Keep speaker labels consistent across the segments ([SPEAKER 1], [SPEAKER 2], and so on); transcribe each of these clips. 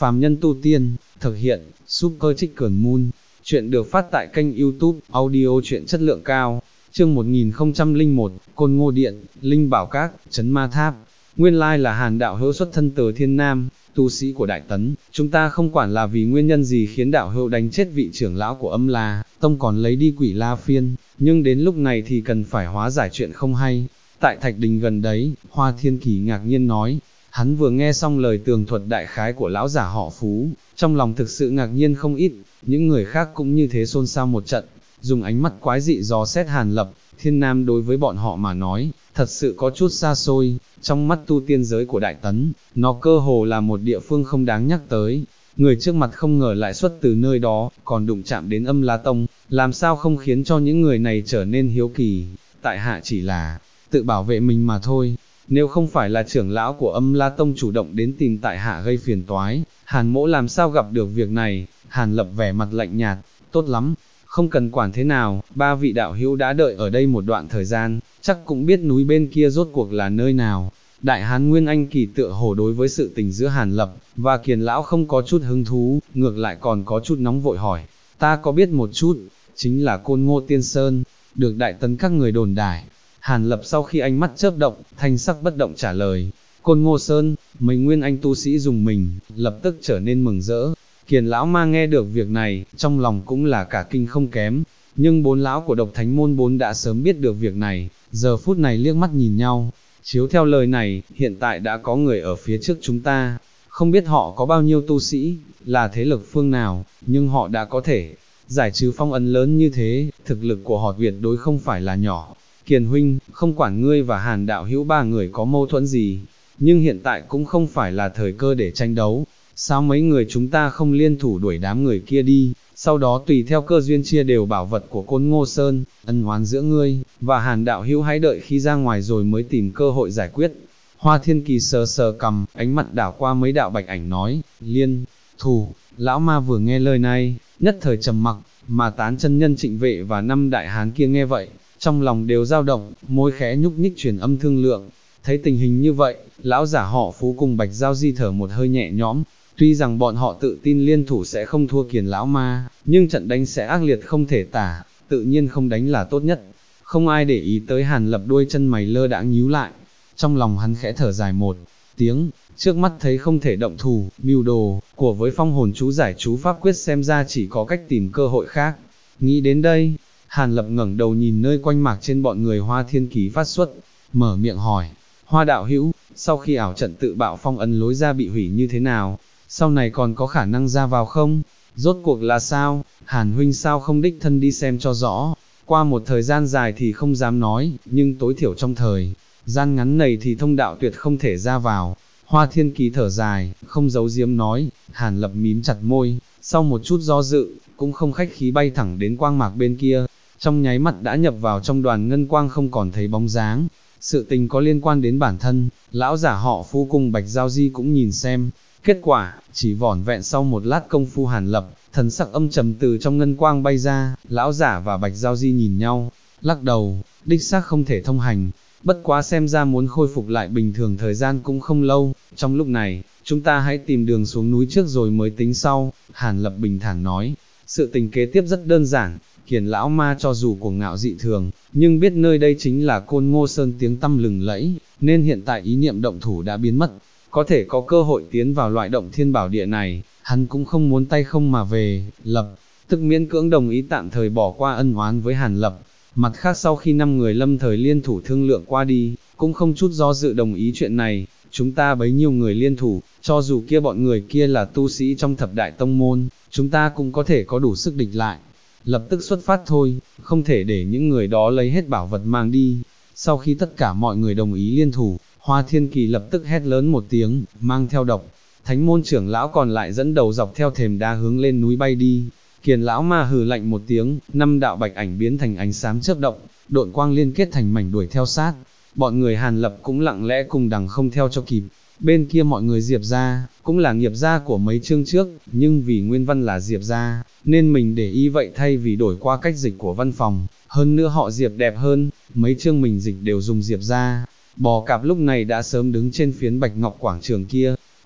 [SPEAKER 1] phàm nhân tu tiên, thực hiện, Super Chicken Moon. Chuyện được phát tại kênh YouTube, audio truyện chất lượng cao. Chương 1001, Côn Ngô Điện, Linh Bảo Các, Trấn Ma Tháp. Nguyên lai là Hàn đạo hữu xuất thân từ Thiên Nam, tu sĩ của Đại Tấn. Chúng ta không quản là vì nguyên nhân gì khiến đạo hữu đánh chết vị trưởng lão của Âm La Tông còn lấy đi Quỷ La Phiên, nhưng đến lúc này thì cần phải hóa giải chuyện không hay. Tại Thạch Đình gần đấy, Hoa Thiên Kỳ ngạc nhiên nói. Hắn vừa nghe xong lời tường thuật đại khái của lão giả họ Phú, trong lòng thực sự ngạc nhiên không ít, những người khác cũng như thế xôn xao một trận, dùng ánh mắt quái dị dò xét Hàn Lập. Thiên Nam đối với bọn họ mà nói, thật sự có chút xa xôi, trong mắt tu tiên giới của Đại Tấn, nó cơ hồ là một địa phương không đáng nhắc tới. Người trước mặt không ngờ lại xuất từ nơi đó, còn đụng chạm đến Âm La Tông, làm sao không khiến cho những người này trở nên hiếu kỳ. Tại hạ chỉ là tự bảo vệ mình mà thôi. Nếu không phải là trưởng lão của Âm La Tông chủ động đến tìm tại hạ gây phiền toái, Hàn mỗ làm sao gặp được việc này. Hàn Lập vẻ mặt lạnh nhạt, tốt lắm, không cần quản thế nào, ba vị đạo hữu đã đợi ở đây một đoạn thời gian, chắc cũng biết núi bên kia rốt cuộc là nơi nào. Đại Hán Nguyên Anh Kỳ tựa hồ đối với sự tình giữa Hàn Lập và Kiền lão không có chút hứng thú, ngược lại còn có chút nóng vội hỏi, ta có biết một chút, chính là Côn Ngô Tiên Sơn, được Đại Tấn các người đồn đãi. Hàn Lập sau khi ánh mắt chớp động, thanh sắc bất động trả lời, Côn Ngô Sơn. Mấy nguyên anh tu sĩ dùng mình, lập tức trở nên mừng rỡ. Kiền lão ma nghe được việc này, trong lòng cũng là cả kinh không kém, nhưng bốn lão của Độc Thánh Môn bốn đã sớm biết được việc này, giờ phút này liếc mắt nhìn nhau. Chiếu theo lời này, hiện tại đã có người ở phía trước chúng ta, không biết họ có bao nhiêu tu sĩ, là thế lực phương nào, nhưng họ đã có thể giải trừ phong ấn lớn như thế, thực lực của họ tuyệt đối không phải là nhỏ. Kiền huynh, không quản ngươi và Hàn đạo hữu ba người có mâu thuẫn gì, nhưng hiện tại cũng không phải là thời cơ để tranh đấu. Sao mấy người chúng ta không liên thủ đuổi đám người kia đi, sau đó tùy theo cơ duyên chia đều bảo vật của Côn Ngô Sơn, ân oán giữa ngươi và Hàn đạo hữu hãy đợi khi ra ngoài rồi mới tìm cơ hội giải quyết. Hoa Thiên Kỳ sờ sờ cằm, ánh mặt đảo qua mấy đạo bạch ảnh nói, liên thủ. Lão ma vừa nghe lời này, nhất thời trầm mặc, mà Tán chân nhân Trịnh Vệ và năm đại hán kia nghe vậy, trong lòng đều dao động, môi khẽ nhúc nhích truyền âm thương lượng. Thấy tình hình như vậy, lão giả họ Phú cùng Bạch Giao Di thở một hơi nhẹ nhõm. Tuy rằng bọn họ tự tin liên thủ sẽ không thua Kiền lão ma, nhưng trận đánh sẽ ác liệt không thể tả, tự nhiên không đánh là tốt nhất. Không ai để ý tới Hàn Lập đuôi chân mày lơ đãng nhíu lại, trong lòng hắn khẽ thở dài một tiếng, trước mắt thấy không thể động thủ, mưu đồ của với phong hồn chú giải chú pháp quyết xem ra chỉ có cách tìm cơ hội khác. Nghĩ đến đây, Hàn Lập ngẩng đầu nhìn nơi quanh mạc trên bọn người Hoa Thiên Kỳ phát xuất, mở miệng hỏi, Hoa đạo hữu, sau khi ảo trận tự bạo phong ấn lối ra bị hủy như thế nào, sau này còn có khả năng ra vào không? Rốt cuộc là sao? Hàn huynh sao không đích thân đi xem cho rõ? Qua một thời gian dài thì không dám nói, nhưng tối thiểu trong thời gian ngắn này thì thông đạo tuyệt không thể ra vào. Hoa Thiên Kỳ thở dài, không giấu giếm nói. Hàn Lập mím chặt môi, sau một chút do dự, cũng không khách khí bay thẳng đến quang mạc bên kia, trong nháy mắt đã nhập vào trong đoàn ngân quang không còn thấy bóng dáng. Sự tình có liên quan đến bản thân, lão giả họ Phú cùng Bạch Giao Di cũng nhìn xem. Kết quả, chỉ vỏn vẹn sau một lát công phu Hàn Lập, thần sắc âm trầm từ trong ngân quang bay ra, lão giả và Bạch Giao Di nhìn nhau, lắc đầu, đích xác không thể thông hành, bất quá xem ra muốn khôi phục lại bình thường thời gian cũng không lâu, trong lúc này, chúng ta hãy tìm đường xuống núi trước rồi mới tính sau. Hàn Lập bình thản nói, sự tình kế tiếp rất đơn giản, Kiền lão ma cho dù cuồng ngạo dị thường, nhưng biết nơi đây chính là Côn Ngô Sơn tiếng tăm lừng lẫy, nên hiện tại ý niệm động thủ đã biến mất. Có thể có cơ hội tiến vào loại động thiên bảo địa này, hắn cũng không muốn tay không mà về. Lập tức miễn cưỡng đồng ý tạm thời bỏ qua ân oán với Hàn Lập. Mặt khác sau khi 5 người lâm thời liên thủ thương lượng qua đi, cũng không chút do dự đồng ý chuyện này. Chúng ta bấy nhiêu người liên thủ, cho dù kia bọn người kia là tu sĩ trong thập đại tông môn, chúng ta cũng có thể có đủ sức địch lại. Lập tức xuất phát thôi, không thể để những người đó lấy hết bảo vật mang đi. Sau khi tất cả mọi người đồng ý liên thủ, Hoa Thiên Kỳ lập tức hét lớn một tiếng, mang theo Độc Thánh Môn trưởng lão còn lại dẫn đầu dọc theo thềm đá hướng lên núi bay đi. Kiền lão ma hừ lạnh một tiếng, 5 đạo bạch ảnh biến thành ánh xám chớp động, độn quang liên kết thành mảnh đuổi theo sát. Bọn người Hàn Lập cũng lặng lẽ cùng đằng không theo cho kịp. Bên kia mọi người Diệp gia, cũng là nghiệp gia của mấy chương trước, nhưng vì nguyên văn là Diệp gia, nên mình để ý vậy thay vì đổi qua cách dịch của văn phòng, hơn nữa họ Diệp đẹp hơn, mấy chương mình dịch đều dùng Diệp gia. Bò cạp lúc này đã sớm đứng trên phiến bạch ngọc quảng trường kia,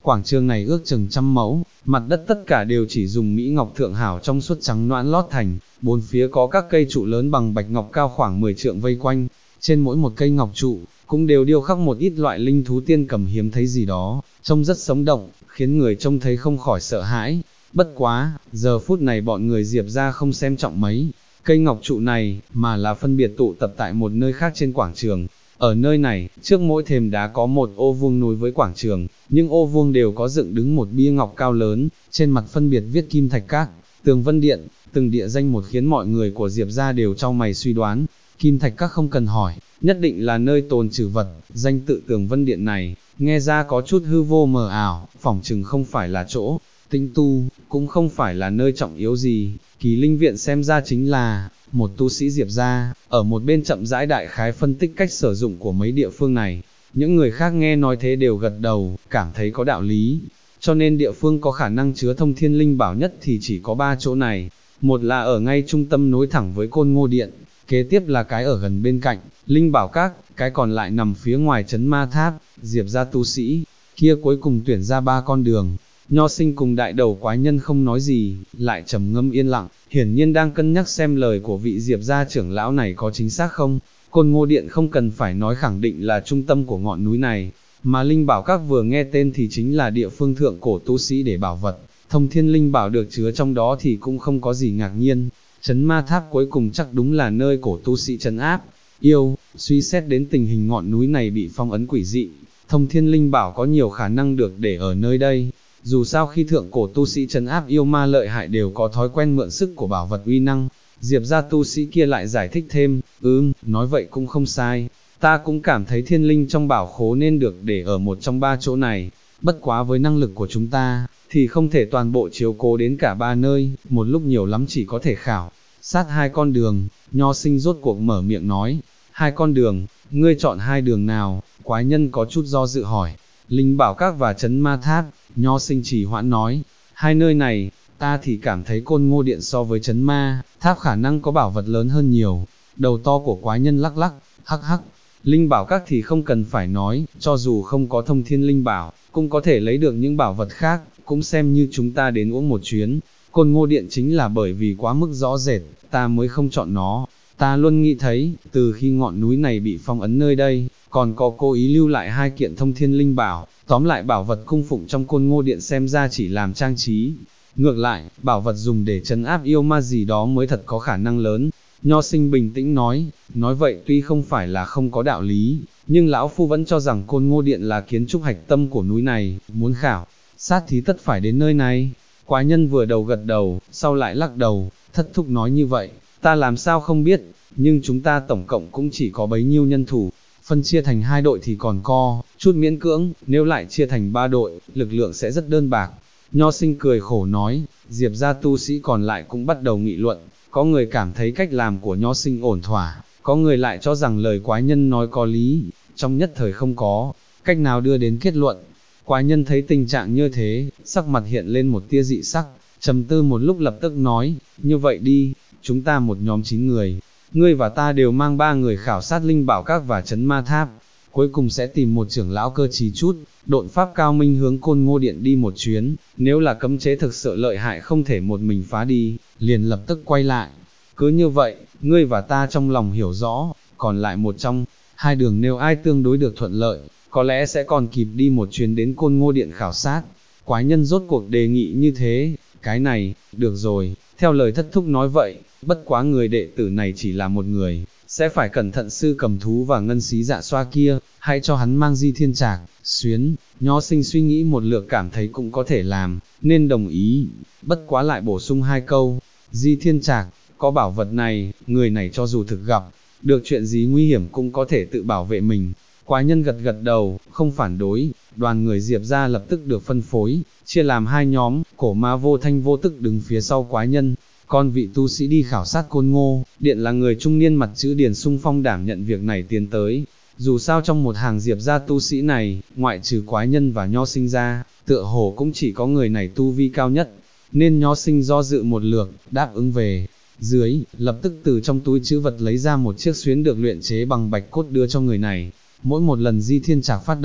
[SPEAKER 1] Quảng trường này ước chừng 100 mẫu, mặt đất tất cả đều chỉ dùng mỹ ngọc thượng hảo trong suốt trắng noãn lót thành, bốn phía có các cây trụ lớn bằng bạch ngọc cao khoảng 10 trượng vây quanh, trên mỗi một cây ngọc trụ, cũng đều điêu khắc một ít loại linh thú tiên cầm hiếm thấy gì đó, trông rất sống động, khiến người trông thấy không khỏi sợ hãi. Bất quá, giờ phút này bọn người Diệp ra không xem trọng mấy cây ngọc trụ này, mà là phân biệt tụ tập tại một nơi khác trên quảng trường. Ở nơi này, trước mỗi thềm đá có một ô vuông nối với quảng trường, những ô vuông đều có dựng đứng một bia ngọc cao lớn, trên mặt phân biệt viết Kim Thạch Các, Tường Vân Điện, từng địa danh một khiến mọi người của Diệp ra đều trao mày suy đoán. Kim Thạch Các không cần hỏi, nhất định là nơi tồn trữ vật, danh tự Tường Vân Điện này, nghe ra có chút hư vô mờ ảo, phỏng chừng không phải là chỗ tĩnh tu, cũng không phải là nơi trọng yếu gì. Kỳ Linh Viện xem ra chính là một tu sĩ Diệp ra, ở một bên chậm rãi đại khái phân tích cách sử dụng của mấy địa phương này. Những người khác nghe nói thế đều gật đầu, cảm thấy có đạo lý. Cho nên địa phương có khả năng chứa thông thiên linh bảo nhất thì chỉ có 3 chỗ này. Một là ở ngay trung tâm nối thẳng với Côn Ngô Điện, kế tiếp là cái ở gần bên cạnh, Linh Bảo Các, cái còn lại nằm phía ngoài trấn Ma Tháp. Diệp ra tu sĩ, kia cuối cùng tuyển ra 3 con đường. Nho Sinh cùng đại đầu quái nhân không nói gì, lại trầm ngâm yên lặng, hiển nhiên đang cân nhắc xem lời của vị Diệp gia trưởng lão này có chính xác không. Côn Ngô Điện không cần phải nói khẳng định là trung tâm của ngọn núi này, mà Linh Bảo Các vừa nghe tên thì chính là địa phương thượng cổ tu sĩ để bảo vật, thông thiên linh bảo được chứa trong đó thì cũng không có gì ngạc nhiên. Trấn Ma Tháp cuối cùng chắc đúng là nơi cổ tu sĩ trấn áp yêu. Suy xét đến tình hình ngọn núi này bị phong ấn quỷ dị, thông thiên linh bảo có nhiều khả năng được để ở nơi đây. Dù sao khi thượng cổ tu sĩ trấn áp yêu ma lợi hại đều có thói quen mượn sức của bảo vật uy năng. Diệp ra tu sĩ kia lại giải thích thêm, nói vậy cũng không sai, ta cũng cảm thấy thiên linh trong bảo khố nên được để ở một trong 3 chỗ này, bất quá với năng lực của chúng ta, thì không thể toàn bộ chiếu cố đến cả 3 nơi, một lúc nhiều lắm chỉ có thể khảo sát 2 con đường. Nho Sinh rốt cuộc mở miệng nói, 2 con đường, ngươi chọn 2 đường nào? Quái nhân có chút do dự hỏi. Linh Bảo Các và Trấn Ma Tháp. Nho Sinh trì hoãn nói, 2 nơi này, ta thì cảm thấy Côn Ngô Điện so với Trấn Ma Tháp khả năng có bảo vật lớn hơn nhiều. Đầu to của quái nhân lắc lắc, hắc hắc. Linh Bảo Các thì không cần phải nói, cho dù không có thông thiên linh bảo, cũng có thể lấy được những bảo vật khác, cũng xem như chúng ta đến uống một chuyến. Côn Ngô Điện chính là bởi vì quá mức rõ rệt, ta mới không chọn nó. Ta luôn nghĩ thấy, từ khi ngọn núi này bị phong ấn nơi đây, còn có cố ý lưu lại 2 kiện thông thiên linh bảo, tóm lại bảo vật cung phụng trong Côn Ngô Điện xem ra chỉ làm trang trí. Ngược lại, bảo vật dùng để trấn áp yêu ma gì đó mới thật có khả năng lớn. Nho Sinh bình tĩnh nói vậy tuy không phải là không có đạo lý, nhưng lão phu vẫn cho rằng Côn Ngô Điện là kiến trúc hạch tâm của núi này, muốn khảo sát thì tất phải đến nơi này. Quái nhân vừa đầu gật đầu, sau lại lắc đầu, thất thúc nói như vậy, ta làm sao không biết, nhưng chúng ta tổng cộng cũng chỉ có bấy nhiêu nhân thủ, phân chia thành 2 đội thì còn co chút miễn cưỡng, nếu lại chia thành 3 đội, lực lượng sẽ rất đơn bạc. Nho Sinh cười khổ nói, Diệp ra tu sĩ còn lại cũng bắt đầu nghị luận, có người cảm thấy cách làm của Nho Sinh ổn thỏa, có người lại cho rằng lời quái nhân nói có lý, trong nhất thời không có cách nào đưa đến kết luận. Quái nhân thấy tình trạng như thế, sắc mặt hiện lên một tia dị sắc, trầm tư một lúc lập tức nói, như vậy đi, chúng ta một nhóm 9 người, ngươi và ta đều mang 3 người khảo sát Linh Bảo Các và Trấn Ma Tháp, cuối cùng sẽ tìm một trưởng lão cơ trí chút, độn pháp cao minh hướng Côn Ngô Điện đi một chuyến, nếu là cấm chế thực sự lợi hại không thể một mình phá đi, liền lập tức quay lại. Cứ như vậy, ngươi và ta trong lòng hiểu rõ, còn lại một trong 2 đường nếu ai tương đối được thuận lợi, có lẽ sẽ còn kịp đi một chuyến đến Côn Ngô Điện khảo sát. Quái nhân rốt cuộc đề nghị như thế, cái này, được rồi, theo lời thất thúc nói vậy, bất quá người đệ tử này chỉ là một người, sẽ phải cẩn thận sư cầm thú và ngân xí dạ xoa kia, hãy cho hắn mang Di Thiên Trạc, xuyến. Nho Sinh suy nghĩ một lượt cảm thấy cũng có thể làm, nên đồng ý, bất quá lại bổ sung 2 câu, Di Thiên Trạc, có bảo vật này, người này cho dù thực gặp được chuyện gì nguy hiểm cũng có thể tự bảo vệ mình. Quái nhân gật gật đầu, không phản đối, đoàn người Diệp ra lập tức được phân phối, chia làm 2 nhóm, cổ ma vô thanh vô tức đứng phía sau quái nhân, còn vị tu sĩ đi khảo sát Côn Ngô Điện là người trung niên mặt chữ Điền sung phong đảm nhận việc này tiến tới. Dù sao trong một hàng Diệp ra tu sĩ này, ngoại trừ quái nhân và Nho Sinh ra, tựa hồ cũng chỉ có người này tu vi cao nhất, nên Nho Sinh do dự một lượt, đáp ứng về. Dưới, lập tức từ trong túi trữ vật lấy ra một chiếc xuyến được luyện chế bằng bạch cốt đưa cho người này. Mỗi một lần Di Thiên Trạc phát động,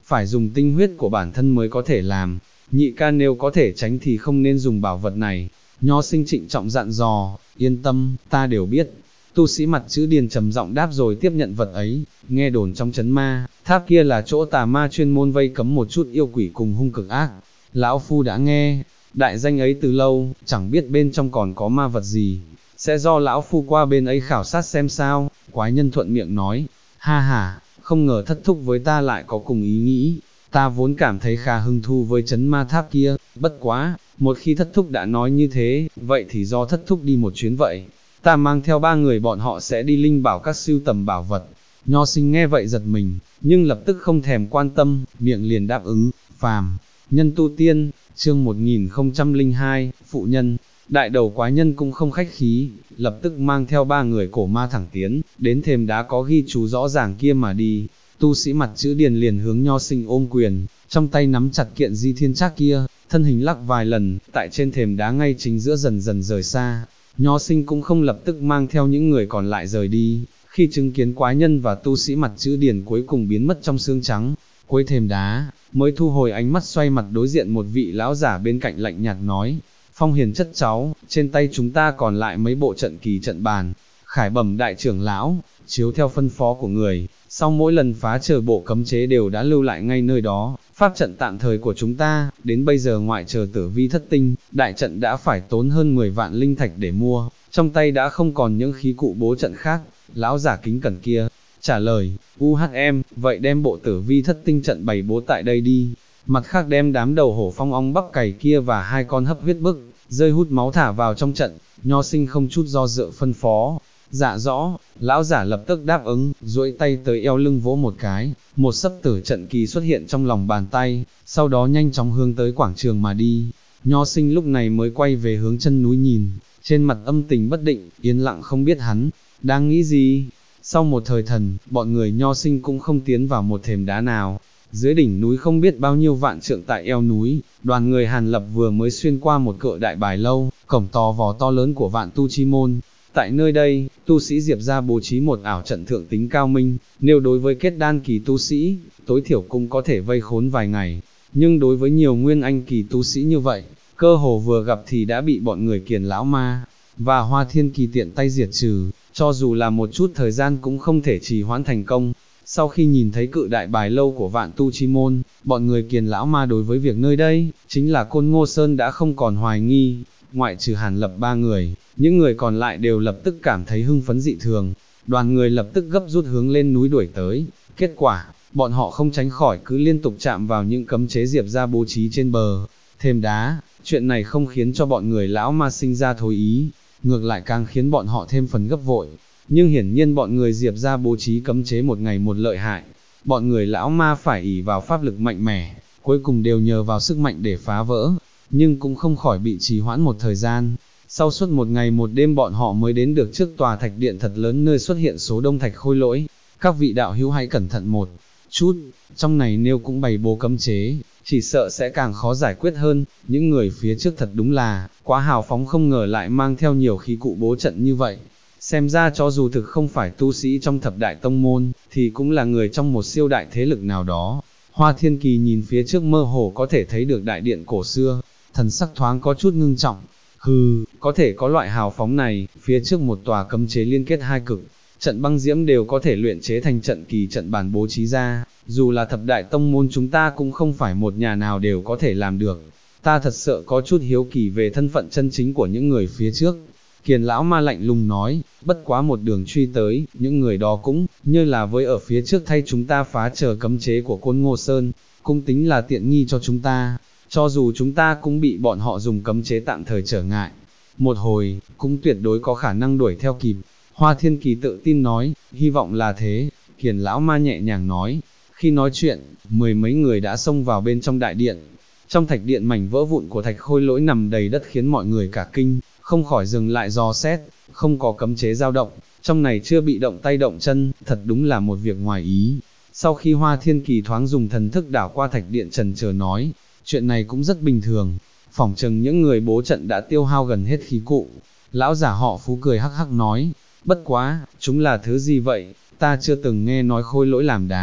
[SPEAKER 1] phải dùng tinh huyết của bản thân mới có thể làm, nhị ca nếu có thể tránh thì không nên dùng bảo vật này. Nho sinh trịnh trọng dặn dò, yên tâm, ta đều biết. Tu sĩ mặt chữ Điền trầm giọng đáp rồi tiếp nhận vật ấy. Nghe đồn trong trấn ma tháp kia là chỗ tà ma chuyên môn vây cấm một chút yêu quỷ cùng hung cực ác. Lão phu đã nghe đại danh ấy từ lâu, chẳng biết bên trong còn có ma vật gì, sẽ do lão phu qua bên ấy khảo sát xem sao. Quái nhân thuận miệng nói, ha ha, không ngờ thất thúc với ta lại có cùng ý nghĩ. Ta vốn cảm thấy khá hứng thú với trấn ma tháp kia, bất quá, một khi thất thúc đã nói như thế, vậy thì do thất thúc đi một chuyến vậy. Ta mang theo 3 người bọn họ sẽ đi linh bảo các sưu tầm bảo vật. Nho sinh nghe vậy giật mình, nhưng lập tức không thèm quan tâm, miệng liền đáp ứng. Phàm nhân tu tiên, chương 1002, phụ nhân. Đại đầu quái nhân cũng không khách khí, lập tức mang theo 3 người cổ ma thẳng tiến, đến thềm đá có ghi chú rõ ràng kia mà đi. Tu sĩ mặt chữ Điền liền hướng nho sinh ôm quyền, trong tay nắm chặt kiện di thiên trác kia, thân hình lắc vài lần, tại trên thềm đá ngay chính giữa dần dần rời xa. Nho sinh cũng không lập tức mang theo những người còn lại rời đi, khi chứng kiến quái nhân và tu sĩ mặt chữ Điền cuối cùng biến mất trong sương trắng, cuối thềm đá, mới thu hồi ánh mắt xoay mặt đối diện một vị lão giả bên cạnh lạnh nhạt nói, Phong Hiền chất cháu, trên tay chúng ta còn lại mấy bộ trận kỳ trận bàn, khải bẩm đại trưởng lão, chiếu theo phân phó của người, sau mỗi lần phá trừ bộ cấm chế đều đã lưu lại ngay nơi đó. Pháp trận tạm thời của chúng ta, đến bây giờ ngoại trừ tử vi thất tinh, đại trận đã phải tốn hơn 10 vạn linh thạch để mua, trong tay đã không còn những khí cụ bố trận khác. Lão giả kính cẩn kia trả lời, vậy đem bộ tử vi thất tinh trận bày bố tại đây đi, mặt khác đem đám đầu hổ phong ong bắp cày kia và 2 con hấp huyết bức, rơi hút máu thả vào trong trận. Nho sinh không chút do dự phân phó. Dạ rõ, lão giả lập tức đáp ứng, duỗi tay tới eo lưng vỗ một cái, một sấp tử trận kỳ xuất hiện trong lòng bàn tay, sau đó nhanh chóng hướng tới quảng trường mà đi. Nho sinh lúc này mới quay về hướng chân núi nhìn, trên mặt âm tình bất định, yên lặng không biết hắn đang nghĩ gì. Sau một thời thần, bọn người nho sinh cũng không tiến vào một thềm đá nào. Dưới đỉnh núi không biết bao nhiêu vạn trượng tại eo núi, đoàn người Hàn Lập vừa mới xuyên qua một cự đại bài lâu, cổng to vò to lớn của Vạn Tu Chi Môn. Tại nơi đây, tu sĩ Diệp ra bố trí một ảo trận thượng tính cao minh, nếu đối với kết đan kỳ tu sĩ, tối thiểu cũng có thể vây khốn vài ngày, nhưng đối với nhiều nguyên anh kỳ tu sĩ như vậy, cơ hồ vừa gặp thì đã bị bọn người Kiền lão ma và Hoa Thiên Kỳ tiện tay diệt trừ, cho dù là một chút thời gian cũng không thể trì hoãn thành công. Sau khi nhìn thấy cự đại bài lâu của Vạn Tu Chi Môn, bọn người Kiền lão ma đối với việc nơi đây, chính là Côn Ngô Sơn đã không còn hoài nghi. Ngoại trừ Hàn Lập 3 người, những người còn lại đều lập tức cảm thấy hưng phấn dị thường. Đoàn người lập tức gấp rút hướng lên núi đuổi tới. Kết quả, bọn họ không tránh khỏi cứ liên tục chạm vào những cấm chế Diệp ra bố trí trên bờ thềm đá. Chuyện này không khiến cho bọn người lão ma sinh ra thối ý, ngược lại càng khiến bọn họ thêm phần gấp vội. Nhưng hiển nhiên bọn người Diệp ra bố trí cấm chế một ngày một lợi hại. Bọn người lão ma phải ỷ vào pháp lực mạnh mẽ, cuối cùng đều nhờ vào sức mạnh để phá vỡ, nhưng cũng không khỏi bị trì hoãn một thời gian. Sau suốt một ngày một đêm bọn họ mới đến được trước tòa thạch điện thật lớn nơi xuất hiện số đông thạch khôi lỗi. Các vị đạo hữu hãy cẩn thận một chút, trong này nếu cũng bày bố cấm chế, chỉ sợ sẽ càng khó giải quyết hơn. Những người phía trước thật đúng là quá hào phóng, không ngờ lại mang theo nhiều khí cụ bố trận như vậy. Xem ra cho dù thực không phải tu sĩ trong thập đại tông môn, thì cũng là người trong một siêu đại thế lực nào đó. Hoa Thiên Kỳ nhìn phía trước mơ hồ có thể thấy được đại điện cổ xưa, thần sắc thoáng có chút ngưng trọng. Có thể có loại hào phóng này, phía trước một tòa cấm chế liên kết 2 cực, trận băng diễm đều có thể luyện chế thành trận kỳ trận bàn bố trí ra, dù là thập đại tông môn chúng ta cũng không phải một nhà nào đều có thể làm được. Ta thật sợ có chút hiếu kỳ về thân phận chân chính của những người phía trước. Kiền lão ma lạnh lùng nói, bất quá một đường truy tới, những người đó cũng như là với ở phía trước thay chúng ta phá trở cấm chế của Côn Ngô Sơn, cũng tính là tiện nghi cho chúng ta. Cho dù chúng ta cũng bị bọn họ dùng cấm chế tạm thời trở ngại, một hồi, cũng tuyệt đối có khả năng đuổi theo kịp. Hoa Thiên Kỳ tự tin nói, hy vọng là thế. Kiền lão ma nhẹ nhàng nói. Khi nói chuyện, 10 mấy người đã xông vào bên trong đại điện. Trong thạch điện mảnh vỡ vụn của thạch khôi lỗi nằm đầy đất khiến mọi người cả kinh, không khỏi dừng lại dò xét. Không có cấm chế dao động, trong này chưa bị động tay động chân, thật đúng là một việc ngoài ý. Sau khi Hoa Thiên Kỳ thoáng dùng thần thức đảo qua thạch điện trần chờ nói, chuyện này cũng rất bình thường, phỏng chừng những người bố trận đã tiêu hao gần hết khí cụ. Lão giả họ Phú cười hắc hắc nói, bất quá, chúng là thứ gì vậy, ta chưa từng nghe nói khôi lỗi làm đá.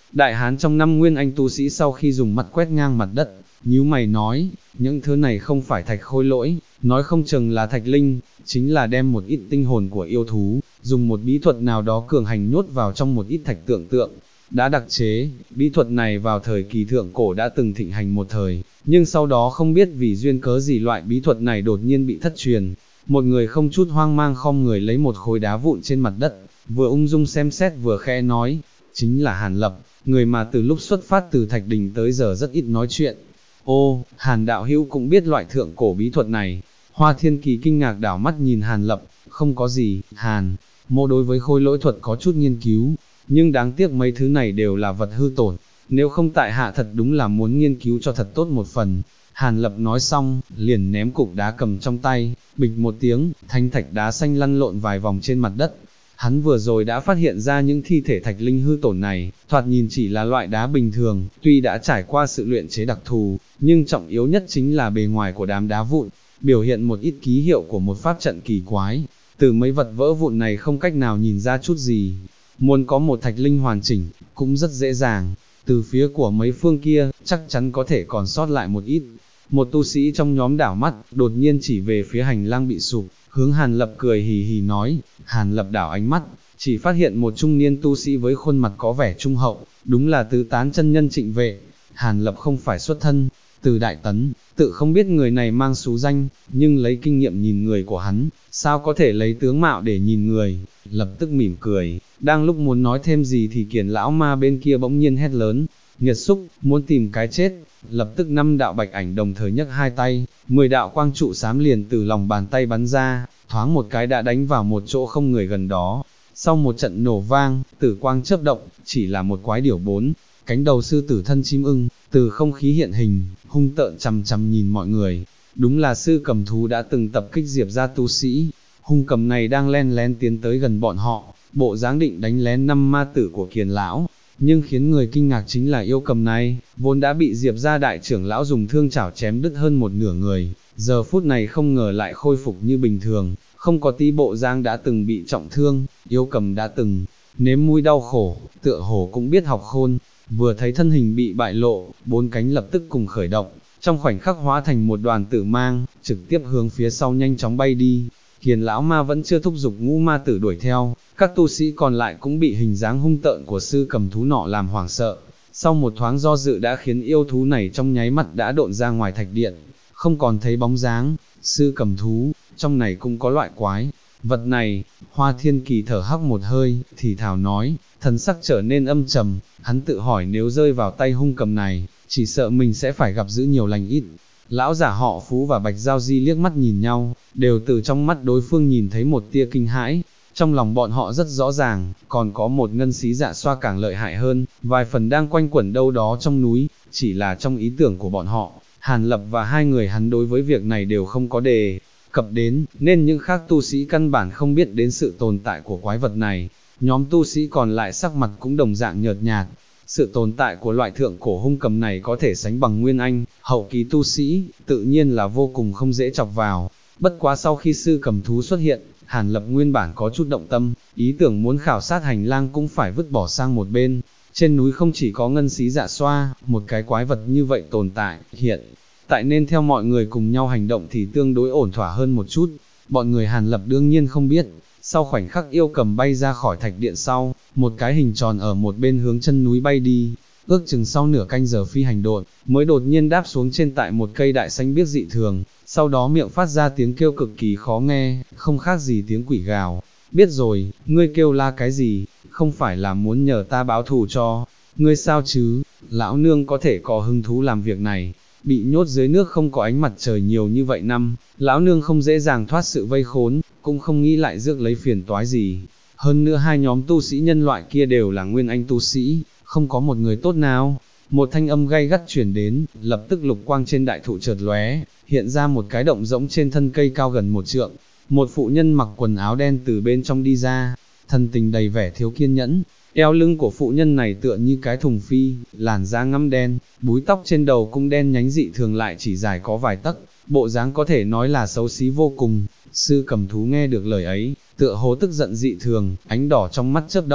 [SPEAKER 1] Đại hán trong năm nguyên anh tu sĩ sau khi dùng mắt quét ngang mặt đất, nhíu mày nói, những thứ này không phải thạch khôi lỗi, nói không chừng là thạch linh, chính là đem một ít tinh hồn của yêu thú, dùng một bí thuật nào đó cường hành nhốt vào trong một ít thạch tượng, đã đặc chế. Bí thuật này vào thời kỳ thượng cổ đã từng thịnh hành một thời, nhưng sau đó không biết vì duyên cớ gì loại bí thuật này đột nhiên bị thất truyền. Một người không chút hoang mang khom người lấy một khối đá vụn trên mặt đất, vừa ung dung xem xét vừa khẽ nói, chính là Hàn Lập, người mà từ lúc xuất phát từ Thạch Đình tới giờ rất ít nói chuyện. Ô, Hàn đạo hữu cũng biết loại thượng cổ bí thuật này. Hoa Thiên Kỳ kinh ngạc đảo mắt nhìn Hàn Lập, không có gì, Hàn, mô đối với khôi lỗi thuật có chút nghiên cứu, nhưng đáng tiếc mấy thứ này đều là vật hư tổn, nếu không tại hạ thật đúng là muốn nghiên cứu cho thật tốt một phần. Hàn Lập nói xong, liền ném cục đá cầm trong tay, bịch một tiếng, thanh thạch đá xanh lăn lộn vài vòng trên mặt đất. Hắn vừa rồi đã phát hiện ra những thi thể thạch linh hư tổn này, thoạt nhìn chỉ là loại đá bình thường, tuy đã trải qua sự luyện chế đặc thù, nhưng trọng yếu nhất chính là bề ngoài của đám đá vụn, biểu hiện một ít ký hiệu của một pháp trận kỳ quái. Từ mấy vật vỡ vụn này không cách nào nhìn ra chút gì. Muốn có một thạch linh hoàn chỉnh, cũng rất dễ dàng. Từ phía của mấy phương kia, chắc chắn có thể còn sót lại một ít. Một tu sĩ trong nhóm đảo mắt, đột nhiên chỉ về phía hành lang bị sụp, hướng Hàn Lập cười hì hì nói. Hàn Lập đảo ánh mắt, chỉ phát hiện một trung niên tu sĩ với khuôn mặt có vẻ trung hậu, đúng là Tứ Tán chân nhân Trịnh Vệ. Hàn Lập không phải xuất thân từ Đại Tấn, tự không biết người này mang xú danh, nhưng lấy kinh nghiệm nhìn người của hắn, sao có thể lấy tướng mạo để nhìn người, lập tức mỉm cười. Đang lúc muốn nói thêm gì thì Kiền lão ma bên kia bỗng nhiên hét lớn, nghiệt xúc, muốn tìm cái chết. Lập tức 5 đạo bạch ảnh đồng thời nhấc hai tay, 10 đạo quang trụ xám liền từ lòng bàn tay bắn ra, thoáng một cái đã đánh vào một chỗ không người gần đó. Sau một trận nổ vang, tử quang chớp động, chỉ là một quái điểu 4 cánh đầu sư tử thân chim ưng, từ không khí hiện hình, hung tợn chằm chằm nhìn mọi người. Đúng là sư cầm thú đã từng tập kích Diệp gia tu sĩ. Hung cầm này đang len lén tiến tới gần bọn họ, bộ dáng định đánh lén 5 ma tử của Kiền lão. Nhưng khiến người kinh ngạc chính là yêu cầm này, vốn đã bị Diệp gia đại trưởng lão dùng thương chảo chém đứt hơn một nửa người, giờ phút này không ngờ lại khôi phục như bình thường, không có tí bộ dáng đã từng bị trọng thương. Yêu cầm đã từng nếm mùi đau khổ, tựa hồ cũng biết học khôn. Vừa thấy thân hình bị bại lộ, 4 cánh lập tức cùng khởi động, trong khoảnh khắc hóa thành một đoàn tử mang, trực tiếp hướng phía sau nhanh chóng bay đi. Kiền lão ma vẫn chưa thúc giục ngũ ma tử đuổi theo, các tu sĩ còn lại cũng bị hình dáng hung tợn của sư cầm thú nọ làm hoảng sợ. Sau một thoáng do dự đã khiến yêu thú này trong nháy mắt đã độn ra ngoài thạch điện, không còn thấy bóng dáng. Sư cầm thú, trong này cũng có loại quái vật này. Hoa Thiên Kỳ thở hắc một hơi, thì thào nói, thần sắc trở nên âm trầm. Hắn tự hỏi nếu rơi vào tay hung cầm này, chỉ sợ mình sẽ phải gặp dữ nhiều lành ít. Lão giả họ Phú và Bạch Giao Di liếc mắt nhìn nhau, đều từ trong mắt đối phương nhìn thấy một tia kinh hãi. Trong lòng bọn họ rất rõ ràng, còn có một ngân xí dạ xoa càng lợi hại hơn, vài phần đang quanh quẩn đâu đó trong núi. Chỉ là trong ý tưởng của bọn họ, Hàn Lập và hai người hắn đối với việc này đều không có đề cập đến, nên những khác tu sĩ căn bản không biết đến sự tồn tại của quái vật này. Nhóm tu sĩ còn lại sắc mặt cũng đồng dạng nhợt nhạt. Sự tồn tại của loại thượng cổ hung cầm này có thể sánh bằng nguyên anh, hậu kỳ tu sĩ, tự nhiên là vô cùng không dễ chọc vào. Bất quá sau khi sư cầm thú xuất hiện, Hàn Lập nguyên bản có chút động tâm, ý tưởng muốn khảo sát hành lang cũng phải vứt bỏ sang một bên. Trên núi không chỉ có ngân xí dạ xoa, một cái quái vật như vậy tồn tại, hiện tại nên theo mọi người cùng nhau hành động thì tương đối ổn thỏa hơn một chút. Bọn người Hàn Lập đương nhiên không biết, sau khoảnh khắc yêu cầm bay ra khỏi thạch điện sau, một cái hình tròn ở một bên hướng chân núi bay đi, ước chừng sau nửa canh giờ phi hành độn, mới đột nhiên đáp xuống trên tại một cây đại xanh biếc dị thường, sau đó miệng phát ra tiếng kêu cực kỳ khó nghe, không khác gì tiếng quỷ gào. Biết rồi, ngươi kêu la cái gì, không phải là muốn nhờ ta báo thù cho ngươi sao chứ? Lão nương có thể có hứng thú làm việc này. Bị nhốt dưới nước không có ánh mặt trời nhiều như vậy năm, lão nương không dễ dàng thoát sự vây khốn, cũng không nghĩ lại rước lấy phiền toái gì. Hơn nữa hai nhóm tu sĩ nhân loại kia đều là nguyên anh tu sĩ, không có một người tốt nào. Một thanh âm gay gắt truyền đến, lập tức lục quang trên đại thụ chợt lóe, hiện ra một cái động rỗng trên thân cây cao gần 1 trượng. Một phụ nhân mặc quần áo đen từ bên trong đi ra, thần tình đầy vẻ thiếu kiên nhẫn. Eo lưng của phụ nhân này tựa như cái thùng phi, làn da ngăm đen, búi tóc trên đầu cũng đen nhánh dị thường lại chỉ dài có vài tấc, bộ dáng có thể nói là xấu xí vô cùng. Sư cầm thú nghe được lời ấy, tựa hồ tức giận dị thường, ánh đỏ trong mắt chớp động,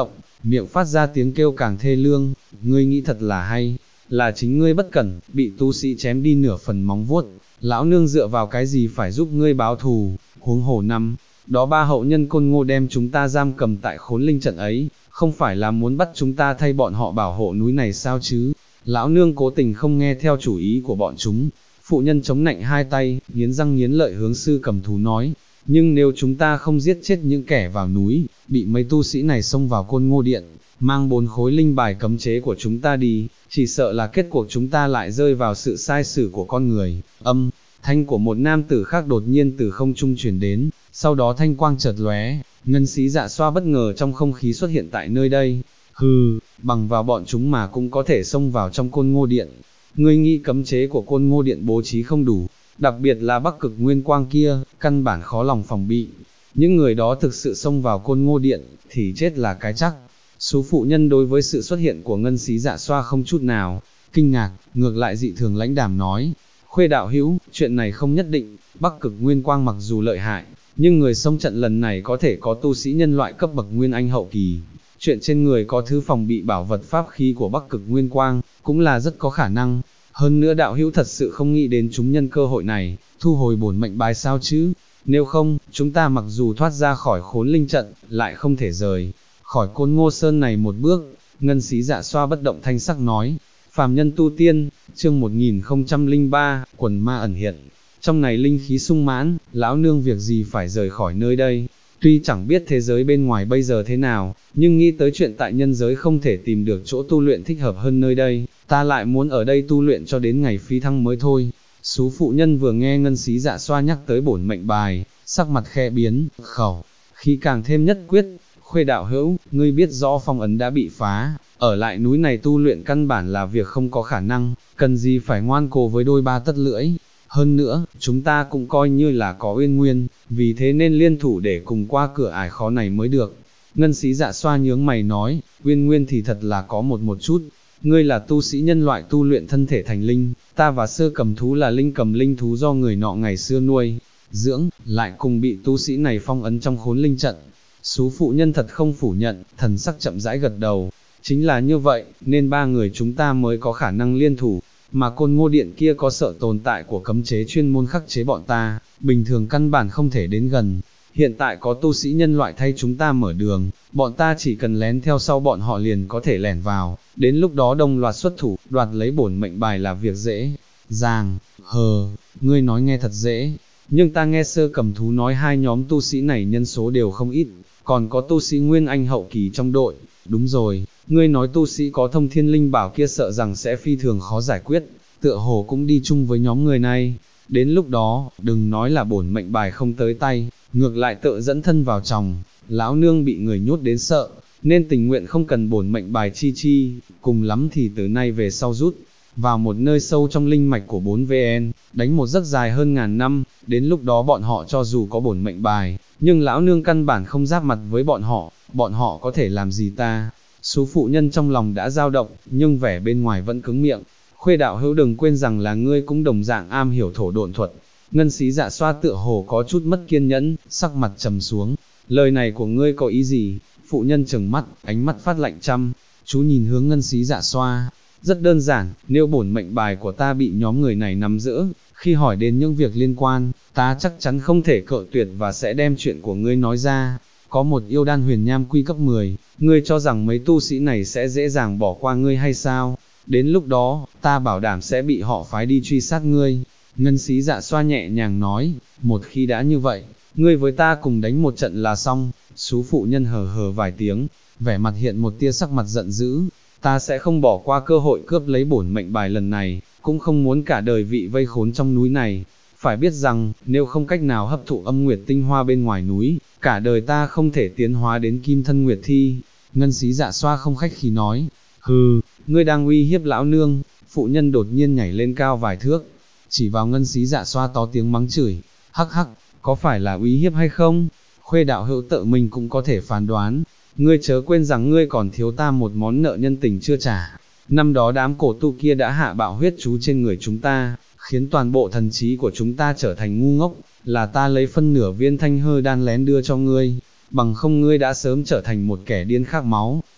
[SPEAKER 1] miệng phát ra tiếng kêu càng thê lương, ngươi nghĩ thật là hay, là chính ngươi bất cẩn, bị tu sĩ chém đi nửa phần móng vuốt, lão nương dựa vào cái gì phải giúp ngươi báo thù, huống hồ năm, đó ba hậu nhân Côn Ngô đem chúng ta giam cầm tại khốn linh trận ấy, không phải là muốn bắt chúng ta thay bọn họ bảo hộ núi này sao chứ, lão nương cố tình không nghe theo chủ ý của bọn chúng, phụ nhân chống nạnh hai tay, nghiến răng nghiến lợi hướng Sư Cầm Thú nói, nhưng nếu chúng ta không giết chết những kẻ vào núi, bị mấy tu sĩ này xông vào Côn Ngô Điện, mang 4 khối linh bài cấm chế của chúng ta đi, chỉ sợ là kết cuộc chúng ta lại rơi vào sự sai xử của con người. Âm thanh của một nam tử khác đột nhiên từ không trung truyền đến, sau đó thanh quang chợt lóe, Ngân Xí Dạ Xoa bất ngờ trong không khí xuất hiện tại nơi đây. Hừ, bằng vào bọn chúng mà cũng có thể xông vào trong Côn Ngô Điện. Ngươi nghĩ cấm chế của Côn Ngô Điện bố trí không đủ, đặc biệt là Bắc Cực Nguyên Quang kia, căn bản khó lòng phòng bị. Những người đó thực sự xông vào Côn Ngô Điện, thì chết là cái chắc. Số phụ nhân đối với sự xuất hiện của Ngân Xí Dạ Xoa không chút nào kinh ngạc, ngược lại dị thường lãnh đạm nói, Khuê đạo hữu, chuyện này không nhất định, Bắc Cực Nguyên Quang mặc dù lợi hại, nhưng người xông trận lần này có thể có tu sĩ nhân loại cấp bậc Nguyên Anh hậu kỳ. Chuyện trên người có thứ phòng bị bảo vật pháp khí của Bắc Cực Nguyên Quang, cũng là rất có khả năng. Hơn nữa đạo hữu thật sự không nghĩ đến chúng nhân cơ hội này, thu hồi bổn mệnh bài sao chứ? Nếu không, chúng ta mặc dù thoát ra khỏi khốn linh trận, lại không thể rời khỏi Côn Ngô Sơn này một bước. Ngân Xí Dạ Xoa bất động thanh sắc nói, phàm nhân tu tiên, chương 1003, quần ma ẩn hiện. Trong này linh khí sung mãn, lão nương việc gì phải rời khỏi nơi đây. Tuy chẳng biết thế giới bên ngoài bây giờ thế nào, nhưng nghĩ tới chuyện tại nhân giới không thể tìm được chỗ tu luyện thích hợp hơn nơi đây, ta lại muốn ở đây tu luyện cho đến ngày phi thăng mới thôi. Sú phụ nhân vừa nghe Ngân Xí Dạ Xoa nhắc tới bổn mệnh bài, sắc mặt khẽ biến, khẩu khí càng thêm nhất quyết. Khuê đạo hữu, ngươi biết rõ phong ấn đã bị phá, ở lại núi này tu luyện căn bản là việc không có khả năng, cần gì phải ngoan cố với đôi ba tất lưỡi. Hơn nữa, chúng ta cũng coi như là có uyên nguyên, vì thế nên liên thủ để cùng qua cửa ải khó này mới được. Ngân Xí Dạ Xoa nhướng mày nói, uyên nguyên thì thật là có một chút, ngươi là tu sĩ nhân loại tu luyện thân thể thành linh, ta và Sơ Cầm Thú là linh cầm linh thú do người nọ ngày xưa nuôi, dưỡng, lại cùng bị tu sĩ này phong ấn trong khốn linh trận. Sú phụ nhân thật không phủ nhận, thần sắc chậm rãi gật đầu, chính là như vậy, nên ba người chúng ta mới có khả năng liên thủ, mà Côn Ngô Điện kia có sợ tồn tại của cấm chế chuyên môn khắc chế bọn ta, bình thường căn bản không thể đến gần. Hiện tại có tu sĩ nhân loại thay chúng ta mở đường, bọn ta chỉ cần lén theo sau bọn họ liền có thể lẻn vào, đến lúc đó đồng loạt xuất thủ, đoạt lấy bổn mệnh bài là việc dễ dàng. Ngươi nói nghe thật dễ, nhưng ta nghe Sơ Cầm Thú nói hai nhóm tu sĩ này nhân số đều không ít, còn có tu sĩ Nguyên Anh hậu kỳ trong đội. Đúng rồi, ngươi nói tu sĩ có thông thiên linh bảo kia sợ rằng sẽ phi thường khó giải quyết, tựa hồ cũng đi chung với nhóm người này. Đến lúc đó, đừng nói là bổn mệnh bài không tới tay, ngược lại tự dẫn thân vào chồng, lão nương bị người nhốt đến sợ, nên tình nguyện không cần bổn mệnh bài chi, cùng lắm thì từ nay về sau rút vào một nơi sâu trong linh mạch của 4VN, đánh một giấc dài hơn ngàn năm, đến lúc đó bọn họ cho dù có bổn mệnh bài, nhưng lão nương căn bản không giáp mặt với bọn họ có thể làm gì ta. Số phụ nhân trong lòng đã dao động, nhưng vẻ bên ngoài vẫn cứng miệng. Khuê đạo hữu đừng quên rằng là ngươi cũng đồng dạng am hiểu thổ độn thuật. Ngân Xí Dạ Xoa tựa hồ có chút mất kiên nhẫn, sắc mặt trầm xuống. Lời này của ngươi có ý gì? Phụ nhân trừng mắt, ánh mắt phát lạnh chăm, chú nhìn hướng Ngân Xí Dạ Xoa. Rất đơn giản, nếu bổn mệnh bài của ta bị nhóm người này nắm giữ, khi hỏi đến những việc liên quan, ta chắc chắn không thể cự tuyệt và sẽ đem chuyện của ngươi nói ra. Có một yêu đan huyền nham quy cấp 10, ngươi cho rằng mấy tu sĩ này sẽ dễ dàng bỏ qua ngươi hay sao? Đến lúc đó, ta bảo đảm sẽ bị họ phái đi truy sát ngươi. Ngân Xí Dạ Xoa nhẹ nhàng nói, một khi đã như vậy, ngươi với ta cùng đánh một trận là xong. Sú phụ nhân hờ vài tiếng, vẻ mặt hiện một tia sắc mặt giận dữ. Ta sẽ không bỏ qua cơ hội cướp lấy bổn mệnh bài lần này, cũng không muốn cả đời vị vây khốn trong núi này. Phải biết rằng, nếu không cách nào hấp thụ âm nguyệt tinh hoa bên ngoài núi, cả đời ta không thể tiến hóa đến kim thân nguyệt thi. Ngân Xí Dạ Xoa không khách khí nói, ngươi đang uy hiếp lão nương. Phụ nhân đột nhiên nhảy lên cao vài thước, chỉ vào Ngân Xí Dạ Xoa to tiếng mắng chửi, hắc, có phải là uy hiếp hay không? Khuê đạo hữu tự mình cũng có thể phán đoán, ngươi chớ quên rằng ngươi còn thiếu ta một món nợ nhân tình chưa trả. Năm đó đám cổ tu kia đã hạ bạo huyết chú trên người chúng ta, khiến toàn bộ thần trí của chúng ta trở thành ngu ngốc, là ta lấy phân nửa viên thanh hơ đan lén đưa cho ngươi, bằng không ngươi đã sớm trở thành một kẻ điên khát máu,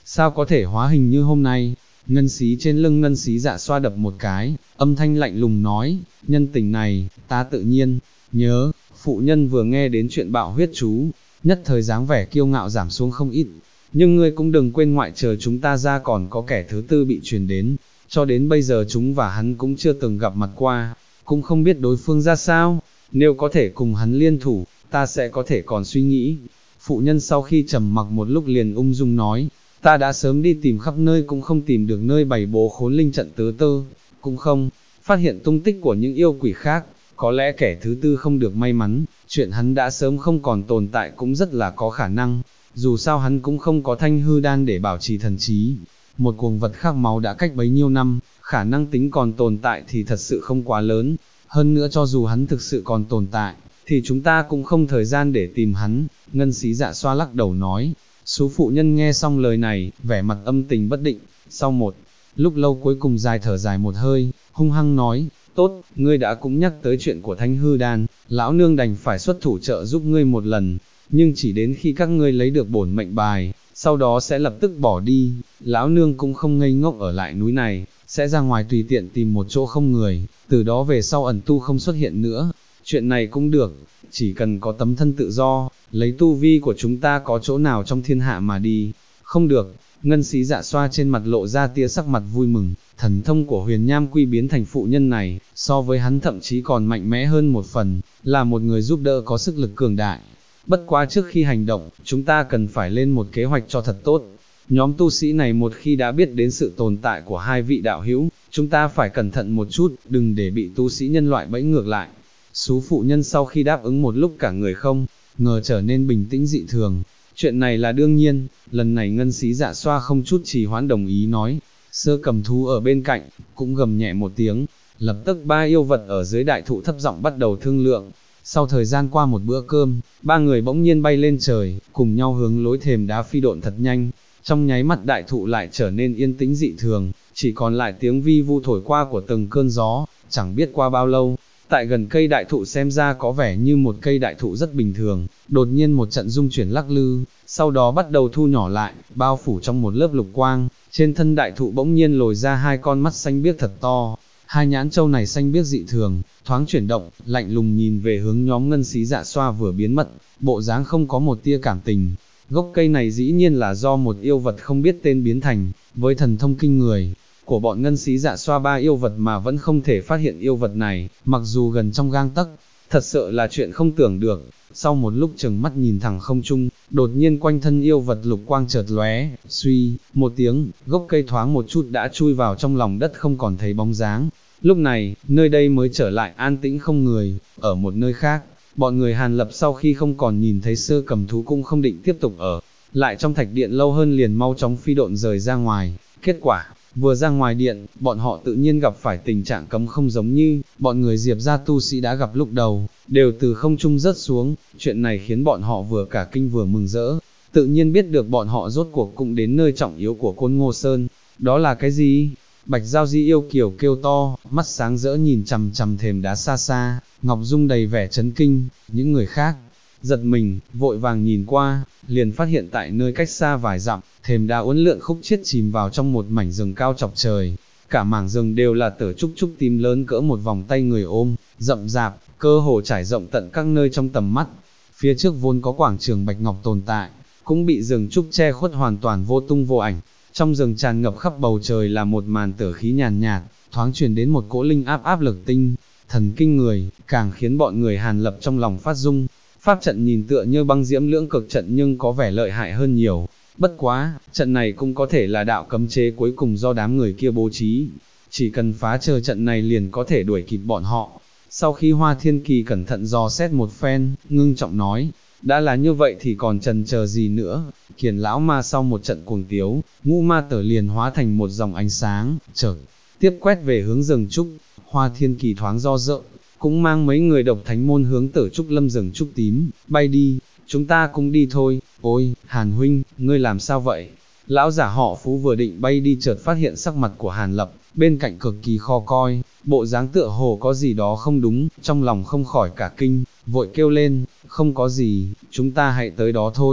[SPEAKER 1] sao có thể hóa hình như hôm nay. Ngân xí trên lưng Ngân xí Dạ Xoa đập một cái, âm thanh lạnh lùng nói, nhân tình này, ta tự nhiên nhớ. Phụ nhân vừa nghe đến chuyện bạo huyết chú, nhất thời dáng vẻ kiêu ngạo giảm xuống không ít. Nhưng ngươi cũng đừng quên ngoại trừ chúng ta ra còn có kẻ thứ tư bị truyền đến, cho đến bây giờ chúng và hắn cũng chưa từng gặp mặt qua, cũng không biết đối phương ra sao. Nếu có thể cùng hắn liên thủ, ta sẽ có thể còn suy nghĩ. Phụ nhân sau khi trầm mặc một lúc liền ung dung nói, ta đã sớm đi tìm khắp nơi cũng không tìm được nơi bày bố khốn linh trận tứ tư, cũng không phát hiện tung tích của những yêu quỷ khác. Có lẽ kẻ thứ tư không được may mắn, chuyện hắn đã sớm không còn tồn tại cũng rất là có khả năng. Dù sao hắn cũng không có thanh hư đan để bảo trì thần trí. Một cuồng vật khát máu đã cách bấy nhiêu năm, khả năng tính còn tồn tại thì thật sự không quá lớn. Hơn nữa cho dù hắn thực sự còn tồn tại, thì chúng ta cũng không thời gian để tìm hắn. Ngân xí Dạ Xoa lắc đầu nói. Số phụ nhân nghe xong lời này, vẻ mặt âm tình bất định. Sau một lúc lâu cuối cùng dài thở dài một hơi, hung hăng nói, tốt, ngươi đã cũng nhắc tới chuyện của thanh hư đan, lão nương đành phải xuất thủ trợ giúp ngươi một lần, nhưng chỉ đến khi các ngươi lấy được bổn mệnh bài, sau đó sẽ lập tức bỏ đi. Lão nương cũng không ngây ngốc ở lại núi này, sẽ ra ngoài tùy tiện tìm một chỗ không người, từ đó về sau ẩn tu không xuất hiện nữa. Chuyện này cũng được, chỉ cần có tấm thân tự do, lấy tu vi của chúng ta có chỗ nào trong thiên hạ mà đi. Không được. Ngân xí Dạ Xoa trên mặt lộ ra tia sắc mặt vui mừng, thần thông của Huyền Nham Quy biến thành phụ nhân này, so với hắn thậm chí còn mạnh mẽ hơn một phần, là một người giúp đỡ có sức lực cường đại. Bất quá trước khi hành động, chúng ta cần phải lên một kế hoạch cho thật tốt. Nhóm tu sĩ này một khi đã biết đến sự tồn tại của hai vị đạo hữu, chúng ta phải cẩn thận một chút, đừng để bị tu sĩ nhân loại bẫy ngược lại. Sú phụ nhân sau khi đáp ứng một lúc cả người không ngờ trở nên bình tĩnh dị thường. Chuyện này là đương nhiên, lần này Ngân xí Dạ Xoa không chút trì hoãn đồng ý nói. Sơ Cầm Thú ở bên cạnh, cũng gầm nhẹ một tiếng, lập tức ba yêu vật ở dưới đại thụ thấp giọng bắt đầu thương lượng. Sau thời gian qua một bữa cơm, ba người bỗng nhiên bay lên trời, cùng nhau hướng lối thềm đá phi độn thật nhanh. Trong nháy mắt đại thụ lại trở nên yên tĩnh dị thường, chỉ còn lại tiếng vi vu thổi qua của từng cơn gió. Chẳng biết qua bao lâu, tại gần cây đại thụ xem ra có vẻ như một cây đại thụ rất bình thường, đột nhiên một trận rung chuyển lắc lư, sau đó bắt đầu thu nhỏ lại, bao phủ trong một lớp lục quang. Trên thân đại thụ bỗng nhiên lồi ra hai con mắt xanh biếc thật to, hai nhãn châu này xanh biếc dị thường, thoáng chuyển động, lạnh lùng nhìn về hướng nhóm Ngân xí Dạ Xoa vừa biến mất, bộ dáng không có một tia cảm tình. Gốc cây này dĩ nhiên là do một yêu vật không biết tên biến thành, với thần thông kinh người của bọn Ngân xí Dạ Xoa ba yêu vật mà vẫn không thể phát hiện yêu vật này, mặc dù gần trong gang tấc, thật sự là chuyện không tưởng được. Sau một lúc chừng mắt nhìn thẳng không trung, đột nhiên quanh thân yêu vật lục quang chợt lóe, suy một tiếng, gốc cây thoáng một chút đã chui vào trong lòng đất không còn thấy bóng dáng. Lúc này, nơi đây mới trở lại an tĩnh không người. Ở một nơi khác, bọn người Hàn Lập sau khi không còn nhìn thấy Sơ Cầm Thú cũng không định tiếp tục ở lại trong thạch điện lâu hơn, liền mau chóng phi độn rời ra ngoài. Kết quả, vừa ra ngoài điện, bọn họ tự nhiên gặp phải tình trạng cấm không giống như bọn người Diệp gia tu sĩ đã gặp lúc đầu, đều từ không trung rớt xuống. Chuyện này khiến bọn họ vừa cả kinh vừa mừng rỡ, tự nhiên biết được bọn họ rốt cuộc cũng đến nơi trọng yếu của Côn Ngô Sơn. Đó là cái gì? Bạch Giao Di yêu kiều kêu to, mắt sáng rỡ nhìn chằm chằm thềm đá xa xa, Ngọc Dung đầy vẻ chấn kinh. Những người khác giật mình, vội vàng nhìn qua, liền phát hiện tại nơi cách xa vài dặm, thềm đá uốn lượn khúc chiết chìm vào trong một mảnh rừng cao chọc trời. Cả mảng rừng đều là tở trúc trúc tím lớn cỡ một vòng tay người ôm, rậm rạp, cơ hồ trải rộng tận các nơi trong tầm mắt. Phía trước vốn có quảng trường bạch ngọc tồn tại, cũng bị rừng trúc che khuất hoàn toàn vô tung vô ảnh. Trong rừng tràn ngập khắp bầu trời là một màn tở khí nhàn nhạt, thoáng truyền đến một cỗ linh áp lực tinh thần kinh người, càng khiến bọn người Hàn Lập trong lòng phát rung. Pháp trận nhìn tựa như băng diễm lưỡng cực trận nhưng có vẻ lợi hại hơn nhiều. Bất quá, trận này cũng có thể là đạo cấm chế cuối cùng do đám người kia bố trí. Chỉ cần phá trừ trận này liền có thể đuổi kịp bọn họ. Sau khi Hoa Thiên Kỳ cẩn thận dò xét một phen, ngưng trọng nói, đã là như vậy thì còn chần chờ gì nữa. Kiền lão ma sau một trận cuồng tiếu, ngũ ma tở liền hóa thành một dòng ánh sáng, chợt tiếp quét về hướng rừng trúc. Hoa Thiên Kỳ thoáng do dự, cũng mang mấy người độc thánh môn hướng Tử Trúc Lâm rừng trúc tím, bay đi. Chúng ta cũng đi thôi. Ôi, Hàn huynh, ngươi làm sao vậy? Lão giả họ Phú vừa định bay đi chợt phát hiện sắc mặt của Hàn Lập bên cạnh cực kỳ khó coi, bộ dáng tựa hồ có gì đó không đúng, trong lòng không khỏi cả kinh, vội kêu lên, không có gì, chúng ta hãy tới đó thôi.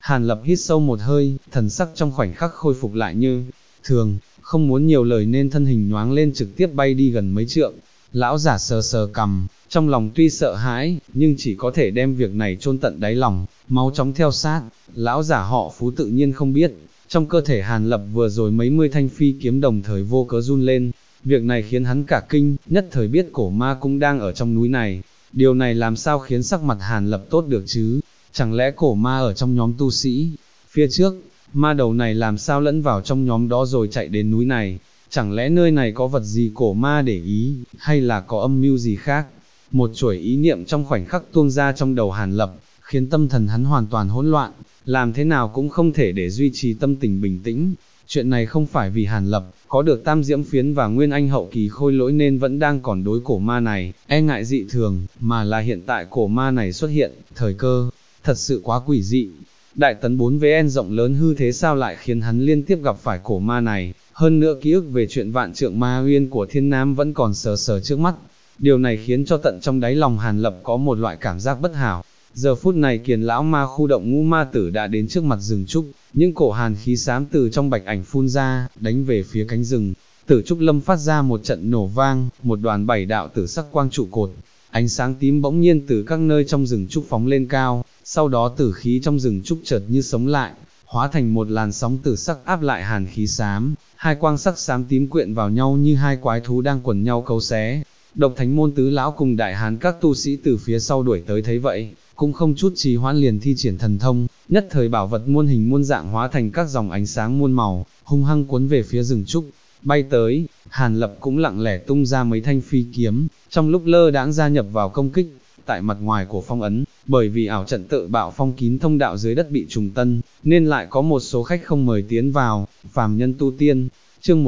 [SPEAKER 1] Hàn Lập hít sâu một hơi, thần sắc trong khoảnh khắc khôi phục lại như thường, không muốn nhiều lời nên thân hình nhoáng lên trực tiếp bay đi gần mấy trượng. Lão giả sờ sờ cằm, trong lòng tuy sợ hãi, nhưng chỉ có thể đem việc này chôn tận đáy lòng, máu chóng theo sát. Lão giả họ Phú tự nhiên không biết, trong cơ thể Hàn Lập vừa rồi mấy mươi thanh phi kiếm đồng thời vô cớ run lên. Việc này khiến hắn cả kinh, nhất thời biết cổ ma cũng đang ở trong núi này. Điều này làm sao khiến sắc mặt Hàn Lập tốt được chứ? Chẳng lẽ cổ ma ở trong nhóm tu sĩ? Phía trước, ma đầu này làm sao lẫn vào trong nhóm đó rồi chạy đến núi này? Chẳng lẽ nơi này có vật gì cổ ma để ý, hay là có âm mưu gì khác? Một chuỗi ý niệm trong khoảnh khắc tuôn ra trong đầu Hàn Lập, khiến tâm thần hắn hoàn toàn hỗn loạn, làm thế nào cũng không thể để duy trì tâm tình bình tĩnh. Chuyện này không phải vì Hàn Lập có được tam diễm phiến và nguyên anh hậu kỳ khôi lỗi nên vẫn đang còn đối cổ ma này, e ngại dị thường, mà là hiện tại cổ ma này xuất hiện, thời cơ, thật sự quá quỷ dị. Đại tấn 4VN rộng lớn hư thế sao lại khiến hắn liên tiếp gặp phải cổ ma này, hơn nữa ký ức về chuyện vạn trượng ma uyên của Thiên Nam vẫn còn sờ sờ trước mắt. Điều này khiến cho tận trong đáy lòng Hàn Lập có một loại cảm giác bất hảo. Giờ phút này Kiền lão ma khu động ngũ ma tử đã đến trước mặt rừng trúc, những cổ hàn khí xám từ trong bạch ảnh phun ra, đánh về phía cánh rừng. Tử trúc lâm phát ra một trận nổ vang, một đoàn bảy đạo tử sắc quang trụ cột, ánh sáng tím bỗng nhiên từ các nơi trong rừng trúc phóng lên cao, sau đó tử khí trong rừng trúc chợt như sống lại, hóa thành một làn sóng tử sắc áp lại hàn khí xám, hai quang sắc xám tím quyện vào nhau như hai quái thú đang quần nhau cấu xé. Độc Thánh môn tứ lão cùng đại hán các tu sĩ từ phía sau đuổi tới thấy vậy, cũng không chút trì hoãn liền thi triển thần thông, nhất thời bảo vật muôn hình muôn dạng hóa thành các dòng ánh sáng muôn màu, hung hăng cuốn về phía rừng trúc. Bay tới, Hàn Lập cũng lặng lẽ tung ra mấy thanh phi kiếm, trong lúc lơ đãng gia nhập vào công kích. Tại mặt ngoài của phong ấn, bởi vì ảo trận tự bạo phong kín thông đạo dưới đất bị trùng tân, nên lại có một số khách không mời tiến vào. Phàm nhân tu tiên, chương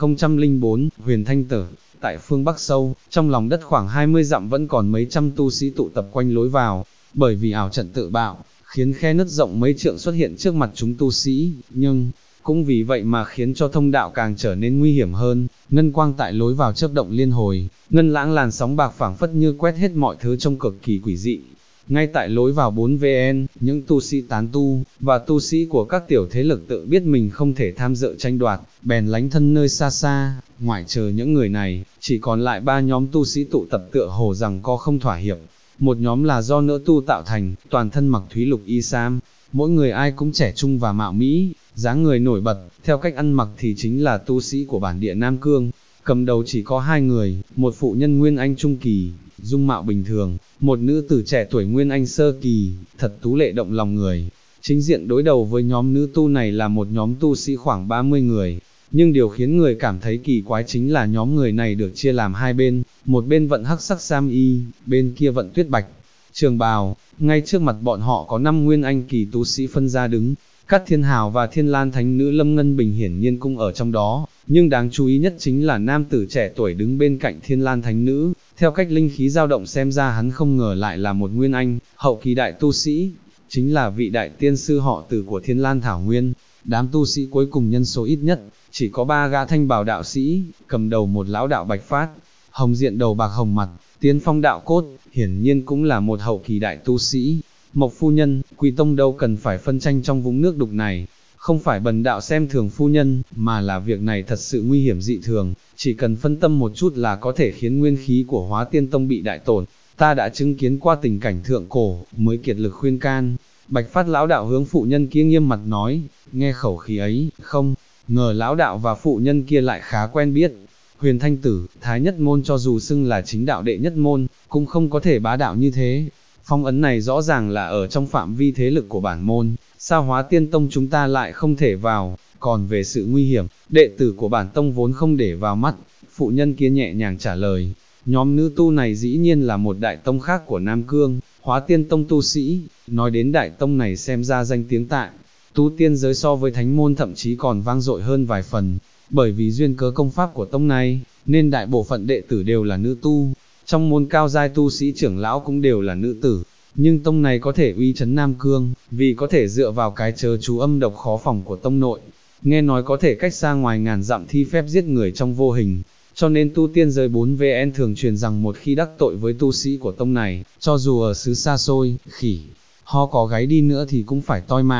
[SPEAKER 1] 1004, Huyền Thanh Tử. Tại phương Bắc sâu, trong lòng đất khoảng 20 dặm vẫn còn mấy trăm tu sĩ tụ tập quanh lối vào, bởi vì ảo trận tự bạo, khiến khe nứt rộng mấy trượng xuất hiện trước mặt chúng tu sĩ, nhưng cũng vì vậy mà khiến cho thông đạo càng trở nên nguy hiểm hơn. Ngân quang tại lối vào chớp động liên hồi, ngân lãng làn sóng bạc phảng phất như quét hết mọi thứ trông cực kỳ quỷ dị. Ngay tại lối vào 4VN, những tu sĩ tán tu, và tu sĩ của các tiểu thế lực tự biết mình không thể tham dự tranh đoạt, bèn lánh thân nơi xa xa. Ngoại trừ những người này, chỉ còn lại ba nhóm tu sĩ tụ tập tựa hồ rằng co không thỏa hiệp. Một nhóm là do nữ tu tạo thành, toàn thân mặc thúy lục y sam, mỗi người ai cũng trẻ trung và mạo mỹ, dáng người nổi bật, theo cách ăn mặc thì chính là tu sĩ của bản địa Nam Cương. Cầm đầu chỉ có hai người, một phụ nhân Nguyên Anh Trung Kỳ, dung mạo bình thường, một nữ tử trẻ tuổi Nguyên Anh Sơ Kỳ, thật tú lệ động lòng người. Chính diện đối đầu với nhóm nữ tu này là một nhóm tu sĩ khoảng 30 người, nhưng điều khiến người cảm thấy kỳ quái chính là nhóm người này được chia làm hai bên, một bên vận hắc sắc sam y, bên kia vận tuyết bạch trường bào. Ngay trước mặt bọn họ có 5 Nguyên Anh Kỳ tu sĩ phân ra đứng. Cát Thiên Hào và Thiên Lan Thánh Nữ Lâm Ngân Bình hiển nhiên cũng ở trong đó, nhưng đáng chú ý nhất chính là nam tử trẻ tuổi đứng bên cạnh Thiên Lan Thánh Nữ. Theo cách linh khí dao động xem ra hắn không ngờ lại là một Nguyên Anh hậu kỳ đại tu sĩ, chính là vị đại tiên sư họ Từ của Thiên Lan Thảo Nguyên. Đám tu sĩ cuối cùng nhân số ít nhất, chỉ có 3 gã thanh bào đạo sĩ, cầm đầu một lão đạo bạch phát, hồng diện đầu bạc hồng mặt, Tiên Phong đạo cốt, hiển nhiên cũng là một hậu kỳ đại tu sĩ. Mộc phu nhân, Quỳ Tông đâu cần phải phân tranh trong vũng nước đục này, không phải bần đạo xem thường phu nhân, mà là việc này thật sự nguy hiểm dị thường, chỉ cần phân tâm một chút là có thể khiến nguyên khí của Hóa Tiên Tông bị đại tổn. Ta đã chứng kiến qua tình cảnh thượng cổ, mới kiệt lực khuyên can. Bạch Phát lão đạo hướng phụ nhân kia nghiêm mặt nói, nghe khẩu khí ấy, không ngờ lão đạo và phụ nhân kia lại khá quen biết. Huyền Thanh Tử, Thái Nhất Môn cho dù xưng là chính đạo đệ nhất môn, cũng không có thể bá đạo như thế. Phong ấn này rõ ràng là ở trong phạm vi thế lực của bản môn, sao Hóa Tiên Tông chúng ta lại không thể vào? Còn về sự nguy hiểm, đệ tử của bản tông vốn không để vào mắt. Phụ nhân kia nhẹ nhàng trả lời, nhóm nữ tu này dĩ nhiên là một đại tông khác của Nam Cương, Hóa Tiên Tông tu sĩ. Nói đến đại tông này xem ra danh tiếng tại tu tiên giới so với thánh môn thậm chí còn vang dội hơn vài phần. Bởi vì duyên cớ công pháp của tông này, nên đại bộ phận đệ tử đều là nữ tu. Trong môn cao giai tu sĩ trưởng lão cũng đều là nữ tử, nhưng tông này có thể uy chấn Nam Cương, vì có thể dựa vào cái chớ chú âm độc khó phòng của tông nội. Nghe nói có thể cách xa ngoài ngàn dặm thi phép giết người trong vô hình, cho nên tu tiên giới 4VN thường truyền rằng một khi đắc tội với tu sĩ của tông này, cho dù ở xứ xa xôi, khỉ, ho có gáy đi nữa thì cũng phải toi mạng.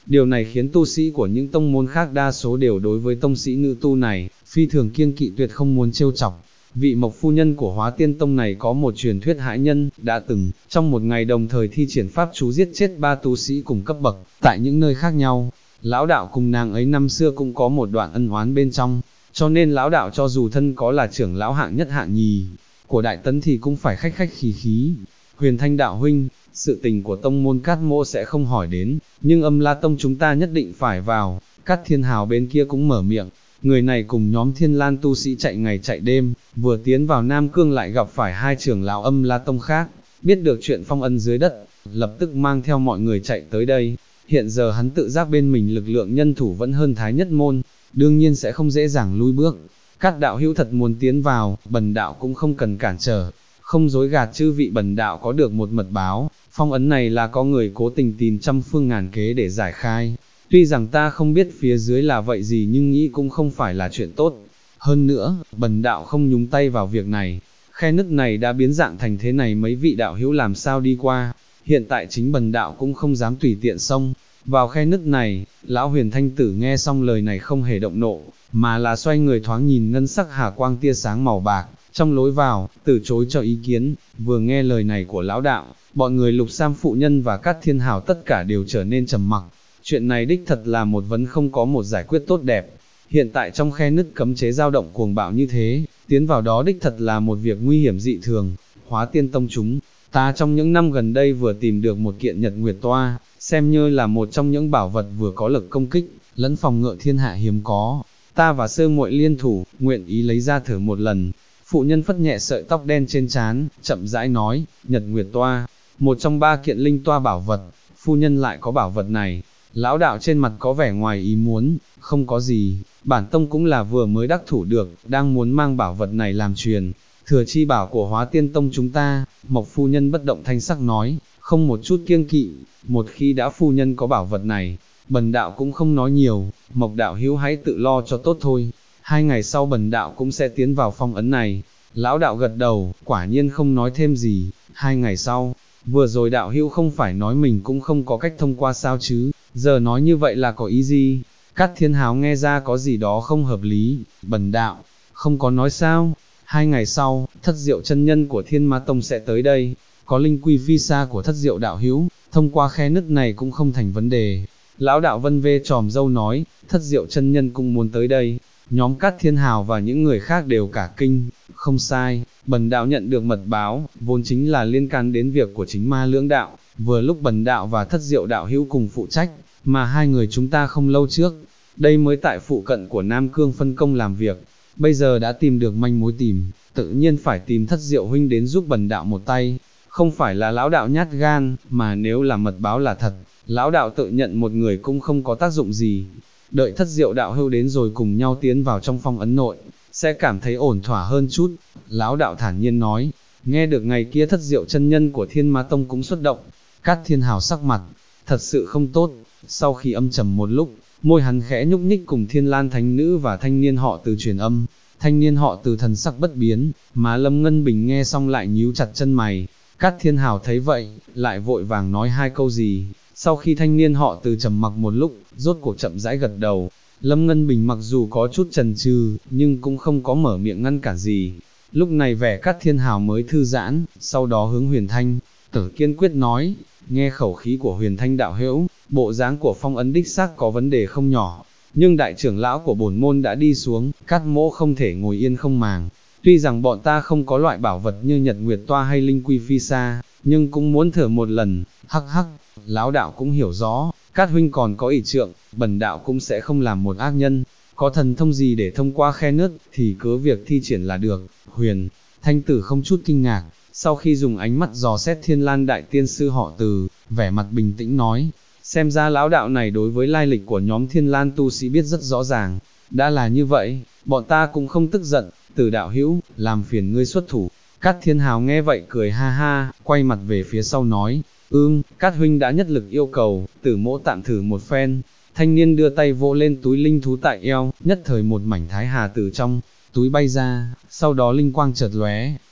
[SPEAKER 1] Điều này khiến tu sĩ của những tông môn khác đa số đều đối với tông sĩ nữ tu này, phi thường kiêng kỵ tuyệt không muốn trêu chọc. Vị Mộc phu nhân của Hóa Tiên Tông này có một truyền thuyết hãi nhân, đã từng, trong một ngày đồng thời thi triển pháp chú giết chết 3 tu sĩ cùng cấp bậc, tại những nơi khác nhau. Lão đạo cùng nàng ấy năm xưa cũng có một đoạn ân oán bên trong, cho nên lão đạo cho dù thân có là trưởng lão hạng nhất hạng nhì của Đại Tấn thì cũng phải khách khách khí khí. Huyền Thanh đạo huynh, sự tình của tông môn Cát Mỗ sẽ không hỏi đến, nhưng Âm La Tông chúng ta nhất định phải vào. Cát Thiên Hào bên kia cũng mở miệng, người này cùng nhóm Thiên Lan tu sĩ chạy ngày chạy đêm, vừa tiến vào Nam Cương lại gặp phải 2 trưởng lão Âm La Tông khác, biết được chuyện phong ấn dưới đất, lập tức mang theo mọi người chạy tới đây. Hiện giờ hắn tự giác bên mình lực lượng nhân thủ vẫn hơn Thái Nhất Môn, đương nhiên sẽ không dễ dàng lui bước. Các đạo hữu thật muốn tiến vào, bần đạo cũng không cần cản trở, không dối gạt chư vị, bần đạo có được một mật báo, phong ấn này là có người cố tình tìm trăm phương ngàn kế để giải khai. Tuy rằng ta không biết phía dưới là vậy gì nhưng nghĩ cũng không phải là chuyện tốt. Hơn nữa, bần đạo không nhúng tay vào việc này. Khe nứt này đã biến dạng thành thế này, mấy vị đạo hữu làm sao đi qua. Hiện tại chính bần đạo cũng không dám tùy tiện xông vào khe nứt này. Lão Huyền Thanh Tử nghe xong lời này không hề động nộ, mà là xoay người thoáng nhìn ngân sắc hà quang tia sáng màu bạc trong lối vào, từ chối cho ý kiến. Vừa nghe lời này của lão đạo, bọn người Lục Sam phụ nhân và Cát Thiên Hào tất cả đều trở nên trầm mặc. Chuyện này đích thật là một vấn không có một giải quyết tốt đẹp. Hiện tại trong khe nứt cấm chế dao động cuồng bạo như thế, tiến vào đó đích thật là một việc nguy hiểm dị thường. Hóa Tiên Tông chúng ta trong những năm gần đây vừa tìm được một kiện Nhật Nguyệt Toa, xem như là một trong những bảo vật vừa có lực công kích, lẫn phòng ngự thiên hạ hiếm có. Ta và sư muội liên thủ, nguyện ý lấy ra thử một lần. Phụ nhân phất nhẹ sợi tóc đen trên trán, chậm rãi nói, Nhật Nguyệt Toa, một trong 3 kiện linh toa bảo vật, phu nhân lại có bảo vật này. Lão đạo trên mặt có vẻ ngoài ý muốn, không có gì, bản tông cũng là vừa mới đắc thủ được, đang muốn mang bảo vật này làm truyền thừa chi bảo của Hóa Tiên Tông chúng ta. Mộc phu nhân bất động thanh sắc nói, không một chút kiêng kỵ. Một khi đã phu nhân có bảo vật này, bần đạo cũng không nói nhiều, Mộc đạo hữu hãy tự lo cho tốt thôi. 2 ngày sau bần đạo cũng sẽ tiến vào phong ấn này. Lão đạo gật đầu, quả nhiên không nói thêm gì. 2 ngày sau, vừa rồi đạo hữu không phải nói mình cũng không có cách thông qua sao chứ, giờ nói như vậy là có ý gì? Cát Thiên Hào nghe ra có gì đó không hợp lý, bần đạo không có nói sao. 2 ngày sau, Thất Diệu chân nhân của Thiên Ma Tông sẽ tới đây, có linh quy phi xa của Thất Diệu đạo hữu, thông qua khe nứt này cũng không thành vấn đề. Lão đạo vân vê tròm dâu nói, Thất Diệu chân nhân cũng muốn tới đây. Nhóm Cát Thiên Hào và những người khác đều cả kinh. Không sai, bần đạo nhận được mật báo, vốn chính là liên can đến việc của chính Ma Lưỡng đạo, vừa lúc bần đạo và Thất Diệu đạo hữu cùng phụ trách, mà 2 người chúng ta không lâu trước đây mới tại phụ cận của Nam Cương phân công làm việc, bây giờ đã tìm được manh mối, tự nhiên phải tìm Thất Diệu huynh đến giúp bần đạo một tay. Không phải là lão đạo nhát gan, mà nếu là mật báo là thật, lão đạo tự nhận một người cũng không có tác dụng gì. Đợi Thất Diệu đạo hữu đến rồi cùng nhau tiến vào trong phong ấn nội, sẽ cảm thấy ổn thỏa hơn chút. Lão đạo thản nhiên nói. Nghe được ngày kia Thất Diệu chân nhân của Thiên Ma Tông cũng xuất động, Cát Thiên Hào sắc mặt thật sự không tốt. Sau khi âm trầm một lúc, môi hắn khẽ nhúc nhích, cùng Thiên Lan thánh nữ và thanh niên họ Từ truyền âm. Thanh niên họ Từ thần sắc bất biến, mà Lâm Ngân Bình nghe xong lại nhíu chặt chân mày. Cát Thiên Hào thấy vậy, lại vội vàng nói 2 câu gì. Sau khi thanh niên họ Từ trầm mặc một lúc, rốt cuộc chậm rãi gật đầu. Lâm Ngân Bình mặc dù có chút chần chừ, nhưng cũng không có mở miệng ngăn cản gì. Lúc này vẻ Cát Thiên Hào mới thư giãn, sau đó hướng Huyền Thanh Tử kiên quyết nói, nghe khẩu khí của Huyền Thanh đạo hữu, bộ dáng của phong ấn đích xác có vấn đề không nhỏ, nhưng đại trưởng lão của bổn môn đã đi xuống, Cát mỗ không thể ngồi yên không màng. Tuy rằng bọn ta không có loại bảo vật như Nhật Nguyệt Toa hay Linh Quy Phi Sa, nhưng cũng muốn thử một lần. Hắc hắc, lão đạo cũng hiểu rõ, Cát huynh còn có ỷ trượng, bần đạo cũng sẽ không làm một ác nhân. Có thần thông gì để thông qua khe nứt thì cứ việc thi triển là được. Huyền Thanh Tử không chút kinh ngạc, sau khi dùng ánh mắt dò xét Thiên Lan đại tiên sư họ Từ, vẻ mặt bình tĩnh nói, xem ra lão đạo này đối với lai lịch của nhóm Thiên Lan tu sĩ biết rất rõ ràng. Đã là như vậy, bọn ta cũng không tức giận. Từ đạo hữu, làm phiền ngươi xuất thủ. Cát Thiên Hào nghe vậy cười ha ha, quay mặt về phía sau nói, Cát huynh đã nhất lực yêu cầu, Tử mỗ tạm thử một phen. Thanh niên đưa tay vỗ lên túi linh thú tại eo, nhất thời một mảnh thái hà từ trong túi bay ra, sau đó linh quang chợt lóe,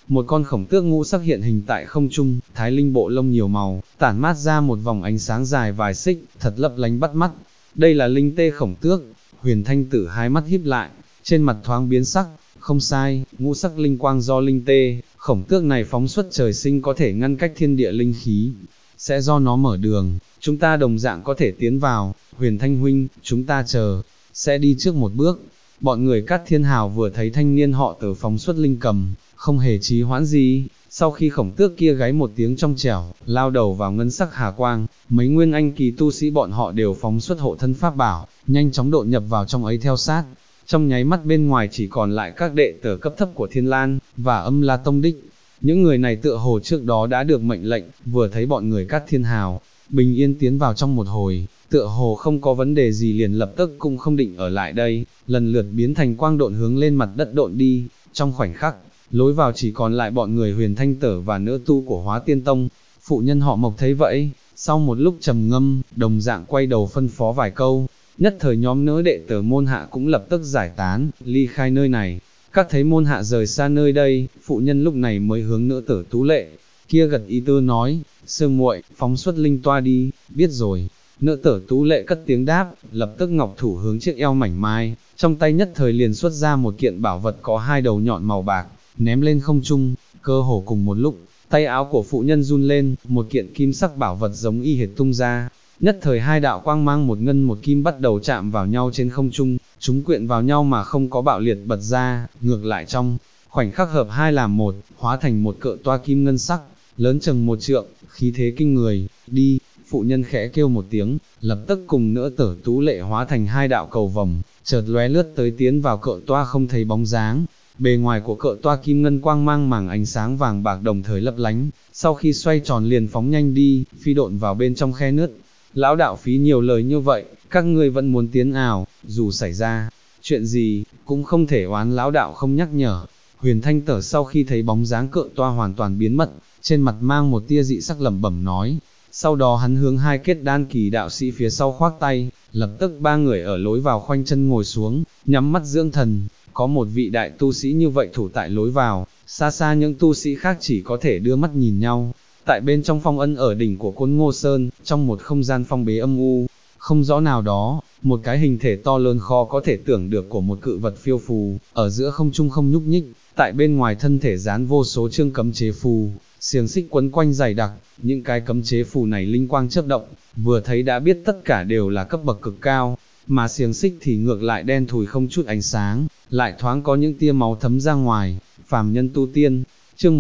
[SPEAKER 1] một con khổng tước ngũ sắc hiện hình tại không trung, thái linh bộ lông nhiều màu, tản mát ra một vòng ánh sáng dài vài xích, thật lấp lánh bắt mắt. Đây là linh tê khổng tước. Huyền Thanh Tử hai mắt híp lại, trên mặt thoáng biến sắc, không sai, ngũ sắc linh quang do linh tê, khổng tước này phóng xuất trời sinh có thể ngăn cách thiên địa linh khí, sẽ do nó mở đường, chúng ta đồng dạng có thể tiến vào. Huyền Thanh huynh, chúng ta sẽ đi trước một bước. Bọn người Cát Thiên Hào vừa thấy thanh niên họ Tử phóng xuất linh cầm, không hề trì hoãn gì, sau khi khổng tước kia gáy một tiếng trong trẻo, lao đầu vào ngân sắc hà quang, mấy nguyên anh kỳ tu sĩ bọn họ đều phóng xuất hộ thân pháp bảo, nhanh chóng đột nhập vào trong ấy theo sát. Trong nháy mắt bên ngoài chỉ còn lại các đệ tử cấp thấp của Thiên Lan và Âm La Tông đích. Những người này tựa hồ trước đó đã được mệnh lệnh, vừa thấy bọn người Cát Thiên Hào bình yên tiến vào trong một hồi, tựa hồ không có vấn đề gì liền lập tức cũng không định ở lại đây, lần lượt biến thành quang độn hướng lên mặt đất độn đi. Trong khoảnh khắc, lối vào chỉ còn lại bọn người Huyền Thanh Tử và nữ tu của Hóa Tiên Tông. Phụ nhân họ Mộc thấy vậy, sau một lúc trầm ngâm, đồng dạng quay đầu phân phó vài câu, nhất thời nhóm nữ đệ tử môn hạ cũng lập tức giải tán, ly khai nơi này. Các thấy môn hạ rời xa nơi đây, phụ nhân lúc này mới hướng nữ tử Tú Lệ kia gật ý tư nói, sương muội, phóng xuất linh toa đi. Biết rồi. Nữ tử Tú Lệ cất tiếng đáp, lập tức ngọc thủ hướng chiếc eo mảnh mai, trong tay nhất thời liền xuất ra một kiện bảo vật có hai đầu nhọn màu bạc, ném lên không trung. Cơ hồ cùng một lúc, tay áo của phụ nhân run lên, một kiện kim sắc bảo vật giống y hệt tung ra. Nhất thời hai đạo quang mang một ngân một kim bắt đầu chạm vào nhau trên không trung, chúng quyện vào nhau mà không có bạo liệt bật ra, ngược lại trong khoảnh khắc hợp hai làm một, hóa thành một cự toa kim ngân sắc, lớn chừng một trượng, khí thế kinh người. Đi. Phụ nhân khẽ kêu một tiếng, lập tức cùng nữ tử Tú Lệ hóa thành hai đạo cầu vồng, chợt lóe lướt tới tiến vào cự toa không thấy bóng dáng. Bề ngoài của cự toa kim ngân quang mang màng ánh sáng vàng bạc đồng thời lấp lánh, sau khi xoay tròn liền phóng nhanh đi, phi độn vào bên trong khe nứt. Lão đạo phí nhiều lời như vậy, các ngươi vẫn muốn tiến ào, dù xảy ra chuyện gì, cũng không thể oán lão đạo không nhắc nhở. Huyền Thanh Tử sau khi thấy bóng dáng cự toa hoàn toàn biến mất, trên mặt mang một tia dị sắc lẩm bẩm nói. Sau đó hắn hướng hai kết đan kỳ đạo sĩ phía sau khoác tay, lập tức ba người ở lối vào khoanh chân ngồi xuống, nhắm mắt dưỡng thần. Có một vị đại tu sĩ như vậy thủ tại lối vào, xa xa những tu sĩ khác chỉ có thể đưa mắt nhìn nhau. Tại bên trong phong ân ở đỉnh của Côn Ngô Sơn, trong một không gian phong bế âm u, không rõ nào đó, một cái hình thể to lớn khó có thể tưởng được của một cự vật phiêu phù, ở giữa không trung không nhúc nhích, tại bên ngoài thân thể dán vô số chương cấm chế phù, xiềng xích quấn quanh dày đặc, những cái cấm chế phù này linh quang chớp động, vừa thấy đã biết tất cả đều là cấp bậc cực cao, mà xiềng xích thì ngược lại đen thùi không chút ánh sáng, lại thoáng có những tia máu thấm ra ngoài. Phàm nhân tu tiên, chương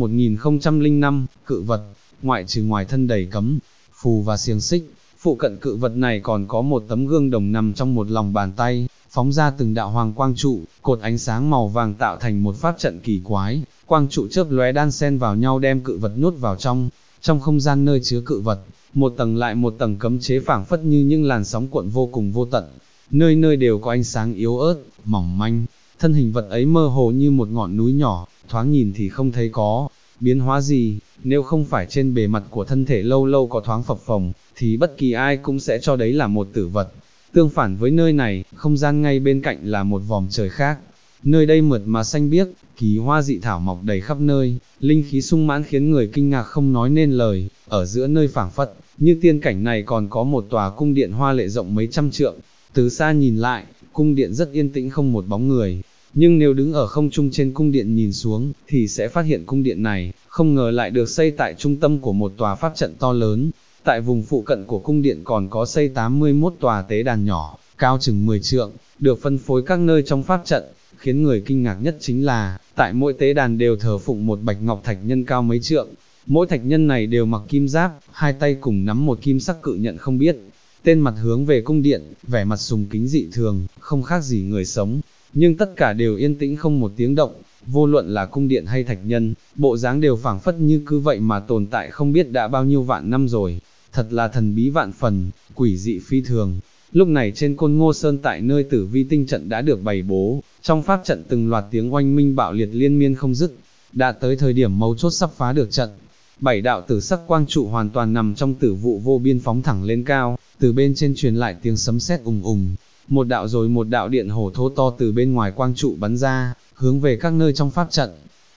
[SPEAKER 1] 1005, cự vật. Ngoại trừ ngoài thân đầy cấm phù và xiềng xích, phụ cận cự vật này còn có một tấm gương đồng nằm trong một lòng bàn tay, phóng ra từng đạo hoàng quang trụ, cột ánh sáng màu vàng tạo thành một pháp trận kỳ quái, quang trụ chớp lóe đan xen vào nhau đem cự vật nhốt vào trong không gian nơi chứa cự vật. Một tầng lại một tầng cấm chế phảng phất như những làn sóng cuộn vô cùng vô tận, nơi nơi đều có ánh sáng yếu ớt, mỏng manh, thân hình vật ấy mơ hồ như một ngọn núi nhỏ, thoáng nhìn thì không thấy có biến hóa gì, nếu không phải trên bề mặt của thân thể lâu lâu có thoáng phập phồng, thì bất kỳ ai cũng sẽ cho đấy là một tử vật. Tương phản với nơi này, không gian ngay bên cạnh là một vòm trời khác. Nơi đây mượt mà xanh biếc, kỳ hoa dị thảo mọc đầy khắp nơi, linh khí sung mãn khiến người kinh ngạc không nói nên lời. Ở giữa nơi phảng phất như tiên cảnh này còn có một tòa cung điện hoa lệ rộng mấy trăm trượng. Từ xa nhìn lại, cung điện rất yên tĩnh không một bóng người. Nhưng nếu đứng ở không trung trên cung điện nhìn xuống, thì sẽ phát hiện cung điện này, không ngờ lại được xây tại trung tâm của một tòa pháp trận to lớn. Tại vùng phụ cận của cung điện còn có xây 81 tòa tế đàn nhỏ, cao chừng 10 trượng, được phân phối các nơi trong pháp trận. Khiến người kinh ngạc nhất chính là, tại mỗi tế đàn đều thờ phụng một bạch ngọc thạch nhân cao mấy trượng. Mỗi thạch nhân này đều mặc kim giáp, hai tay cùng nắm một kim sắc cự nhận không biết tên, mặt hướng về cung điện, vẻ mặt sùng kính dị thường, không khác gì người sống. Nhưng tất cả đều yên tĩnh không một tiếng động, vô luận là cung điện hay thạch nhân, bộ dáng đều phảng phất như cứ vậy mà tồn tại không biết đã bao nhiêu vạn năm rồi, thật là thần bí vạn phần, quỷ dị phi thường. Lúc này trên Côn Ngô Sơn tại nơi Tử Vi tinh trận đã được bày bố, trong pháp trận từng loạt tiếng oanh minh bạo liệt liên miên không dứt, đã tới thời điểm mấu chốt sắp phá được trận. 7 đạo tử sắc quang trụ hoàn toàn nằm trong tử vụ vô biên phóng thẳng lên cao, từ bên trên truyền lại tiếng sấm sét ùng ùng. Một đạo rồi một đạo điện hổ thô to từ bên ngoài quang trụ bắn ra, hướng về các nơi trong pháp trận.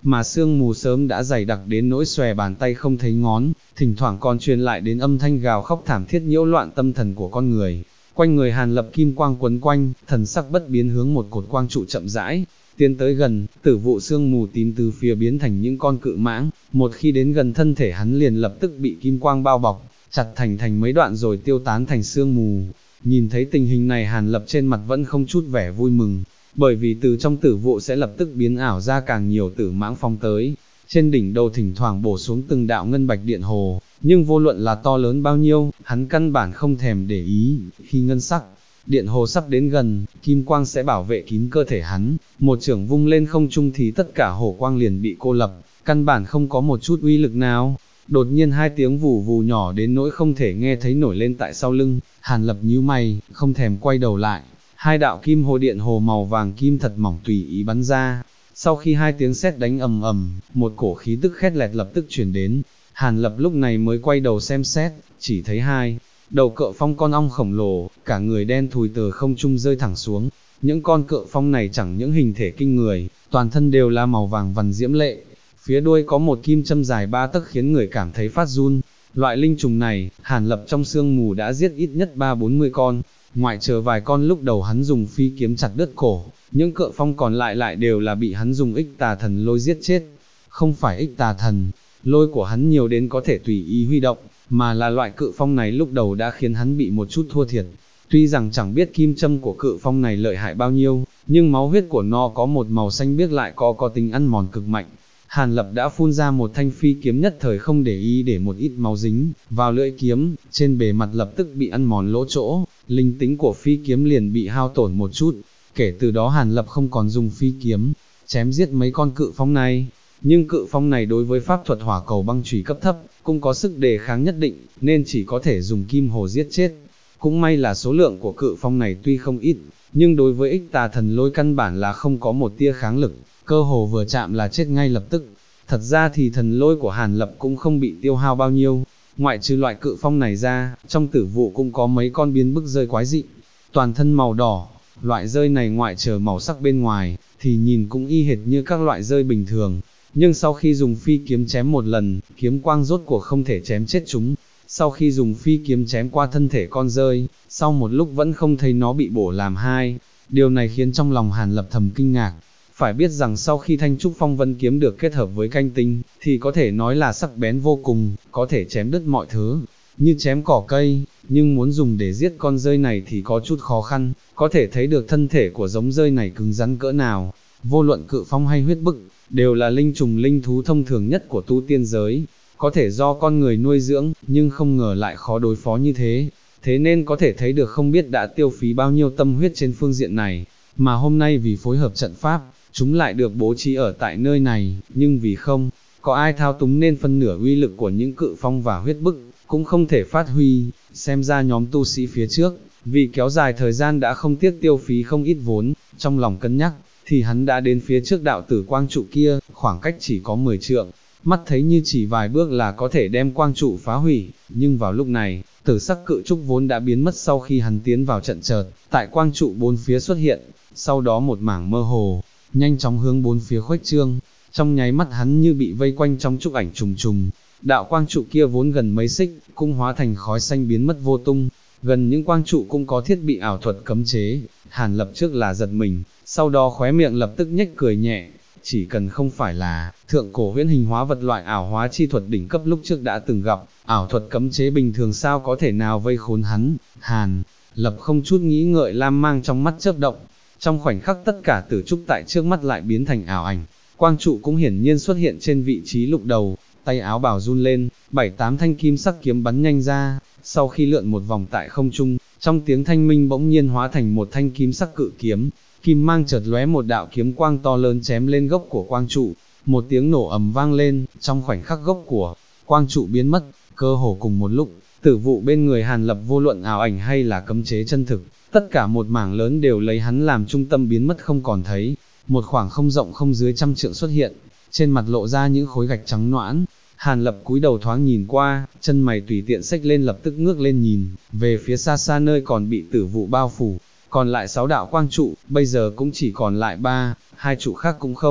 [SPEAKER 1] mà sương mù sớm đã dày đặc đến nỗi xòe bàn tay không thấy ngón, thỉnh thoảng còn truyền lại đến âm thanh gào khóc thảm thiết nhiễu loạn tâm thần của con người. Quanh người Hàn Lập kim quang quấn quanh, thần sắc bất biến hướng một cột quang trụ chậm rãi tiến tới gần. Tử vụ sương mù tím từ phía biến thành những con cự mãng, một khi đến gần thân thể hắn liền lập tức bị kim quang bao bọc, chặt thành mấy đoạn rồi tiêu tán thành sương mù. Nhìn thấy tình hình này Hàn Lập trên mặt vẫn không chút vẻ vui mừng, bởi vì từ trong tử vụ sẽ lập tức biến ảo ra càng nhiều tử mãng phong tới. Trên đỉnh đầu thỉnh thoảng bổ xuống từng đạo ngân bạch điện hồ, nhưng vô luận là to lớn bao nhiêu, hắn căn bản không thèm để ý. Khi ngân sắc điện hồ sắp đến gần, kim quang sẽ bảo vệ kín cơ thể hắn, một chưởng vung lên không trung thì tất cả hồ quang liền bị cô lập, căn bản không có một chút uy lực nào. Đột nhiên hai tiếng vù vù nhỏ đến nỗi không thể nghe thấy nổi lên tại sau lưng, Hàn Lập nhíu mày, không thèm quay đầu lại. Hai đạo kim hồ điện hồ màu vàng kim thật mỏng tùy ý bắn ra. Sau khi hai tiếng sét đánh ầm ầm, một cổ khí tức khét lẹt lập tức truyền đến. Hàn Lập lúc này mới quay đầu xem xét, chỉ thấy hai đầu cự phong con ong khổng lồ, cả người đen thùi từ không trung rơi thẳng xuống. Những con cự phong này chẳng những hình thể kinh người, toàn thân đều là màu vàng vằn diễm lệ. Phía đuôi có một kim châm dài 3 tấc khiến người cảm thấy phát run. Loại linh trùng này, Hàn Lập trong sương mù đã giết ít nhất 30-40 con, ngoại trừ vài con lúc đầu hắn dùng phi kiếm chặt đứt cổ, những cự phong còn lại đều là bị hắn dùng ích tà thần lôi giết chết. Không phải ích tà thần, lôi của hắn nhiều đến có thể tùy ý huy động, mà là loại cự phong này lúc đầu đã khiến hắn bị một chút thua thiệt. Tuy rằng chẳng biết kim châm của cự phong này lợi hại bao nhiêu, nhưng máu huyết của nó có một màu xanh biếc lại có tính ăn mòn cực mạnh. Hàn Lập đã phun ra một thanh phi kiếm nhất thời không để ý để một ít máu dính vào lưỡi kiếm, trên bề mặt lập tức bị ăn mòn lỗ chỗ, linh tính của phi kiếm liền bị hao tổn một chút. Kể từ đó Hàn Lập không còn dùng phi kiếm chém giết mấy con cự phong này, nhưng cự phong này đối với pháp thuật hỏa cầu băng chùy cấp thấp cũng có sức đề kháng nhất định, nên chỉ có thể dùng kim hồ giết chết. Cũng may là số lượng của cự phong này tuy không ít, nhưng đối với ích tà thần lôi căn bản là không có một tia kháng lực, cơ hồ vừa chạm là chết ngay lập tức. Thật ra thì thần lôi của Hàn Lập cũng không bị tiêu hao bao nhiêu, ngoại trừ loại cự phong này ra, trong tử vụ cũng có mấy con biến bức rơi quái dị, toàn thân màu đỏ. Loại rơi này ngoại trừ màu sắc bên ngoài, thì nhìn cũng y hệt như các loại rơi bình thường, nhưng sau khi dùng phi kiếm chém một lần, kiếm quang rốt cuộc không thể chém chết chúng. Sau khi dùng phi kiếm chém qua thân thể con rơi, sau một lúc vẫn không thấy nó bị bổ làm hai. Điều này khiến trong lòng Hàn Lập thầm kinh ngạc. Phải biết rằng sau khi thanh trúc phong vân kiếm được kết hợp với canh tinh, thì có thể nói là sắc bén vô cùng, có thể chém đứt mọi thứ, như chém cỏ cây, nhưng muốn dùng để giết con rơi này thì có chút khó khăn, có thể thấy được thân thể của giống rơi này cứng rắn cỡ nào. Vô luận cự phong hay huyết bức, đều là linh trùng linh thú thông thường nhất của tu tiên giới, có thể do con người nuôi dưỡng, nhưng không ngờ lại khó đối phó như thế. Thế nên có thể thấy được không biết đã tiêu phí bao nhiêu tâm huyết trên phương diện này, mà hôm nay vì phối hợp trận pháp, chúng lại được bố trí ở tại nơi này, nhưng vì không có ai thao túng nên phân nửa uy lực của những cự phong và huyết bức cũng không thể phát huy. Xem ra nhóm tu sĩ phía trước, vì kéo dài thời gian đã không tiếc tiêu phí không ít vốn. Trong lòng cân nhắc, thì hắn đã đến phía trước đạo tử quang trụ kia, khoảng cách chỉ có 10 trượng, mắt thấy như chỉ vài bước là có thể đem quang trụ phá hủy. Nhưng vào lúc này, tử sắc cự trúc vốn đã biến mất sau khi hắn tiến vào trận chợt, tại quang trụ bốn phía xuất hiện, sau đó một mảng mơ hồ, nhanh chóng hướng bốn phía khuếch trương. Trong nháy mắt hắn như bị vây quanh trong trúc ảnh trùng trùng, đạo quang trụ kia vốn gần mấy xích, cũng hóa thành khói xanh biến mất vô tung. Gần những quang trụ cũng có thiết bị ảo thuật cấm chế. Hàn Lập trước là giật mình, sau đó khóe miệng lập tức nhếch cười nhẹ. Chỉ cần không phải là thượng cổ huyễn hình hóa vật loại ảo hóa chi thuật đỉnh cấp lúc trước đã từng gặp, ảo thuật cấm chế bình thường sao có thể nào vây khốn hắn. Hàn Lập không chút nghĩ ngợi, lam mang trong mắt chớp động, trong khoảnh khắc tất cả tử trúc tại trước mắt lại biến thành ảo ảnh, quang trụ cũng hiển nhiên xuất hiện trên vị trí lúc đầu. Tay áo bào run lên, 7-8 thanh kim sắc kiếm bắn nhanh ra, sau khi lượn một vòng tại không trung, trong tiếng thanh minh bỗng nhiên hóa thành một thanh kim sắc cự kiếm, kim mang chợt lóe một đạo kiếm quang to lớn chém lên gốc của quang trụ, một tiếng nổ ầm vang lên, trong khoảnh khắc gốc của quang trụ biến mất. Cơ hồ cùng một lúc, tử vụ bên người Hàn Lập vô luận ảo ảnh hay là cấm chế chân thực, tất cả một mảng lớn đều lấy hắn làm trung tâm biến mất không còn thấy. Một khoảng không rộng không dưới 100 trượng xuất hiện, trên mặt lộ ra những khối gạch trắng nõn. Hàn Lập cúi đầu thoáng nhìn qua, chân mày tùy tiện xách lên, lập tức ngước lên nhìn về phía xa xa nơi còn bị tử vụ bao phủ. Còn lại 6 đạo quang trụ, bây giờ cũng chỉ còn lại 2 trụ khác cũng không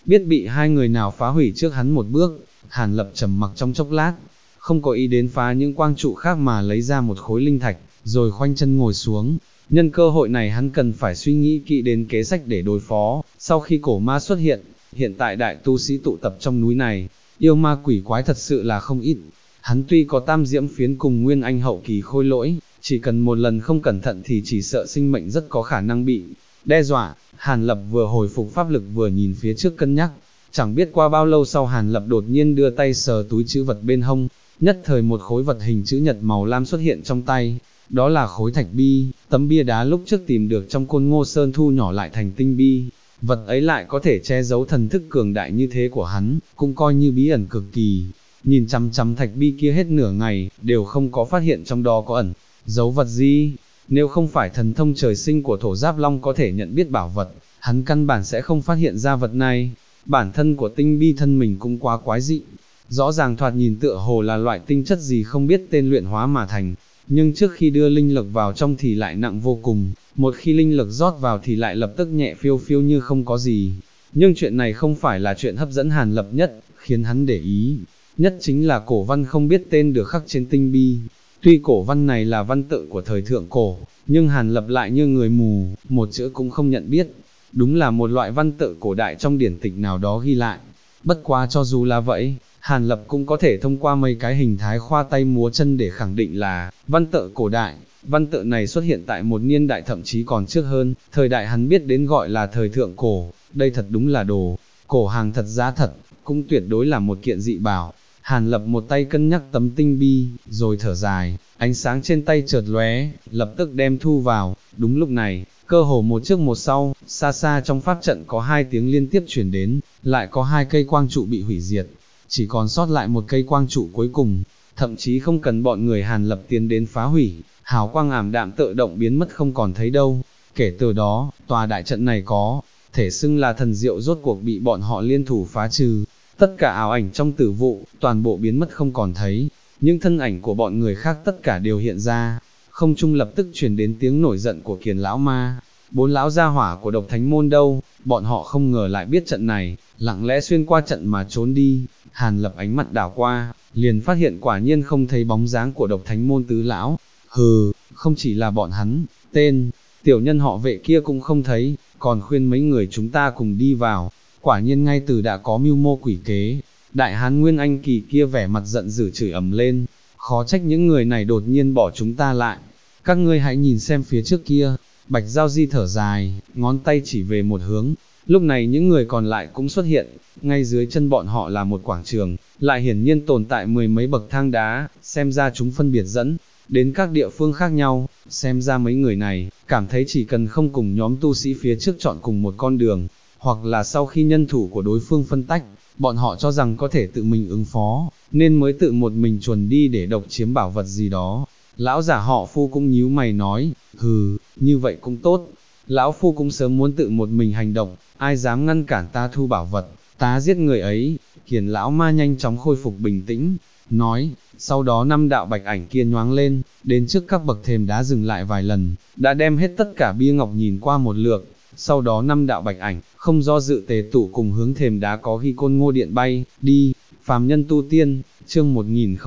[SPEAKER 1] biết bị hai người nào phá hủy trước hắn một bước. Hàn Lập trầm mặc trong chốc lát, không có ý đến phá những quang trụ khác mà lấy ra một khối linh thạch, rồi khoanh chân ngồi xuống. Nhân cơ hội này hắn cần phải suy nghĩ kỹ đến kế sách để đối phó. Sau khi cổ ma xuất hiện, hiện tại đại tu sĩ tụ tập trong núi này, yêu ma quỷ quái thật sự là không ít. Hắn tuy có tam diễm phiến cùng nguyên anh hậu kỳ khôi lỗi, chỉ cần một lần không cẩn thận thì chỉ sợ sinh mệnh rất có khả năng bị đe dọa. Hàn Lập vừa hồi phục pháp lực vừa nhìn phía trước cân nhắc. Chẳng biết qua bao lâu sau Hàn Lập đột nhiên đưa tay sờ túi trữ vật bên hông, nhất thời một khối vật hình chữ nhật màu lam xuất hiện trong tay. Đó là khối thạch bi, tấm bia đá lúc trước tìm được trong Côn Ngô Sơn thu nhỏ lại thành tinh bi. Vật ấy lại có thể che giấu thần thức cường đại như thế của hắn, cũng coi như bí ẩn cực kỳ. Nhìn chằm chằm thạch bi kia hết nửa ngày, đều không có phát hiện trong đó có ẩn giấu vật gì. Nếu không phải thần thông trời sinh của Thổ Giáp Long có thể nhận biết bảo vật, hắn căn bản sẽ không phát hiện ra vật này. Bản thân của tinh bi thân mình cũng quá quái dị, rõ ràng thoạt nhìn tựa hồ là loại tinh chất gì không biết tên luyện hóa mà thành, nhưng trước khi đưa linh lực vào trong thì lại nặng vô cùng, một khi linh lực rót vào thì lại lập tức nhẹ phiêu phiêu như không có gì. Nhưng chuyện này không phải là chuyện hấp dẫn Hàn Lập nhất, khiến hắn để ý nhất chính là cổ văn không biết tên được khắc trên tinh bi. Tuy cổ văn này là văn tự của thời thượng cổ, nhưng Hàn Lập lại như người mù, một chữ cũng không nhận biết. Đúng là một loại văn tự cổ đại trong điển tịch nào đó ghi lại. Bất quá cho dù là vậy, Hàn Lập cũng có thể thông qua mấy cái hình thái khoa tay múa chân để khẳng định là văn tự cổ đại. Văn tự này xuất hiện tại một niên đại thậm chí còn trước hơn, thời đại hắn biết đến gọi là thời thượng cổ. Đây thật đúng là đồ cổ hàng thật giá thật, cũng tuyệt đối là một kiện dị bảo. Hàn Lập một tay cân nhắc tấm tinh bi, rồi thở dài, ánh sáng trên tay chợt lóe, lập tức đem thu vào. Đúng lúc này, cơ hồ một trước một sau, xa xa trong pháp trận có hai tiếng liên tiếp chuyển đến, lại có hai cây quang trụ bị hủy diệt, chỉ còn sót lại một cây quang trụ cuối cùng, thậm chí không cần bọn người Hàn Lập tiến đến phá hủy, hào quang ảm đạm tự động biến mất không còn thấy đâu. Kể từ đó, tòa đại trận này có thể xưng là thần diệu rốt cuộc bị bọn họ liên thủ phá trừ. Tất cả ảo ảnh trong tử vụ, toàn bộ biến mất không còn thấy, những thân ảnh của bọn người khác tất cả đều hiện ra. Không trung lập tức truyền đến tiếng nổi giận của Kiền lão ma. Bốn lão gia hỏa của Độc Thánh Môn đâu? Bọn họ không ngờ lại biết trận này, lặng lẽ xuyên qua trận mà trốn đi. Hàn Lập ánh mặt đảo qua, liền phát hiện quả nhiên không thấy bóng dáng của Độc Thánh Môn tứ lão. Hừ, không chỉ là bọn hắn, tên tiểu nhân họ Vệ kia cũng không thấy, còn khuyên mấy người chúng ta cùng đi vào. Quả nhiên ngay từ đã có mưu mô quỷ kế. Đại hán Nguyên Anh kỳ kia vẻ mặt giận dữ chửi ầm lên, khó trách những người này đột nhiên bỏ chúng ta lại. Các ngươi hãy nhìn xem phía trước kia. Bạch Giao Di thở dài, ngón tay chỉ về một hướng. Lúc này những người còn lại cũng xuất hiện, ngay dưới chân bọn họ là một quảng trường, lại hiển nhiên tồn tại mười mấy bậc thang đá, xem ra chúng phân biệt dẫn đến các địa phương khác nhau. Xem ra mấy người này cảm thấy chỉ cần không cùng nhóm tu sĩ phía trước chọn cùng một con đường, hoặc là sau khi nhân thủ của đối phương phân tách, bọn họ cho rằng có thể tự mình ứng phó, nên mới tự một mình chuồn đi để độc chiếm bảo vật gì đó. Lão giả họ Phu cũng nhíu mày nói, hừ, như vậy cũng tốt. Lão Phu cũng sớm muốn tự một mình hành động, ai dám ngăn cản ta thu bảo vật, ta giết người ấy. Kiền lão ma nhanh chóng khôi phục bình tĩnh, nói, sau đó năm đạo bạch ảnh kia nhoáng lên, đến trước các bậc thềm đá dừng lại vài lần, đã đem hết tất cả bia ngọc nhìn qua một lượt. Sau đó năm đạo bạch ảnh, không do dự tề tụ cùng hướng thềm đá có ghi Côn Ngô Điện bay, đi. Phàm nhân tu tiên, chương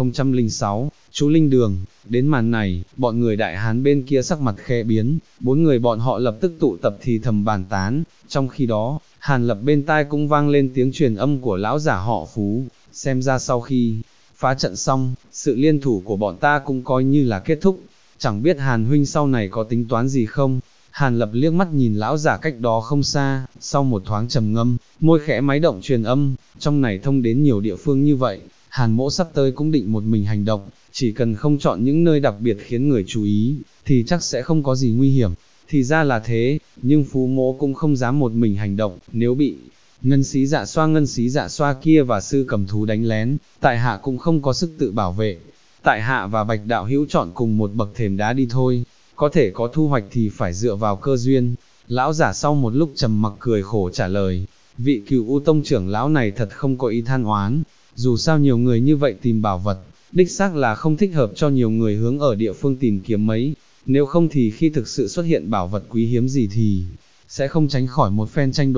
[SPEAKER 1] 1006, chú Linh Đường. Đến màn này, bọn người đại hán bên kia sắc mặt khẽ biến, bốn người bọn họ lập tức tụ tập thì thầm bàn tán. Trong khi đó, Hàn Lập bên tai cũng vang lên tiếng truyền âm của lão giả họ Phú, xem ra sau khi phá trận xong, sự liên thủ của bọn ta cũng coi như là kết thúc. Chẳng biết Hàn huynh sau này có tính toán gì không? Hàn Lập liếc mắt nhìn lão giả cách đó không xa, sau một thoáng trầm ngâm, môi khẽ máy động truyền âm, trong này thông đến nhiều địa phương như vậy, Hàn mỗ sắp tới cũng định một mình hành động, chỉ cần không chọn những nơi đặc biệt khiến người chú ý, thì chắc sẽ không có gì nguy hiểm. Thì ra là thế, nhưng Phú mỗ cũng không dám một mình hành động, nếu bị ngân xí dạ xoa kia và sư cầm thú đánh lén, tại hạ cũng không có sức tự bảo vệ. Tại hạ và Bạch đạo hữu chọn cùng một bậc thềm đá đi thôi, có thể có thu hoạch thì phải dựa vào cơ duyên. Lão giả sau một lúc trầm mặc cười khổ trả lời, vị Cửu U Tông trưởng lão này thật không có ý than oán, dù sao nhiều người như vậy tìm bảo vật, đích xác là không thích hợp cho nhiều người hướng ở địa phương tìm kiếm mấy, nếu không thì khi thực sự xuất hiện bảo vật quý hiếm gì thì sẽ không tránh khỏi một phen tranh đoạt.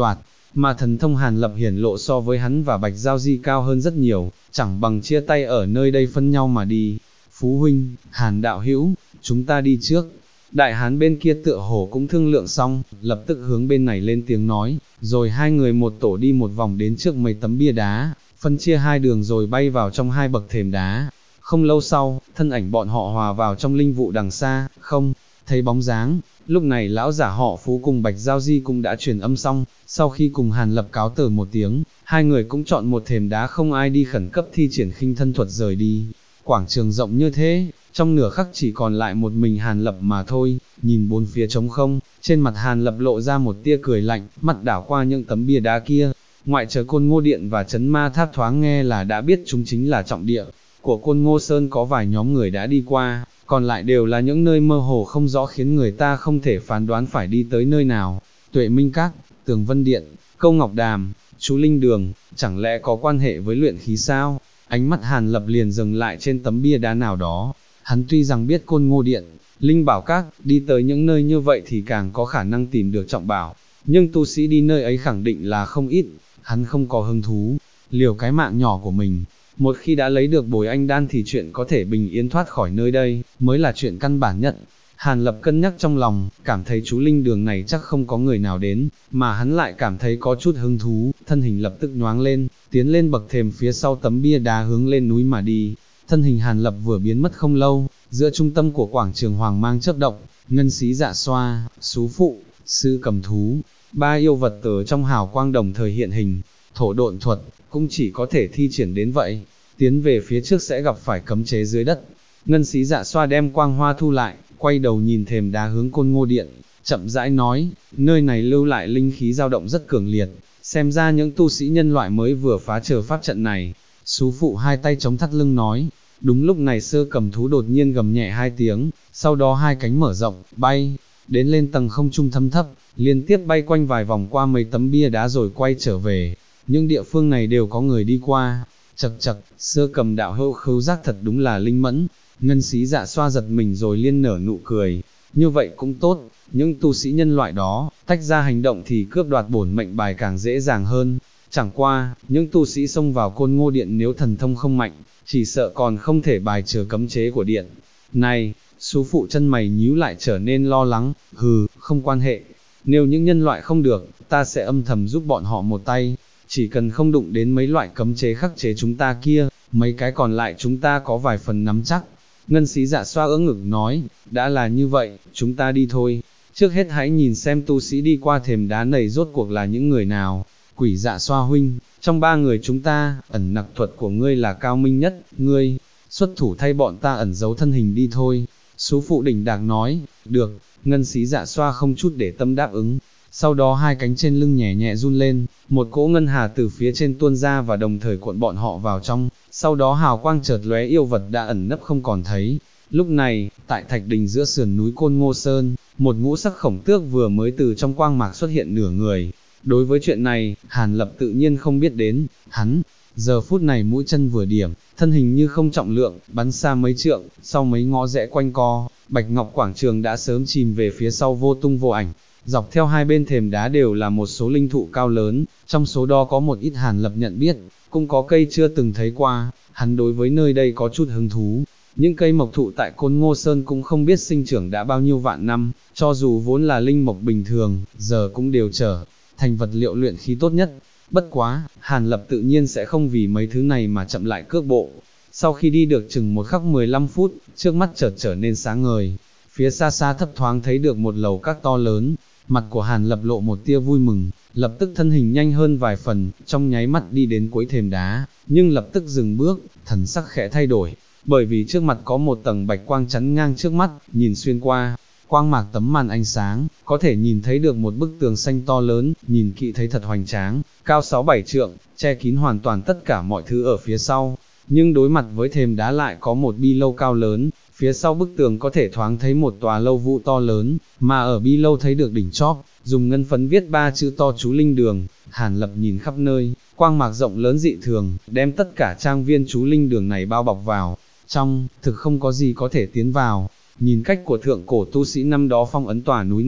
[SPEAKER 1] mà thần thông Hàn Lập hiển lộ so với hắn và Bạch Giao Di cao hơn rất nhiều, chẳng bằng chia tay ở nơi đây phân nhau mà đi. Phú huynh, Hàn đạo hữu, chúng ta đi trước. Đại hán bên kia tựa hồ cũng thương lượng xong, lập tức hướng bên này lên tiếng nói, rồi hai người một tổ đi một vòng đến trước mấy tấm bia đá, phân chia hai đường rồi bay vào trong hai bậc thềm đá. Không lâu sau, thân ảnh bọn họ hòa vào trong linh vụ đằng xa, không thấy bóng dáng. Lúc này lão giả họ Phú cùng Bạch Giao Di cũng đã truyền âm xong, sau khi cùng Hàn Lập cáo từ một tiếng, hai người cũng chọn một thềm đá không ai đi khẩn cấp thi triển khinh thân thuật rời đi. Quảng trường rộng như thế, trong nửa khắc chỉ còn lại một mình Hàn Lập mà thôi, nhìn bốn phía trống không, trên mặt Hàn Lập lộ ra một tia cười lạnh, mặt đảo qua những tấm bia đá kia, ngoại trừ Côn Ngô Điện và Trấn Ma Tháp thoáng nghe là đã biết chúng chính là trọng địa của Côn Ngô Sơn, có vài nhóm người đã đi qua, còn lại đều là những nơi mơ hồ không rõ khiến người ta không thể phán đoán phải đi tới nơi nào. Tuệ Minh Các, Tường Vân Điện, Câu Ngọc Đàm, Chú Linh Đường, chẳng lẽ có quan hệ với luyện khí sao? Ánh mắt Hàn Lập liền dừng lại trên tấm bia đá nào đó. Hắn tuy rằng biết Côn Ngô Điện, Linh Bảo Các, đi tới những nơi như vậy thì càng có khả năng tìm được trọng bảo, nhưng tu sĩ đi nơi ấy khẳng định là không ít, hắn không có hứng thú, liều cái mạng nhỏ của mình. Một khi đã lấy được bồi anh đan thì chuyện có thể bình yên thoát khỏi nơi đây, mới là chuyện căn bản nhất. Hàn Lập cân nhắc trong lòng, cảm thấy chú Linh Đường này chắc không có người nào đến, mà hắn lại cảm thấy có chút hứng thú, thân hình lập tức nhoáng lên, tiến lên bậc thềm phía sau tấm bia đá hướng lên núi mà đi. Thân hình Hàn Lập vừa biến mất không lâu, giữa trung tâm của quảng trường hoàng mang chớp động, ngân xí dạ xoa, xú phụ, sư cầm thú, ba yêu vật từ trong hào quang đồng thời hiện hình. Thổ độn thuật, cũng chỉ có thể thi triển đến vậy, tiến về phía trước sẽ gặp phải cấm chế dưới đất. Ngân xí dạ xoa đem quang hoa thu lại, quay đầu nhìn thềm đá hướng Côn Ngô Điện, chậm rãi nói, nơi này lưu lại linh khí dao động rất cường liệt, xem ra những tu sĩ nhân loại mới vừa phá trừ pháp trận này. Sú phụ hai tay chống thắt lưng nói. Đúng lúc này sơ cầm thú đột nhiên gầm nhẹ hai tiếng, sau đó hai cánh mở rộng, bay, đến lên tầng không trung thâm thấp, liên tiếp bay quanh vài vòng qua mấy tấm bia đá rồi quay trở về. Những địa phương này đều có người đi qua. Chật chật, sơ cầm đạo hữu khứu giác thật đúng là linh mẫn. Ngân xí dạ xoa giật mình rồi liên nở nụ cười. Như vậy cũng tốt, những tu sĩ nhân loại đó, tách ra hành động thì cướp đoạt bổn mệnh bài càng dễ dàng hơn. Chẳng qua, những tu sĩ xông vào Côn Ngô Điện nếu thần thông không mạnh, chỉ sợ còn không thể bài trừ cấm chế của điện. Này, sú phụ chân mày nhíu lại trở nên lo lắng, hừ, không quan hệ. Nếu những nhân loại không được, ta sẽ âm thầm giúp bọn họ một tay. Chỉ cần không đụng đến mấy loại cấm chế khắc chế chúng ta kia, mấy cái còn lại chúng ta có vài phần nắm chắc. Ngân xí dạ xoa ưỡn ngực nói, đã là như vậy, chúng ta đi thôi. Trước hết hãy nhìn xem tu sĩ đi qua thềm đá này rốt cuộc là những người nào. Quỷ dạ xoa huynh, trong ba người chúng ta, ẩn nặc thuật của ngươi là cao minh nhất, ngươi, xuất thủ thay bọn ta ẩn giấu thân hình đi thôi. Sú phụ đỉnh đạc nói, được, ngân xí dạ xoa không chút để tâm đáp ứng. Sau đó hai cánh trên lưng nhẹ nhẹ run lên, một cỗ ngân hà từ phía trên tuôn ra và đồng thời cuộn bọn họ vào trong, sau đó hào quang chợt lóe, yêu vật đã ẩn nấp không còn thấy. Lúc này, tại thạch đình giữa sườn núi Côn Ngô Sơn, một ngũ sắc khổng tước vừa mới từ trong quang mạc xuất hiện nửa người. Đối với chuyện này, Hàn Lập tự nhiên không biết đến, hắn, giờ phút này mũi chân vừa điểm, thân hình như không trọng lượng, bắn xa mấy trượng, sau mấy ngõ rẽ quanh co, Bạch Ngọc Quảng Trường đã sớm chìm về phía sau vô tung vô ảnh. Dọc theo hai bên thềm đá đều là một số linh thụ cao lớn, trong số đó có một ít Hàn Lập nhận biết, cũng có cây chưa từng thấy qua, hắn đối với nơi đây có chút hứng thú. Những cây mộc thụ tại Côn Ngô Sơn cũng không biết sinh trưởng đã bao nhiêu vạn năm, cho dù vốn là linh mộc bình thường, giờ cũng đều trở thành vật liệu luyện khí tốt nhất. Bất quá, Hàn Lập tự nhiên sẽ không vì mấy thứ này mà chậm lại cước bộ. Sau khi đi được chừng một khắc 15 phút, trước mắt chợt trở nên sáng ngời. Phía xa xa thấp thoáng thấy được một lầu các to lớn, mặt của Hàn Lập lộ một tia vui mừng, lập tức thân hình nhanh hơn vài phần, trong nháy mắt đi đến cuối thềm đá, nhưng lập tức dừng bước, thần sắc khẽ thay đổi, bởi vì trước mặt có một tầng bạch quang chắn ngang trước mắt, nhìn xuyên qua, quang mạc tấm màn ánh sáng, có thể nhìn thấy được một bức tường xanh to lớn, nhìn kỹ thấy thật hoành tráng, cao 6-7 trượng, che kín hoàn toàn tất cả mọi thứ ở phía sau, nhưng đối mặt với thềm đá lại có một bi lâu cao lớn. Phía sau bức tường có thể thoáng thấy một tòa lâu vũ to lớn, mà ở bi lâu thấy được đỉnh chóp, dùng ngân phấn viết 3 chữ to chú Linh Đường. Hàn Lập nhìn khắp nơi, quang mạc rộng lớn dị thường, đem tất cả trang viên chú Linh Đường này bao bọc vào. Trong, thực không có gì có thể tiến vào. Nhìn cách của thượng cổ tu sĩ năm đó phong ấn tòa núi này,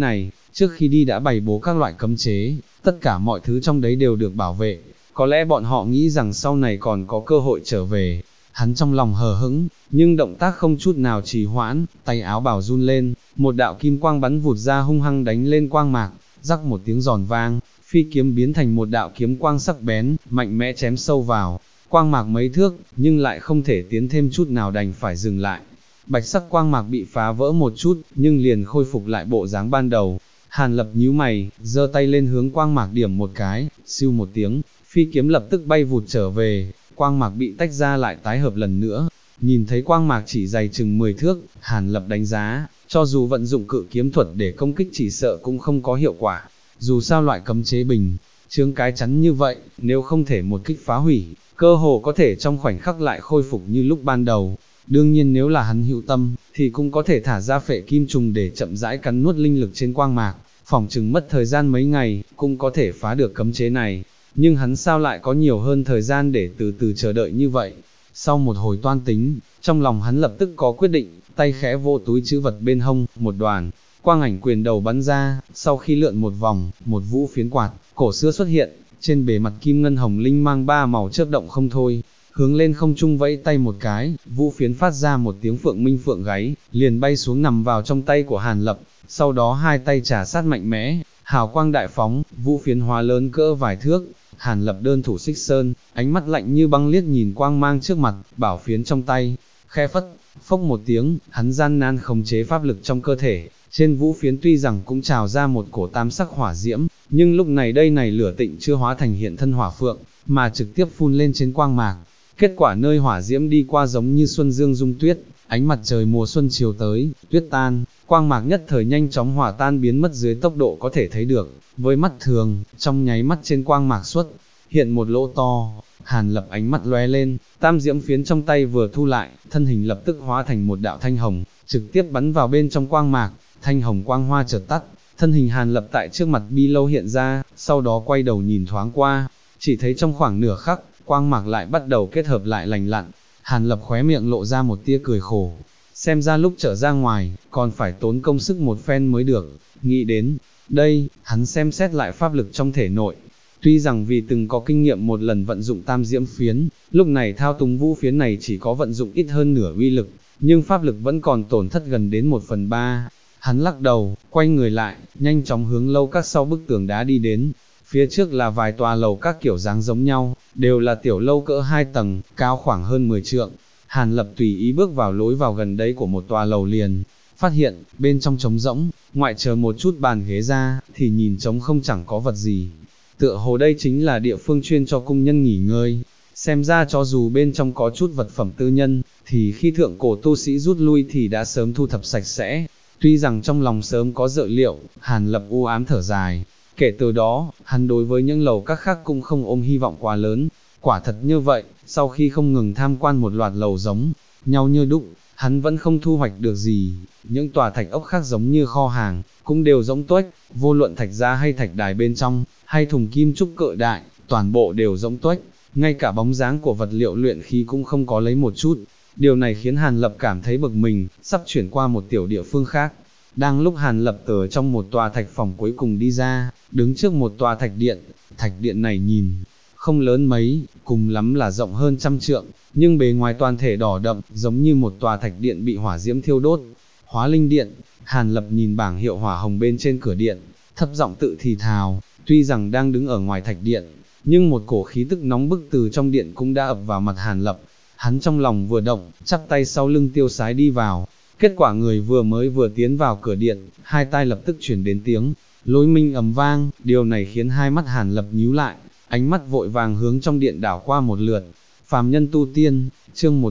[SPEAKER 1] trước khi đi đã bày bố các loại cấm chế, tất cả mọi thứ trong đấy đều được bảo vệ, có lẽ bọn họ nghĩ rằng sau này còn có cơ hội trở về. Hắn trong lòng hờ hững, nhưng động tác không chút nào trì hoãn, tay áo bào run lên, một đạo kim quang bắn vụt ra hung hăng đánh lên quang mạc, rắc một tiếng giòn vang, phi kiếm biến thành một đạo kiếm quang sắc bén, mạnh mẽ chém sâu vào, quang mạc mấy thước, nhưng lại không thể tiến thêm chút nào đành phải dừng lại. Bạch sắc quang mạc bị phá vỡ một chút, nhưng liền khôi phục lại bộ dáng ban đầu. Hàn Lập nhíu mày, giơ tay lên hướng quang mạc điểm một cái, siêu một tiếng, phi kiếm lập tức bay vụt trở về, quang mạc bị tách ra lại tái hợp lần nữa. Nhìn thấy quang mạc chỉ dày chừng 10 thước, Hàn Lập đánh giá, cho dù vận dụng cự kiếm thuật để công kích chỉ sợ cũng không có hiệu quả. Dù sao loại cấm chế bình, chướng cái chắn như vậy, nếu không thể một kích phá hủy, cơ hồ có thể trong khoảnh khắc lại khôi phục như lúc ban đầu. Đương nhiên nếu là hắn hữu tâm, thì cũng có thể thả ra phệ kim trùng để chậm rãi cắn nuốt linh lực trên quang mạc, phỏng chừng mất thời gian mấy ngày, cũng có thể phá được cấm chế này. Nhưng hắn sao lại có nhiều hơn thời gian để từ từ chờ đợi như vậy? Sau một hồi toan tính, trong lòng hắn lập tức có quyết định, tay khẽ vô túi trữ vật bên hông, một đoàn quang ảnh quyền đầu bắn ra, sau khi lượn một vòng, một vũ phiến quạt cổ xưa xuất hiện, trên bề mặt kim ngân hồng linh mang ba màu chớp động không thôi, hướng lên không trung vẫy tay một cái, vũ phiến phát ra một tiếng phượng minh phượng gáy, liền bay xuống nằm vào trong tay của Hàn Lập, sau đó hai tay trà sát mạnh mẽ, hào quang đại phóng, vũ phiến hóa lớn cỡ vài thước. Hàn Lập đơn thủ xích sơn, ánh mắt lạnh như băng liếc nhìn quang mang trước mặt, bảo phiến trong tay, khe phất, phốc một tiếng, hắn gian nan khống chế pháp lực trong cơ thể, trên vũ phiến tuy rằng cũng trào ra một cổ tam sắc hỏa diễm, nhưng lúc này đây này lửa tịnh chưa hóa thành hiện thân hỏa phượng, mà trực tiếp phun lên trên quang mạc. Kết quả nơi hỏa diễm đi qua giống như xuân dương dung tuyết, ánh mặt trời mùa xuân chiều tới, tuyết tan, quang mạc nhất thời nhanh chóng hỏa tan biến mất dưới tốc độ có thể thấy được, với mắt thường, trong nháy mắt trên quang mạc xuất hiện một lỗ to. Hàn Lập ánh mắt lóe lên, tam diễm phiến trong tay vừa thu lại, thân hình lập tức hóa thành một đạo thanh hồng, trực tiếp bắn vào bên trong quang mạc, thanh hồng quang hoa chợt tắt, thân hình Hàn Lập tại trước mặt bi lâu hiện ra, sau đó quay đầu nhìn thoáng qua, chỉ thấy trong khoảng nửa khắc, quang mạc lại bắt đầu kết hợp lại lành lặn. Hàn Lập khóe miệng lộ ra một tia cười khổ, xem ra lúc trở ra ngoài, còn phải tốn công sức một phen mới được. Nghĩ đến đây, hắn xem xét lại pháp lực trong thể nội. Tuy rằng vì từng có kinh nghiệm một lần vận dụng tam diễm phiến, lúc này thao túng vũ phiến này chỉ có vận dụng ít hơn nửa uy lực, nhưng pháp lực vẫn còn tổn thất gần đến 1/3. Hắn lắc đầu, quay người lại, nhanh chóng hướng lâu các sau bức tường đá đi đến. Phía trước là vài tòa lầu các kiểu dáng giống nhau, đều là tiểu lâu cỡ 2 tầng, cao khoảng hơn 10 trượng. Hàn Lập tùy ý bước vào lối vào gần đấy của một tòa lầu liền, phát hiện, bên trong trống rỗng, ngoại trừ một chút bàn ghế ra, thì nhìn trống không chẳng có vật gì. Tựa hồ đây chính là địa phương chuyên cho cung nhân nghỉ ngơi. Xem ra cho dù bên trong có chút vật phẩm tư nhân, thì khi thượng cổ tu sĩ rút lui thì đã sớm thu thập sạch sẽ. Tuy rằng trong lòng sớm có dự liệu, Hàn Lập u ám thở dài. Kể từ đó, hắn đối với những lầu các khác cũng không ôm hy vọng quá lớn. Quả thật như vậy, sau khi không ngừng tham quan một loạt lầu giống nhau như đúc, hắn vẫn không thu hoạch được gì. Những tòa thạch ốc khác giống như kho hàng, cũng đều rỗng tuếch, vô luận thạch giá hay thạch đài bên trong, hay thùng kim trúc cự đại, toàn bộ đều rỗng tuếch, ngay cả bóng dáng của vật liệu luyện khí cũng không có lấy một chút. Điều này khiến Hàn Lập cảm thấy bực mình, sắp chuyển qua một tiểu địa phương khác. Đang lúc Hàn Lập từ trong một tòa thạch phòng cuối cùng đi ra, đứng trước một tòa thạch điện này nhìn không lớn mấy, cùng lắm là rộng hơn 100 trượng, nhưng bề ngoài toàn thể đỏ đậm, giống như một tòa thạch điện bị hỏa diễm thiêu đốt. Hóa linh điện. Hàn Lập nhìn bảng hiệu hỏa hồng bên trên cửa điện, thấp giọng tự thì thào, tuy rằng đang đứng ở ngoài thạch điện, nhưng một cổ khí tức nóng bức từ trong điện cũng đã ập vào mặt Hàn Lập. Hắn trong lòng vừa động, chắp tay sau lưng tiêu sái đi vào. Kết quả người vừa tiến vào cửa điện, hai tai lập tức chuyển đến tiếng lôi minh ầm vang, điều này khiến hai mắt Hàn Lập nhíu lại, ánh mắt vội vàng hướng trong điện đảo qua một lượt. Phàm nhân tu tiên, chương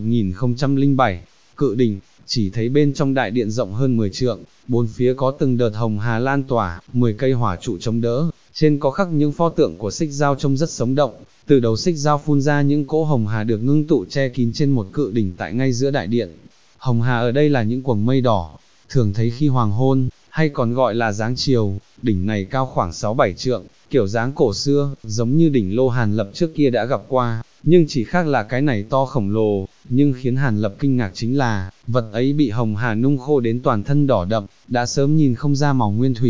[SPEAKER 1] 1007, cự đỉnh. Chỉ thấy bên trong đại điện rộng hơn 10 trượng, bốn phía có từng đợt hồng hà lan tỏa, 10 cây hỏa trụ chống đỡ, trên có khắc những pho tượng của xích dao trông rất sống động, từ đầu xích dao phun ra những cỗ hồng hà được ngưng tụ che kín trên một cự đỉnh tại ngay giữa đại điện. Hồng hà ở đây là những quầng mây đỏ, thường thấy khi hoàng hôn, hay còn gọi là dáng chiều. Đỉnh này cao khoảng 6-7 trượng, kiểu dáng cổ xưa, giống như đỉnh lô Hàn Lập trước kia đã gặp qua, nhưng chỉ khác là cái này to khổng lồ. Nhưng khiến Hàn Lập kinh ngạc chính là, vật ấy bị hồng hà nung khô đến toàn thân đỏ đậm, đã sớm nhìn không ra màu nguyên thủy.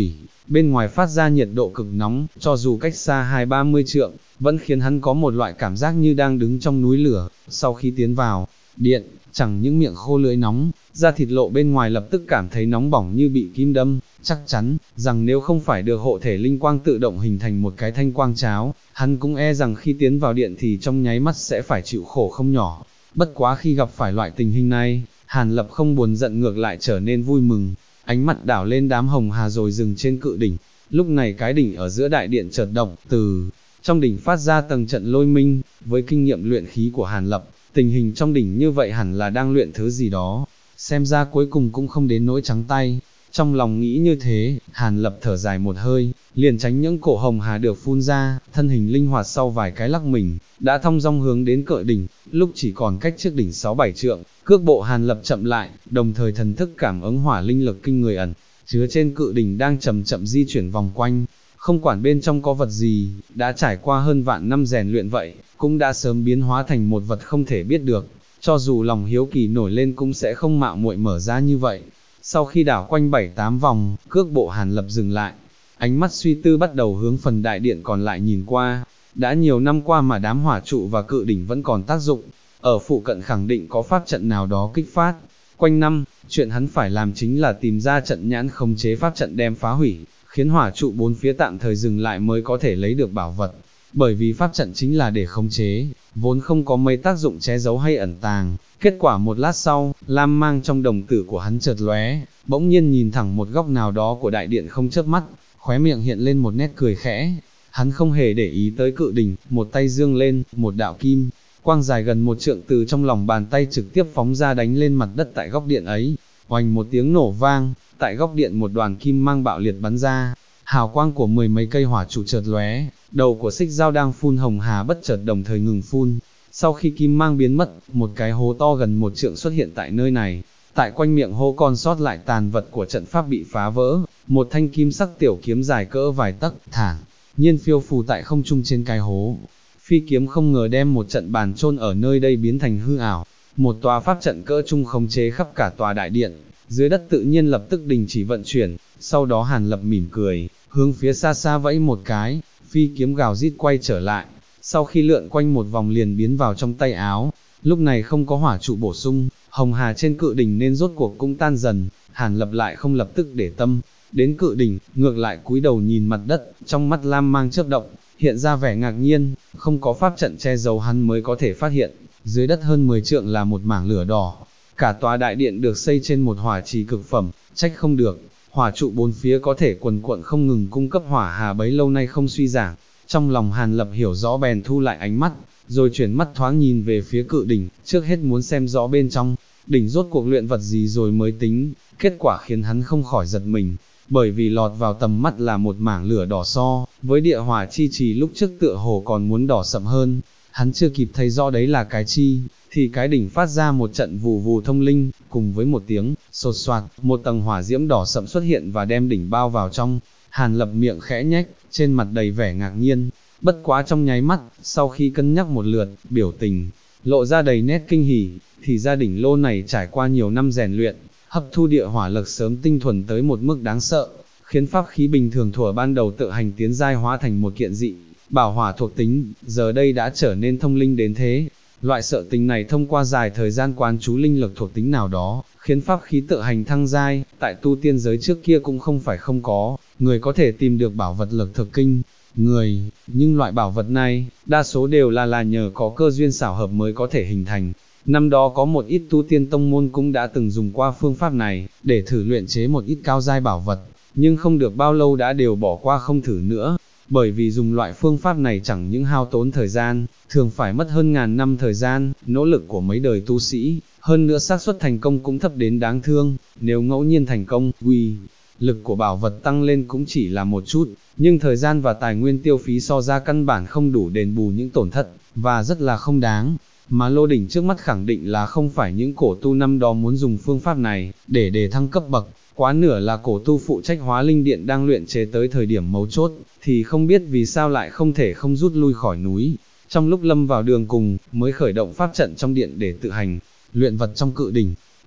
[SPEAKER 1] bên ngoài phát ra nhiệt độ cực nóng, cho dù cách xa 20-30 trượng, vẫn khiến hắn có một loại cảm giác như đang đứng trong núi lửa. Sau khi tiến vào điện, chẳng những miệng khô lưỡi nóng, da thịt lộ bên ngoài lập tức cảm thấy nóng bỏng như bị kim đâm, chắc chắn rằng nếu không phải được hộ thể linh quang tự động hình thành một cái thanh quang cháo, hắn cũng e rằng khi tiến vào điện thì trong nháy mắt sẽ phải chịu khổ không nhỏ. Bất quá khi gặp phải loại tình hình này, Hàn Lập không buồn giận ngược lại trở nên vui mừng, ánh mặt đảo lên đám hồng hà rồi dừng trên cự đỉnh. Lúc này cái đỉnh ở giữa đại điện chợt động, từ trong đỉnh phát ra từng trận lôi minh. Với kinh nghiệm luyện khí của Hàn Lập, tình hình trong đỉnh như vậy hẳn là đang luyện thứ gì đó, xem ra cuối cùng cũng không đến nỗi trắng tay. Trong lòng nghĩ như thế, Hàn Lập thở dài một hơi, liền tránh những cổ hồng hà được phun ra, thân hình linh hoạt sau vài cái lắc mình, đã thong dong hướng đến cự đỉnh. Lúc chỉ còn cách trước đỉnh 6-7 trượng, cước bộ Hàn Lập chậm lại, đồng thời thần thức cảm ứng hỏa linh lực kinh người ẩn chứa trên cự đỉnh đang chậm chậm di chuyển vòng quanh. Không quản bên trong có vật gì, đã trải qua hơn vạn năm rèn luyện vậy, cũng đã sớm biến hóa thành một vật không thể biết được. Cho dù lòng hiếu kỳ nổi lên cũng sẽ không mạo muội mở ra như vậy. Sau khi đảo quanh 7-8 vòng, cước bộ Hàn Lập dừng lại, ánh mắt suy tư bắt đầu hướng phần đại điện còn lại nhìn qua. Đã nhiều năm qua mà đám hỏa trụ và cự đỉnh vẫn còn tác dụng, ở phụ cận khẳng định có pháp trận nào đó kích phát. Quanh năm, chuyện hắn phải làm chính là tìm ra trận nhãn khống chế pháp trận đem phá hủy, khiến hỏa trụ bốn phía tạm thời dừng lại mới có thể lấy được bảo vật. Bởi vì pháp trận chính là để khống chế, vốn không có mấy tác dụng che giấu hay ẩn tàng. Kết quả một lát sau, lam mang trong đồng tử của hắn chợt lóe, bỗng nhiên nhìn thẳng một góc nào đó của đại điện không chớp mắt, khóe miệng hiện lên một nét cười khẽ. Hắn không hề để ý tới cự đỉnh, một tay dương lên, một đạo kim quang dài gần 1 trượng từ trong lòng bàn tay trực tiếp phóng ra đánh lên mặt đất tại góc điện ấy. Oanh một tiếng nổ vang, tại góc điện một đoàn kim mang bạo liệt bắn ra, hào quang của 10 mấy cây hỏa trụ chợt lóe, đầu của xích dao đang phun hồng hà bất chợt đồng thời ngừng phun. Sau khi kim mang biến mất, một cái hố to gần 1 trượng xuất hiện tại nơi này. Tại quanh miệng hố còn sót lại tàn vật của trận pháp bị phá vỡ, một thanh kim sắc tiểu kiếm dài cỡ vài tấc, thẳng nhiên phiêu phù tại không trung trên cái hố. Phi kiếm không ngờ đem một trận bàn chôn ở nơi đây biến thành hư ảo. Một tòa pháp trận cỡ trung khống chế khắp cả tòa đại điện, dưới đất tự nhiên lập tức đình chỉ vận chuyển. Sau đó Hàn Lập mỉm cười, hướng phía xa xa vẫy một cái, phi kiếm gào rít quay trở lại. Sau khi lượn quanh một vòng liền biến vào trong tay áo. Lúc này không có hỏa trụ bổ sung, hồng hà trên cự đỉnh nên rốt cuộc cũng tan dần. Hàn Lập lại không lập tức để tâm đến cự đỉnh, ngược lại cúi đầu nhìn mặt đất, trong mắt lam mang chớp động, hiện ra vẻ ngạc nhiên. Không có pháp trận che giấu hắn mới có thể phát hiện, dưới đất hơn 10 trượng là một mảng lửa đỏ. Cả tòa đại điện được xây trên một hỏa trì cực phẩm, trách không được, hỏa trụ bốn phía có thể quần quận không ngừng cung cấp hỏa hà bấy lâu nay không suy giảm. Trong lòng Hàn Lập hiểu rõ bèn thu lại ánh mắt, rồi chuyển mắt thoáng nhìn về phía cự đỉnh, trước hết muốn xem rõ bên trong đỉnh rốt cuộc luyện vật gì rồi mới tính. Kết quả khiến hắn không khỏi giật mình, bởi vì lọt vào tầm mắt là một mảng lửa đỏ so với địa hỏa chi trì lúc trước tựa hồ còn muốn đỏ sậm hơn. Hắn chưa kịp thấy rõ đấy là cái chi, thì cái đỉnh phát ra một trận vù vù thông linh, cùng với một tiếng sột soạt, một tầng hỏa diễm đỏ sậm xuất hiện và đem đỉnh bao vào trong. Hàn Lập miệng khẽ nhếch, trên mặt đầy vẻ ngạc nhiên. Bất quá trong nháy mắt, sau khi cân nhắc một lượt, biểu tình lộ ra đầy nét kinh hỉ. Thì gia đỉnh lô này trải qua nhiều năm rèn luyện, hấp thu địa hỏa lực sớm tinh thuần tới một mức đáng sợ, khiến pháp khí bình thường thuở ban đầu tự hành tiến giai hóa thành một kiện dị bảo hỏa thuộc tính, giờ đây đã trở nên thông linh đến thế. Loại sợ tính này thông qua dài thời gian quán chú linh lực thuộc tính nào đó, khiến pháp khí tự hành thăng giai. Tại tu tiên giới trước kia cũng không phải không có người có thể tìm được bảo vật lực thực kinh người, nhưng loại bảo vật này, đa số đều là nhờ có cơ duyên xảo hợp mới có thể hình thành. Năm đó có một ít tu tiên tông môn cũng đã từng dùng qua phương pháp này, để thử luyện chế một ít cao giai bảo vật, nhưng không được bao lâu đã đều bỏ qua không thử nữa, bởi vì dùng loại phương pháp này chẳng những hao tốn thời gian, thường phải mất hơn ngàn năm thời gian, nỗ lực của mấy đời tu sĩ, hơn nữa xác suất thành công cũng thấp đến đáng thương. Nếu ngẫu nhiên thành công, uy lực của bảo vật tăng lên cũng chỉ là một chút, nhưng thời gian và tài nguyên tiêu phí so ra căn bản không đủ đền bù những tổn thất, và rất là không đáng. Mà lô đỉnh trước mắt khẳng định là không phải những cổ tu năm đó muốn dùng phương pháp này để thăng cấp bậc, quá nửa là cổ tu phụ trách hóa linh điện đang luyện chế tới thời điểm mấu chốt, thì không biết vì sao lại không thể không rút lui khỏi núi. Trong lúc lâm vào đường cùng, mới khởi động pháp trận trong điện để tự hành luyện vật trong cự đỉnh.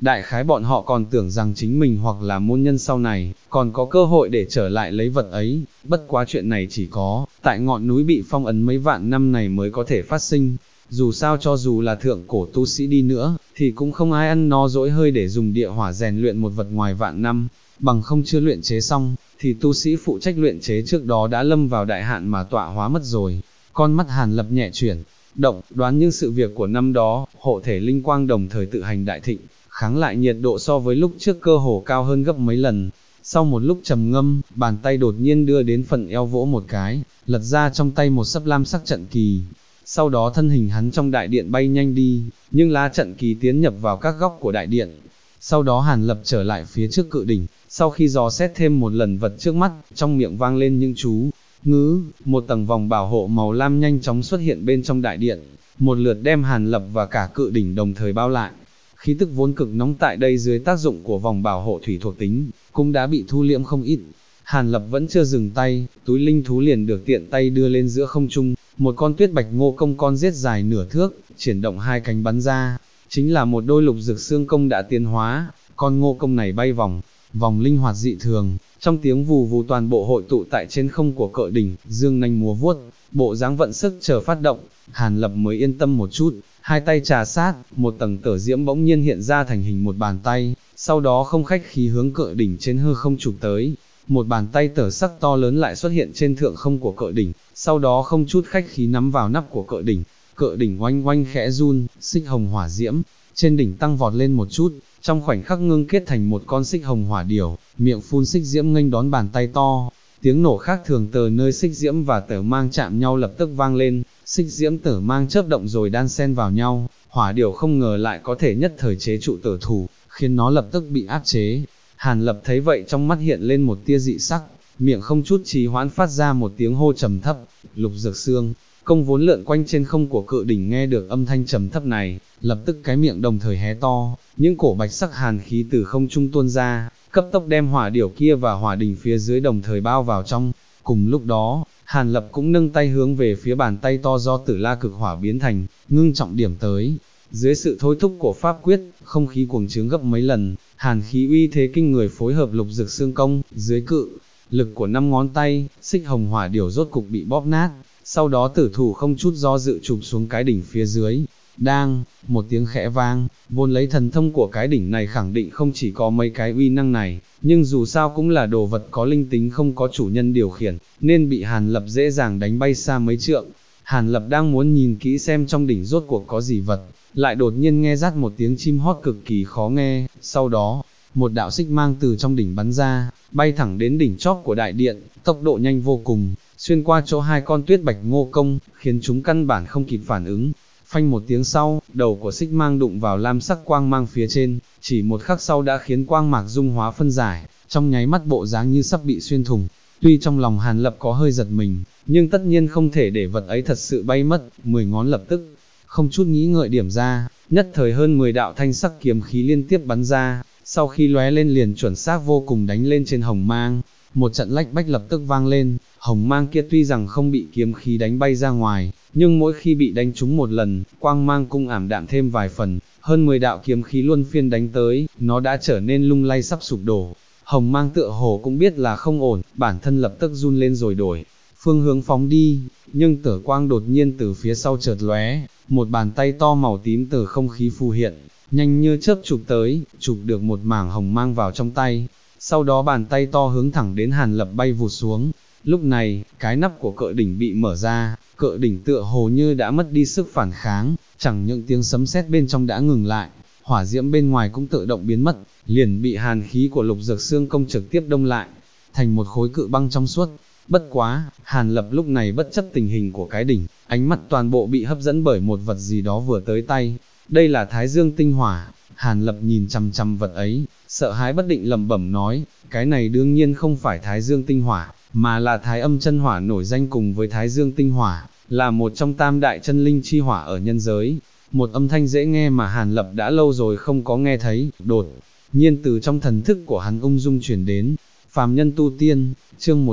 [SPEAKER 1] đại khái bọn họ còn tưởng rằng chính mình hoặc là môn nhân sau này, còn có cơ hội để trở lại lấy vật ấy, bất quá chuyện này chỉ có, tại ngọn núi bị phong ấn mấy vạn năm này mới có thể phát sinh. Dù sao cho dù là thượng cổ tu sĩ đi nữa, thì cũng không ai ăn no dỗi hơi để dùng địa hỏa rèn luyện một vật ngoài vạn năm, bằng không chưa luyện chế xong, thì tu sĩ phụ trách luyện chế trước đó đã lâm vào đại hạn mà tọa hóa mất rồi. Con mắt Hàn Lập nhẹ chuyển động, đoán những sự việc của năm đó, hộ thể linh quang đồng thời tự hành đại thịnh, kháng lại nhiệt độ so với lúc trước cơ hồ cao hơn gấp mấy lần. Sau một lúc trầm ngâm, bàn tay đột nhiên đưa đến phần eo vỗ một cái, lật ra trong tay một sấp lam sắc trận kỳ. Sau đó thân hình hắn trong đại điện bay nhanh đi, nhưng lá trận kỳ tiến nhập vào các góc của đại điện. Sau đó Hàn Lập trở lại phía trước cự đỉnh, sau khi dò xét thêm một lần vật trước mắt, trong miệng vang lên những chú ngữ, một tầng vòng bảo hộ màu lam nhanh chóng xuất hiện bên trong đại điện, một lượt đem Hàn Lập và cả cự đỉnh đồng thời bao lại. Khí tức vốn cực nóng tại đây dưới tác dụng của vòng bảo hộ thủy thuộc tính, cũng đã bị thu liễm không ít. Hàn Lập vẫn chưa dừng tay, túi linh thú liền được tiện tay đưa lên giữa không trung, một con tuyết bạch ngô công con giết dài nửa thước, triển động hai cánh bắn ra, chính là một đôi lục dực xương công đã tiến hóa. Con ngô công này bay vòng linh hoạt dị thường, trong tiếng vù vù toàn bộ hội tụ tại trên không của cự đỉnh, dương nanh múa vuốt, bộ dáng vận sức chờ phát động. Hàn Lập mới yên tâm một chút, hai tay trà sát, một tầng tở diễm bỗng nhiên hiện ra thành hình một bàn tay, sau đó không khách khí hướng cự đỉnh trên hư không chụp tới. Một bàn tay tở sắc to lớn lại xuất hiện trên thượng không của cự đỉnh, sau đó không chút khách khí nắm vào nắp của cự đỉnh oanh oanh khẽ run, xích hồng hỏa diễm trên đỉnh tăng vọt lên một chút, trong khoảnh khắc ngưng kết thành một con xích hồng hỏa điểu, miệng phun xích diễm nghênh đón bàn tay to. Tiếng nổ khác thường từ nơi xích diễm và tở mang chạm nhau lập tức vang lên, xích diễm tở mang chớp động rồi đan xen vào nhau, hỏa điểu không ngờ lại có thể nhất thời chế trụ tử thủ, khiến nó lập tức bị áp chế. Hàn Lập thấy vậy trong mắt hiện lên một tia dị sắc, miệng không chút trì hoãn phát ra một tiếng hô trầm thấp. Lục dược xương công vốn lượn quanh trên không của cự đỉnh nghe được âm thanh trầm thấp này, lập tức cái miệng đồng thời hé to, những cổ bạch sắc hàn khí từ không trung tuôn ra, cấp tốc đem hỏa điểu kia và hỏa đỉnh phía dưới đồng thời bao vào trong. Cùng lúc đó, Hàn Lập cũng nâng tay hướng về phía bàn tay to do Tử La cực hỏa biến thành, ngưng trọng điểm tới. Dưới sự thôi thúc của pháp quyết, không khí cuồng trướng gấp mấy lần, hàn khí uy thế kinh người phối hợp lục dực xương công, dưới cự lực của 5 ngón tay, xích hồng hỏa điểu rốt cục bị bóp nát, sau đó tử thủ không chút do dự chụp xuống cái đỉnh phía dưới. Đang, một tiếng khẽ vang, vốn lấy thần thông của cái đỉnh này khẳng định không chỉ có mấy cái uy năng này, nhưng dù sao cũng là đồ vật có linh tính không có chủ nhân điều khiển, nên bị Hàn Lập dễ dàng đánh bay xa mấy trượng. Hàn Lập đang muốn nhìn kỹ xem trong đỉnh rốt cuộc có gì vật, lại đột nhiên nghe rát một tiếng chim hót cực kỳ khó nghe, sau đó, một đạo xích mang từ trong đỉnh bắn ra, bay thẳng đến đỉnh chóp của đại điện, tốc độ nhanh vô cùng, xuyên qua chỗ hai con tuyết bạch ngô công, khiến chúng căn bản không kịp phản ứng. Phanh một tiếng sau, đầu của xích mang đụng vào lam sắc quang mang phía trên, chỉ một khắc sau đã khiến quang mạc dung hóa phân giải, trong nháy mắt bộ dáng như sắp bị xuyên thủng. Tuy trong lòng Hàn Lập có hơi giật mình, nhưng tất nhiên không thể để vật ấy thật sự bay mất, 10 ngón lập tức, không chút nghĩ ngợi điểm ra, nhất thời hơn 10 đạo thanh sắc kiếm khí liên tiếp bắn ra, sau khi lóe lên liền chuẩn xác vô cùng đánh lên trên hồng mang. Một trận lách bách lập tức vang lên, hồng mang kia tuy rằng không bị kiếm khí đánh bay ra ngoài, nhưng mỗi khi bị đánh trúng một lần, quang mang cũng ảm đạm thêm vài phần, hơn 10 đạo kiếm khí luân phiên đánh tới, nó đã trở nên lung lay sắp sụp đổ. Hồng mang tựa hồ cũng biết là không ổn, bản thân lập tức run lên rồi đổi phương hướng phóng đi, nhưng tử quang đột nhiên từ phía sau chợt lóe, một bàn tay to màu tím từ không khí phù hiện, nhanh như chớp chụp tới, chụp được một mảng hồng mang vào trong tay. Sau đó bàn tay to hướng thẳng đến Hàn Lập bay vụt xuống. Lúc này, cái nắp của cự đỉnh bị mở ra, cự đỉnh tựa hồ như đã mất đi sức phản kháng, chẳng những tiếng sấm sét bên trong đã ngừng lại, hỏa diễm bên ngoài cũng tự động biến mất, liền bị hàn khí của lục dược xương công trực tiếp đông lại, thành một khối cự băng trong suốt. Bất quá, Hàn Lập lúc này bất chấp tình hình của cái đỉnh, ánh mắt toàn bộ bị hấp dẫn bởi một vật gì đó vừa tới tay. Đây là Thái Dương tinh hỏa. Hàn Lập nhìn chằm chằm vật ấy, sợ hãi bất định lẩm bẩm nói, cái này đương nhiên không phải Thái Dương tinh hỏa, mà là Thái Âm chân hỏa, nổi danh cùng với Thái Dương tinh hỏa, là một trong tam đại chân linh chi hỏa ở nhân giới. Một âm thanh dễ nghe mà Hàn Lập đã lâu rồi không có nghe thấy, đột nhiên từ trong thần thức của hắn ung dung chuyển đến. Phàm nhân tu tiên, chương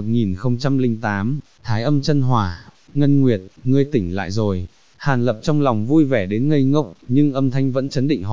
[SPEAKER 1] 1008, Thái Âm chân hỏa. Ngân Nguyệt, ngươi tỉnh lại rồi. Hàn Lập trong lòng vui vẻ đến ngây ngốc, nhưng âm thanh vẫn chấn định hỏi,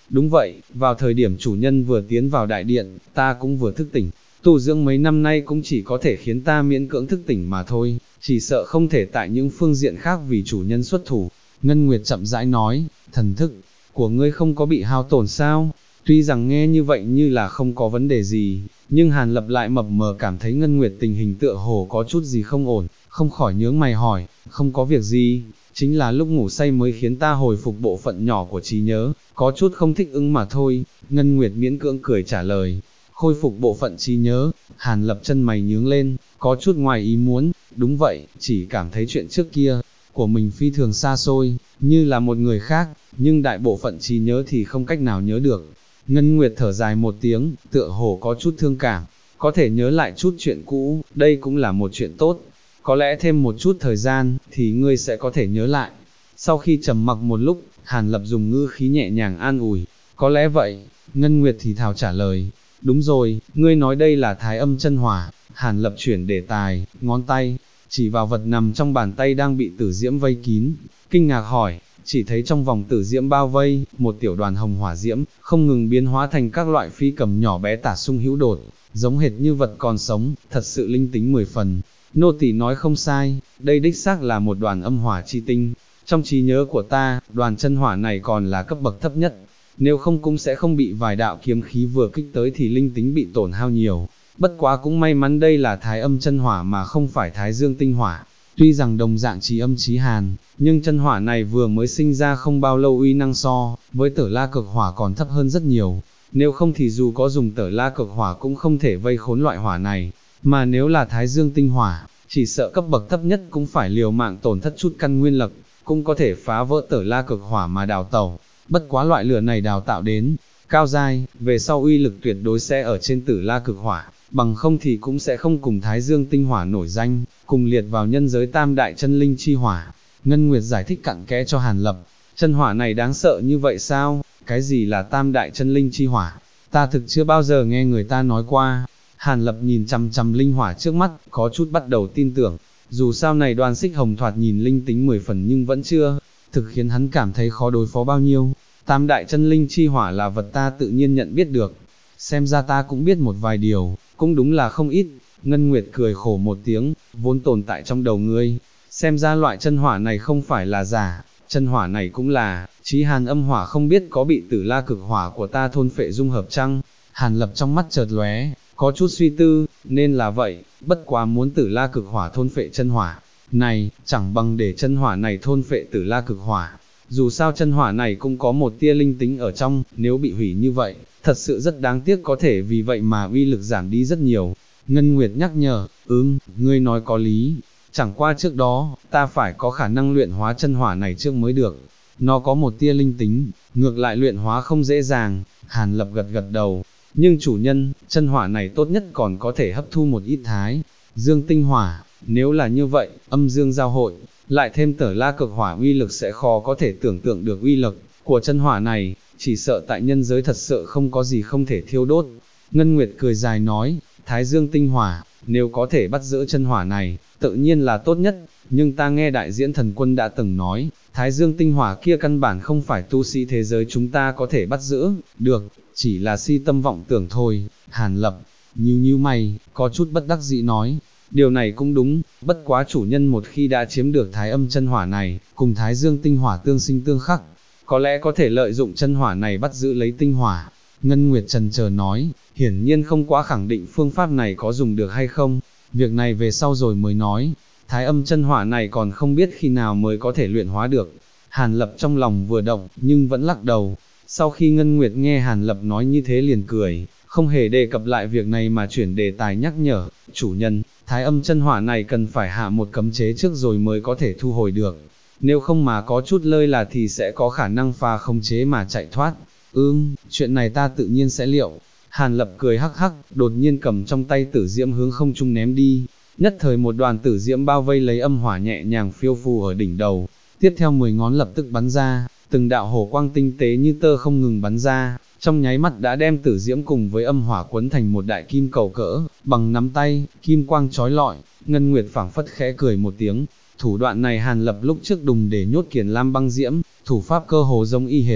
[SPEAKER 1] Đúng vậy, vào thời điểm chủ nhân vừa tiến vào đại điện, ta cũng vừa thức tỉnh. Tu dưỡng mấy năm nay cũng chỉ có thể khiến ta miễn cưỡng thức tỉnh mà thôi, chỉ sợ không thể tại những phương diện khác vì chủ nhân xuất thủ. Ngân Nguyệt chậm rãi nói, thần thức của ngươi không có bị hao tổn sao? Tuy rằng nghe như vậy như là không có vấn đề gì, nhưng Hàn Lập lại mập mờ cảm thấy Ngân Nguyệt tình hình tựa hồ có chút gì không ổn, không khỏi nhướng mày hỏi, không có việc gì, chính là lúc ngủ say mới khiến ta hồi phục bộ phận nhỏ của trí nhớ, có chút không thích ứng mà thôi. Ngân Nguyệt miễn cưỡng cười trả lời, khôi phục bộ phận trí nhớ. Hàn Lập chân mày nhướng lên, có chút ngoài ý muốn, đúng vậy, chỉ cảm thấy chuyện trước kia của mình phi thường xa xôi, như là một người khác, nhưng đại bộ phận trí nhớ thì không cách nào nhớ được. Ngân Nguyệt thở dài một tiếng, tựa hồ có chút thương cảm, có thể nhớ lại chút chuyện cũ, đây cũng là một chuyện tốt. Có lẽ thêm một chút thời gian, thì ngươi sẽ có thể nhớ lại. Sau khi trầm mặc một lúc, Hàn Lập dùng ngữ khí nhẹ nhàng an ủi, có lẽ vậy. Ngân Nguyệt thì thào trả lời, đúng rồi, ngươi nói đây là Thái Âm chân hỏa. Hàn Lập chuyển đề tài, ngón tay chỉ vào vật nằm trong bàn tay đang bị tử diễm vây kín, kinh ngạc hỏi, chỉ thấy trong vòng tử diễm bao vây, một tiểu đoàn hồng hỏa diễm, không ngừng biến hóa thành các loại phi cầm nhỏ bé tả sung hữu đột, giống hệt như vật còn sống, thật sự linh tính 10 phần. Nô tỳ nói không sai, đây đích xác là một đoàn âm hỏa chi tinh. Trong trí nhớ của ta, đoàn chân hỏa này còn là cấp bậc thấp nhất, nếu không cũng sẽ không bị vài đạo kiếm khí vừa kích tới thì linh tính bị tổn hao nhiều. Bất quá cũng may mắn đây là Thái Âm chân hỏa mà không phải Thái Dương tinh hỏa. Tuy rằng đồng dạng chí âm chí hàn, nhưng chân hỏa này vừa mới sinh ra không bao lâu uy năng so với Tử La Cực Hỏa còn thấp hơn rất nhiều. Nếu không thì dù có dùng Tử La Cực Hỏa cũng không thể vây khốn loại hỏa này. Mà nếu là Thái Dương tinh hỏa, chỉ sợ cấp bậc thấp nhất cũng phải liều mạng tổn thất chút căn nguyên lực, cũng có thể phá vỡ Tử La Cực Hỏa mà đào tẩu. Bất quá loại lửa này đào tạo đến cao giai, về sau uy lực tuyệt đối sẽ ở trên Tử La Cực Hỏa, bằng không thì cũng sẽ không cùng Thái Dương tinh hỏa nổi danh, cùng liệt vào nhân giới tam đại chân linh chi hỏa. Ngân Nguyệt giải thích cặn kẽ cho Hàn Lập, chân hỏa này đáng sợ như vậy sao? Cái gì là tam đại chân linh chi hỏa? Ta thực chưa bao giờ nghe người ta nói qua. Hàn Lập nhìn chằm chằm linh hỏa trước mắt, có chút bắt đầu tin tưởng. Dù sao này đoàn xích hồng thoạt nhìn linh tính 10 phần nhưng vẫn chưa thực khiến hắn cảm thấy khó đối phó bao nhiêu. Tam đại chân linh chi hỏa là vật ta tự nhiên nhận biết được. Xem ra ta cũng biết một vài điều, cũng đúng là không ít. Ngân Nguyệt cười khổ một tiếng, vốn tồn tại trong đầu ngươi. Xem ra loại chân hỏa này không phải là giả, chân hỏa này cũng là, chí hàn âm hỏa không biết có bị Tử La Cực Hỏa của ta thôn phệ dung hợp chăng? Hàn Lập trong mắt chợt lóe, có chút suy tư, nên là vậy, bất quá muốn Tử La Cực Hỏa thôn phệ chân hỏa này, chẳng bằng để chân hỏa này thôn phệ Tử La Cực Hỏa. Dù sao chân hỏa này cũng có một tia linh tính ở trong, nếu bị hủy như vậy, thật sự rất đáng tiếc, có thể vì vậy mà uy lực giảm đi rất nhiều. Ngân Nguyệt nhắc nhở, ngươi nói có lý, chẳng qua trước đó, ta phải có khả năng luyện hóa chân hỏa này trước mới được. Nó có một tia linh tính, ngược lại luyện hóa không dễ dàng. Hàn Lập gật gật đầu, nhưng chủ nhân, chân hỏa này tốt nhất còn có thể hấp thu một ít Thái Dương tinh hỏa, nếu là như vậy, âm dương giao hội, lại thêm Tử La Cực Hỏa uy lực sẽ khó có thể tưởng tượng được uy lực của chân hỏa này, chỉ sợ tại nhân giới thật sự không có gì không thể thiêu đốt. Ngân Nguyệt cười dài nói, Thái Dương tinh hỏa, nếu có thể bắt giữ chân hỏa này, tự nhiên là tốt nhất, nhưng ta nghe đại diễn thần quân đã từng nói, Thái Dương tinh hỏa kia căn bản không phải tu sĩ thế giới chúng ta có thể bắt giữ được, chỉ là si tâm vọng tưởng thôi. Hàn Lập nhíu mày, có chút bất đắc dĩ nói, điều này cũng đúng, bất quá chủ nhân một khi đã chiếm được Thái Âm chân hỏa này, cùng Thái Dương tinh hỏa tương sinh tương khắc, có lẽ có thể lợi dụng chân hỏa này bắt giữ lấy tinh hỏa. Ngân Nguyệt trần chờ nói, hiển nhiên không quá khẳng định phương pháp này có dùng được hay không, việc này về sau rồi mới nói. Thái Âm chân hỏa này còn không biết khi nào mới có thể luyện hóa được. Hàn Lập trong lòng vừa động, nhưng vẫn lắc đầu. Sau khi Ngân Nguyệt nghe Hàn Lập nói như thế liền cười, không hề đề cập lại việc này mà chuyển đề tài nhắc nhở, chủ nhân, Thái Âm chân hỏa này cần phải hạ một cấm chế trước rồi mới có thể thu hồi được. Nếu không mà có chút lơi là thì sẽ có khả năng phá khống chế mà chạy thoát. Chuyện này ta tự nhiên sẽ liệu. Hàn Lập cười hắc hắc, đột nhiên cầm trong tay tử diễm hướng không trung ném đi. Nhất thời một đoàn tử diễm bao vây lấy âm hỏa nhẹ nhàng phiêu phù ở đỉnh đầu. Tiếp theo 10 ngón lập tức bắn ra, từng đạo hổ quang tinh tế như tơ không ngừng bắn ra, trong nháy mắt đã đem tử diễm cùng với âm hỏa quấn thành một đại kim cầu cỡ bằng nắm tay, kim quang chói lọi. Ngân Nguyệt phảng phất khẽ cười một tiếng, thủ đoạn này Hàn Lập lúc trước đùng để nhốt Kiền Lam băng diễm, thủ pháp cơ hồ giống y hệt,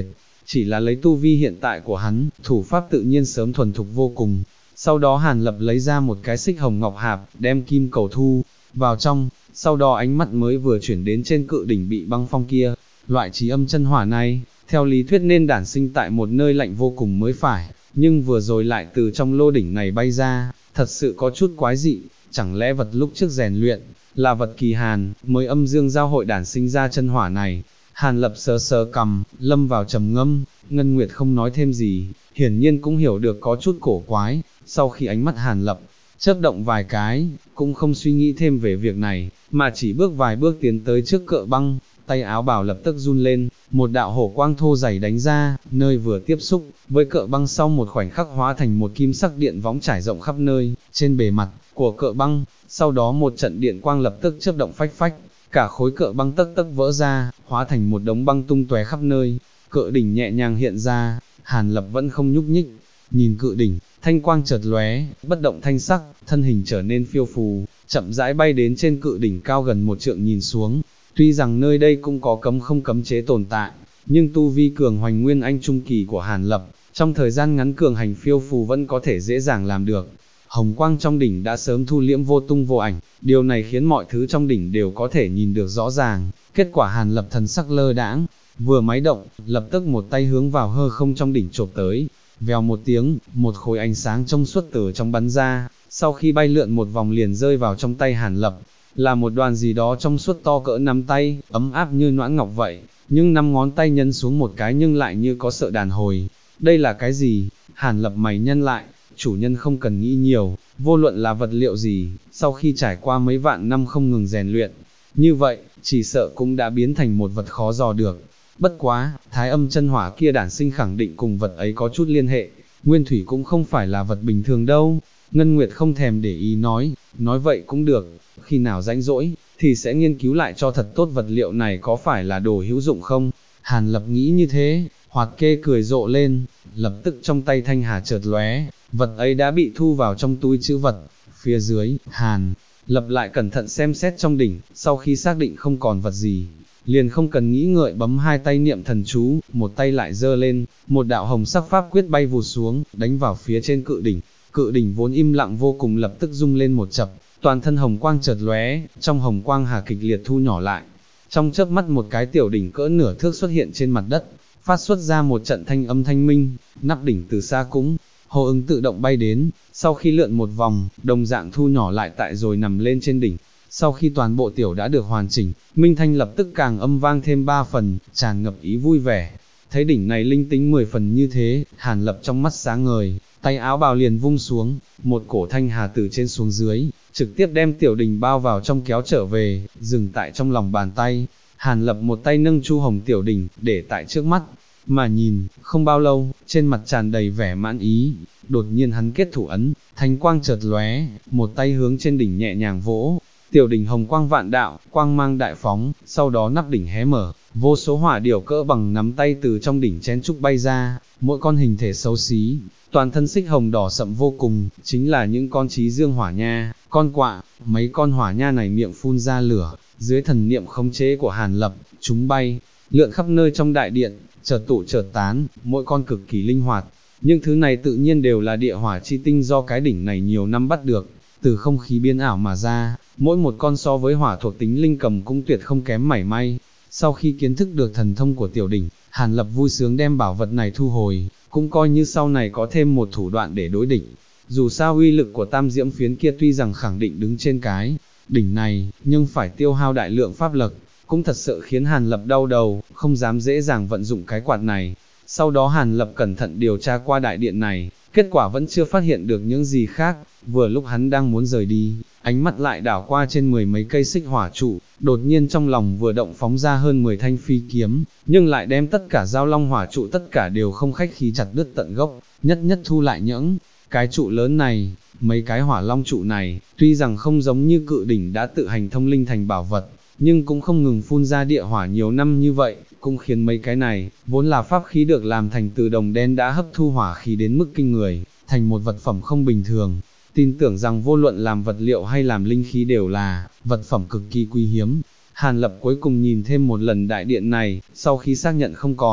[SPEAKER 1] chỉ là lấy tu vi hiện tại của hắn, thủ pháp tự nhiên sớm thuần thục vô cùng. Sau đó Hàn Lập lấy ra một cái xích hồng ngọc hạp, đem kim cầu thu vào trong, sau đó ánh mắt mới vừa chuyển đến trên cự đỉnh bị băng phong kia. Loại trí âm chân hỏa này, theo lý thuyết nên đản sinh tại một nơi lạnh vô cùng mới phải, nhưng vừa rồi lại từ trong lô đỉnh này bay ra, thật sự có chút quái dị, chẳng lẽ vật lúc trước rèn luyện, là vật kỳ hàn, mới âm dương giao hội đản sinh ra chân hỏa này. Hàn Lập sờ sờ cằm, lâm vào trầm ngâm, Ngân Nguyệt không nói thêm gì, hiển nhiên cũng hiểu được có chút cổ quái. Sau khi ánh mắt Hàn Lập chớp động vài cái, cũng không suy nghĩ thêm về việc này, mà chỉ bước vài bước tiến tới trước cự băng, tay áo bào lập tức run lên, một đạo hổ quang thô dày đánh ra, nơi vừa tiếp xúc với cự băng sau một khoảnh khắc hóa thành một kim sắc điện võng trải rộng khắp nơi, trên bề mặt của cự băng, sau đó một trận điện quang lập tức chớp động phách phách, cả khối cự băng tấc tấc vỡ ra, hóa thành một đống băng tung tóe khắp nơi. Cự đỉnh nhẹ nhàng hiện ra, Hàn Lập vẫn không nhúc nhích, nhìn cự đỉnh, thanh quang chợt lóe, bất động thanh sắc, thân hình trở nên phiêu phù, chậm rãi bay đến trên cự đỉnh cao gần một trượng nhìn xuống. Tuy rằng nơi đây cũng có cấm không cấm chế tồn tại, nhưng tu vi cường hoành nguyên anh trung kỳ của Hàn Lập, trong thời gian ngắn cường hành phiêu phù vẫn có thể dễ dàng làm được. Hồng quang trong đỉnh đã sớm thu liễm vô tung vô ảnh, điều này khiến mọi thứ trong đỉnh đều có thể nhìn được rõ ràng. Kết quả Hàn Lập thần sắc lơ đãng, vừa máy động, lập tức một tay hướng vào hư không trong đỉnh chộp tới. Vèo một tiếng, một khối ánh sáng trong suốt từ trong bắn ra, sau khi bay lượn một vòng liền rơi vào trong tay Hàn Lập, là một đoàn gì đó trong suốt to cỡ nắm tay, ấm áp như noãn ngọc vậy, nhưng 5 ngón tay nhấn xuống một cái nhưng lại như có sợ đàn hồi. Đây là cái gì? Hàn Lập mày nhân lại, chủ nhân không cần nghĩ nhiều, vô luận là vật liệu gì, sau khi trải qua mấy vạn năm không ngừng rèn luyện, như vậy, chỉ sợ cũng đã biến thành một vật khó dò được. Bất quá, thái âm chân hỏa kia đản sinh khẳng định cùng vật ấy có chút liên hệ, nguyên thủy cũng không phải là vật bình thường đâu. Ngân Nguyệt không thèm để ý nói vậy cũng được, khi nào rảnh rỗi, thì sẽ nghiên cứu lại cho thật tốt vật liệu này có phải là đồ hữu dụng không. Hàn Lập nghĩ như thế, Hoạt Kê cười rộ lên, lập tức trong tay thanh hà chợt lóe, vật ấy đã bị thu vào trong túi trữ vật. Phía dưới, Hàn Lập lại cẩn thận xem xét trong đỉnh, sau khi xác định không còn vật gì, liền không cần nghĩ ngợi bấm hai tay niệm thần chú, một tay lại giơ lên, một đạo hồng sắc pháp quyết bay vụt xuống, đánh vào phía trên cự đỉnh. Cự đỉnh vốn im lặng vô cùng lập tức rung lên một chập, toàn thân hồng quang chợt lóe, trong hồng quang hà kịch liệt thu nhỏ lại. Trong chớp mắt một cái tiểu đỉnh cỡ nửa thước xuất hiện trên mặt đất, phát xuất ra một trận thanh âm thanh minh, nắp đỉnh từ xa cũng hô ứng tự động bay đến, sau khi lượn một vòng, đồng dạng thu nhỏ lại tại rồi nằm lên trên đỉnh. Sau khi toàn bộ tiểu đã được hoàn chỉnh, minh thanh lập tức càng âm vang thêm 3 phần, tràn ngập ý vui vẻ. Thấy đỉnh này linh tính 10 phần như thế, Hàn Lập trong mắt sáng ngời, tay áo bào liền vung xuống, một cổ thanh hà từ trên xuống dưới, trực tiếp đem tiểu đỉnh bao vào trong kéo trở về, dừng tại trong lòng bàn tay. Hàn Lập một tay nâng chu hồng tiểu đỉnh, để tại trước mắt, mà nhìn, không bao lâu, trên mặt tràn đầy vẻ mãn ý. Đột nhiên hắn kết thủ ấn, thanh quang chợt lóe, một tay hướng trên đỉnh nhẹ nhàng vỗ, tiểu đỉnh hồng quang vạn đạo, quang mang đại phóng, sau đó nắp đỉnh hé mở, vô số hỏa điểu cỡ bằng nắm tay từ trong đỉnh chen trúc bay ra, mỗi con hình thể xấu xí, toàn thân xích hồng đỏ sậm vô cùng, chính là những con trí dương hỏa nha, con quạ. Mấy con hỏa nha này miệng phun ra lửa, dưới thần niệm khống chế của Hàn Lập, chúng bay lượn khắp nơi trong đại điện, chợt tụ chợt tán, mỗi con cực kỳ linh hoạt. Nhưng thứ này tự nhiên đều là địa hỏa chi tinh do cái đỉnh này nhiều năm bắt được, từ không khí biến ảo mà ra, mỗi một con so với hỏa thuộc tính linh cầm cũng tuyệt không kém mảy may. Sau khi kiến thức được thần thông của tiểu đỉnh, Hàn Lập vui sướng đem bảo vật này thu hồi, cũng coi như sau này có thêm một thủ đoạn để đối địch. Dù sao uy lực của tam diễm phiến kia tuy rằng khẳng định đứng trên cái đỉnh này, nhưng phải tiêu hao đại lượng pháp lực, cũng thật sự khiến Hàn Lập đau đầu, không dám dễ dàng vận dụng cái quạt này. Sau đó Hàn Lập cẩn thận điều tra qua đại điện này, kết quả vẫn chưa phát hiện được những gì khác. Vừa lúc hắn đang muốn rời đi, ánh mắt lại đảo qua trên 10 mấy cây xích hỏa trụ, đột nhiên trong lòng vừa động phóng ra hơn 10 thanh phi kiếm, nhưng lại đem tất cả giao long hỏa trụ tất cả đều không khách khí chặt đứt tận gốc, nhất nhất thu lại những cái trụ lớn này. Mấy cái hỏa long trụ này, tuy rằng không giống như cự đỉnh đã tự hành thông linh thành bảo vật, nhưng cũng không ngừng phun ra địa hỏa nhiều năm như vậy, cũng khiến mấy cái này, vốn là pháp khí được làm thành từ đồng đen đã hấp thu hỏa khí đến mức kinh người, thành một vật phẩm không bình thường. Tin tưởng rằng vô luận làm vật liệu hay làm linh khí đều là vật phẩm cực kỳ quý hiếm. Hàn Lập cuối cùng nhìn thêm một lần đại điện này, sau khi xác nhận không còn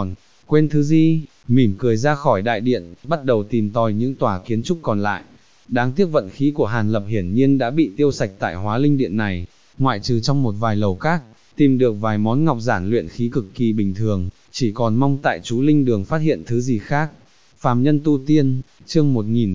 [SPEAKER 1] quên thứ gì, mỉm cười ra khỏi đại điện, bắt đầu tìm tòi những tòa kiến trúc còn lại. Đáng tiếc vận khí của Hàn Lập hiển nhiên đã bị tiêu sạch tại Hóa Linh Điện này, ngoại trừ trong một vài lầu các, tìm được vài món ngọc giản luyện khí cực kỳ bình thường, chỉ còn mong tại chú Linh Đường phát hiện thứ gì khác. Phàm nhân tu tiên, chương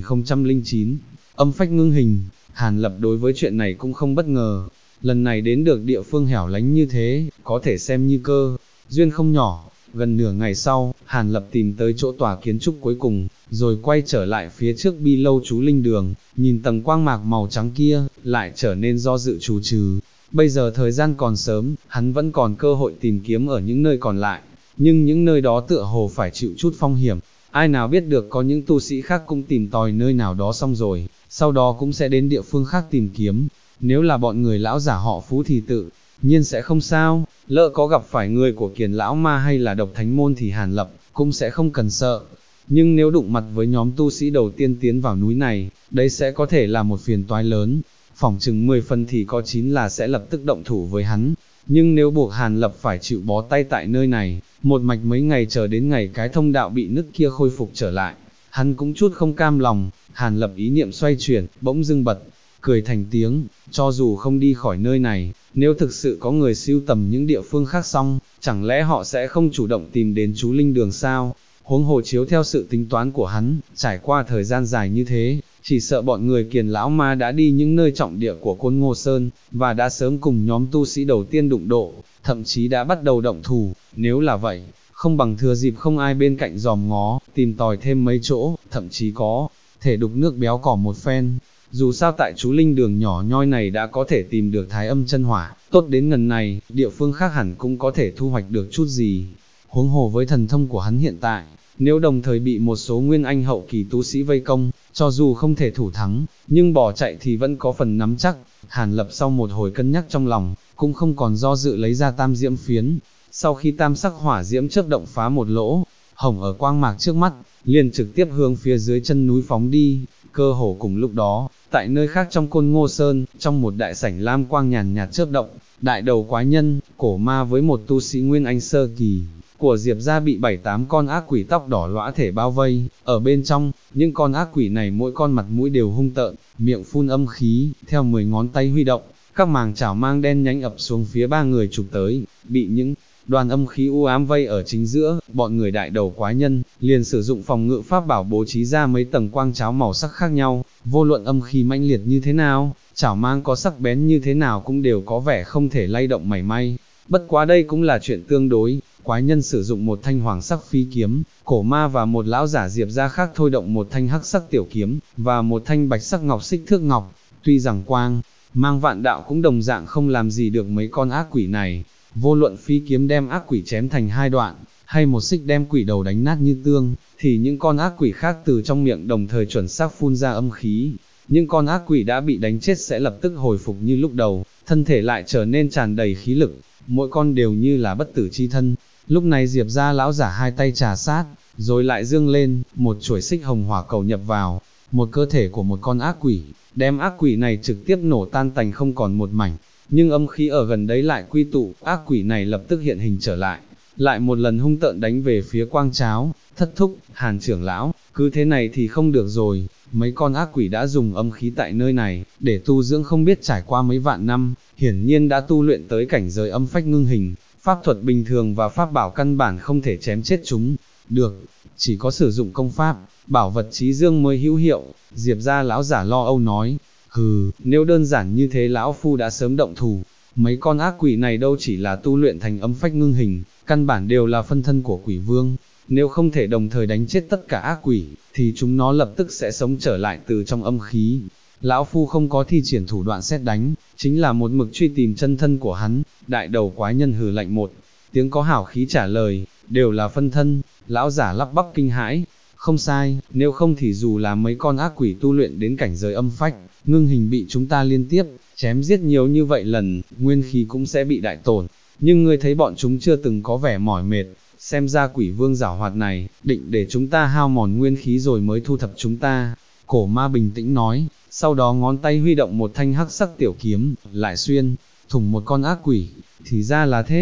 [SPEAKER 1] 1009, âm phách ngưng hình. Hàn Lập đối với chuyện này cũng không bất ngờ, lần này đến được địa phương hẻo lánh như thế, có thể xem như cơ duyên không nhỏ. Gần nửa ngày sau, Hàn Lập tìm tới chỗ tòa kiến trúc cuối cùng, rồi quay trở lại phía trước bi lâu chú Linh Đường, nhìn tầng quang mạc màu trắng kia, lại trở nên do dự trù trừ. Bây giờ thời gian còn sớm, hắn vẫn còn cơ hội tìm kiếm ở những nơi còn lại, nhưng những nơi đó tựa hồ phải chịu chút phong hiểm. Ai nào biết được có những tu sĩ khác cũng tìm tòi nơi nào đó xong rồi, sau đó cũng sẽ đến địa phương khác tìm kiếm. Nếu là bọn người lão giả họ Phú thì tự nhiên sẽ không sao, lỡ có gặp phải người của Kiền lão ma hay là Độc Thánh môn thì Hàn Lập cũng sẽ không cần sợ. Nhưng nếu đụng mặt với nhóm tu sĩ đầu tiên tiến vào núi này, đây sẽ có thể là một phiền toái lớn. Phỏng chừng 10 phần thì có 9 là sẽ lập tức động thủ với hắn. Nhưng nếu buộc Hàn Lập phải chịu bó tay tại nơi này, một mạch mấy ngày chờ đến ngày cái thông đạo bị nứt kia khôi phục trở lại, hắn cũng chút không cam lòng. Hàn Lập ý niệm xoay chuyển, bỗng dưng bật cười thành tiếng, cho dù không đi khỏi nơi này, nếu thực sự có người sưu tầm những địa phương khác xong, chẳng lẽ họ sẽ không chủ động tìm đến chú Linh Đường sao? Huống hồ chiếu theo sự tính toán của hắn, trải qua thời gian dài như thế, chỉ sợ bọn người Kiền lão ma đã đi những nơi trọng địa của Côn Ngô Sơn, và đã sớm cùng nhóm tu sĩ đầu tiên đụng độ, thậm chí đã bắt đầu động thủ. Nếu là vậy, không bằng thừa dịp không ai bên cạnh dòm ngó, tìm tòi thêm mấy chỗ, thậm chí có thể đục nước béo cỏ một phen. Dù sao tại chú Linh Đường nhỏ nhoi này đã có thể tìm được Thái Âm chân hỏa, tốt đến ngần này, địa phương khác hẳn cũng có thể thu hoạch được chút gì. Huống hồ với thần thông của hắn hiện tại, nếu đồng thời bị một số nguyên anh hậu kỳ tu sĩ vây công, cho dù không thể thủ thắng, nhưng bỏ chạy thì vẫn có phần nắm chắc. Hàn Lập sau một hồi cân nhắc trong lòng, cũng không còn do dự lấy ra tam diễm phiến. Sau khi tam sắc hỏa diễm chớp động phá một lỗ hổng ở quang mạc trước mắt, liền trực tiếp hướng phía dưới chân núi phóng đi. Cơ hồ cùng lúc đó, tại nơi khác trong Côn Ngô Sơn, trong một đại sảnh lam quang nhàn nhạt chớp động, đại đầu quái nhân, cổ ma với một tu sĩ nguyên anh sơ kỳ của Diệp gia bị 7-8 con ác quỷ tóc đỏ lõa thể bao vây. Ở bên trong, những con ác quỷ này mỗi con mặt mũi đều hung tợn, miệng phun âm khí, theo 10 ngón tay huy động, các màng chảo mang đen nhánh ập xuống phía ba người chụp tới, bị những đoàn âm khí u ám vây ở chính giữa. Bọn người đại đầu quái nhân liền sử dụng phòng ngự pháp bảo bố trí ra mấy tầng quang cháo màu sắc khác nhau, vô luận âm khí mãnh liệt như thế nào, chảo mang có sắc bén như thế nào cũng đều có vẻ không thể lay động mảy may. Bất quá đây cũng là chuyện tương đối, quái nhân sử dụng một thanh hoàng sắc phi kiếm, cổ ma và một lão giả Diệp gia khác thôi động một thanh hắc sắc tiểu kiếm, và một thanh bạch sắc ngọc xích thước ngọc. Tuy rằng quang mang vạn đạo cũng đồng dạng không làm gì được mấy con ác quỷ này, vô luận phi kiếm đem ác quỷ chém thành hai đoạn, hay một xích đem quỷ đầu đánh nát như tương, thì những con ác quỷ khác từ trong miệng đồng thời chuẩn xác phun ra âm khí. Những con ác quỷ đã bị đánh chết sẽ lập tức hồi phục như lúc đầu, thân thể lại trở nên tràn đầy khí lực, mỗi con đều như là bất tử chi thân. Lúc này Diệp gia lão giả hai tay trà sát, rồi lại dương lên, một chuỗi xích hồng hỏa cầu nhập vào một cơ thể của một con ác quỷ, đem ác quỷ này trực tiếp nổ tan tành không còn một mảnh. Nhưng âm khí ở gần đấy lại quy tụ, ác quỷ này lập tức hiện hình trở lại, lại một lần hung tợn đánh về phía quang cháo. Thất thúc, Hàn trưởng lão, cứ thế này thì không được rồi, mấy con ác quỷ đã dùng âm khí tại nơi này, để tu dưỡng không biết trải qua mấy vạn năm, hiển nhiên đã tu luyện tới cảnh giới âm phách ngưng hình, pháp thuật bình thường và pháp bảo căn bản không thể chém chết chúng được, chỉ có sử dụng công pháp, bảo vật trí dương mới hữu hiệu. Diệp gia lão giả lo âu nói, hừ, nếu đơn giản như thế lão phu đã sớm động thủ, mấy con ác quỷ này đâu chỉ là tu luyện thành âm phách ngưng hình, căn bản đều là phân thân của quỷ vương, nếu không thể đồng thời đánh chết tất cả ác quỷ, thì chúng nó lập tức sẽ sống trở lại từ trong âm khí. Lão phu không có thi triển thủ đoạn sét đánh, chính là một mực truy tìm chân thân của hắn. Đại đầu quái nhân hừ lạnh một tiếng có hảo khí trả lời, đều là phân thân. Lão giả lắp bắp kinh hãi, không sai, nếu không thì dù là mấy con ác quỷ tu luyện đến cảnh giới âm phách ngưng hình bị chúng ta liên tiếp chém giết nhiều như vậy lần, nguyên khí cũng sẽ bị đại tổn. Nhưng ngươi thấy bọn chúng chưa từng có vẻ mỏi mệt, xem ra quỷ vương giảo hoạt này định để chúng ta hao mòn nguyên khí rồi mới thu thập chúng ta. Cổ ma bình tĩnh nói, sau đó ngón tay huy động một thanh hắc sắc tiểu kiếm, lại xuyên thủng một con ác quỷ. Thì ra là thế,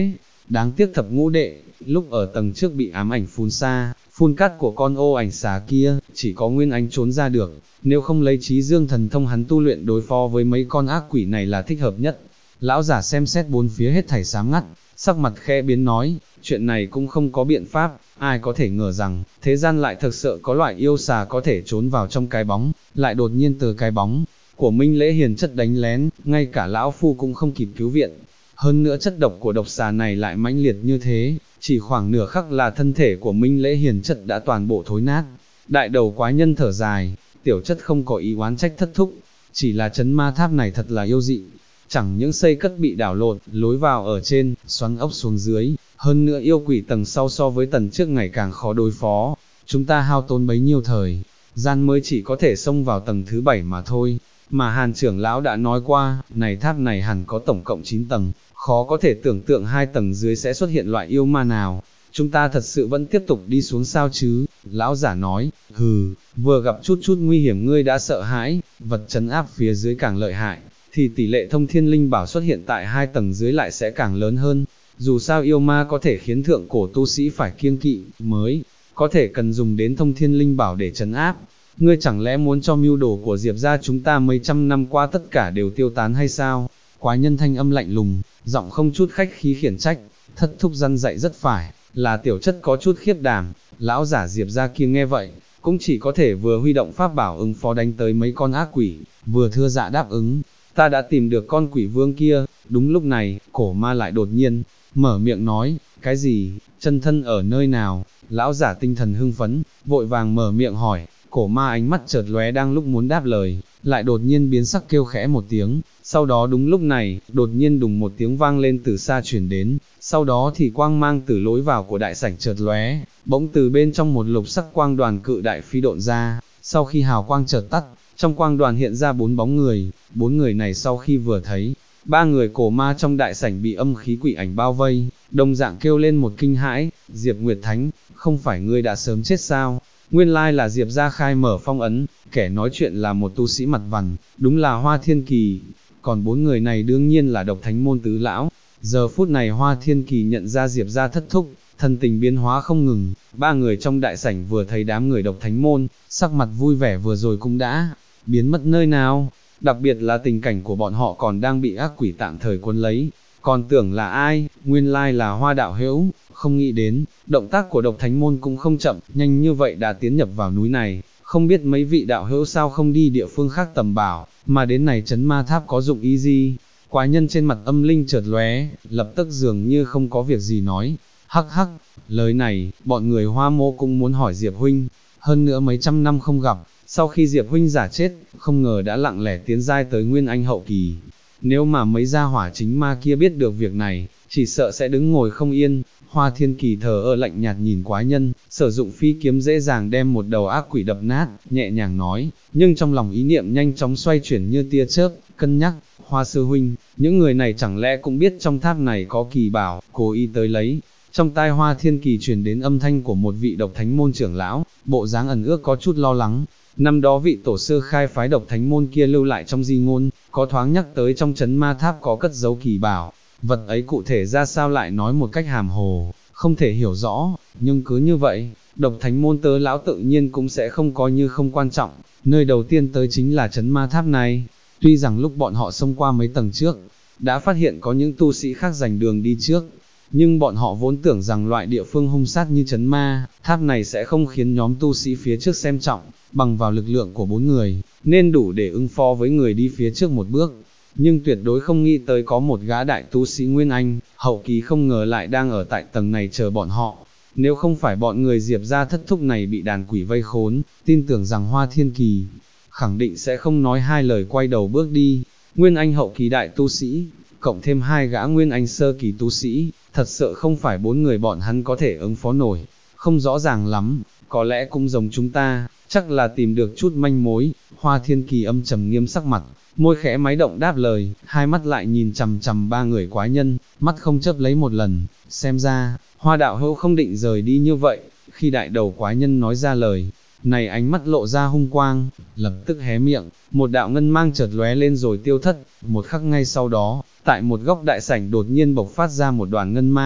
[SPEAKER 1] đáng tiếc thập ngũ đệ, lúc ở tầng trước bị ám ảnh phun cát của con ô ảnh xà kia, chỉ có Nguyên Anh trốn ra được, nếu không lấy trí dương thần thông hắn tu luyện đối phó với mấy con ác quỷ này là thích hợp nhất. Lão giả xem xét bốn phía hết thảy xám ngắt, sắc mặt khẽ biến nói, chuyện này cũng không có biện pháp, ai có thể ngờ rằng, thế gian lại thực sự có loại yêu xà có thể trốn vào trong cái bóng, lại đột nhiên từ cái bóng của Minh Lễ Hiền chất đánh lén, ngay cả lão phu cũng không kịp cứu viện. Hơn nữa chất độc của độc xà này lại mãnh liệt như thế, chỉ khoảng nửa khắc là thân thể của Minh Lễ Hiền chất đã toàn bộ thối nát. Đại đầu quái nhân thở dài, tiểu chất không có ý oán trách thất thúc, chỉ là trấn ma tháp này thật là yêu dị. Chẳng những xây cất bị đảo lộn, lối vào ở trên, xoắn ốc xuống dưới, hơn nữa yêu quỷ tầng sau so với tầng trước ngày càng khó đối phó. Chúng ta hao tốn bấy nhiêu thời gian mới chỉ có thể xông vào tầng thứ 7 mà thôi. Mà Hàn trưởng lão đã nói qua, này tháp này hẳn có tổng cộng 9 tầng, khó có thể tưởng tượng 2 tầng dưới sẽ xuất hiện loại yêu ma nào. Chúng ta thật sự vẫn tiếp tục đi xuống sao chứ? Lão giả nói, hừ, vừa gặp chút nguy hiểm ngươi đã sợ hãi, vật trấn áp phía dưới càng lợi hại, thì tỷ lệ thông thiên linh bảo xuất hiện tại 2 tầng dưới lại sẽ càng lớn hơn. Dù sao yêu ma có thể khiến thượng cổ tu sĩ phải kiêng kỵ, mới có thể cần dùng đến thông thiên linh bảo để trấn áp. Ngươi chẳng lẽ muốn cho mưu đồ của Diệp gia chúng ta mấy trăm năm qua tất cả đều tiêu tán hay sao? Quái nhân thanh âm lạnh lùng, giọng không chút khách khí khiển trách, thất thúc răn dạy rất phải, là tiểu chất có chút khiếp đảm. Lão giả Diệp gia kia nghe vậy, cũng chỉ có thể vừa huy động pháp bảo ứng phó đánh tới mấy con ác quỷ, vừa thưa dạ đáp ứng. Ta đã tìm được con quỷ vương kia. Đúng lúc này, cổ ma lại đột nhiên mở miệng nói, cái gì, chân thân ở nơi nào? Lão giả tinh thần hưng phấn, vội vàng mở miệng hỏi. Cổ ma ánh mắt chợt lóe đang lúc muốn đáp lời, lại đột nhiên biến sắc kêu khẽ một tiếng, sau đó đúng lúc này, đột nhiên đùng một tiếng vang lên từ xa chuyển đến, sau đó thì quang mang từ lối vào của đại sảnh chợt lóe, bỗng từ bên trong một lục sắc quang đoàn cự đại phi độn ra, sau khi hào quang chợt tắt, trong quang đoàn hiện ra 4 bóng người, 4 người này sau khi vừa thấy, 3 người cổ ma trong đại sảnh bị âm khí quỷ ảnh bao vây, đồng dạng kêu lên một kinh hãi, Diệp Nguyệt Thánh, không phải ngươi đã sớm chết sao? Nguyên lai là Diệp gia khai mở phong ấn, kẻ nói chuyện là một tu sĩ mặt vằn, đúng là Hoa Thiên Kỳ. Còn 4 người này đương nhiên là độc thánh môn tứ lão. Giờ phút này Hoa Thiên Kỳ nhận ra Diệp gia thất thúc, thân tình biến hóa không ngừng. 3 người trong đại sảnh vừa thấy đám người độc thánh môn, sắc mặt vui vẻ vừa rồi cũng đã biến mất nơi nào. Đặc biệt là tình cảnh của bọn họ còn đang bị ác quỷ tạm thời cuốn lấy. Còn tưởng là ai, nguyên lai là Hoa đạo hữu, không nghĩ đến, động tác của độc thánh môn cũng không chậm, nhanh như vậy đã tiến nhập vào núi này, không biết mấy vị đạo hữu sao không đi địa phương khác tầm bảo, mà đến này trấn ma tháp có dụng ý gì? Quái nhân trên mặt âm linh chợt lóe, lập tức dường như không có việc gì nói, hắc hắc, lời này, bọn người Hoa mô cũng muốn hỏi Diệp huynh, hơn nữa mấy trăm năm không gặp, sau khi Diệp huynh giả chết, không ngờ đã lặng lẽ tiến giai tới Nguyên Anh hậu kỳ. Nếu mà mấy gia hỏa chính ma kia biết được việc này, chỉ sợ sẽ đứng ngồi không yên. Hoa Thiên Kỳ thờ ơ lạnh nhạt nhìn quái nhân, sử dụng phi kiếm dễ dàng đem một đầu ác quỷ đập nát, nhẹ nhàng nói, nhưng trong lòng ý niệm nhanh chóng xoay chuyển như tia chớp, cân nhắc, Hoa sư huynh, những người này chẳng lẽ cũng biết trong tháp này có kỳ bảo, cố ý tới lấy. Trong tai Hoa Thiên Kỳ truyền đến âm thanh của một vị độc thánh môn trưởng lão, bộ dáng ẩn ước có chút lo lắng. Năm đó vị tổ sư khai phái độc thánh môn kia lưu lại trong di ngôn, có thoáng nhắc tới trong trấn ma tháp có cất dấu kỳ bảo, vật ấy cụ thể ra sao lại nói một cách hàm hồ, không thể hiểu rõ, nhưng cứ như vậy, độc thánh môn tớ lão tự nhiên cũng sẽ không coi như không quan trọng, nơi đầu tiên tới chính là trấn ma tháp này. Tuy rằng lúc bọn họ xông qua mấy tầng trước, đã phát hiện có những tu sĩ khác giành đường đi trước, nhưng bọn họ vốn tưởng rằng loại địa phương hung sát như trấn ma tháp này sẽ không khiến nhóm tu sĩ phía trước xem trọng, bằng vào lực lượng của 4 người, nên đủ để ứng phó với người đi phía trước một bước. Nhưng tuyệt đối không nghĩ tới có một gã đại tu sĩ Nguyên Anh, hậu kỳ không ngờ lại đang ở tại tầng này chờ bọn họ. Nếu không phải bọn người Diệp gia thất thúc này bị đàn quỷ vây khốn, tin tưởng rằng Hoa Thiên Kỳ khẳng định sẽ không nói hai lời quay đầu bước đi. Nguyên Anh hậu kỳ đại tu sĩ, cộng thêm 2 gã Nguyên Anh sơ kỳ tu sĩ, thật sự không phải 4 người bọn hắn có thể ứng phó nổi. Không rõ ràng lắm, có lẽ cũng giống chúng ta, chắc là tìm được chút manh mối. Hoa Thiên Kỳ âm trầm nghiêm sắc mặt, môi khẽ máy động đáp lời, hai mắt lại nhìn chằm chằm 3 người quái nhân, mắt không chớp lấy một lần. Xem ra, Hoa đạo hữu không định rời đi như vậy. Khi đại đầu quái nhân nói ra lời này, ánh mắt lộ ra hung quang, lập tức hé miệng, một đạo ngân mang chợt lóe lên rồi tiêu thất. Một khắc ngay sau đó, tại một góc đại sảnh đột nhiên bộc phát ra một đoàn ngân mang,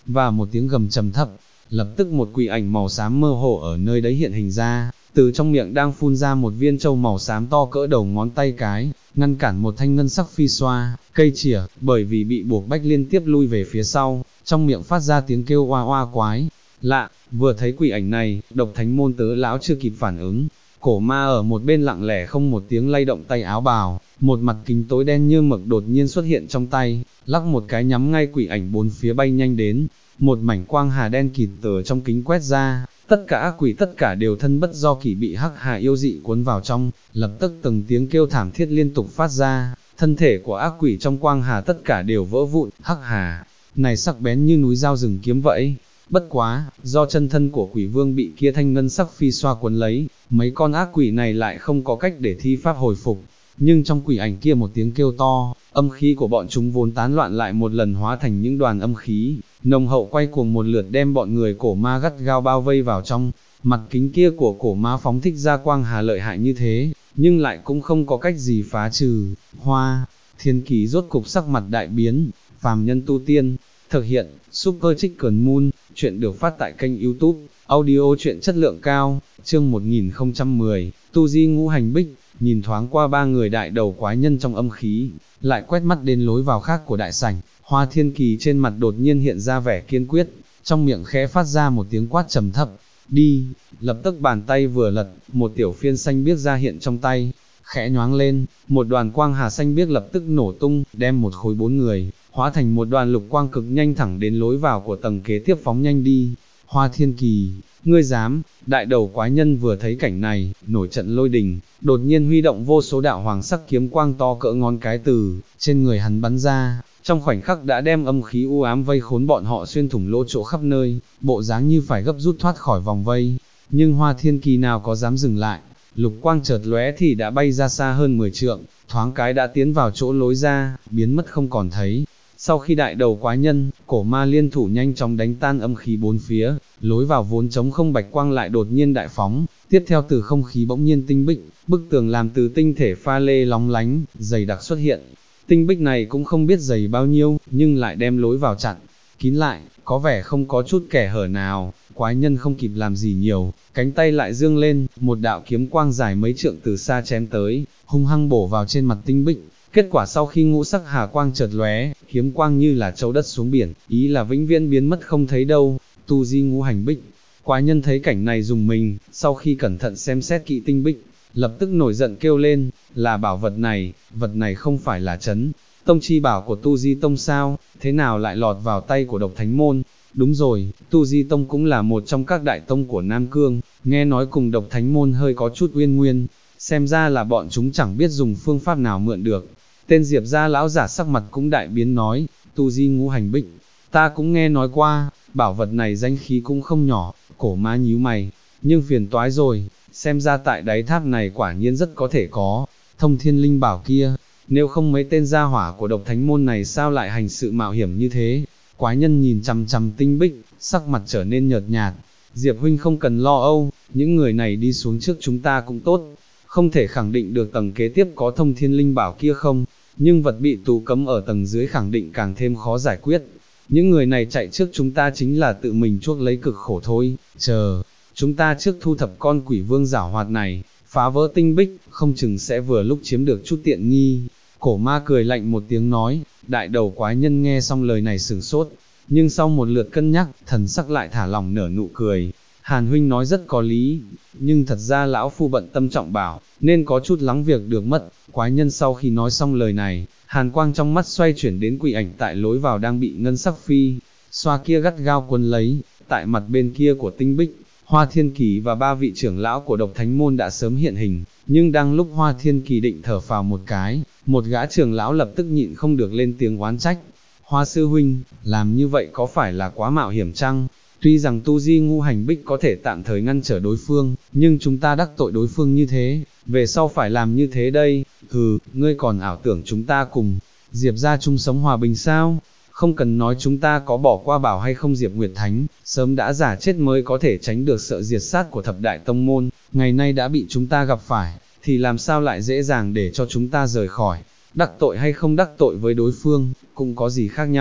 [SPEAKER 1] và một tiếng gầm trầm thấp, lập tức một quỷ ảnh màu xám mơ hồ ở nơi đấy hiện hình ra, từ trong miệng đang phun ra một viên châu màu xám to cỡ đầu ngón tay cái, ngăn cản một thanh ngân sắc phi xoa, cây chỉa, bởi vì bị buộc bách liên tiếp lui về phía sau, trong miệng phát ra tiếng kêu oa oa quái. Lạ, vừa thấy quỷ ảnh này, Độc Thánh Môn tớ lão chưa kịp phản ứng, cổ ma ở một bên lặng lẽ không một tiếng lay động tay áo bào, một mặt kính tối đen như mực đột nhiên xuất hiện trong tay, lắc một cái nhắm ngay quỷ ảnh bốn phía bay nhanh đến, một mảnh quang hà đen kịt từ trong kính quét ra, tất cả ác quỷ tất cả đều thân bất do kỷ bị hắc hà yêu dị cuốn vào trong, lập tức từng tiếng kêu thảm thiết liên tục phát ra, thân thể của ác quỷ trong quang hà tất cả đều vỡ vụn, hắc hà này sắc bén như núi dao rừng kiếm vậy. Bất quá, do chân thân của quỷ vương bị kia thanh ngân sắc phi xoa cuốn lấy, mấy con ác quỷ này lại không có cách để thi pháp hồi phục. Nhưng trong quỷ ảnh kia một tiếng kêu to, âm khí của bọn chúng vốn tán loạn lại một lần hóa thành những đoàn âm khí, nồng hậu quay cuồng một lượt đem bọn người cổ ma gắt gao bao vây vào trong. Mặt kính kia của cổ ma phóng thích ra quang hà lợi hại như thế, nhưng lại cũng không có cách gì phá trừ. Hoa Thiên Kỳ rốt cục sắc mặt đại biến, phàm nhân tu tiên. Thực hiện, Super Chicken Moon, chuyện được phát tại kênh YouTube, audio chuyện chất lượng cao, chương 1010, Tu Di Ngũ Hành Bích, nhìn thoáng qua ba người đại đầu quái nhân trong âm khí, lại quét mắt đến lối vào khác của đại sảnh, Hoa Thiên Kỳ trên mặt đột nhiên hiện ra vẻ kiên quyết, trong miệng khẽ phát ra một tiếng quát trầm thấp, đi, lập tức bàn tay vừa lật, một tiểu phiên xanh biếc ra hiện trong tay, khẽ nhoáng lên, một đoàn quang hà xanh biếc lập tức nổ tung, đem một khối bốn người, hóa thành một đoàn lục quang cực nhanh thẳng đến lối vào của tầng kế tiếp phóng nhanh đi. Hoa Thiên Kỳ, ngươi dám? Đại đầu quái nhân vừa thấy cảnh này, nổi trận lôi đình, đột nhiên huy động vô số đạo hoàng sắc kiếm quang to cỡ ngón cái từ trên người hắn bắn ra, trong khoảnh khắc đã đem âm khí u ám vây khốn bọn họ xuyên thủng lỗ chỗ khắp nơi, bộ dáng như phải gấp rút thoát khỏi vòng vây. Nhưng Hoa Thiên Kỳ nào có dám dừng lại, lục quang chợt lóe thì đã bay ra xa hơn 10 trượng, thoáng cái đã tiến vào chỗ lối ra, biến mất không còn thấy. Sau khi đại đầu quái nhân, cổ ma liên thủ nhanh chóng đánh tan âm khí bốn phía, lối vào vốn trống không bạch quang lại đột nhiên đại phóng, tiếp theo từ không khí bỗng nhiên tinh bích, bức tường làm từ tinh thể pha lê lóng lánh, dày đặc xuất hiện. Tinh bích này cũng không biết dày bao nhiêu, nhưng lại đem lối vào chặn, kín lại, có vẻ không có chút kẻ hở nào. Quái nhân không kịp làm gì nhiều, cánh tay lại dương lên, một đạo kiếm quang dài mấy trượng từ xa chém tới, hung hăng bổ vào trên mặt tinh bích. Kết quả sau khi ngũ sắc hà quang chợt lóe, kiếm quang như là trâu đất xuống biển, ý là vĩnh viễn biến mất không thấy đâu. Tu Di Ngũ Hành Bích. Quái nhân thấy cảnh này dùng mình, sau khi cẩn thận xem xét kỹ tinh bích, lập tức nổi giận kêu lên, là bảo vật này không phải là trấn tông chi bảo của Tu Di Tông sao, thế nào lại lọt vào tay của Độc Thánh Môn? Đúng rồi, Tu Di Tông cũng là một trong các đại tông của Nam Cương, nghe nói cùng Độc Thánh Môn hơi có chút uyên nguyên, xem ra là bọn chúng chẳng biết dùng phương pháp nào mượn được. Tên Diệp gia lão giả sắc mặt cũng đại biến nói, Tu Di Ngũ Hành Bích, ta cũng nghe nói qua, bảo vật này danh khí cũng không nhỏ. Cổ ma nhíu mày, nhưng phiền toái rồi, xem ra tại đáy tháp này quả nhiên rất có thể có thông thiên linh bảo kia, nếu không mấy tên gia hỏa của Độc Thánh Môn này sao lại hành sự mạo hiểm như thế. Quái nhân nhìn chằm chằm tinh bích, sắc mặt trở nên nhợt nhạt, Diệp huynh không cần lo âu, những người này đi xuống trước chúng ta cũng tốt, không thể khẳng định được tầng kế tiếp có thông thiên linh bảo kia không, nhưng vật bị tù cấm ở tầng dưới khẳng định càng thêm khó giải quyết. Những người này chạy trước chúng ta chính là tự mình chuốc lấy cực khổ thôi, chờ, chúng ta trước thu thập con quỷ vương giảo hoạt này, phá vỡ tinh bích, không chừng sẽ vừa lúc chiếm được chút tiện nghi. Cổ ma cười lạnh một tiếng nói, đại đầu quái nhân nghe xong lời này sửng sốt, nhưng sau một lượt cân nhắc, thần sắc lại thả lỏng nở nụ cười. Hàn huynh nói rất có lý, nhưng thật ra lão phu bận tâm trọng bảo, nên có chút lắng việc được mất. Quái nhân sau khi nói xong lời này, hàn quang trong mắt xoay chuyển đến quỷ ảnh tại lối vào đang bị ngân sắc phi xoa kia gắt gao quấn lấy. Tại mặt bên kia của tinh bích, Hoa Thiên Kỳ và ba vị trưởng lão của Độc Thánh Môn đã sớm hiện hình, nhưng đang lúc Hoa Thiên Kỳ định thở phào một cái, một gã trưởng lão lập tức nhịn không được lên tiếng oán trách. Hoa sư huynh, làm như vậy có phải là quá mạo hiểm chăng? Tuy rằng Tu Di Ngũ Hành Bích có thể tạm thời ngăn trở đối phương, nhưng chúng ta đắc tội đối phương như thế, về sau phải làm như thế đây. Hừ, ngươi còn ảo tưởng chúng ta cùng Diệp gia chung sống hòa bình sao? Không cần nói chúng ta có bỏ qua bảo hay không, Diệp Nguyệt Thánh sớm đã giả chết mới có thể tránh được sợ diệt sát của thập đại tông môn, ngày nay đã bị chúng ta gặp phải, thì làm sao lại dễ dàng để cho chúng ta rời khỏi. Đắc tội hay không đắc tội với đối phương, cũng có gì khác nhau.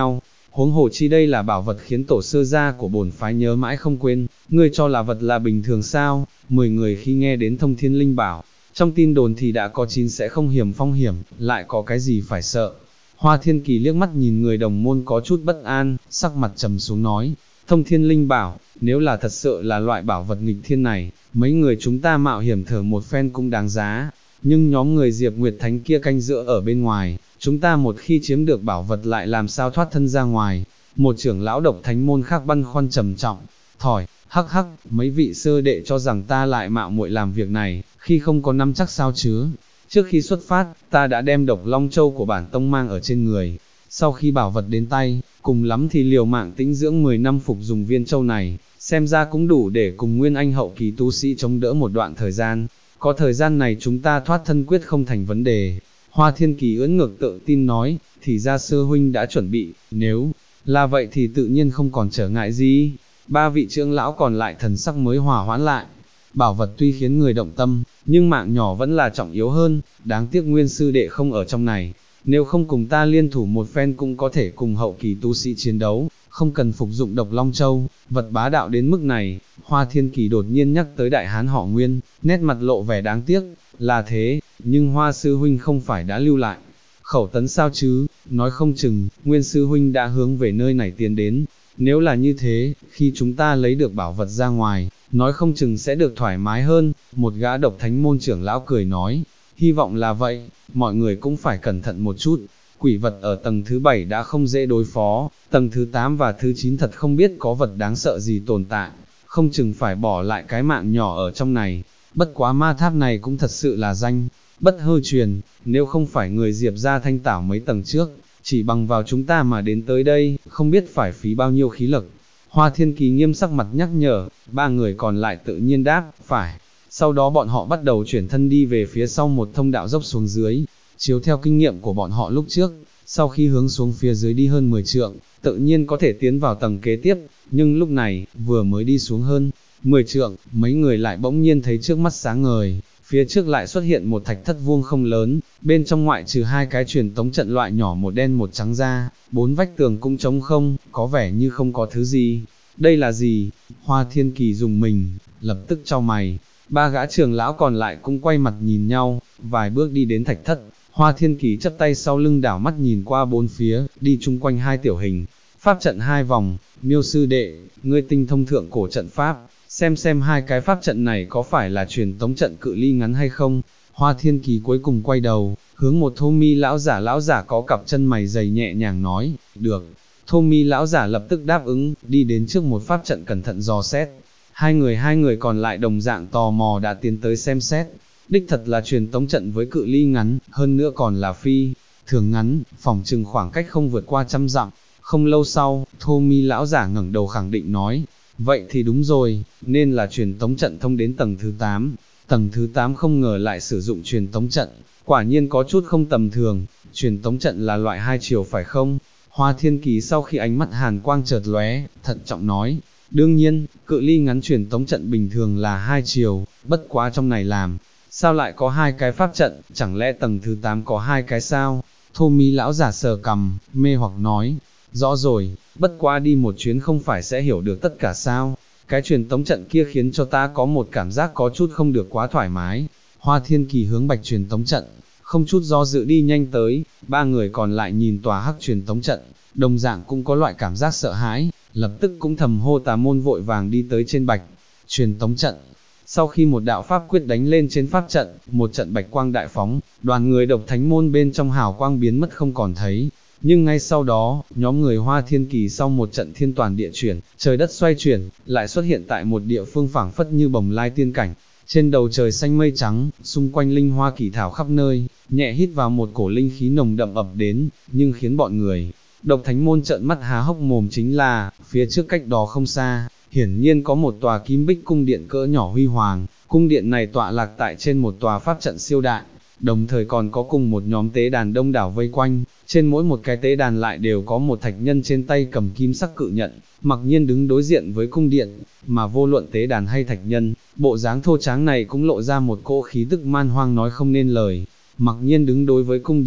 [SPEAKER 1] huống hồ chi đây là bảo vật khiến tổ sư gia của bổn phái nhớ mãi không quên, ngươi cho là vật là bình thường sao? 10 người khi nghe đến thông thiên linh bảo, trong tin đồn thì đã có 9 sẽ không hiểm phong hiểm, lại có cái gì phải sợ. Hoa Thiên Kỳ liếc mắt nhìn người đồng môn có chút bất an, sắc mặt trầm xuống nói, thông thiên linh bảo, nếu là thật sự là loại bảo vật nghịch thiên này, mấy người chúng ta mạo hiểm thở một phen cũng đáng giá, nhưng nhóm người Diệp Nguyệt Thánh kia canh giữ ở bên ngoài, chúng ta một khi chiếm được bảo vật lại làm sao thoát thân ra ngoài. Một trưởng lão Độc Thánh môn khác băn khoăn trầm trọng, thỏi, hắc hắc, mấy vị sư đệ cho rằng ta lại mạo muội làm việc này, khi không có nắm chắc sao chứ. Trước khi xuất phát, ta đã đem Độc Long Châu của bản tông mang ở trên người, sau khi bảo vật đến tay, cùng lắm thì liều mạng tĩnh dưỡng 10 năm phục dùng viên châu này, xem ra cũng đủ để cùng Nguyên Anh hậu kỳ tu sĩ chống đỡ một đoạn thời gian, có thời gian này chúng ta thoát thân quyết không thành vấn đề. Hoa Thiên Kỳ ưỡn ngực tự tin nói, thì ra sư huynh đã chuẩn bị, nếu là vậy thì tự nhiên không còn trở ngại gì. Ba vị trưởng lão còn lại thần sắc mới hòa hoãn lại. Bảo vật tuy khiến người động tâm, nhưng mạng nhỏ vẫn là trọng yếu hơn, đáng tiếc Nguyên sư đệ không ở trong này. Nếu không cùng ta liên thủ một phen cũng có thể cùng hậu kỳ tu sĩ chiến đấu, không cần phục dụng Độc Long Châu, vật bá đạo đến mức này. Hoa Thiên Kỳ đột nhiên nhắc tới đại hán họ Nguyên, nét mặt lộ vẻ đáng tiếc, là thế, nhưng Hoa sư huynh không phải đã lưu lại khẩu tấn sao chứ, nói không chừng, Nguyên sư huynh đã hướng về nơi này tiến đến. Nếu là như thế, khi chúng ta lấy được bảo vật ra ngoài, nói không chừng sẽ được thoải mái hơn. Một gã Độc Thánh môn trưởng lão cười nói, hy vọng là vậy, mọi người cũng phải cẩn thận một chút. Quỷ vật ở tầng thứ 7 đã không dễ đối phó, tầng thứ 8 và thứ 9 thật không biết có vật đáng sợ gì tồn tại, không chừng phải bỏ lại cái mạng nhỏ ở trong này. Bất quá ma tháp này cũng thật sự là danh bất hư truyền, nếu không phải người Diệp gia thanh tảo mấy tầng trước, chỉ bằng vào chúng ta mà đến tới đây, không biết phải phí bao nhiêu khí lực. Hoa Thiên Kỳ nghiêm sắc mặt nhắc nhở, ba người còn lại tự nhiên đáp, phải. Sau đó bọn họ bắt đầu chuyển thân đi về phía sau một thông đạo dốc xuống dưới, chiếu theo kinh nghiệm của bọn họ lúc trước, sau khi hướng xuống phía dưới đi hơn 10 trượng, tự nhiên có thể tiến vào tầng kế tiếp, nhưng lúc này, vừa mới đi xuống hơn 10 trượng, mấy người lại bỗng nhiên thấy trước mắt sáng ngời, phía trước lại xuất hiện một thạch thất vuông không lớn, bên trong ngoại trừ hai cái truyền tống trận loại nhỏ một đen một trắng ra, bốn vách tường cũng trống không, có vẻ như không có thứ gì. Đây là gì? Hoa Thiên Kỳ dùng mình, lập tức chau mày. Ba gã trưởng lão còn lại cũng quay mặt nhìn nhau, vài bước đi đến thạch thất. Hoa Thiên Kỳ chắp tay sau lưng đảo mắt nhìn qua bốn phía, đi chung quanh hai tiểu hình pháp trận hai vòng. Miêu sư đệ, ngươi tinh thông thượng cổ trận pháp, xem hai cái pháp trận này có phải là truyền tống trận cự ly ngắn hay không. Hoa Thiên Kỳ cuối cùng quay đầu, hướng một thô mi lão giả có cặp chân mày dày nhẹ nhàng nói, được. Thô mi lão giả lập tức đáp ứng, đi đến trước một pháp trận cẩn thận dò xét. Hai người còn lại đồng dạng tò mò đã tiến tới xem xét. Đích thật là truyền tống trận với cự ly ngắn, hơn nữa còn là phi thường ngắn, phỏng chừng khoảng cách không vượt qua 100 dặm. Không lâu sau, thô mi lão giả ngẩng đầu khẳng định nói, vậy thì đúng rồi, nên là truyền tống trận thông đến tầng thứ 8. Tầng thứ 8 không ngờ lại sử dụng truyền tống trận, quả nhiên có chút không tầm thường. Truyền tống trận là loại hai chiều phải không? Hoa Thiên Kỳ sau khi ánh mắt hàn quang chợt lóe, thận trọng nói, đương nhiên, cự ly ngắn truyền tống trận bình thường là hai chiều, bất quá trong này làm sao lại có hai cái pháp trận, chẳng lẽ tầng thứ 8 có hai cái sao? Thô mi lão giả sờ cằm, mê hoặc nói, rõ rồi, bất quá đi một chuyến không phải sẽ hiểu được tất cả sao? Cái truyền tống trận kia khiến cho ta có một cảm giác có chút không được quá thoải mái. Hoa Thiên Kỳ hướng bạch truyền tống trận, không chút do dự đi nhanh tới. Ba người còn lại nhìn tòa hắc truyền tống trận, đồng dạng cũng có loại cảm giác sợ hãi, lập tức cũng thầm hô tà môn vội vàng đi tới trên bạch truyền tống trận. Sau khi một đạo pháp quyết đánh lên trên pháp trận, một trận bạch quang đại phóng, đoàn người Độc Thánh môn bên trong hào quang biến mất không còn thấy. Nhưng ngay sau đó, nhóm người Hoa Thiên Kỳ sau một trận thiên toàn địa chuyển, trời đất xoay chuyển, lại xuất hiện tại một địa phương phảng phất như bồng lai tiên cảnh. Trên đầu trời xanh mây trắng, xung quanh linh hoa kỳ thảo khắp nơi, nhẹ hít vào một cổ linh khí nồng đậm ập đến, nhưng khiến bọn người Độc Thánh môn trợn mắt há hốc mồm chính là, phía trước cách đó không xa, hiển nhiên có một tòa kim bích cung điện cỡ nhỏ huy hoàng. Cung điện này tọa lạc tại trên một tòa pháp trận siêu đại, đồng thời còn có cùng một nhóm tế đàn đông đảo vây quanh, trên mỗi một cái tế đàn lại đều có một thạch nhân trên tay cầm kim sắc cự nhận, mặc nhiên đứng đối diện với cung điện, mà vô luận tế đàn hay thạch nhân, bộ dáng thô tráng này cũng lộ ra một cỗ khí tức man hoang nói không nên lời. Mặc nhiên đứng đối với cung điện,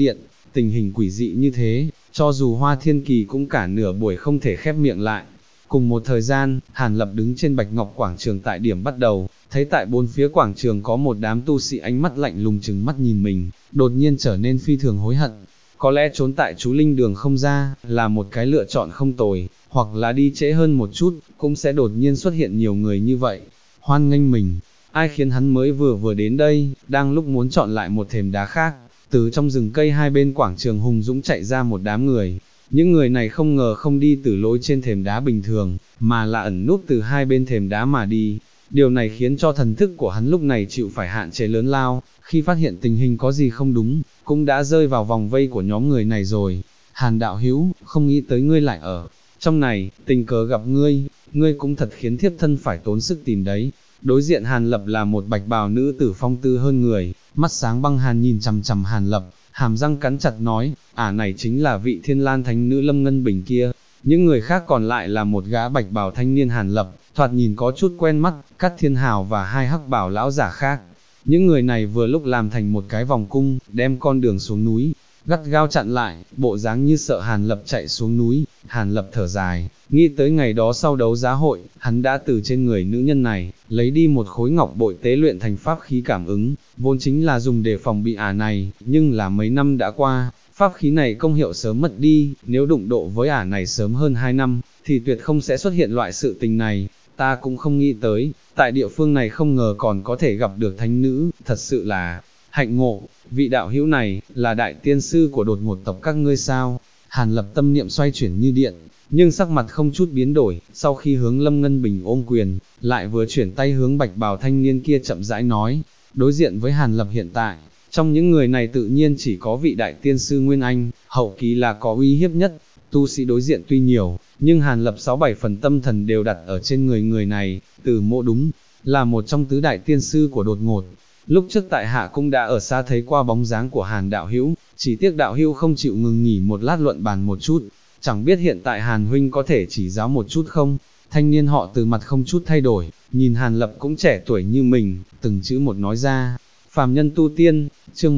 [SPEAKER 1] tình hình quỷ dị như thế, cho dù Hoa Thiên Kỳ cũng cả nửa buổi không thể khép miệng lại. Cùng một thời gian, Hàn Lập đứng trên Bạch Ngọc Quảng trường tại điểm bắt đầu, thấy tại bốn phía quảng trường có một đám tu sĩ ánh mắt lạnh lùng trừng mắt nhìn mình, đột nhiên trở nên phi thường hối hận. Có lẽ trốn tại chú linh đường không ra, là một cái lựa chọn không tồi, hoặc là đi trễ hơn một chút, cũng sẽ đột nhiên xuất hiện nhiều người như vậy. Hoan nghênh mình, ai khiến hắn mới vừa đến đây, đang lúc muốn chọn lại một thềm đá khác, từ trong rừng cây hai bên quảng trường hùng dũng chạy ra một đám người. Những người này không ngờ không đi từ lối trên thềm đá bình thường, mà là ẩn núp từ hai bên thềm đá mà đi. Điều này khiến cho thần thức của hắn lúc này chịu phải hạn chế lớn lao, khi phát hiện tình hình có gì không đúng, cũng đã rơi vào vòng vây của nhóm người này rồi. Hàn đạo hữu, không nghĩ tới ngươi lại ở trong này, tình cờ gặp ngươi cũng thật khiến thiếp thân phải tốn sức tìm đấy. Đối diện Hàn Lập là một bạch bào nữ tử phong tư hơn người, mắt sáng băng hàn nhìn chằm chằm Hàn Lập, hàm răng cắn chặt nói, này chính là vị Thiên Lan thánh nữ Lâm Ngân Bình kia. Những người khác còn lại là một gã bạch bào thanh niên Hàn Lập, thoạt nhìn có chút quen mắt, Cát Thiên Hào và hai hắc bào lão giả khác. Những người này vừa lúc làm thành một cái vòng cung, đem con đường xuống núi, gắt gao chặn lại, bộ dáng như sợ Hàn Lập chạy xuống núi. Hàn Lập thở dài, nghĩ tới ngày đó sau đấu giá hội, hắn đã từ trên người nữ nhân này, lấy đi một khối ngọc bội tế luyện thành pháp khí cảm ứng, vốn chính là dùng để phòng bị này, nhưng là mấy năm đã qua, pháp khí này công hiệu sớm mất đi, nếu đụng độ với này sớm hơn 2 năm, thì tuyệt không sẽ xuất hiện loại sự tình này. Ta cũng không nghĩ tới, tại địa phương này không ngờ còn có thể gặp được thánh nữ, thật sự là hạnh ngộ. Vị đạo hữu này, là đại tiên sư của đột ngột tộc các ngươi sao? Hàn Lập tâm niệm xoay chuyển như điện, nhưng sắc mặt không chút biến đổi, sau khi hướng Lâm Ngân Bình ôm quyền, lại vừa chuyển tay hướng bạch bào thanh niên kia chậm rãi nói. Đối diện với Hàn Lập hiện tại, trong những người này tự nhiên chỉ có vị đại tiên sư Nguyên Anh, hậu kỳ là có uy hiếp nhất. Tu sĩ đối diện tuy nhiều, nhưng Hàn Lập 6-7 phần tâm thần đều đặt ở trên người này. Từ Mộ đúng là một trong tứ đại tiên sư của đột ngột. Lúc trước tại hạ cũng đã ở xa thấy qua bóng dáng của Hàn đạo hữu, chỉ tiếc đạo hữu không chịu ngừng nghỉ một lát luận bàn một chút, chẳng biết hiện tại Hàn huynh có thể chỉ giáo một chút không? Thanh niên họ Từ mặt không chút thay đổi, nhìn Hàn Lập cũng trẻ tuổi như mình, từng chữ một nói ra. Phàm nhân tu tiên, chương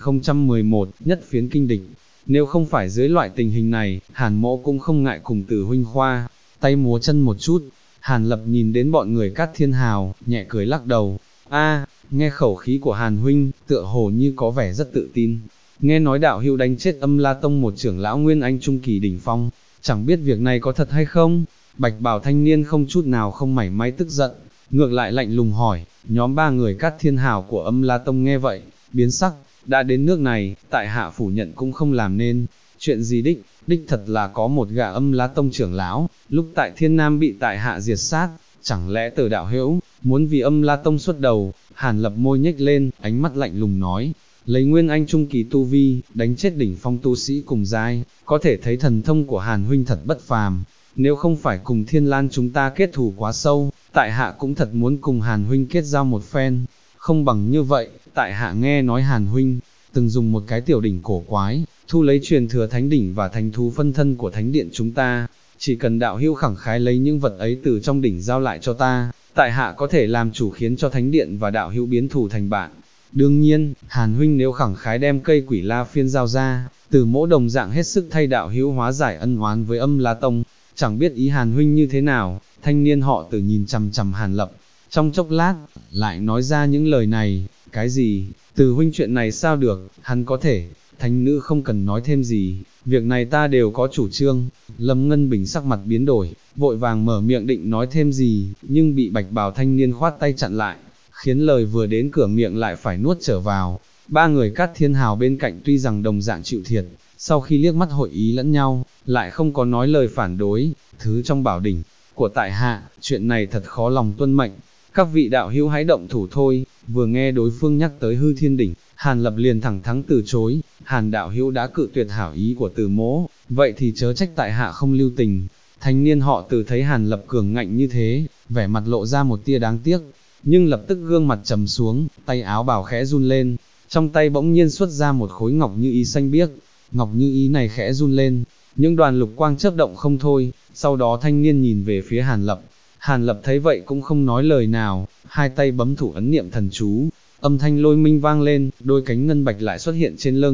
[SPEAKER 1] 1011, nhất phiến kinh địch. Nếu không phải dưới loại tình hình này, Hàn mỗ cũng không ngại cùng Từ huynh khoa tay múa chân một chút. Hàn Lập nhìn đến bọn người Cát Thiên Hào, nhẹ cười lắc đầu. Nghe khẩu khí của Hàn huynh, tựa hồ như có vẻ rất tự tin. Nghe nói đạo hữu đánh chết Âm La Tông một trưởng lão Nguyên Anh trung kỳ đỉnh phong, chẳng biết việc này có thật hay không? Bạch bào thanh niên không chút nào không mảy may tức giận, ngược lại lạnh lùng hỏi. Nhóm 3 người Cát Thiên Hào của Âm La Tông nghe vậy, biến sắc. Đã đến nước này, tại hạ phủ nhận cũng không làm nên. Chuyện gì đích thật là có một gã Âm La Tông trưởng lão, lúc tại Thiên Nam bị tại hạ diệt sát, chẳng lẽ Từ đạo hữu muốn vì Âm La Tông xuất đầu? Hàn Lập môi nhếch lên, ánh mắt lạnh lùng nói, lấy Nguyên Anh trung kỳ tu vi, đánh chết đỉnh phong tu sĩ cùng giai, có thể thấy thần thông của Hàn huynh thật bất phàm. Nếu không phải cùng Thiên Lan chúng ta kết thù quá sâu, tại hạ cũng thật muốn cùng Hàn huynh kết giao một phen. Không bằng như vậy, tại hạ nghe nói Hàn huynh từng dùng một cái tiểu đỉnh cổ quái, thu lấy truyền thừa thánh đỉnh và thánh thú phân thân của thánh điện chúng ta. Chỉ cần đạo hữu khẳng khái lấy những vật ấy từ trong đỉnh giao lại cho ta, tại hạ có thể làm chủ khiến cho thánh điện và đạo hữu biến thù thành bạn. Đương nhiên, Hàn huynh nếu khẳng khái đem cây Quỷ La Phiên giao ra, Từ mỗ đồng dạng hết sức thay đạo hữu hóa giải ân oán với Âm La Tông. Chẳng biết ý Hàn huynh như thế nào? Thanh niên họ Từ nhìn chằm chằm Hàn Lập, trong chốc lát, lại nói ra những lời này. Cái gì? Từ huynh chuyện này sao được? Hắn có thể. Thánh nữ không cần nói thêm gì, việc này ta đều có chủ trương. Lâm Ngân Bình sắc mặt biến đổi, vội vàng mở miệng định nói thêm gì, nhưng bị bạch bào thanh niên khoát tay chặn lại, khiến lời vừa đến cửa miệng lại phải nuốt trở vào. 3 người Cát Thiên Hào bên cạnh tuy rằng đồng dạng chịu thiệt, sau khi liếc mắt hội ý lẫn nhau, lại không có nói lời phản đối. Thứ trong bảo đỉnh của tại hạ, chuyện này thật khó lòng tuân mệnh, các vị đạo hữu hãy động thủ thôi. Vừa nghe đối phương nhắc tới hư thiên đỉnh, Hàn Lập liền thẳng thắn từ chối. Hàn đạo hữu đã cự tuyệt hảo ý của Từ mỗ, vậy thì chớ trách tại hạ không lưu tình. Thanh niên họ Từ thấy Hàn Lập cường ngạnh như thế, vẻ mặt lộ ra một tia đáng tiếc, nhưng lập tức gương mặt trầm xuống, tay áo bào khẽ run lên, trong tay bỗng nhiên xuất ra một khối ngọc như ý xanh biếc. Ngọc như ý này khẽ run lên, những đoàn lục quang chớp động không thôi. Sau đó thanh niên nhìn về phía Hàn Lập. Hàn Lập thấy vậy cũng không nói lời nào, hai tay bấm thủ ấn niệm thần chú, âm thanh lôi minh vang lên, đôi cánh ngân bạch lại xuất hiện trên lưng.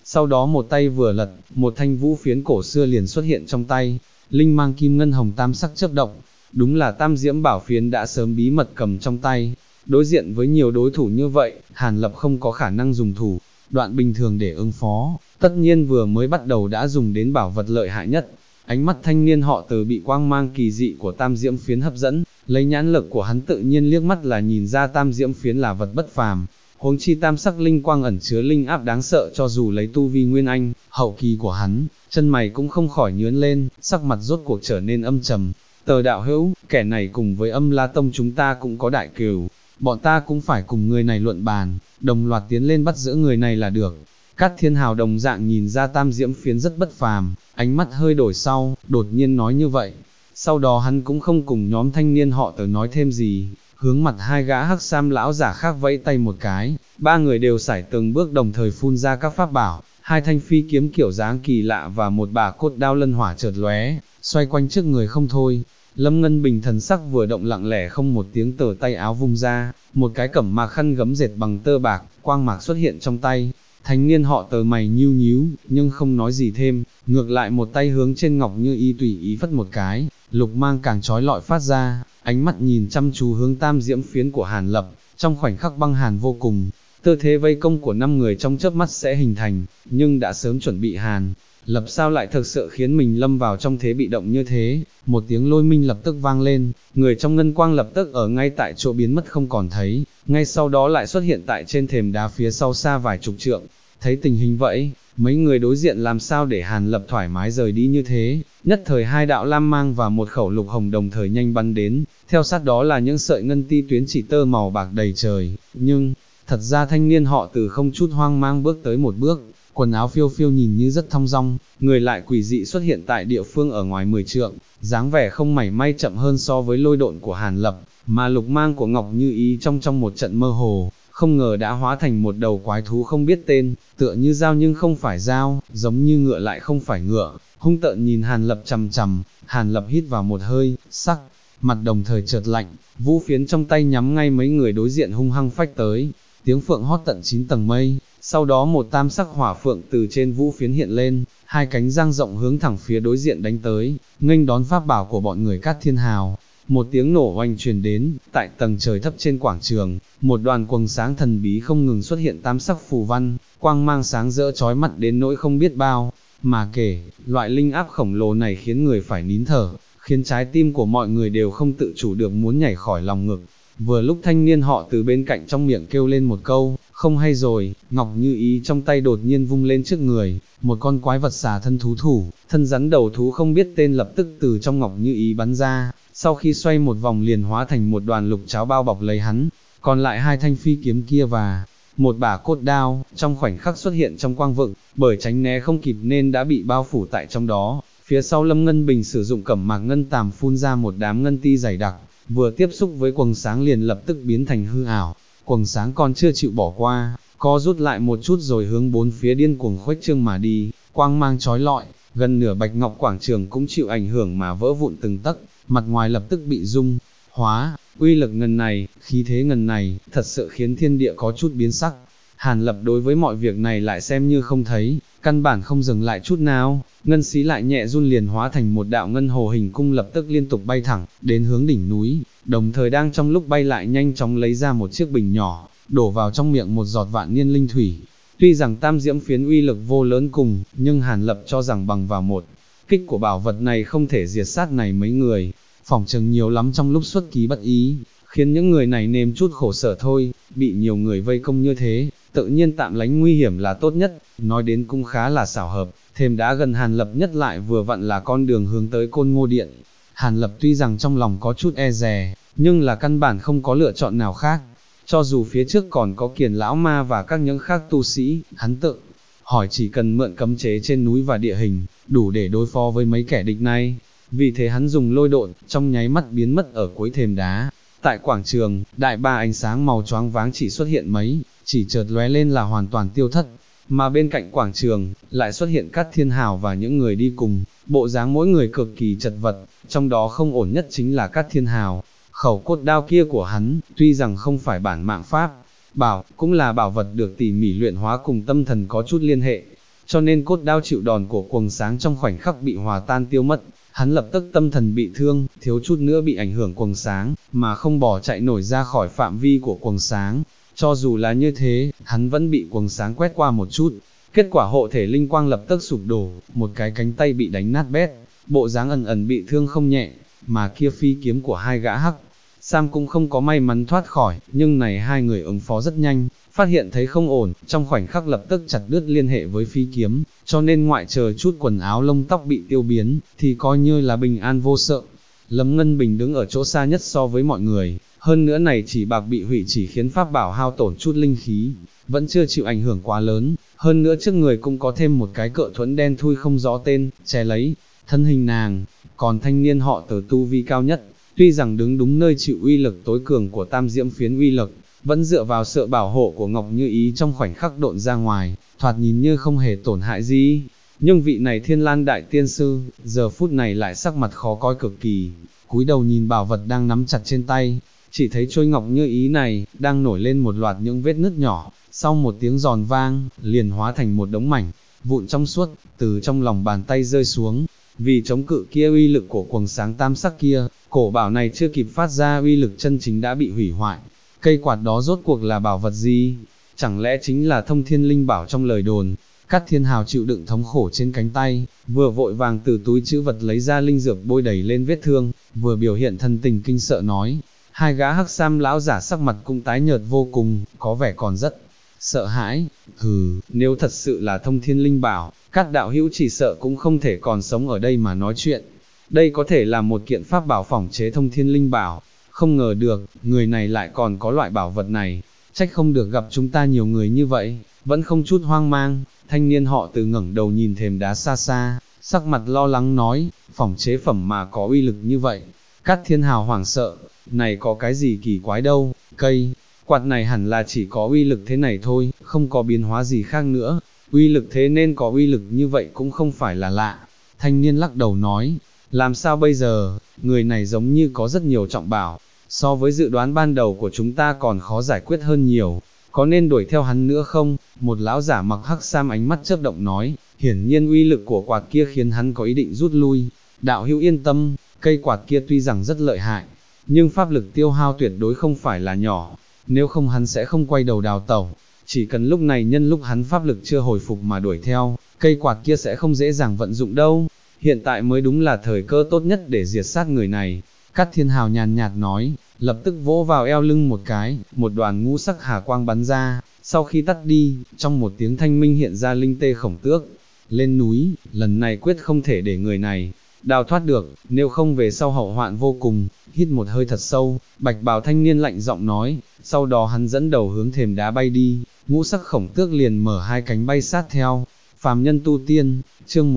[SPEAKER 1] sau đó một tay vừa lật, một thanh vũ phiến cổ xưa liền xuất hiện trong tay, linh mang kim ngân hồng tam sắc chớp động, đúng là tam diễm bảo phiến đã sớm bí mật cầm trong tay. Đối diện với nhiều đối thủ như vậy, Hàn Lập không có khả năng dùng thủ đoạn bình thường để ứng phó, tất nhiên vừa mới bắt đầu đã dùng đến bảo vật lợi hại nhất. Ánh mắt thanh niên họ Từ bị quang mang kỳ dị của tam diễm phiến hấp dẫn, lấy nhãn lực của hắn tự nhiên liếc mắt là nhìn ra tam diễm phiến là vật bất phàm. Huống chi tam sắc linh quang ẩn chứa linh áp đáng sợ, cho dù lấy tu vi nguyên anh hậu kỳ của hắn, chân mày cũng không khỏi nhướng lên, sắc mặt rốt cuộc trở nên âm trầm. Tờ đạo hữu, kẻ này cùng với Âm La Tông chúng ta cũng có đại cừu, bọn ta cũng phải cùng người này luận bàn, đồng loạt tiến lên bắt giữ người này là được. Cát Thiên Hào đồng dạng nhìn ra tam diễm phiến rất bất phàm, ánh mắt hơi đổi sau, đột nhiên nói như vậy. Sau đó hắn cũng không cùng nhóm thanh niên họ Từ nói thêm gì, hướng mặt hai gã hắc sam lão giả khác vẫy tay một cái, ba người đều sải từng bước đồng thời phun ra các pháp bảo, hai thanh phi kiếm kiểu dáng kỳ lạ và một bả cốt đao lân hỏa chợt lóe, xoay quanh trước người không thôi. Lâm Ngân Bình thần sắc vừa động, lặng lẽ không một tiếng tờ tay áo vung ra, một cái cẩm mạc khăn gấm dệt bằng tơ bạc, quang mạc xuất hiện trong tay. Thanh niên họ Tờ mày nhíu nhíu, nhưng không nói gì thêm, ngược lại một tay hướng trên Ngọc Như Y tùy ý phất một cái, lục mang càng chói lọi phát ra, ánh mắt nhìn chăm chú hướng tam diễm phiến của Hàn Lập, trong khoảnh khắc băng hàn vô cùng. Tư thế vây công của 5 người trong chớp mắt sẽ hình thành, nhưng đã sớm chuẩn bị Hàn Lập sao lại thực sự khiến mình lâm vào trong thế bị động như thế. Một tiếng lôi minh lập tức vang lên, người trong ngân quang lập tức ở ngay tại chỗ biến mất không còn thấy, ngay sau đó lại xuất hiện tại trên thềm đá phía sau xa vài chục trượng. Thấy tình hình vậy, mấy người đối diện làm sao để Hàn Lập thoải mái rời đi như thế, nhất thời hai đạo lam mang và một khẩu lục hồng đồng thời nhanh bắn đến, theo sát đó là những sợi ngân ti tuyến chỉ tơ màu bạc đầy trời. Nhưng thật ra thanh niên họ Từ không chút hoang mang bước tới một bước, quần áo phiêu phiêu nhìn như rất thong dong, người lại quỷ dị xuất hiện tại địa phương ở ngoài 10 trượng, dáng vẻ không mảy may chậm hơn so với lôi độn của Hàn Lập, mà lục mang của Ngọc Như Ý trong một trận mơ hồ, không ngờ đã hóa thành một đầu quái thú không biết tên, tựa như dao nhưng không phải dao, giống như ngựa lại không phải ngựa, hung tợn nhìn Hàn Lập chằm chằm. Hàn Lập hít vào một hơi, sắc mặt đồng thời chợt lạnh, vũ phiến trong tay nhắm ngay mấy người đối diện hung hăng phách tới, tiếng phượng hót tận 9 tầng mây. Sau đó một tam sắc hỏa phượng từ trên vũ phiến hiện lên, hai cánh dang rộng hướng thẳng phía đối diện đánh tới, nghênh đón pháp bảo của bọn người Cát Thiên Hào. Một tiếng nổ oanh truyền đến, tại tầng trời thấp trên quảng trường, một đoàn quầng sáng thần bí không ngừng xuất hiện tam sắc phù văn, quang mang sáng rỡ chói mắt đến nỗi không biết bao. Mà kể, loại linh áp khổng lồ này khiến người phải nín thở, khiến trái tim của mọi người đều không tự chủ được muốn nhảy khỏi lòng ngực. Vừa lúc thanh niên họ Từ bên cạnh trong miệng kêu lên một câu, không hay rồi, Ngọc Như Ý trong tay đột nhiên vung lên trước người, một con quái vật xà thân thú thủ, thân rắn đầu thú không biết tên lập tức từ trong Ngọc Như Ý bắn ra, sau khi xoay một vòng liền hóa thành một đoàn lục cháo bao bọc lấy hắn, còn lại hai thanh phi kiếm kia và một bả cốt đao, trong khoảnh khắc xuất hiện trong quang vực, bởi tránh né không kịp nên đã bị bao phủ tại trong đó. Phía sau Lâm Ngân Bình sử dụng cẩm mạc ngân tàm phun ra một đám ngân ti dày đặc, vừa tiếp xúc với quầng sáng liền lập tức biến thành hư ảo. Quầng sáng còn chưa chịu bỏ qua, co rút lại một chút rồi hướng bốn phía điên cuồng khuếch trương mà đi, quang mang chói lọi, gần nửa bạch ngọc quảng trường cũng chịu ảnh hưởng mà vỡ vụn từng tấc, mặt ngoài lập tức bị rung hóa. Uy lực ngần này, khí thế ngần này, thật sự khiến thiên địa có chút biến sắc. Hàn Lập đối với mọi việc này lại xem như không thấy, căn bản không dừng lại chút nào, ngân xí lại nhẹ run liền hóa thành một đạo ngân hồ hình cung lập tức liên tục bay thẳng đến hướng đỉnh núi, đồng thời đang trong lúc bay lại nhanh chóng lấy ra một chiếc bình nhỏ, đổ vào trong miệng một giọt vạn niên linh thủy. Tuy rằng tam diễm phiến uy lực vô lớn cùng, nhưng Hàn Lập cho rằng bằng vào một kích của bảo vật này không thể diệt sát này mấy người, phỏng chừng nhiều lắm trong lúc xuất ký bất ý, khiến những người này nếm chút khổ sở thôi. Bị nhiều người vây công như thế, tự nhiên tạm lánh nguy hiểm là tốt nhất, nói đến cũng khá là xảo hợp, thềm đá gần Hàn Lập nhất lại vừa vặn là con đường hướng tới Côn Ngô Điện. Hàn Lập tuy rằng trong lòng có chút e dè, nhưng là căn bản không có lựa chọn nào khác, cho dù phía trước còn có Kiền Lão Ma và các những khác tu sĩ, hắn tự hỏi chỉ cần mượn cấm chế trên núi và địa hình, đủ để đối phó với mấy kẻ địch này. Vì thế hắn dùng lôi độn, trong nháy mắt biến mất ở cuối thềm đá. Tại quảng trường, đại ba ánh sáng màu choáng váng chỉ xuất hiện mấy, chỉ chợt lóe lên là hoàn toàn tiêu thất. Mà bên cạnh quảng trường, lại xuất hiện Cát Thiên Hào và những người đi cùng, bộ dáng mỗi người cực kỳ chật vật, trong đó không ổn nhất chính là Cát Thiên Hào. Khẩu cốt đao kia của hắn, tuy rằng không phải bản mạng pháp bảo, cũng là bảo vật được tỉ mỉ luyện hóa cùng tâm thần có chút liên hệ. cho nên cốt đao chịu đòn của quầng sáng trong khoảnh khắc bị hòa tan tiêu mất. Hắn lập tức tâm thần bị thương, thiếu chút nữa bị ảnh hưởng quầng sáng, mà không bỏ chạy nổi ra khỏi phạm vi của quầng sáng. Cho dù là như thế, hắn vẫn bị quầng sáng quét qua một chút. Kết quả hộ thể linh quang lập tức sụp đổ, một cái cánh tay bị đánh nát bét, bộ dáng ẩn ẩn bị thương không nhẹ, mà kia phi kiếm của hai gã hắc Sam cũng không có may mắn thoát khỏi, nhưng này hai người ứng phó rất nhanh, phát hiện thấy không ổn, trong khoảnh khắc lập tức chặt đứt liên hệ với phi kiếm, cho nên ngoại trừ chút quần áo lông tóc bị tiêu biến, thì coi như là bình an vô sợ. Lâm Ngân Bình đứng ở chỗ xa nhất so với mọi người, hơn nữa này chỉ bạc bị hủy chỉ khiến pháp bảo hao tổn chút linh khí, vẫn chưa chịu ảnh hưởng quá lớn, hơn nữa trước người cũng có thêm một cái cự thuẫn đen thui không rõ tên, che lấy thân hình nàng. Còn thanh niên họ Từ tu vi cao nhất, tuy rằng đứng đúng nơi chịu uy lực tối cường của tam diễm phiến uy lực, vẫn dựa vào sự bảo hộ của Ngọc Như Ý trong khoảnh khắc độn ra ngoài, thoạt nhìn như không hề tổn hại gì. Nhưng vị này Thiên Lan đại tiên sư, giờ phút này lại sắc mặt khó coi cực kỳ, cúi đầu nhìn bảo vật đang nắm chặt trên tay, chỉ thấy trôi Ngọc Như Ý này, đang nổi lên một loạt những vết nứt nhỏ, sau một tiếng giòn vang, liền hóa thành một đống mảnh vụn trong suốt, từ trong lòng bàn tay rơi xuống. Vì chống cự kia uy lực của quầng sáng tam sắc kia, cổ bảo này chưa kịp phát ra uy lực chân chính đã bị hủy hoại. Cây quạt đó rốt cuộc là bảo vật gì? Chẳng lẽ chính là thông thiên linh bảo trong lời đồn? Cát Thiên Hào chịu đựng thống khổ trên cánh tay, vừa vội vàng từ túi trữ vật lấy ra linh dược bôi đầy lên vết thương, vừa biểu hiện thần tình kinh sợ nói. Hai gã hắc sam lão giả sắc mặt cũng tái nhợt vô cùng, có vẻ còn rất sợ hãi. Nếu thật sự là thông thiên linh bảo, các đạo hữu chỉ sợ cũng không thể còn sống ở đây mà nói chuyện. Đây có thể là một kiện pháp bảo phỏng chế thông thiên linh bảo, không ngờ được, người này lại còn có loại bảo vật này, trách không được gặp chúng ta nhiều người như vậy, vẫn không chút hoang mang. Thanh niên họ Từ ngẩng đầu nhìn thềm đá xa xa, sắc mặt lo lắng nói, phỏng chế phẩm mà có uy lực như vậy. Cát Thiên Hào hoảng sợ, này có cái gì kỳ quái đâu, cây quạt này hẳn là chỉ có uy lực thế này thôi, không có biến hóa gì khác nữa, uy lực thế nên có uy lực như vậy cũng không phải là lạ. Thanh niên lắc đầu nói, làm sao bây giờ, người này giống như có rất nhiều trọng bảo, so với dự đoán ban đầu của chúng ta còn khó giải quyết hơn nhiều, có nên đuổi theo hắn nữa không? Một lão giả mặc hắc sam ánh mắt chớp động nói, hiển nhiên uy lực của quạt kia khiến hắn có ý định rút lui. Đạo hữu yên tâm, cây quạt kia tuy rằng rất lợi hại, nhưng pháp lực tiêu hao tuyệt đối không phải là nhỏ, nếu không hắn sẽ không quay đầu đào tẩu. Chỉ cần lúc này nhân lúc hắn pháp lực chưa hồi phục mà đuổi theo, cây quạt kia sẽ không dễ dàng vận dụng đâu. Hiện tại mới đúng là thời cơ tốt nhất để diệt sát người này. Cát Thiên Hào nhàn nhạt nói, lập tức vỗ vào eo lưng một cái, một đoàn ngũ sắc hà quang bắn ra, sau khi tắt đi, trong một tiếng thanh minh hiện ra linh tê khổng tước. Lên núi, lần này quyết không thể để người này đào thoát được, nếu không về sau hậu hoạn vô cùng. Hít một hơi thật sâu, bạch bào thanh niên lạnh giọng nói, sau đó hắn dẫn đầu hướng thềm đá bay đi, ngũ sắc khổng tước liền mở hai cánh bay sát theo. Phàm nhân tu tiên, chương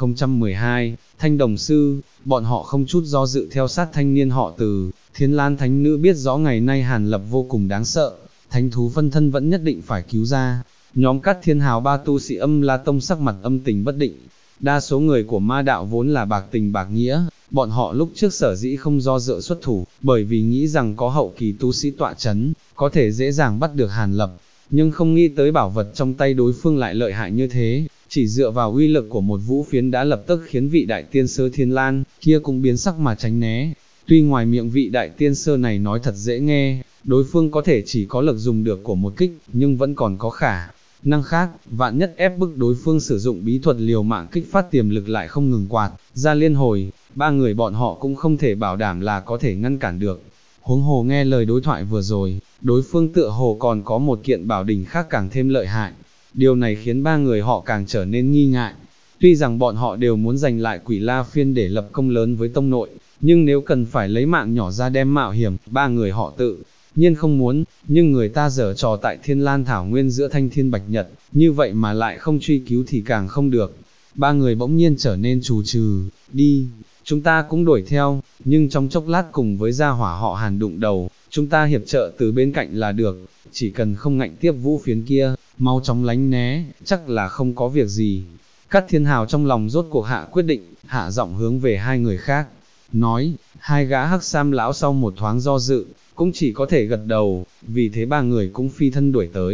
[SPEAKER 1] 1012, Thanh Đồng Sư, bọn họ không chút do dự theo sát thanh niên họ Từ. Thiên Lan thánh nữ biết rõ ngày nay Hàn Lập vô cùng đáng sợ, thánh thú phân thân vẫn nhất định phải cứu ra. Nhóm Cát Thiên Hào ba tu sĩ Âm La Tông sắc mặt âm tình bất định. Đa số người của ma đạo vốn là bạc tình bạc nghĩa, bọn họ lúc trước sở dĩ không do dự xuất thủ, bởi vì nghĩ rằng có hậu kỳ tu sĩ tọa chấn, có thể dễ dàng bắt được Hàn Lập, nhưng không nghĩ tới bảo vật trong tay đối phương lại lợi hại như thế, chỉ dựa vào uy lực của một vũ phiến đã lập tức khiến vị đại tiên sơ Thiên Lan kia cũng biến sắc mà tránh né. Tuy ngoài miệng vị đại tiên sơ này nói thật dễ nghe, đối phương có thể chỉ có lực dùng được của một kích, nhưng vẫn còn có khả năng khác, vạn nhất ép bức đối phương sử dụng bí thuật liều mạng kích phát tiềm lực lại không ngừng quạt ra liên hồi, ba người bọn họ cũng không thể bảo đảm là có thể ngăn cản được. Huống hồ nghe lời đối thoại vừa rồi, đối phương tựa hồ còn có một kiện bảo đỉnh khác càng thêm lợi hại. Điều này khiến ba người họ càng trở nên nghi ngại. Tuy rằng bọn họ đều muốn giành lại Quỷ La Phiên để lập công lớn với tông nội, nhưng nếu cần phải lấy mạng nhỏ ra đem mạo hiểm, ba người họ tự nhiên không muốn. Nhưng người ta giở trò tại Thiên Lan Thảo Nguyên giữa Thanh Thiên Bạch Nhật, như vậy mà lại không truy cứu thì càng không được. Ba người bỗng nhiên trở nên trù trừ, đi, chúng ta cũng đuổi theo, nhưng trong chốc lát cùng với gia hỏa họ Hàn đụng đầu, chúng ta hiệp trợ từ bên cạnh là được, chỉ cần không ngạnh tiếp vũ phiến kia, mau chóng lánh né, chắc là không có việc gì. Cát Thiên Hào trong lòng rốt cuộc hạ quyết định, hạ giọng hướng về hai người khác, nói. Hai gã hắc sam lão sau một thoáng do dự, cũng chỉ có thể gật đầu, vì thế ba người cũng phi thân đuổi tới.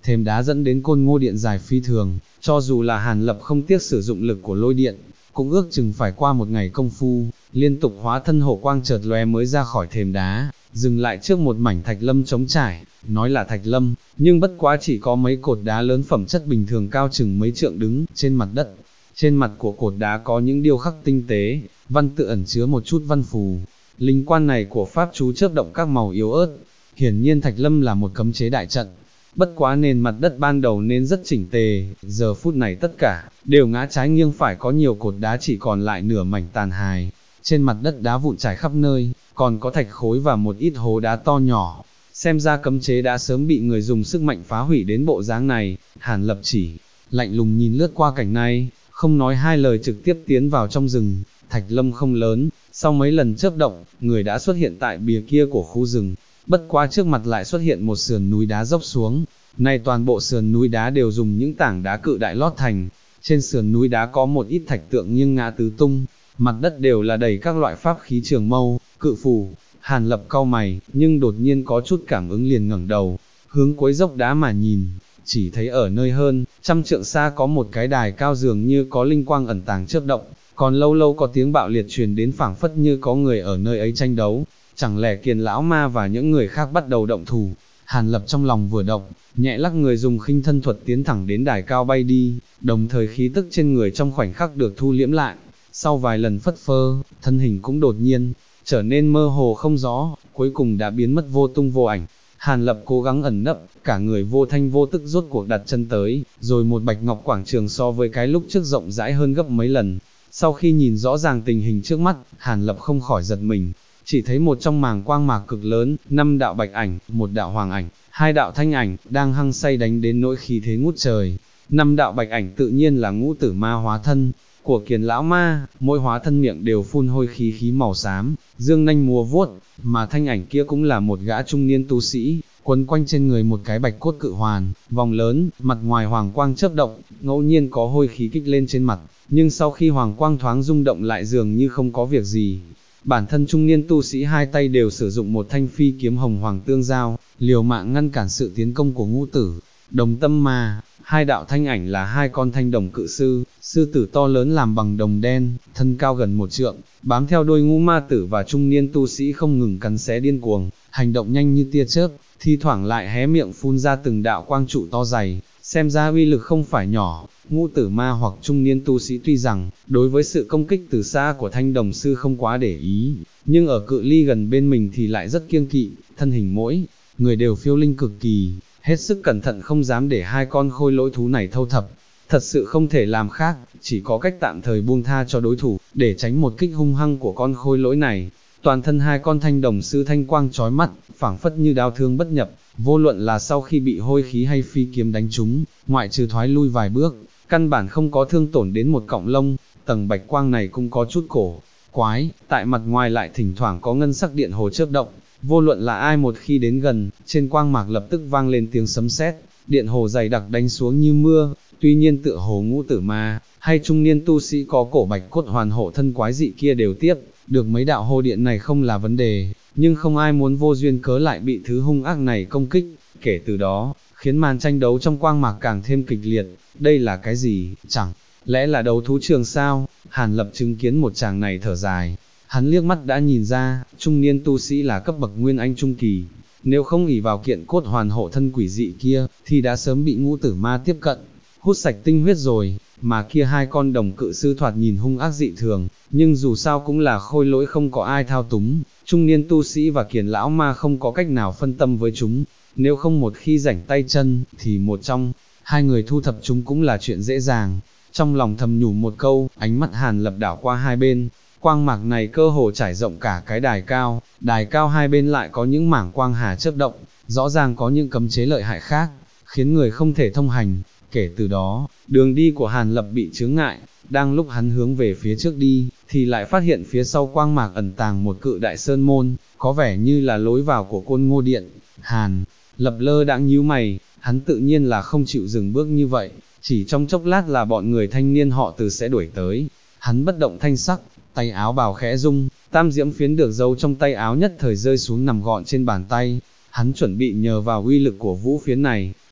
[SPEAKER 1] thềm đá dẫn đến Côn Ngô Điện dài phi thường, cho dù là Hàn Lập không tiếc sử dụng lực của lôi điện, cũng ước chừng phải qua một ngày công phu, liên tục hóa thân hổ quang chợt lóe mới ra khỏi thềm đá, dừng lại trước một mảnh thạch lâm trống trải, nói là thạch lâm, nhưng bất quá chỉ có mấy cột đá lớn phẩm chất bình thường cao chừng mấy trượng đứng trên mặt đất. Trên mặt của cột đá có những điêu khắc tinh tế, văn tự ẩn chứa một chút văn phù. Linh quan này của pháp chú chớp động các màu yếu ớt. Hiển nhiên thạch lâm là một cấm chế đại trận. Bất quá nền mặt đất ban đầu nên rất chỉnh tề, giờ phút này tất cả đều ngã trái nghiêng phải, có nhiều cột đá chỉ còn lại nửa mảnh tàn hài. Trên mặt đất đá vụn trải khắp nơi, còn có thạch khối và một ít hố đá to nhỏ. Xem ra cấm chế đã sớm bị người dùng sức mạnh phá hủy đến bộ dáng này. Hàn Lập chỉ lạnh lùng nhìn lướt qua cảnh này, không nói hai lời trực tiếp tiến vào trong rừng. Thạch lâm không lớn, sau mấy lần chớp động, người đã xuất hiện tại bìa kia của khu rừng. Bất quá trước mặt lại xuất hiện một sườn núi đá dốc xuống. Này toàn bộ sườn núi đá đều dùng những tảng đá cự đại lót thành. Trên sườn núi đá có một ít thạch tượng nghiêng ngã tứ tung, mặt đất đều là đầy các loại pháp khí trường mâu, cự phù. Hàn Lập cau mày, nhưng đột nhiên có chút cảm ứng liền ngẩng đầu, hướng cuối dốc đá mà nhìn, chỉ thấy ở nơi hơn trăm trượng xa có một cái đài cao dường như có linh quang ẩn tàng chớp động, còn lâu lâu có tiếng bạo liệt truyền đến, phảng phất như có người ở nơi ấy tranh đấu. Chẳng lẽ Kiền lão ma và những người khác bắt đầu động thủ? Hàn Lập trong lòng vừa động, nhẹ lắc người dùng khinh thân thuật tiến thẳng đến đài cao bay đi, đồng thời khí tức trên người trong khoảnh khắc được thu liễm lại. Sau vài lần phất phơ, thân hình cũng đột nhiên trở nên mơ hồ không rõ, cuối cùng đã biến mất vô tung vô ảnh. Hàn Lập cố gắng ẩn nấp, cả người vô thanh vô tức rốt cuộc đặt chân tới, rồi một bạch ngọc quảng trường so với cái lúc trước rộng rãi hơn gấp mấy lần. Sau khi nhìn rõ ràng tình hình trước mắt, Hàn Lập không khỏi giật mình, chỉ thấy một trong màng quang mạc cực lớn, 5 đạo bạch ảnh, một đạo hoàng ảnh, 2 đạo thanh ảnh, đang hăng say đánh đến nỗi khí thế ngút trời. 5 đạo bạch ảnh tự nhiên là ngũ tử ma hóa thân của Kiền lão ma, mỗi hóa thân miệng đều phun hôi khí màu xám, dương nanh múa vuốt, mà thanh ảnh kia cũng là một gã trung niên tu sĩ, quấn quanh trên người một cái bạch cốt cự hoàn, vòng lớn, mặt ngoài hoàng quang chớp động, ngẫu nhiên có hôi khí kích lên trên mặt, nhưng sau khi hoàng quang thoáng rung động lại dường như không có việc gì. Bản thân trung niên tu sĩ hai tay đều sử dụng một thanh phi kiếm hồng hoàng tương giao, liều mạng ngăn cản sự tiến công của ngũ tử đồng tâm ma. 2 đạo thanh ảnh là 2 con thanh đồng cự sư, sư tử to lớn làm bằng đồng đen, thân cao gần 1 trượng, bám theo đuôi ngũ ma tử và trung niên tu sĩ không ngừng cắn xé điên cuồng, hành động nhanh như tia chớp, thi thoảng lại hé miệng phun ra từng đạo quang trụ to dày, xem ra uy lực không phải nhỏ. Ngũ tử ma hoặc trung niên tu sĩ tuy rằng đối với sự công kích từ xa của thanh đồng sư không quá để ý, nhưng ở cự ly gần bên mình thì lại rất kiêng kỵ, thân hình mỗi người đều phiêu linh cực kỳ, hết sức cẩn thận không dám để 2 con khôi lỗi thú này thâu thập. Thật sự không thể làm khác, chỉ có cách tạm thời buông tha cho đối thủ, để tránh một kích hung hăng của con khôi lỗi này. Toàn thân 2 con thanh đồng sư thanh quang chói mắt, phảng phất như đao thương bất nhập, vô luận là sau khi bị hôi khí hay phi kiếm đánh trúng, ngoại trừ thoái lui vài bước, căn bản không có thương tổn đến một cọng lông. Tầng bạch quang này cũng có chút cổ quái, tại mặt ngoài lại thỉnh thoảng có ngân sắc điện hồ chớp động, vô luận là ai một khi đến gần, trên quang mạc lập tức vang lên tiếng sấm sét, điện hồ dày đặc đánh xuống như mưa. Tuy nhiên tựa hồ ngũ tử ma hay trung niên tu sĩ có cổ bạch cốt hoàn hộ thân quái dị kia đều tiếp được mấy đạo hồ điện này không là vấn đề, nhưng không ai muốn vô duyên cớ lại bị thứ hung ác này công kích. Kể từ đó, khiến màn tranh đấu trong quang mạc càng thêm kịch liệt. Đây là cái gì? Chẳng lẽ là đấu thú trường sao? Hàn Lập chứng kiến một chàng này thở dài, hắn liếc mắt đã nhìn ra, trung niên tu sĩ là cấp bậc nguyên anh trung kỳ, nếu không ỷ vào kiện cốt hoàn hộ thân quỷ dị kia, thì đã sớm bị ngũ tử ma tiếp cận, hút sạch tinh huyết rồi. Mà kia 2 con đồng cự sư thoạt nhìn hung ác dị thường, nhưng dù sao cũng là khôi lỗi không có ai thao túng, trung niên tu sĩ và Kiền lão ma không có cách nào phân tâm với chúng, nếu không một khi rảnh tay chân, thì một trong 2 người thu thập chúng cũng là chuyện dễ dàng. Trong lòng thầm nhủ một câu, ánh mắt Hàn Lập đảo qua hai bên, quang mạc này cơ hồ trải rộng cả cái đài cao hai bên lại có những mảng quang hà chớp động, rõ ràng có những cấm chế lợi hại khác, khiến người không thể thông hành. Kể từ đó, đường đi của Hàn Lập bị chướng ngại, đang lúc hắn hướng về phía trước đi, thì lại phát hiện phía sau quang mạc ẩn tàng một cự đại sơn môn, có vẻ như là lối vào của Côn Ngô Điện. Hàn Lập lơ đãng nhíu mày, hắn tự nhiên là không chịu dừng bước như vậy, chỉ trong chốc lát là bọn người thanh niên họ Từ sẽ đuổi tới. Hắn bất động thanh sắc, tay áo bào khẽ rung, tam diễm phiến được giấu trong tay áo nhất thời rơi xuống nằm gọn trên bàn tay. Hắn chuẩn bị nhờ vào uy lực của vũ phiến này,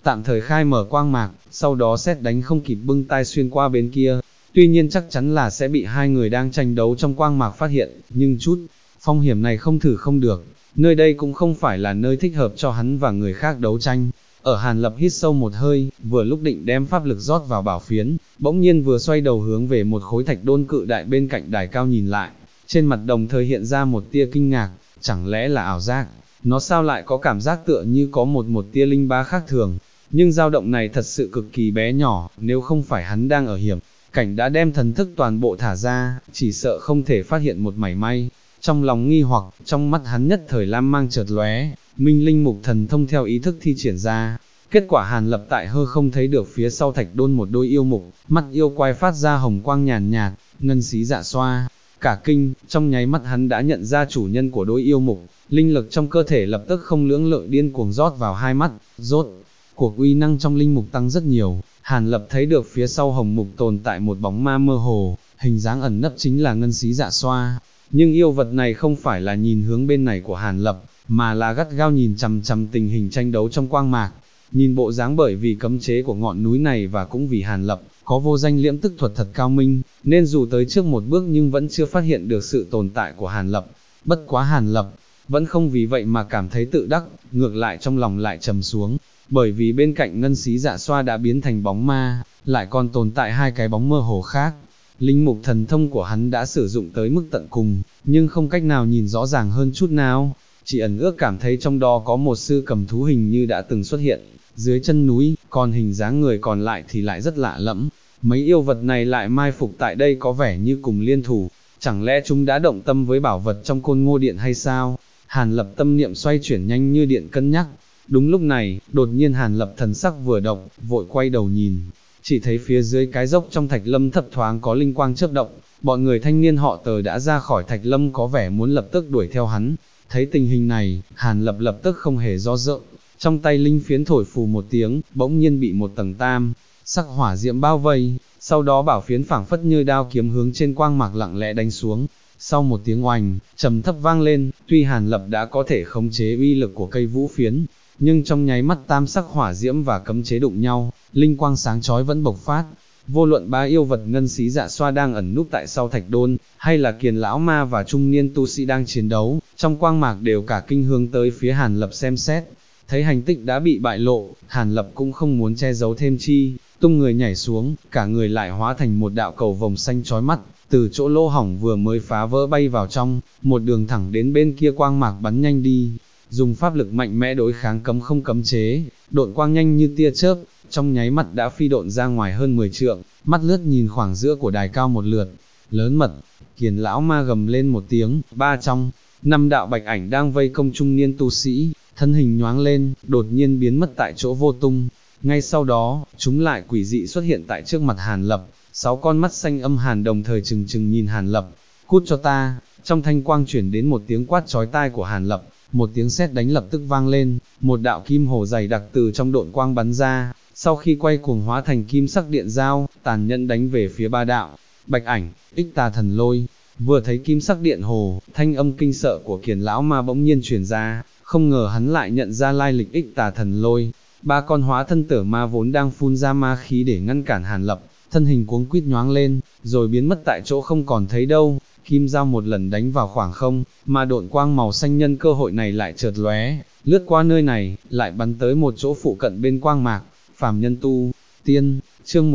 [SPEAKER 1] tạm thời khai mở quang mạc, sau đó sét đánh không kịp bưng tai xuyên qua bên kia. Tuy nhiên chắc chắn là sẽ bị hai người đang tranh đấu trong quang mạc phát hiện, nhưng chút phong hiểm này không thử không được, nơi đây cũng không phải là nơi thích hợp cho hắn và người khác đấu tranh. Ở Hàn Lập hít sâu một hơi, vừa lúc định đem pháp lực rót vào bảo phiến, bỗng nhiên vừa xoay đầu hướng về một khối thạch đôn cự đại bên cạnh đài cao nhìn lại, trên mặt đồng thời hiện ra một tia kinh ngạc, chẳng lẽ là ảo giác, nó sao lại có cảm giác tựa như có một tia linh ba khác thường, nhưng dao động này thật sự cực kỳ bé nhỏ, nếu không phải hắn đang ở hiểm cảnh đã đem thần thức toàn bộ thả ra, chỉ sợ không thể phát hiện một mảy may. Trong lòng nghi hoặc, trong mắt hắn nhất thời lam mang chợt lóe, minh linh mục thần thông theo ý thức thi triển ra. Kết quả Hàn Lập tại hư không thấy được phía sau thạch đôn một đôi yêu mục, mắt yêu quái phát ra hồng quang nhàn nhạt, ngân xí dạ xoa. Cả kinh, trong nháy mắt hắn đã nhận ra chủ nhân của đôi yêu mục, linh lực trong cơ thể lập tức không lưỡng lự điên cuồng rót vào hai mắt, rốt cuộc uy năng trong linh mục tăng rất nhiều. Hàn Lập thấy được phía sau hồng mục tồn tại một bóng ma mơ hồ, hình dáng ẩn nấp chính là ngân xí dạ xoa. Nhưng yêu vật này không phải là nhìn hướng bên này của Hàn Lập, mà là gắt gao nhìn chằm chằm tình hình tranh đấu trong quang mạc. Nhìn bộ dáng bởi vì cấm chế của ngọn núi này và cũng vì Hàn Lập có vô danh liễm tức thuật thật cao minh, nên dù tới trước một bước nhưng vẫn chưa phát hiện được sự tồn tại của Hàn Lập. Bất quá Hàn Lập vẫn không vì vậy mà cảm thấy tự đắc, ngược lại trong lòng lại trầm xuống, bởi vì bên cạnh ngân xí dạ xoa đã biến thành bóng ma, lại còn tồn tại hai cái bóng mơ hồ khác. Linh mục thần thông của hắn đã sử dụng tới mức tận cùng, nhưng không cách nào nhìn rõ ràng hơn chút nào, chỉ ẩn ước cảm thấy trong đó có một sư cầm thú hình như đã từng xuất hiện dưới chân núi, còn hình dáng người còn lại thì lại rất lạ lẫm. Mấy yêu vật này lại mai phục tại đây có vẻ như cùng liên thủ, chẳng lẽ chúng đã động tâm với bảo vật trong Côn Ngô Điện hay sao? Hàn Lập tâm niệm xoay chuyển nhanh như điện cân nhắc. Đúng lúc này, đột nhiên Hàn Lập thần sắc vừa động, vội quay đầu nhìn, chỉ thấy phía dưới cái dốc trong thạch lâm thấp thoáng có linh quang chớp động, bọn người thanh niên họ Tờ đã ra khỏi thạch lâm có vẻ muốn lập tức đuổi theo hắn. Thấy tình hình này, Hàn Lập lập tức không hề do dự, trong tay linh phiến thổi phù một tiếng, bỗng nhiên bị một tầng tam sắc hỏa diệm bao vây, sau đó bảo phiến phảng phất như đao kiếm hướng trên quang mạc lặng lẽ đánh xuống. Sau một tiếng oành, trầm thấp vang lên, tuy Hàn Lập đã có thể khống chế uy lực của cây vũ phiến, nhưng trong nháy mắt tam sắc hỏa diễm và cấm chế đụng nhau, linh quang sáng chói vẫn bộc phát. Vô luận ba yêu vật ngân xí dạ xoa đang ẩn núp tại sau thạch đôn, hay là Kiền lão ma và trung niên tu sĩ đang chiến đấu, trong quang mạc đều cả kinh hướng tới phía Hàn Lập xem xét. Thấy hành tích đã bị bại lộ, Hàn Lập cũng không muốn che giấu thêm chi, tung người nhảy xuống, cả người lại hóa thành một đạo cầu vồng xanh chói mắt, từ chỗ lỗ hổng vừa mới phá vỡ bay vào trong, một đường thẳng đến bên kia quang mạc bắn nhanh đi. Dùng pháp lực mạnh mẽ đối kháng cấm không cấm chế, độn quang nhanh như tia chớp, trong nháy mắt đã phi độn ra ngoài hơn 10 trượng, mắt lướt nhìn khoảng giữa của đài cao một lượt, lớn mật. Kiền lão ma gầm lên một tiếng, ba trong năm đạo bạch ảnh đang vây công trung niên tu sĩ, thân hình nhoáng lên, đột nhiên biến mất tại chỗ vô tung. Ngay sau đó, chúng lại quỷ dị xuất hiện tại trước mặt Hàn Lập, 6 con mắt xanh âm hàn đồng thời trừng trừng nhìn Hàn Lập. Cút cho ta! Trong thanh quang chuyển đến một tiếng quát chói tai của Hàn Lập. Một tiếng sét đánh lập tức vang lên, một đạo kim hồ dày đặc từ trong độn quang bắn ra, sau khi quay cuồng hóa thành kim sắc điện dao, tàn nhẫn đánh về phía ba đạo bạch ảnh. Ích Tà Thần Lôi. Vừa thấy kim sắc điện hồ, thanh âm kinh sợ của Kiền lão ma bỗng nhiên truyền ra, không ngờ hắn lại nhận ra lai lịch Ích Tà Thần Lôi. Ba con hóa thân tử ma vốn đang phun ra ma khí để ngăn cản Hàn Lập, thân hình cuống quýt nhoáng lên, rồi biến mất tại chỗ không còn thấy đâu. Kim dao một lần đánh vào khoảng không, mà độn quang màu xanh nhân cơ hội này lại chợt lóe, lướt qua nơi này, lại bắn tới một chỗ phụ cận bên quang mạc. Phàm nhân tu tiên, chương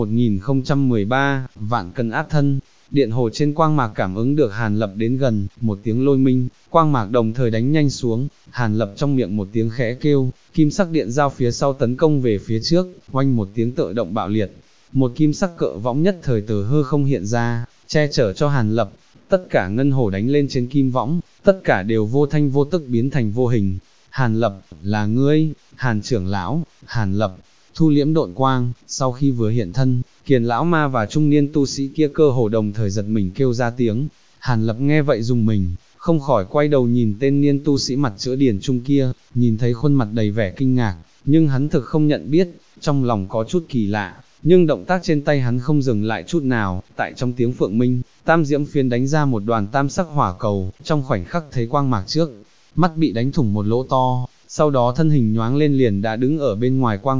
[SPEAKER 1] 1013, vạn cân áp thân. Điện hồ trên quang mạc cảm ứng được Hàn Lập đến gần, một tiếng lôi minh, quang mạc đồng thời đánh nhanh xuống. Hàn Lập trong miệng một tiếng khẽ kêu, kim sắc điện dao phía sau tấn công về phía trước, oanh một tiếng tự động bạo liệt. Một kim sắc cự võng nhất thời từ hư không hiện ra, che chở cho Hàn Lập. Tất cả ngân hổ đánh lên trên kim võng, tất cả đều vô thanh vô tức biến thành vô hình. Hàn Lập, là ngươi, Hàn trưởng lão. Hàn Lập thu liễm độn quang, sau khi vừa hiện thân, Kiền lão ma và trung niên tu sĩ kia cơ hồ đồng thời giật mình kêu ra tiếng. Hàn Lập nghe vậy dùng mình, không khỏi quay đầu nhìn tên niên tu sĩ mặt chữa điển trung kia, nhìn thấy khuôn mặt đầy vẻ kinh ngạc, nhưng hắn thực không nhận biết, trong lòng có chút kỳ lạ, nhưng động tác trên tay hắn không dừng lại chút nào. Tại trong tiếng phượng minh, tam diễm phiến đánh ra một đoàn tam sắc hỏa cầu, trong khoảnh khắc thấy quang mạc trước mắt bị đánh thủng một lỗ to, sau đó thân hình nhoáng lên liền đã đứng ở bên ngoài quang mạc.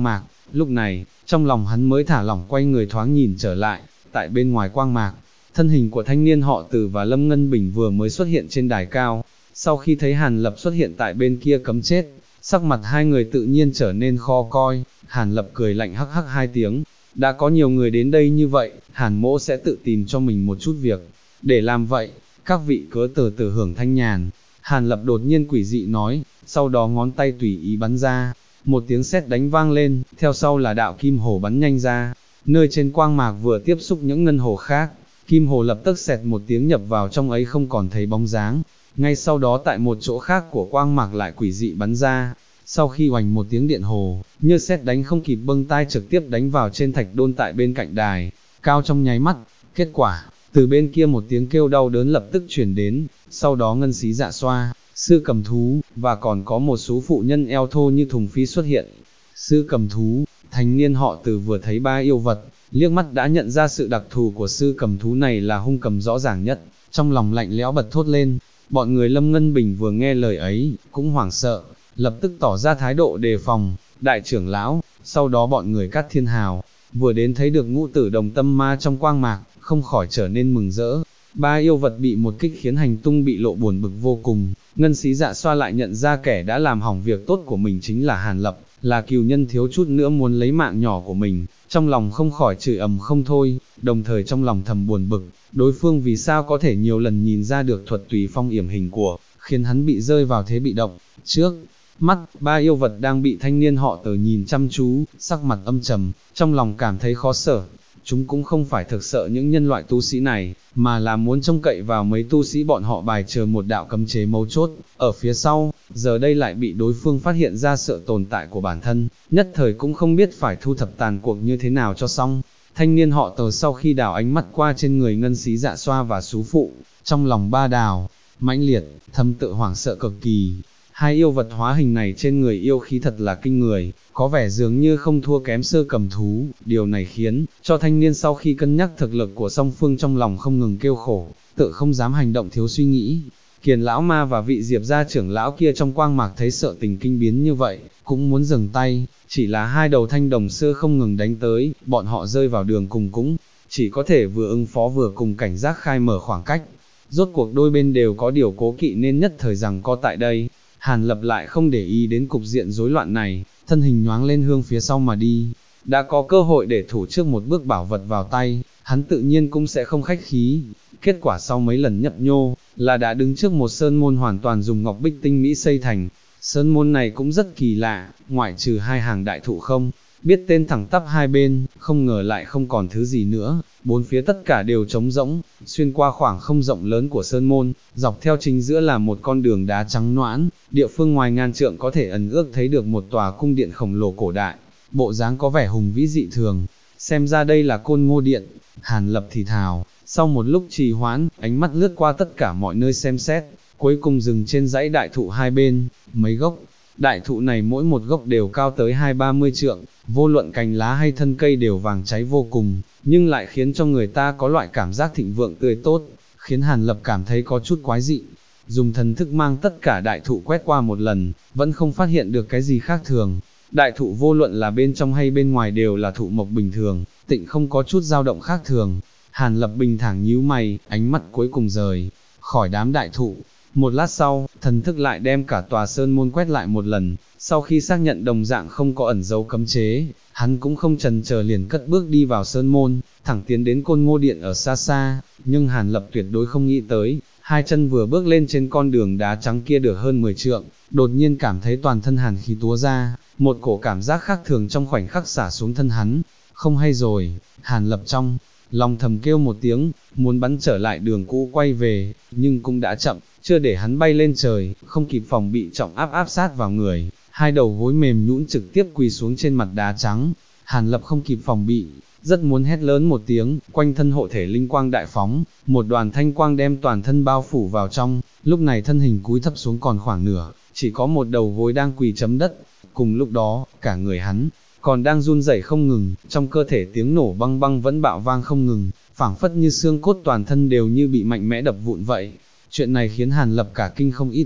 [SPEAKER 1] lúc này, trong lòng hắn mới thả lỏng quay người thoáng nhìn trở lại, tại bên ngoài quang mạc, thân hình của thanh niên họ Từ và Lâm Ngân Bình vừa mới xuất hiện trên đài cao, sau khi thấy Hàn Lập xuất hiện tại bên kia cấm chết, sắc mặt hai người tự nhiên trở nên khó coi, Hàn Lập cười lạnh hắc hắc hai tiếng, đã có nhiều người đến đây như vậy, Hàn mỗ sẽ tự tìm cho mình một chút việc, để làm vậy, các vị cứ từ từ hưởng thanh nhàn. Hàn Lập đột nhiên quỷ dị nói, sau đó ngón tay tùy ý bắn ra, một tiếng sét đánh vang lên, theo sau là đạo kim hồ bắn nhanh ra, nơi trên quang mạc vừa tiếp xúc những ngân hồ khác, kim hồ lập tức xẹt một tiếng nhập vào trong ấy không còn thấy bóng dáng, ngay sau đó tại một chỗ khác của quang mạc lại quỷ dị bắn ra, sau khi oành một tiếng điện hồ, như sét đánh không kịp bâng tai trực tiếp đánh vào trên thạch đôn tại bên cạnh đài, cao trong nháy mắt, kết quả, từ bên kia một tiếng kêu đau đớn lập tức truyền đến, sau đó Ngân Xí Dạ Xoa, Sư Cầm Thú, và còn có một số phụ nhân eo thô như thùng phi xuất hiện. Sư Cầm Thú, thanh niên họ Từ vừa thấy ba yêu vật, liếc mắt đã nhận ra sự đặc thù của sư cầm thú này là hung cầm rõ ràng nhất, trong lòng lạnh lẽo bật thốt lên. Bọn người Lâm Ngân Bình vừa nghe lời ấy, cũng hoảng sợ, lập tức tỏ ra thái độ đề phòng. Đại trưởng lão, sau đó bọn người Cát Thiên Hào, vừa đến thấy được ngũ tử đồng tâm ma trong quang mạc, không khỏi trở nên mừng rỡ. Ba yêu vật bị một kích khiến hành tung bị lộ buồn bực vô cùng, Ngân Xí Dạ Xoa lại nhận ra kẻ đã làm hỏng việc tốt của mình chính là Hàn Lập, là cừu nhân thiếu chút nữa muốn lấy mạng nhỏ của mình, trong lòng không khỏi chửi ầm không thôi, đồng thời trong lòng thầm buồn bực, đối phương vì sao có thể nhiều lần nhìn ra được thuật tùy phong yểm hình của, khiến hắn bị rơi vào thế bị động. Trước mắt, ba yêu vật đang bị thanh niên họ Từ nhìn chăm chú, sắc mặt âm trầm, trong lòng cảm thấy khó sở. Chúng cũng không phải thực sợ những nhân loại tu sĩ này, mà là muốn trông cậy vào mấy tu sĩ bọn họ bài chờ một đạo cấm chế mấu chốt, ở phía sau, giờ đây lại bị đối phương phát hiện ra sự tồn tại của bản thân, nhất thời cũng không biết phải thu thập tàn cuộc như thế nào cho xong. Thanh niên họ Từ sau khi đảo ánh mắt qua trên người Ngân Xí Dạ Xoa và Sú Phụ, trong lòng ba đào, mãnh liệt, thâm tự hoảng sợ cực kỳ. Hai yêu vật hóa hình này trên người yêu khí thật là kinh người, có vẻ dường như không thua kém Sơ Cầm Thú, điều này khiến cho thanh niên sau khi cân nhắc thực lực của song phương trong lòng không ngừng kêu khổ, tự không dám hành động thiếu suy nghĩ. Kiền lão ma và vị Diệp gia trưởng lão kia trong quang mạc thấy sợ tình kinh biến như vậy, cũng muốn dừng tay, chỉ là hai đầu thanh đồng xưa không ngừng đánh tới, bọn họ rơi vào đường cùng cũng chỉ có thể vừa ứng phó vừa cùng cảnh giác khai mở khoảng cách. Rốt cuộc đôi bên đều có điều cố kỵ nên nhất thời rằng co tại đây. Hàn Lập lại không để ý đến cục diện rối loạn này, thân hình nhoáng lên hướng phía sau mà đi. Đã có cơ hội để thủ trước một bước bảo vật vào tay, hắn tự nhiên cũng sẽ không khách khí. Kết quả sau mấy lần nhấp nhô, là đã đứng trước một sơn môn hoàn toàn dùng ngọc bích tinh mỹ xây thành. Sơn môn này cũng rất kỳ lạ, ngoại trừ hai hàng đại thụ không biết tên thẳng tắp hai bên, không ngờ lại không còn thứ gì nữa, bốn phía tất cả đều trống rỗng, xuyên qua khoảng không rộng lớn của sơn môn, dọc theo chính giữa là một con đường đá trắng noãn, địa phương ngoài ngàn trượng có thể ẩn ước thấy được một tòa cung điện khổng lồ cổ đại, bộ dáng có vẻ hùng vĩ dị thường, xem ra đây là Côn Ngô Điện. Hàn Lập thì thào, sau một lúc trì hoãn, ánh mắt lướt qua tất cả mọi nơi xem xét, cuối cùng dừng trên dãy đại thụ hai bên, mấy gốc đại thụ này mỗi một gốc đều cao tới 20-30 trượng, vô luận cành lá hay thân cây đều vàng cháy vô cùng, nhưng lại khiến cho người ta có loại cảm giác thịnh vượng tươi tốt, khiến Hàn Lập cảm thấy có chút quái dị. Dùng thần thức mang tất cả đại thụ quét qua một lần, vẫn không phát hiện được cái gì khác thường. Đại thụ vô luận là bên trong hay bên ngoài đều là thụ mộc bình thường, tịnh không có chút dao động khác thường. Hàn Lập bình thản nhíu mày, ánh mắt cuối cùng rời khỏi đám đại thụ. Một lát sau, thần thức lại đem cả tòa sơn môn quét lại một lần, sau khi xác nhận đồng dạng không có ẩn dấu cấm chế, hắn cũng không chần chờ liền cất bước đi vào sơn môn, thẳng tiến đến Côn Ngô Điện ở xa xa, nhưng Hàn Lập tuyệt đối không nghĩ tới, hai chân vừa bước lên trên con đường đá trắng kia được hơn 10 trượng, đột nhiên cảm thấy toàn thân hàn khí túa ra, một cổ cảm giác khác thường trong khoảnh khắc xả xuống thân hắn, không hay rồi. Hàn Lập trong lòng thầm kêu một tiếng, muốn bắn trở lại đường cũ quay về, nhưng cũng đã chậm, chưa để hắn bay lên trời, không kịp phòng bị trọng áp sát vào người, hai đầu gối mềm nhũn trực tiếp quỳ xuống trên mặt đá trắng. Hàn Lập không kịp phòng bị, rất muốn hét lớn một tiếng, quanh thân hộ thể linh quang đại phóng, một đoàn thanh quang đem toàn thân bao phủ vào trong, lúc này thân hình cúi thấp xuống còn khoảng nửa, chỉ có một đầu gối đang quỳ chấm đất. Cùng lúc đó, cả người hắn còn đang run rẩy không ngừng, trong cơ thể tiếng nổ băng băng vẫn bạo vang không ngừng, phảng phất như xương cốt toàn thân đều như bị mạnh mẽ đập vụn vậy. Chuyện này khiến Hàn Lập cả kinh không ít,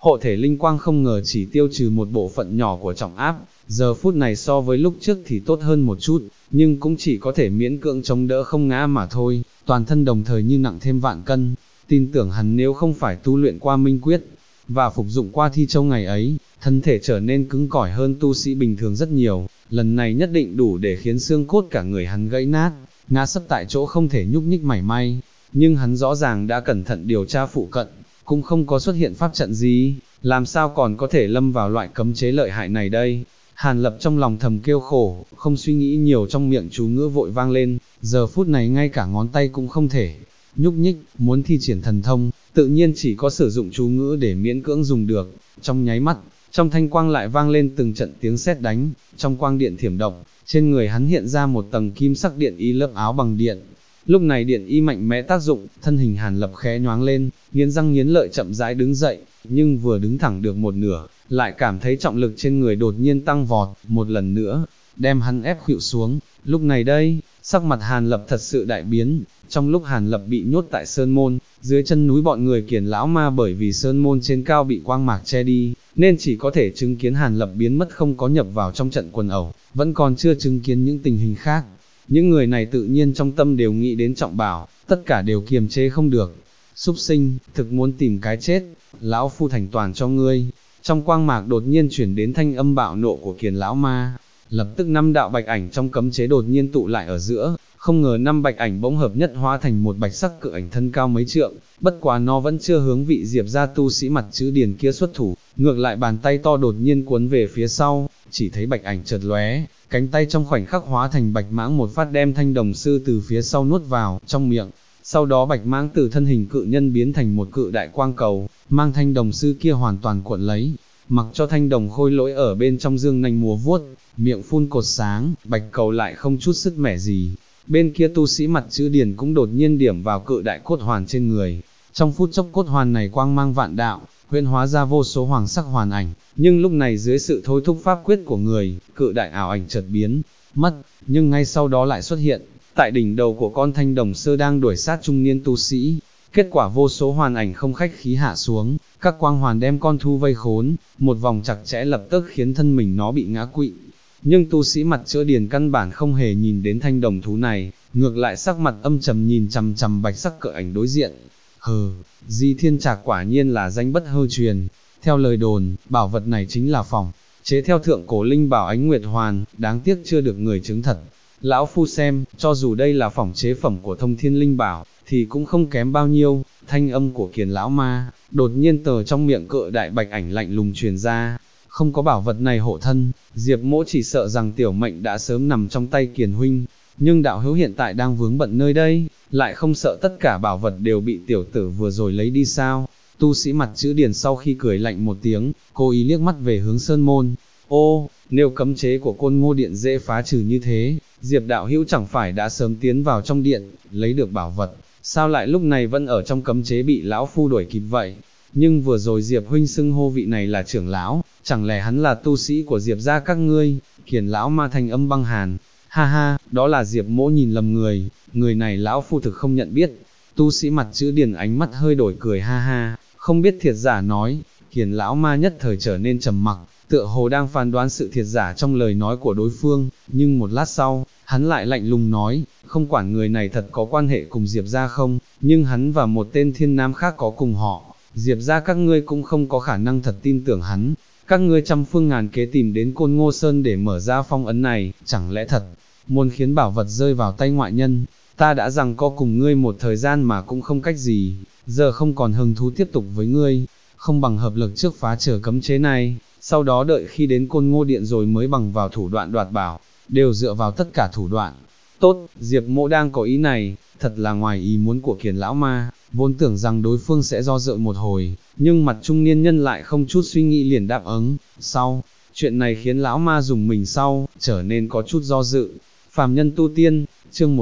[SPEAKER 1] hộ thể linh quang không ngờ chỉ tiêu trừ một bộ phận nhỏ của trọng áp, giờ phút này so với lúc trước thì tốt hơn một chút, nhưng cũng chỉ có thể miễn cưỡng chống đỡ không ngã mà thôi, toàn thân đồng thời như nặng thêm vạn cân. Tin tưởng hắn nếu không phải tu luyện qua minh quyết, và phục dụng qua thi châu ngày ấy, thân thể trở nên cứng cỏi hơn tu sĩ bình thường rất nhiều, lần này nhất định đủ để khiến xương cốt cả người hắn gãy nát, ngã sấp tại chỗ không thể nhúc nhích mảy may, nhưng hắn rõ ràng đã cẩn thận điều tra phụ cận, cũng không có xuất hiện pháp trận gì, làm sao còn có thể lâm vào loại cấm chế lợi hại này đây. Hàn Lập trong lòng thầm kêu khổ, không suy nghĩ nhiều, trong miệng chú ngữ vội vang lên, giờ phút này ngay cả ngón tay cũng không thể nhúc nhích, muốn thi triển thần thông, tự nhiên chỉ có sử dụng chú ngữ để miễn cưỡng dùng được. Trong nháy mắt, trong thanh quang lại vang lên từng trận tiếng sét đánh, trong quang điện thiểm động, trên người hắn hiện ra một tầng kim sắc điện y lớp áo bằng điện. Lúc này điện y mạnh mẽ tác dụng, thân hình Hàn Lập khẽ nhoáng lên, nghiến răng nghiến lợi chậm rãi đứng dậy, nhưng vừa đứng thẳng được một nửa, lại cảm thấy trọng lực trên người đột nhiên tăng vọt, một lần nữa, đem hắn ép khuỵu xuống. Lúc này đây, sắc mặt Hàn Lập thật sự đại biến, trong lúc Hàn Lập bị nhốt tại Sơn Môn, dưới chân núi bọn người Kiền lão ma bởi vì Sơn Môn trên cao bị quang mạc che đi, nên chỉ có thể chứng kiến Hàn Lập biến mất không có nhập vào trong trận quần ẩu, vẫn còn chưa chứng kiến những tình hình khác. Những người này tự nhiên trong tâm đều nghĩ đến Trọng Bảo, tất cả đều kiềm chế không được. Súc sinh, thực muốn tìm cái chết, lão phu thành toàn cho ngươi. Trong quang mạc đột nhiên chuyển đến thanh âm bạo nộ của Kiền lão ma, lập tức 5 đạo bạch ảnh trong cấm chế đột nhiên tụ lại ở giữa, không ngờ 5 bạch ảnh bỗng hợp nhất hóa thành một bạch sắc cự ảnh thân cao mấy trượng, bất quá nó vẫn chưa hướng vị Diệp gia tu sĩ mặt chữ điền kia xuất thủ, ngược lại bàn tay to đột nhiên cuốn về phía sau, chỉ thấy bạch ảnh chợt lóe, cánh tay trong khoảnh khắc hóa thành bạch mãng một phát đem thanh đồng sư từ phía sau nuốt vào trong miệng. Sau đó bạch mãng từ thân hình cự nhân biến thành một cự đại quang cầu, mang thanh đồng sư kia hoàn toàn cuộn lấy, mặc cho thanh đồng khôi lỗi ở bên trong dương nanh múa vuốt, miệng phun cột sáng, bạch cầu lại không chút sức mẻ gì. Bên kia tu sĩ mặt chữ điền cũng đột nhiên điểm vào cự đại cốt hoàn trên người, trong phút chốc cốt hoàn này quang mang vạn đạo, huyễn hóa ra vô số hoàng sắc hoàn ảnh, nhưng lúc này dưới sự thôi thúc pháp quyết của người, cự đại ảo ảnh chợt biến mất, nhưng ngay sau đó lại xuất hiện tại đỉnh đầu của con thanh đồng sơ đang đuổi sát trung niên tu sĩ. Kết quả vô số hoàn ảnh không khách khí hạ xuống, các quang hoàn đem con thu vây khốn, một vòng chặt chẽ lập tức khiến thân mình nó bị ngã quỵ. Nhưng tu sĩ mặt chữ điền căn bản không hề nhìn đến thanh đồng thú này, ngược lại sắc mặt âm trầm nhìn chằm chằm bạch sắc cự ảnh đối diện. Hừ, Di Thiên Trạc quả nhiên là danh bất hư truyền. Theo lời đồn, bảo vật này chính là phỏng chế theo thượng cổ linh bảo Ánh Nguyệt Hoàn, đáng tiếc chưa được người chứng thật. Lão phu xem, cho dù đây là phỏng chế phẩm của Thông Thiên Linh Bảo, thì cũng không kém bao nhiêu. Thanh âm của Kiền lão ma, đột nhiên từ trong miệng cự đại bạch ảnh lạnh lùng truyền ra. Không có bảo vật này hộ thân, Diệp Mỗ chỉ sợ rằng tiểu mệnh đã sớm nằm trong tay Kiền huynh, nhưng đạo hữu hiện tại đang vướng bận nơi đây, lại không sợ tất cả bảo vật đều bị tiểu tử vừa rồi lấy đi sao? Tu sĩ mặt chữ điền sau khi cười lạnh một tiếng, cố ý liếc mắt về hướng Sơn Môn. Ô, nếu cấm chế của Côn Ngô Điện dễ phá trừ như thế, Diệp đạo hữu chẳng phải đã sớm tiến vào trong điện, lấy được bảo vật, sao lại lúc này vẫn ở trong cấm chế bị lão phu đuổi kịp vậy? Nhưng vừa rồi Diệp huynh xưng hô vị này là trưởng lão, chẳng lẽ hắn là tu sĩ của Diệp gia các ngươi? Kiền lão ma thanh âm băng hàn. Ha ha, đó là Diệp Mỗ nhìn lầm người này lão phu thực không nhận biết. Tu sĩ mặt chữ điền ánh mắt hơi đổi cười ha ha, không biết thiệt giả nói. Kiền lão ma nhất thời trở nên trầm mặc, tựa hồ đang phán đoán sự thiệt giả trong lời nói của đối phương, nhưng một lát sau, hắn lại lạnh lùng nói, không quản người này thật có quan hệ cùng Diệp gia không, nhưng hắn và một tên thiên nam khác có cùng họ, Diệp gia các ngươi cũng không có khả năng thật tin tưởng hắn. Các ngươi trăm phương ngàn kế tìm đến Côn Ngô Sơn để mở ra phong ấn này, chẳng lẽ thật muốn khiến bảo vật rơi vào tay ngoại nhân? Ta đã rằng có cùng ngươi một thời gian mà cũng không cách gì, giờ không còn hứng thú tiếp tục với ngươi, không bằng hợp lực trước phá trở cấm chế này, sau đó đợi khi đến Côn Ngô Điện rồi mới bằng vào thủ đoạn đoạt bảo, đều dựa vào tất cả thủ đoạn. Tốt, Diệp Mỗ đang có ý này, thật là ngoài ý muốn của Kiền lão ma, vốn tưởng rằng đối phương sẽ do dự một hồi, nhưng mặt trung niên nhân lại không chút suy nghĩ liền đáp ứng. Sau, chuyện này khiến lão ma dùng mình sau, trở nên có chút do dự. Phàm nhân tu tiên, chương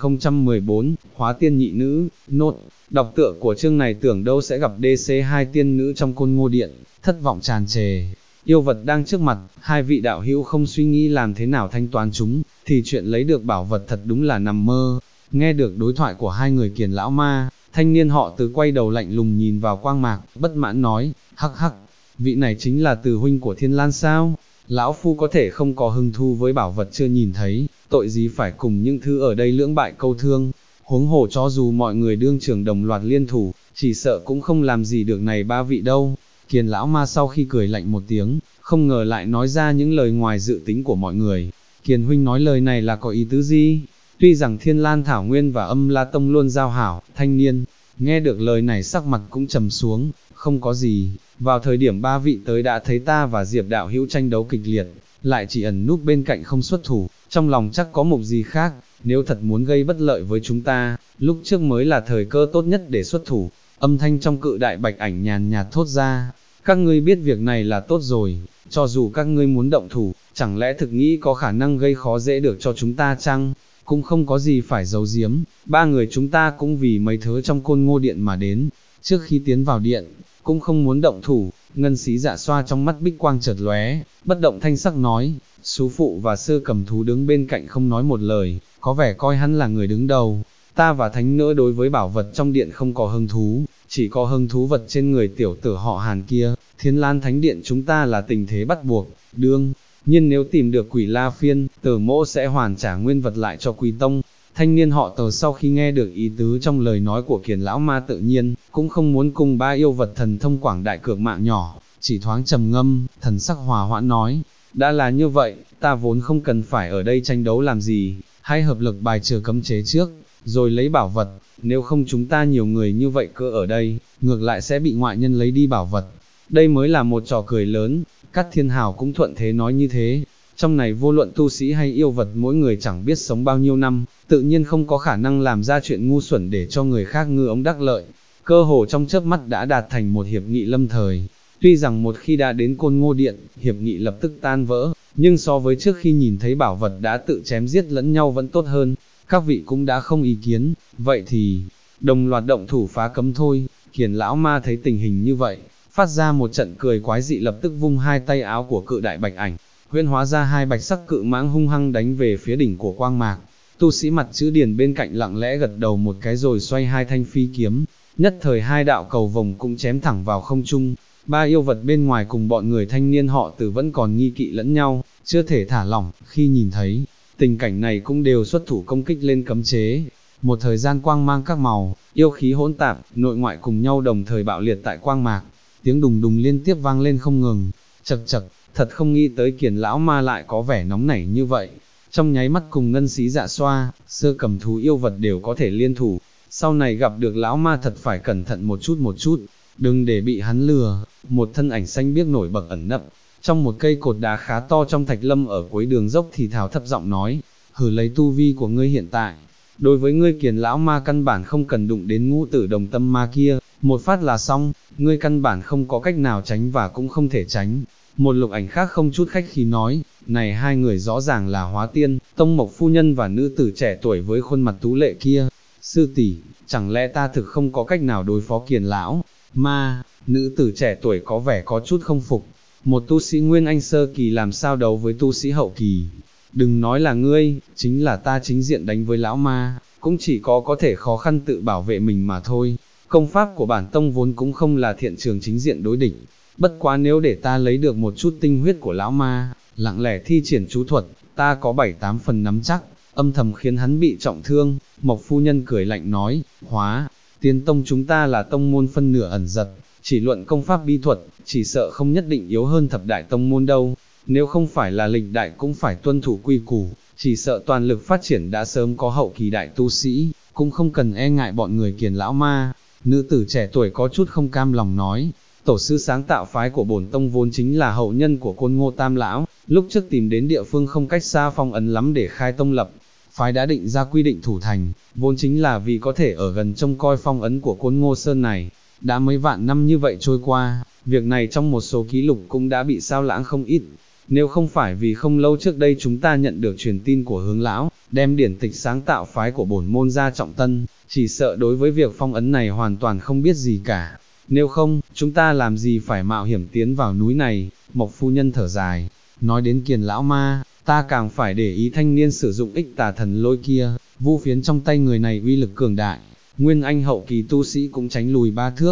[SPEAKER 1] 1014, hóa tiên nhị nữ, nốt, đọc tựa của chương này tưởng đâu sẽ gặp DC2 tiên nữ trong Côn Ngô Điện, thất vọng tràn trề. Yêu vật đang trước mặt, hai vị đạo hữu không suy nghĩ làm thế nào thanh toán chúng, thì chuyện lấy được bảo vật thật đúng là nằm mơ. Nghe được đối thoại của hai người Kiền lão ma, thanh niên họ Từ quay đầu lạnh lùng nhìn vào quang mạc, bất mãn nói, hắc hắc, vị này chính là Từ huynh của Thiên Lan sao? Lão Phu có thể không có hứng thú với bảo vật chưa nhìn thấy, tội gì phải cùng những thứ ở đây lưỡng bại câu thương, huống hồ cho dù mọi người đương trường đồng loạt liên thủ, chỉ sợ cũng không làm gì được này ba vị đâu. Kiền lão ma sau khi cười lạnh một tiếng, không ngờ lại nói ra những lời ngoài dự tính của mọi người. Kiền huynh nói lời này là có ý tứ gì? Tuy rằng Thiên Lan Thảo Nguyên và Âm La Tông luôn giao hảo, thanh niên, nghe được lời này sắc mặt cũng trầm xuống, không có gì, vào thời điểm ba vị tới đã thấy ta và Diệp đạo hữu tranh đấu kịch liệt, lại chỉ ẩn núp bên cạnh không xuất thủ, trong lòng chắc có mục gì khác, nếu thật muốn gây bất lợi với chúng ta, lúc trước mới là thời cơ tốt nhất để xuất thủ. Âm thanh trong Cự Đại Bạch Ảnh nhàn nhạt thốt ra, các ngươi biết việc này là tốt rồi, cho dù các ngươi muốn động thủ, chẳng lẽ thực nghĩ có khả năng gây khó dễ được cho chúng ta chăng? Cũng không có gì phải giấu giếm, ba người chúng ta cũng vì mấy thứ trong Côn Ngô Điện mà đến, trước khi tiến vào điện, cũng không muốn động thủ. Ngân Xí Dạ Xoa trong mắt bích quang chợt lóe, bất động thanh sắc nói, Sú phụ và Sơ Cầm Thú đứng bên cạnh không nói một lời, có vẻ coi hắn là người đứng đầu. Ta và thánh nữ đối với bảo vật trong điện không có hứng thú, chỉ có hứng thú vật trên người tiểu tử họ Hàn kia. Thiên Lan Thánh Điện chúng ta là tình thế bắt buộc, đương nhiên nếu tìm được Quỷ La Phiên, Tử Mỗ sẽ hoàn trả nguyên vật lại cho Quỷ Tông. Thanh niên họ Tờ sau khi nghe được ý tứ trong lời nói của Kiền lão ma tự nhiên, cũng không muốn cùng ba yêu vật thần thông quảng đại cược mạng nhỏ, chỉ thoáng trầm ngâm, thần sắc hòa hoãn nói, đã là như vậy, ta vốn không cần phải ở đây tranh đấu làm gì, hãy hợp lực bài trừ cấm chế trước, rồi lấy bảo vật, nếu không chúng ta nhiều người như vậy cơ ở đây, ngược lại sẽ bị ngoại nhân lấy đi bảo vật. Đây mới là một trò cười lớn. Cát Thiên Hào cũng thuận thế nói như thế. Trong này vô luận tu sĩ hay yêu vật mỗi người chẳng biết sống bao nhiêu năm, tự nhiên không có khả năng làm ra chuyện ngu xuẩn để cho người khác ngư ống đắc lợi. Cơ hồ trong chớp mắt đã đạt thành một hiệp nghị lâm thời. Tuy rằng một khi đã đến Côn Ngô Điện, hiệp nghị lập tức tan vỡ, nhưng so với trước khi nhìn thấy bảo vật đã tự chém giết lẫn nhau vẫn tốt hơn. Các vị cũng đã không ý kiến, vậy thì đồng loạt động thủ phá cấm thôi. Kiền lão ma thấy tình hình như vậy, phát ra một trận cười quái dị, lập tức vung hai tay áo của Cự Đại Bạch Ảnh, huyễn hóa ra hai bạch sắc cự mãng hung hăng đánh về phía đỉnh của quang mạc. Tu sĩ mặt chữ điền bên cạnh lặng lẽ gật đầu một cái rồi xoay hai thanh phi kiếm, nhất thời hai đạo cầu vồng cũng chém thẳng vào không trung. Ba yêu vật bên ngoài cùng bọn người thanh niên họ Từ vẫn còn nghi kỵ lẫn nhau, chưa thể thả lỏng, khi nhìn thấy tình cảnh này cũng đều xuất thủ công kích lên cấm chế. Một thời gian quang mang các màu, yêu khí hỗn tạp, nội ngoại cùng nhau đồng thời bạo liệt tại quang mạc, tiếng đùng đùng liên tiếp vang lên không ngừng. Chật chật, thật không nghĩ tới Kiền lão ma lại có vẻ nóng nảy như vậy. Trong nháy mắt cùng Ngân Xí Dạ Xoa, Sơ Cầm Thú yêu vật đều có thể liên thủ. Sau này gặp được lão ma thật phải cẩn thận một chút, đừng để bị hắn lừa. Một thân ảnh xanh biếc nổi bật ẩn nấp trong một cây cột đá khá to trong thạch lâm ở cuối đường dốc thì thào thấp giọng nói, hử, lấy tu vi của ngươi hiện tại, đối với ngươi Kiền lão ma căn bản không cần đụng đến Ngũ Tử Đồng Tâm ma kia, một phát là xong, ngươi căn bản không có cách nào tránh và cũng không thể tránh. Một lục ảnh khác không chút khách khí nói, này hai người rõ ràng là Hóa Tiên, Tông Mộc phu nhân và nữ tử trẻ tuổi với khuôn mặt tú lệ kia. Sư tỷ, chẳng lẽ ta thực không có cách nào đối phó Kiền lão ma? Nữ tử trẻ tuổi có vẻ có chút không phục. Một tu sĩ Nguyên Anh sơ kỳ làm sao đấu với tu sĩ hậu kỳ? Đừng nói là ngươi, chính là ta chính diện đánh với lão ma, cũng chỉ có thể khó khăn tự bảo vệ mình mà thôi. Công pháp của bản tông vốn cũng không là thiện trường chính diện đối địch, bất quá nếu để ta lấy được một chút tinh huyết của lão ma, lặng lẽ thi triển chú thuật, ta có 7-8 phần nắm chắc, âm thầm khiến hắn bị trọng thương. Mộc phu nhân cười lạnh nói, Hóa Tiên tông chúng ta là tông môn phân nửa ẩn giật, chỉ luận công pháp bí thuật, chỉ sợ không nhất định yếu hơn thập đại tông môn đâu. Nếu không phải là lịch đại cũng phải tuân thủ quy củ, chỉ sợ toàn lực phát triển đã sớm có hậu kỳ đại tu sĩ, cũng không cần e ngại bọn người Kiền lão ma. Nữ tử trẻ tuổi có chút không cam lòng nói, tổ sư sáng tạo phái của bổn tông vốn chính là hậu nhân của Côn Ngô Tam lão, lúc trước tìm đến địa phương không cách xa phong ấn lắm để khai tông lập phái đã định ra quy định thủ thành, vốn chính là vì có thể ở gần trông coi phong ấn của Côn Ngô Sơn này. Đã mấy vạn năm như vậy trôi qua, việc này trong một số ký lục cũng đã bị sao lãng không ít. Nếu không phải vì không lâu trước đây chúng ta nhận được truyền tin của Hướng lão, đem điển tịch sáng tạo phái của bổn môn ra trọng tân, chỉ sợ đối với việc phong ấn này hoàn toàn không biết gì cả. Nếu không, chúng ta làm gì phải mạo hiểm tiến vào núi này? Mộc phu nhân thở dài, nói đến Kiền lão ma, ta càng phải để ý thanh niên sử dụng ích tà thần lôi kia, vu phiến trong tay người này uy lực cường đại, Nguyên Anh hậu kỳ tu sĩ cũng tránh lùi 3 thước.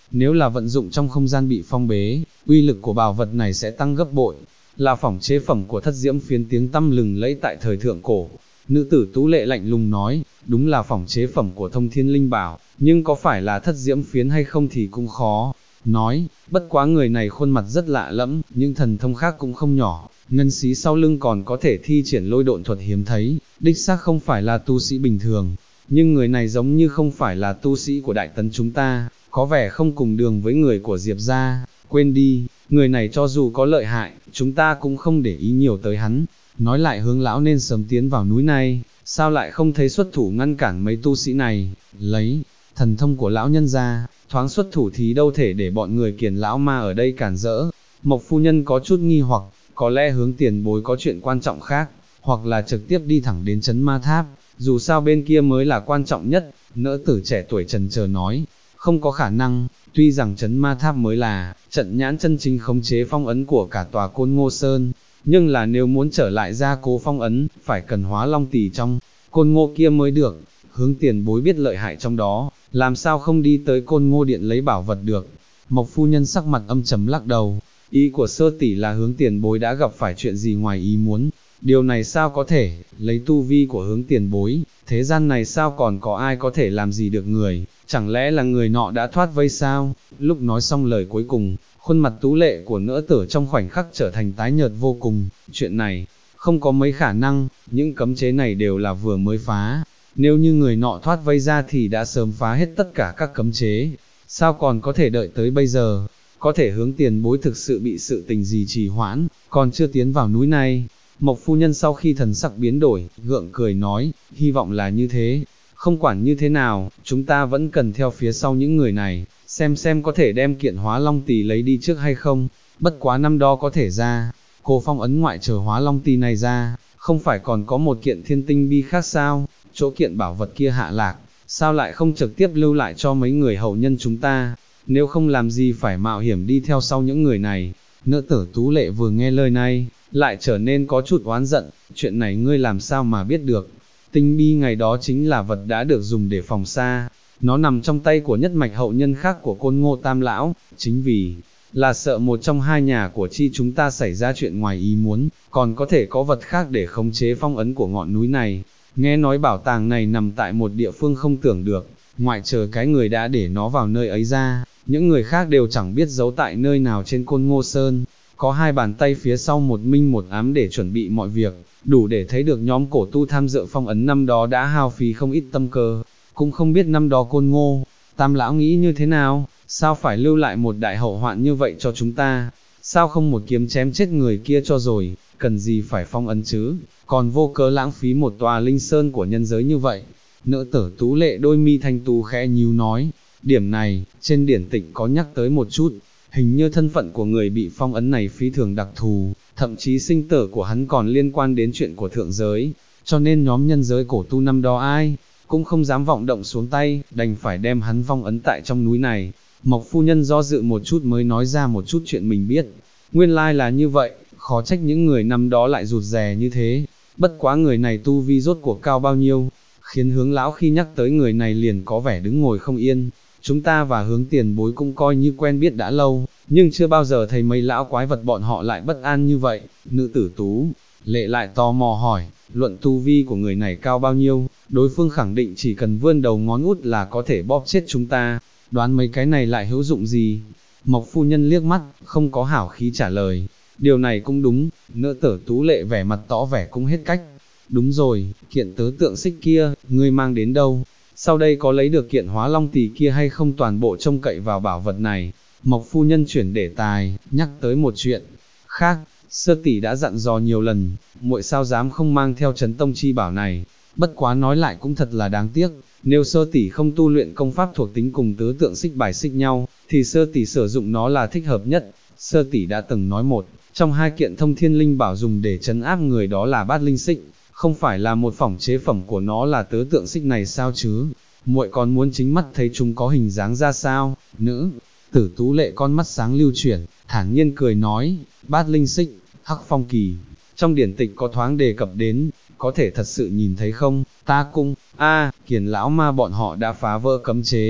[SPEAKER 1] nếu là vận dụng trong không gian bị phong bế, uy lực của bảo vật này sẽ tăng gấp bội, là phỏng chế phẩm của thất diễm phiến tiếng tăm lừng lẫy tại thời thượng cổ. Nữ tử Tú Lệ lạnh lùng nói, đúng là phỏng chế phẩm của thông thiên linh bảo, nhưng có phải là thất diễm phiến hay không thì cũng khó nói, bất quá người này khuôn mặt rất lạ lẫm, những thần thông khác cũng không nhỏ, ngân xí sau lưng còn có thể thi triển lôi độn thuật hiếm thấy, đích xác không phải là tu sĩ bình thường, nhưng người này giống như không phải là tu sĩ của Đại Tấn chúng ta, có vẻ không cùng đường với người của Diệp gia, quên đi, người này cho dù có lợi hại, chúng ta cũng không để ý nhiều tới hắn, nói lại Hướng lão nên sớm tiến vào núi này, sao lại không thấy xuất thủ ngăn cản mấy tu sĩ này, lấy thần thông của lão nhân ra, thoáng xuất thủ thì đâu thể để bọn người Kiền lão ma ở đây cản rỡ. Mộc phu nhân có chút nghi hoặc, có lẽ Hướng tiền bối có chuyện quan trọng khác, hoặc là trực tiếp đi thẳng đến trấn ma tháp, dù sao bên kia mới là quan trọng nhất. Nữ tử trẻ tuổi trần chờ nói, không có khả năng, tuy rằng trấn ma tháp mới là trận nhãn chân chính khống chế phong ấn của cả tòa Côn Ngô Sơn, nhưng là nếu muốn trở lại gia cố phong ấn, phải cần hóa long tỷ trong Côn Ngô kia mới được. Hướng tiền bối biết lợi hại trong đó, làm sao không đi tới Côn Ngô Điện lấy bảo vật được. Mộc phu nhân sắc mặt âm trầm lắc đầu, ý của sơ tỷ là Hướng tiền bối đã gặp phải chuyện gì ngoài ý muốn. Điều này sao có thể, lấy tu vi của Hướng tiền bối, thế gian này sao còn có ai có thể làm gì được người, chẳng lẽ là người nọ đã thoát vây sao? Lúc nói xong lời cuối cùng, khuôn mặt tú lệ của nữ tử trong khoảnh khắc trở thành tái nhợt vô cùng, chuyện này, không có mấy khả năng, những cấm chế này đều là vừa mới phá, nếu như người nọ thoát vây ra thì đã sớm phá hết tất cả các cấm chế, sao còn có thể đợi tới bây giờ, có thể Hướng tiền bối thực sự bị sự tình gì trì hoãn, còn chưa tiến vào núi này. Mộc phu nhân sau khi thần sắc biến đổi, gượng cười nói, hy vọng là như thế, không quản như thế nào, chúng ta vẫn cần theo phía sau những người này, xem có thể đem kiện hóa long tỳ lấy đi trước hay không, bất quá năm đó có thể ra, cô phong ấn ngoại chờ hóa long tỳ này ra, không phải còn có một kiện thiên tinh bi khác sao, chỗ kiện bảo vật kia hạ lạc, sao lại không trực tiếp lưu lại cho mấy người hậu nhân chúng ta, nếu không làm gì phải mạo hiểm đi theo sau những người này. Nữ tử Tú Lệ vừa nghe lời này, lại trở nên có chút oán giận, chuyện này ngươi làm sao mà biết được, tinh bi ngày đó chính là vật đã được dùng để phòng xa, nó nằm trong tay của nhất mạch hậu nhân khác của Côn Ngô Tam Lão, chính vì là sợ một trong hai nhà của chi chúng ta xảy ra chuyện ngoài ý muốn, còn có thể có vật khác để khống chế phong ấn của ngọn núi này. Nghe nói bảo tàng này nằm tại một địa phương không tưởng được, ngoại trừ cái người đã để nó vào nơi ấy ra, những người khác đều chẳng biết giấu tại nơi nào trên Côn Ngô Sơn, có hai bàn tay phía sau một minh một ám để chuẩn bị mọi việc, đủ để thấy được nhóm cổ tu tham dự phong ấn năm đó đã hao phí không ít tâm cơ, cũng không biết năm đó Côn Ngô Tam Lão nghĩ như thế nào, sao phải lưu lại một đại hậu hoạn như vậy cho chúng ta, sao không một kiếm chém chết người kia cho rồi, cần gì phải phong ấn chứ, còn vô cớ lãng phí một tòa linh sơn của nhân giới như vậy. Nữ tử Tú Lệ đôi mi thanh tú khẽ nhíu nói, điểm này, trên điển tịch có nhắc tới một chút, hình như thân phận của người bị phong ấn này phi thường đặc thù, thậm chí sinh tử của hắn còn liên quan đến chuyện của thượng giới, cho nên nhóm nhân giới cổ tu năm đó ai cũng không dám vọng động xuống tay, đành phải đem hắn phong ấn tại trong núi này. Mộc phu nhân do dự một chút mới nói ra một chút chuyện mình biết, nguyên lai là như vậy, khó trách những người năm đó lại rụt rè như thế, bất quá người này tu vi rốt cuộc cao bao nhiêu, khiến Hướng lão khi nhắc tới người này liền có vẻ đứng ngồi không yên. Chúng ta và Hướng tiền bối cũng coi như quen biết đã lâu, nhưng chưa bao giờ thấy mấy lão quái vật bọn họ lại bất an như vậy. Nữ tử Tú Lệ lại tò mò hỏi, luận tu vi của người này cao bao nhiêu, đối phương khẳng định chỉ cần vươn đầu ngón út là có thể bóp chết chúng ta, đoán mấy cái này lại hữu dụng gì? Mộc phu nhân liếc mắt, không có hảo khí trả lời, điều này cũng đúng. Nữ tử Tú Lệ vẻ mặt tỏ vẻ cũng hết cách, đúng rồi, kiện tớ tượng xích kia, ngươi mang đến đâu? Sau đây có lấy được kiện hóa long tỷ kia hay không, toàn bộ trông cậy vào bảo vật này. Mộc phu nhân chuyển đề tài, nhắc tới một chuyện khác, sơ tỷ đã dặn dò nhiều lần, muội sao dám không mang theo Chấn Tông chi bảo này, bất quá nói lại cũng thật là đáng tiếc, nếu sơ tỷ không tu luyện công pháp thuộc tính cùng tứ tượng xích bài xích nhau, thì sơ tỷ sử dụng nó là thích hợp nhất. Sơ tỷ đã từng nói một trong hai kiện thông thiên linh bảo dùng để trấn áp người đó là bát linh xích, không phải là một phỏng chế phẩm của nó là tứ tượng xích này sao chứ? Muội còn muốn chính mắt thấy chúng có hình dáng ra sao? Nữ tử Tú Lệ con mắt sáng lưu chuyển, thản nhiên cười nói, bát linh xích, hắc phong kỳ, trong điển tịch có thoáng đề cập đến, có thể thật sự nhìn thấy không? Ta cũng, Kiền lão ma bọn họ đã phá vỡ cấm chế,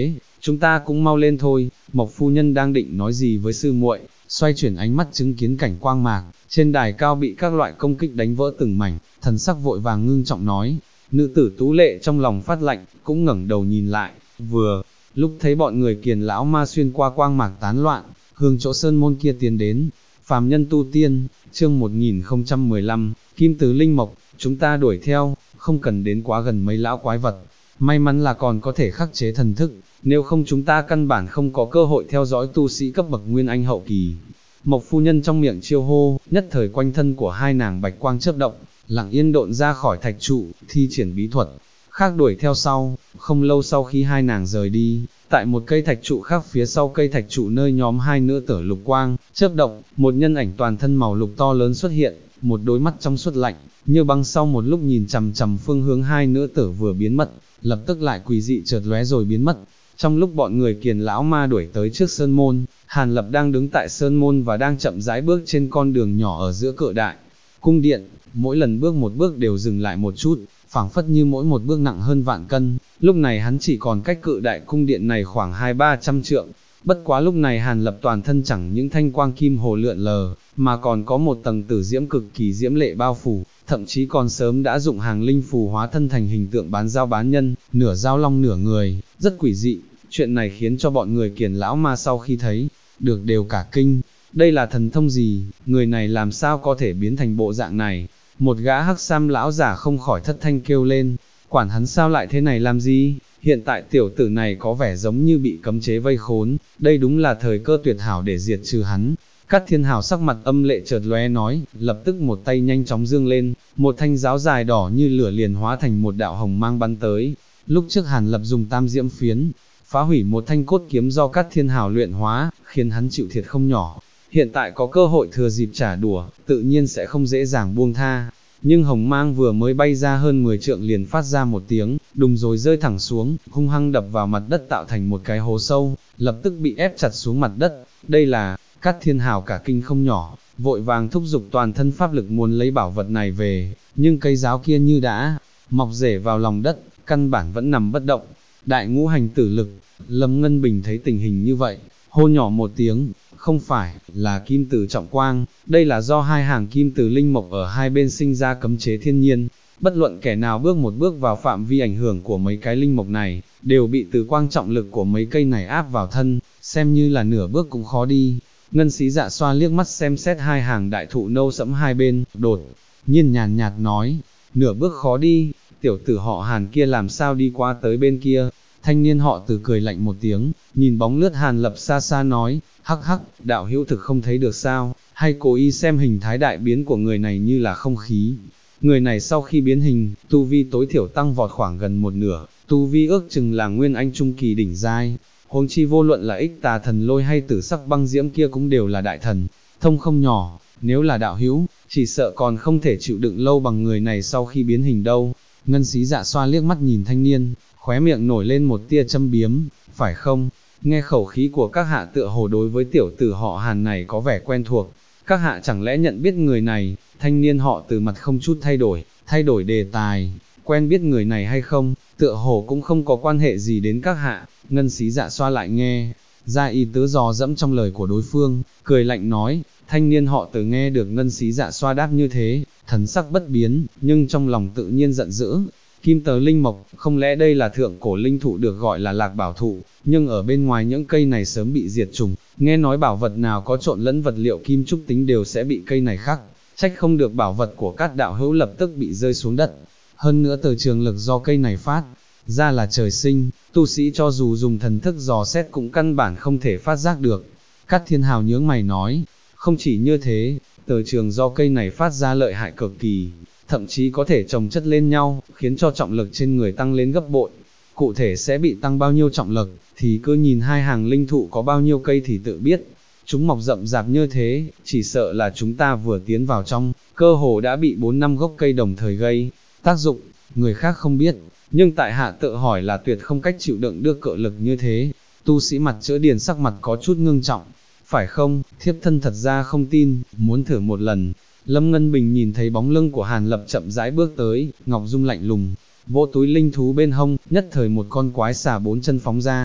[SPEAKER 1] chúng ta cũng mau lên thôi. Mộc phu nhân đang định nói gì với sư muội, xoay chuyển ánh mắt chứng kiến cảnh quang mạc, trên đài cao bị các loại công kích đánh vỡ từng mảnh, thần sắc vội vàng ngưng trọng nói. Nữ tử Tú Lệ trong lòng phát lạnh, cũng ngẩng đầu nhìn lại, vừa lúc thấy bọn người Kiền lão ma xuyên qua quang mạc tán loạn, hướng chỗ sơn môn kia tiến đến. Phàm nhân tu tiên, chương 1015, Kim Tứ Linh Mộc, chúng ta đuổi theo, không cần đến quá gần mấy lão quái vật. May mắn là còn có thể khắc chế thần thức, nếu không chúng ta căn bản không có cơ hội theo dõi tu sĩ cấp bậc nguyên anh hậu kỳ. Mộc phu nhân trong miệng chiêu hô, nhất thời quanh thân của hai nàng bạch quang chớp động, lặng yên độn ra khỏi thạch trụ, thi triển bí thuật, khác đuổi theo sau. Không lâu sau khi hai nàng rời đi, tại một cây thạch trụ khác phía sau cây thạch trụ nơi nhóm hai nữ tử lục quang chớp động, một nhân ảnh toàn thân màu lục to lớn xuất hiện, một đôi mắt trong suốt lạnh như băng, sau một lúc nhìn chằm chằm phương hướng hai nữ tử vừa biến mất, lập tức lại quỷ dị chợt lóe rồi biến mất. Trong lúc bọn người Kiền lão ma đuổi tới trước sơn môn, Hàn Lập đang đứng tại sơn môn và đang chậm rãi bước trên con đường nhỏ ở giữa cự đại cung điện, mỗi lần bước một bước đều dừng lại một chút, phảng phất như mỗi một bước nặng hơn vạn cân. Lúc này hắn chỉ còn cách cự đại cung điện này khoảng 200-300 trượng. Bất quá lúc này Hàn Lập toàn thân chẳng những thanh quang kim hồ lượn lờ, mà còn có một tầng tử diễm cực kỳ diễm lệ bao phủ, thậm chí còn sớm đã dụng hàng linh phù hóa thân thành hình tượng bán dao bán nhân, nửa dao long nửa người, rất quỷ dị. Chuyện này khiến cho bọn người Kiền lão ma sau khi thấy được đều cả kinh. Đây là thần thông gì, người này làm sao có thể biến thành bộ dạng này? Một gã hắc sam lão giả không khỏi thất thanh kêu lên, quản hắn sao lại thế này làm gì? Hiện tại tiểu tử này có vẻ giống như bị cấm chế vây khốn, đây đúng là thời cơ tuyệt hảo để diệt trừ hắn. Cát Thiên Hào sắc mặt âm lệ chợt lóe nói, lập tức một tay nhanh chóng dương lên, một thanh giáo dài đỏ như lửa liền hóa thành một đạo hồng mang bắn tới. Lúc trước Hàn Lập dùng tam diễm phiến phá hủy một thanh cốt kiếm do Cát Thiên Hào luyện hóa, khiến hắn chịu thiệt không nhỏ. Hiện tại có cơ hội thừa dịp trả đũa, tự nhiên sẽ không dễ dàng buông tha. Nhưng hồng mang vừa mới bay ra hơn 10 trượng liền phát ra một tiếng, đùng rồi rơi thẳng xuống, hung hăng đập vào mặt đất tạo thành một cái hố sâu, lập tức bị ép chặt xuống mặt đất. Đây là, Cát Thiên Hào cả kinh không nhỏ, vội vàng thúc giục toàn thân pháp lực muốn lấy bảo vật này về, nhưng cây giáo kia như đã mọc rễ vào lòng đất, căn bản vẫn nằm bất động. Đại ngũ hành tử lực, Lâm Ngân Bình thấy tình hình như vậy, hô nhỏ một tiếng, không phải là kim tử trọng quang, đây là do hai hàng kim tử linh mộc ở hai bên sinh ra cấm chế thiên nhiên, bất luận kẻ nào bước một bước vào phạm vi ảnh hưởng của mấy cái linh mộc này, đều bị từ quang trọng lực của mấy cây này áp vào thân, xem như là nửa bước cũng khó đi. Ngân Sĩ Dạ Xoa liếc mắt xem xét hai hàng đại thụ nâu sẫm hai bên, đột nhiên nhàn nhạt nói, nửa bước khó đi, tiểu tử họ Hàn kia làm sao đi qua tới bên kia. Thanh niên họ Từ cười lạnh một tiếng, nhìn bóng lướt Hàn Lập xa xa nói, hắc hắc, đạo hữu thực không thấy được sao, hay cố ý xem hình thái đại biến của người này như là không khí. Người này sau khi biến hình, tu vi tối thiểu tăng vọt khoảng gần một nửa, tu vi ước chừng là nguyên anh trung kỳ đỉnh giai. Huống chi vô luận là Ích Tà Thần Lôi hay Tử Sắc Băng Diễm kia cũng đều là đại thần, thông không nhỏ, nếu là đạo hữu, chỉ sợ còn không thể chịu đựng lâu bằng người này sau khi biến hình đâu. Ngân Sĩ Dạ Xoa liếc mắt nhìn thanh niên, khóe miệng nổi lên một tia châm biếm, phải không? Nghe khẩu khí của các hạ tựa hồ đối với tiểu tử họ Hàn này có vẻ quen thuộc, các hạ chẳng lẽ nhận biết người này? Thanh niên họ Từ mặt không chút thay đổi đề tài, quen biết người này hay không, tựa hồ cũng không có quan hệ gì đến các hạ. Ngân Sĩ Dạ Xoa lại nghe ra ý tứ dò dẫm trong lời của đối phương, cười lạnh nói. Thanh niên họ Từ nghe được Ngân Sĩ Dạ Xoa đáp như thế, thần sắc bất biến, nhưng trong lòng tự nhiên giận dữ. Kim Tứ Linh Mộc, không lẽ đây là thượng cổ linh thụ được gọi là Lạc Bảo thụ, nhưng ở bên ngoài những cây này sớm bị diệt chủng, nghe nói bảo vật nào có trộn lẫn vật liệu kim trúc tính đều sẽ bị cây này khắc, trách không được bảo vật của các đạo hữu lập tức bị rơi xuống đất. Hơn nữa từ trường lực do cây này phát ra là trời sinh, tu sĩ cho dù dùng thần thức dò xét cũng căn bản không thể phát giác được. Cát Thiên Hào nhướng mày nói, không chỉ như thế, từ trường do cây này phát ra lợi hại cực kỳ, thậm chí có thể chồng chất lên nhau, khiến cho trọng lực trên người tăng lên gấp bội. Cụ thể sẽ bị tăng bao nhiêu trọng lực, thì cứ nhìn hai hàng linh thụ có bao nhiêu cây thì tự biết. Chúng mọc rậm rạp như thế, chỉ sợ là chúng ta vừa tiến vào trong, cơ hồ đã bị 4-5 gốc cây đồng thời gây tác dụng, người khác không biết, nhưng tại hạ tự hỏi là tuyệt không cách chịu đựng được cự lực như thế. Tu sĩ mặt chữ điền sắc mặt có chút ngưng trọng, phải không, thiếp thân thật ra không tin, muốn thử một lần. Lâm Ngân Bình nhìn thấy bóng lưng của Hàn Lập chậm rãi bước tới, Ngọc Dung lạnh lùng, vỗ túi linh thú bên hông, nhất thời một con quái xà 4 chân phóng ra,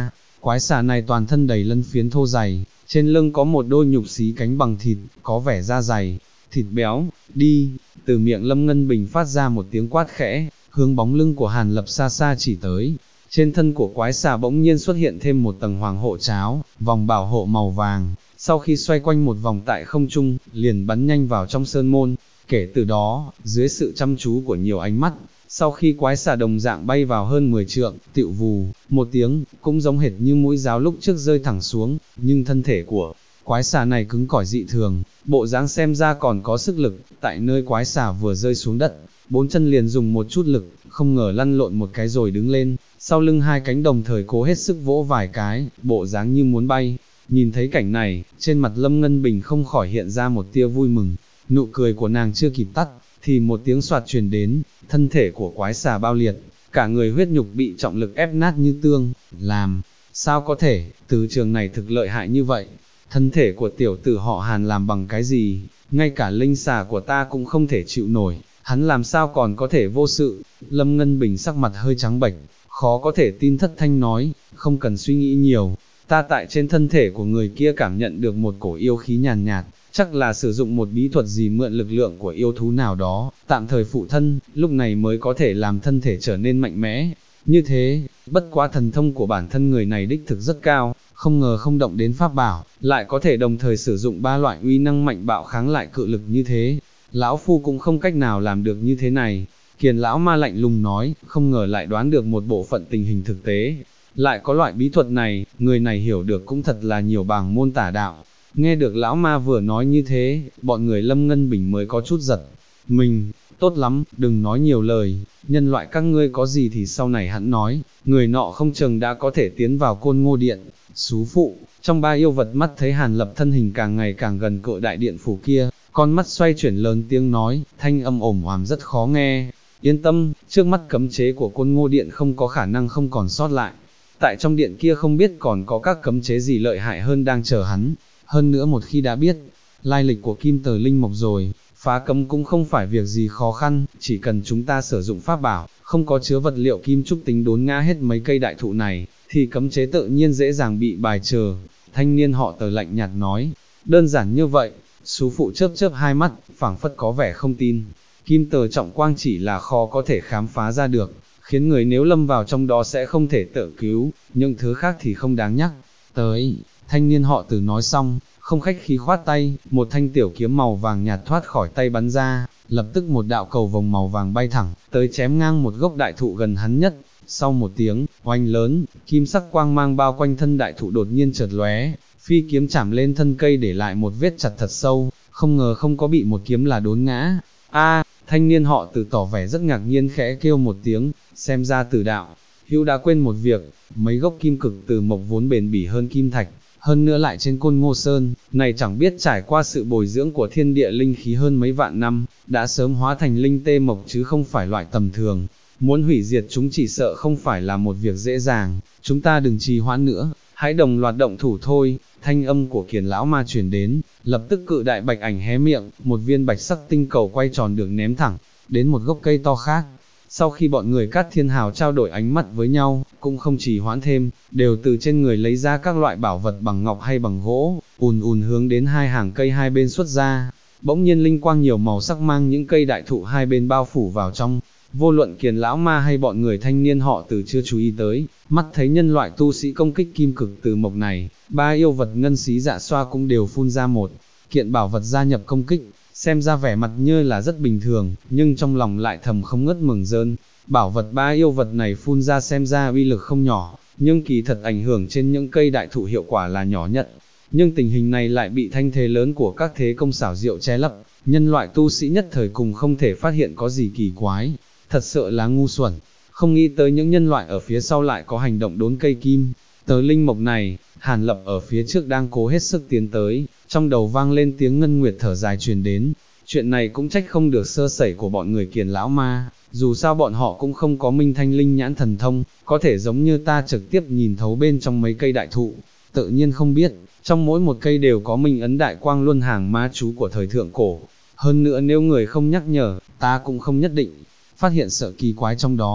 [SPEAKER 1] Quái xà này toàn thân đầy lân phiến thô dày, trên lưng có một đôi nhục xí cánh bằng thịt, có vẻ da dày, thịt béo, đi, từ miệng Lâm Ngân Bình phát ra một tiếng quát khẽ, hướng bóng lưng của Hàn Lập xa xa chỉ tới. Trên thân của quái xà bỗng nhiên xuất hiện thêm một tầng hoàng hộ cháo, vòng bảo hộ màu vàng, sau khi xoay quanh một vòng tại không trung, liền bắn nhanh vào trong sơn môn. Kể từ đó, dưới sự chăm chú của nhiều ánh mắt, sau khi quái xà đồng dạng bay vào hơn 10 trượng, tựu vù, một tiếng, cũng giống hệt như mũi giáo lúc trước rơi thẳng xuống, nhưng thân thể của quái xà này cứng cỏi dị thường, bộ dáng xem ra còn có sức lực, tại nơi quái xà vừa rơi xuống đất, bốn chân liền dùng một chút lực, không ngờ lăn lộn một cái rồi đứng lên, sau lưng hai cánh đồng thời cố hết sức vỗ vài cái, bộ dáng như muốn bay. Nhìn thấy cảnh này, trên mặt Lâm Ngân Bình không khỏi hiện ra một tia vui mừng, nụ cười của nàng chưa kịp tắt, thì một tiếng soạt truyền đến, thân thể của quái xà bao liệt, cả người huyết nhục bị trọng lực ép nát như tương, làm sao có thể, từ trường này thực lợi hại như vậy, thân thể của tiểu tử họ Hàn làm bằng cái gì, ngay cả linh xà của ta cũng không thể chịu nổi, hắn làm sao còn có thể vô sự. Lâm Ngân Bình sắc mặt hơi trắng bệch, khó có thể tin thất thanh nói, không cần suy nghĩ nhiều, ta tại trên thân thể của người kia cảm nhận được một cổ yêu khí nhàn nhạt, chắc là sử dụng một bí thuật gì mượn lực lượng của yêu thú nào đó, tạm thời phụ thân, lúc này mới có thể làm thân thể trở nên mạnh mẽ. Như thế, bất quá thần thông của bản thân người này đích thực rất cao, không ngờ không động đến pháp bảo, lại có thể đồng thời sử dụng ba loại uy năng mạnh bạo kháng lại cự lực như thế. Lão Phu cũng không cách nào làm được như thế này. Kiền lão ma lạnh lùng nói, không ngờ lại đoán được một bộ phận tình hình thực tế. Lại có loại bí thuật này, người này hiểu được cũng thật là nhiều bảng môn tả đạo. Nghe được lão ma vừa nói như thế, bọn người Lâm Ngân Bình mới có chút giật. Mình, tốt lắm, đừng nói nhiều lời, nhân loại các ngươi có gì thì sau này hắn nói, người nọ không chừng đã có thể tiến vào Côn Ngô Điện. Xú phụ, trong ba yêu vật mắt thấy Hàn Lập thân hình càng ngày càng gần cự đại điện phủ kia, con mắt xoay chuyển lớn tiếng nói, thanh âm ồm oàm rất khó nghe. Yên tâm, trước mắt cấm chế của Côn Ngô Điện không có khả năng không còn sót lại. Tại trong điện kia không biết còn có các cấm chế gì lợi hại hơn đang chờ hắn. Hơn nữa một khi đã biết lai lịch của Kim Tờ Linh Mộc rồi, phá cấm cũng không phải việc gì khó khăn, chỉ cần chúng ta sử dụng pháp bảo, không có chứa vật liệu kim trúc tính đốn ngã hết mấy cây đại thụ này, thì cấm chế tự nhiên dễ dàng bị bài trừ. Thanh niên họ Tờ lạnh nhạt nói, đơn giản như vậy. Sú phụ chớp chớp hai mắt, phảng phất có vẻ không tin. Kim Tờ trọng quang chỉ là khó có thể khám phá ra được, khiến người nếu lâm vào trong đó sẽ không thể tự cứu, những thứ khác thì không đáng nhắc tới. Thanh niên họ Từ nói xong, không khách khí khoát tay, một thanh tiểu kiếm màu vàng nhạt thoát khỏi tay bắn ra, lập tức một đạo cầu vồng màu vàng bay thẳng, tới chém ngang một gốc đại thụ gần hắn nhất. Sau một tiếng oanh lớn, kim sắc quang mang bao quanh thân đại thụ đột nhiên chợt lóe, phi kiếm chạm lên thân cây để lại một vết chặt thật sâu, không ngờ không có bị một kiếm là đốn ngã. Thanh niên họ Từ tỏ vẻ rất ngạc nhiên khẽ kêu một tiếng, xem ra Từ đạo hữu đã quên một việc, mấy gốc kim cực từ mộc vốn bền bỉ hơn kim thạch, hơn nữa lại trên Côn Ngô Sơn, này chẳng biết trải qua sự bồi dưỡng của thiên địa linh khí hơn mấy vạn năm, đã sớm hóa thành linh tê mộc chứ không phải loại tầm thường. Muốn hủy diệt chúng chỉ sợ không phải là một việc dễ dàng, chúng ta đừng trì hoãn nữa, hãy đồng loạt động thủ thôi. Thanh âm của Kiền lão ma truyền đến, lập tức cự đại bạch ảnh hé miệng, một viên bạch sắc tinh cầu quay tròn được ném thẳng đến một gốc cây to khác. Sau khi bọn người Cát Thiên Hào trao đổi ánh mắt với nhau, cũng không trì hoãn thêm, đều từ trên người lấy ra các loại bảo vật bằng ngọc hay bằng gỗ, ùn ùn hướng đến hai hàng cây hai bên xuất ra. Bỗng nhiên linh quang nhiều màu sắc mang những cây đại thụ hai bên bao phủ vào trong. Vô luận Kiền lão ma hay bọn người thanh niên họ Từ chưa chú ý tới, mắt thấy nhân loại tu sĩ công kích kim cực từ mộc này, ba yêu vật ngân xí dạ xoa cũng đều phun ra một kiện bảo vật gia nhập công kích, xem ra vẻ mặt như là rất bình thường, nhưng trong lòng lại thầm không ngớt mừng rơn. Bảo vật ba yêu vật này phun ra xem ra uy lực không nhỏ, nhưng kỳ thật ảnh hưởng trên những cây đại thụ hiệu quả là nhỏ nhất. Nhưng tình hình này lại bị thanh thế lớn của các thế công xảo diệu che lấp, nhân loại tu sĩ nhất thời cùng không thể phát hiện có gì kỳ quái. Thật sự là ngu xuẩn, không nghĩ tới những nhân loại ở phía sau lại có hành động đốn cây kim tớ linh mộc này. Hàn Lập ở phía trước đang cố hết sức tiến tới, trong đầu vang lên tiếng ngân nguyệt thở dài truyền đến. Chuyện này cũng trách không được sơ sẩy của bọn người Kiền lão ma, dù sao bọn họ cũng không có minh thanh linh nhãn thần thông, có thể giống như ta trực tiếp nhìn thấu bên trong mấy cây đại thụ. Tự nhiên không biết, trong mỗi một cây đều có minh ấn đại quang luân hàng ma chú của thời thượng cổ. Hơn nữa nếu người không nhắc nhở, ta cũng không nhất định phát hiện sợ kỳ quái trong đó.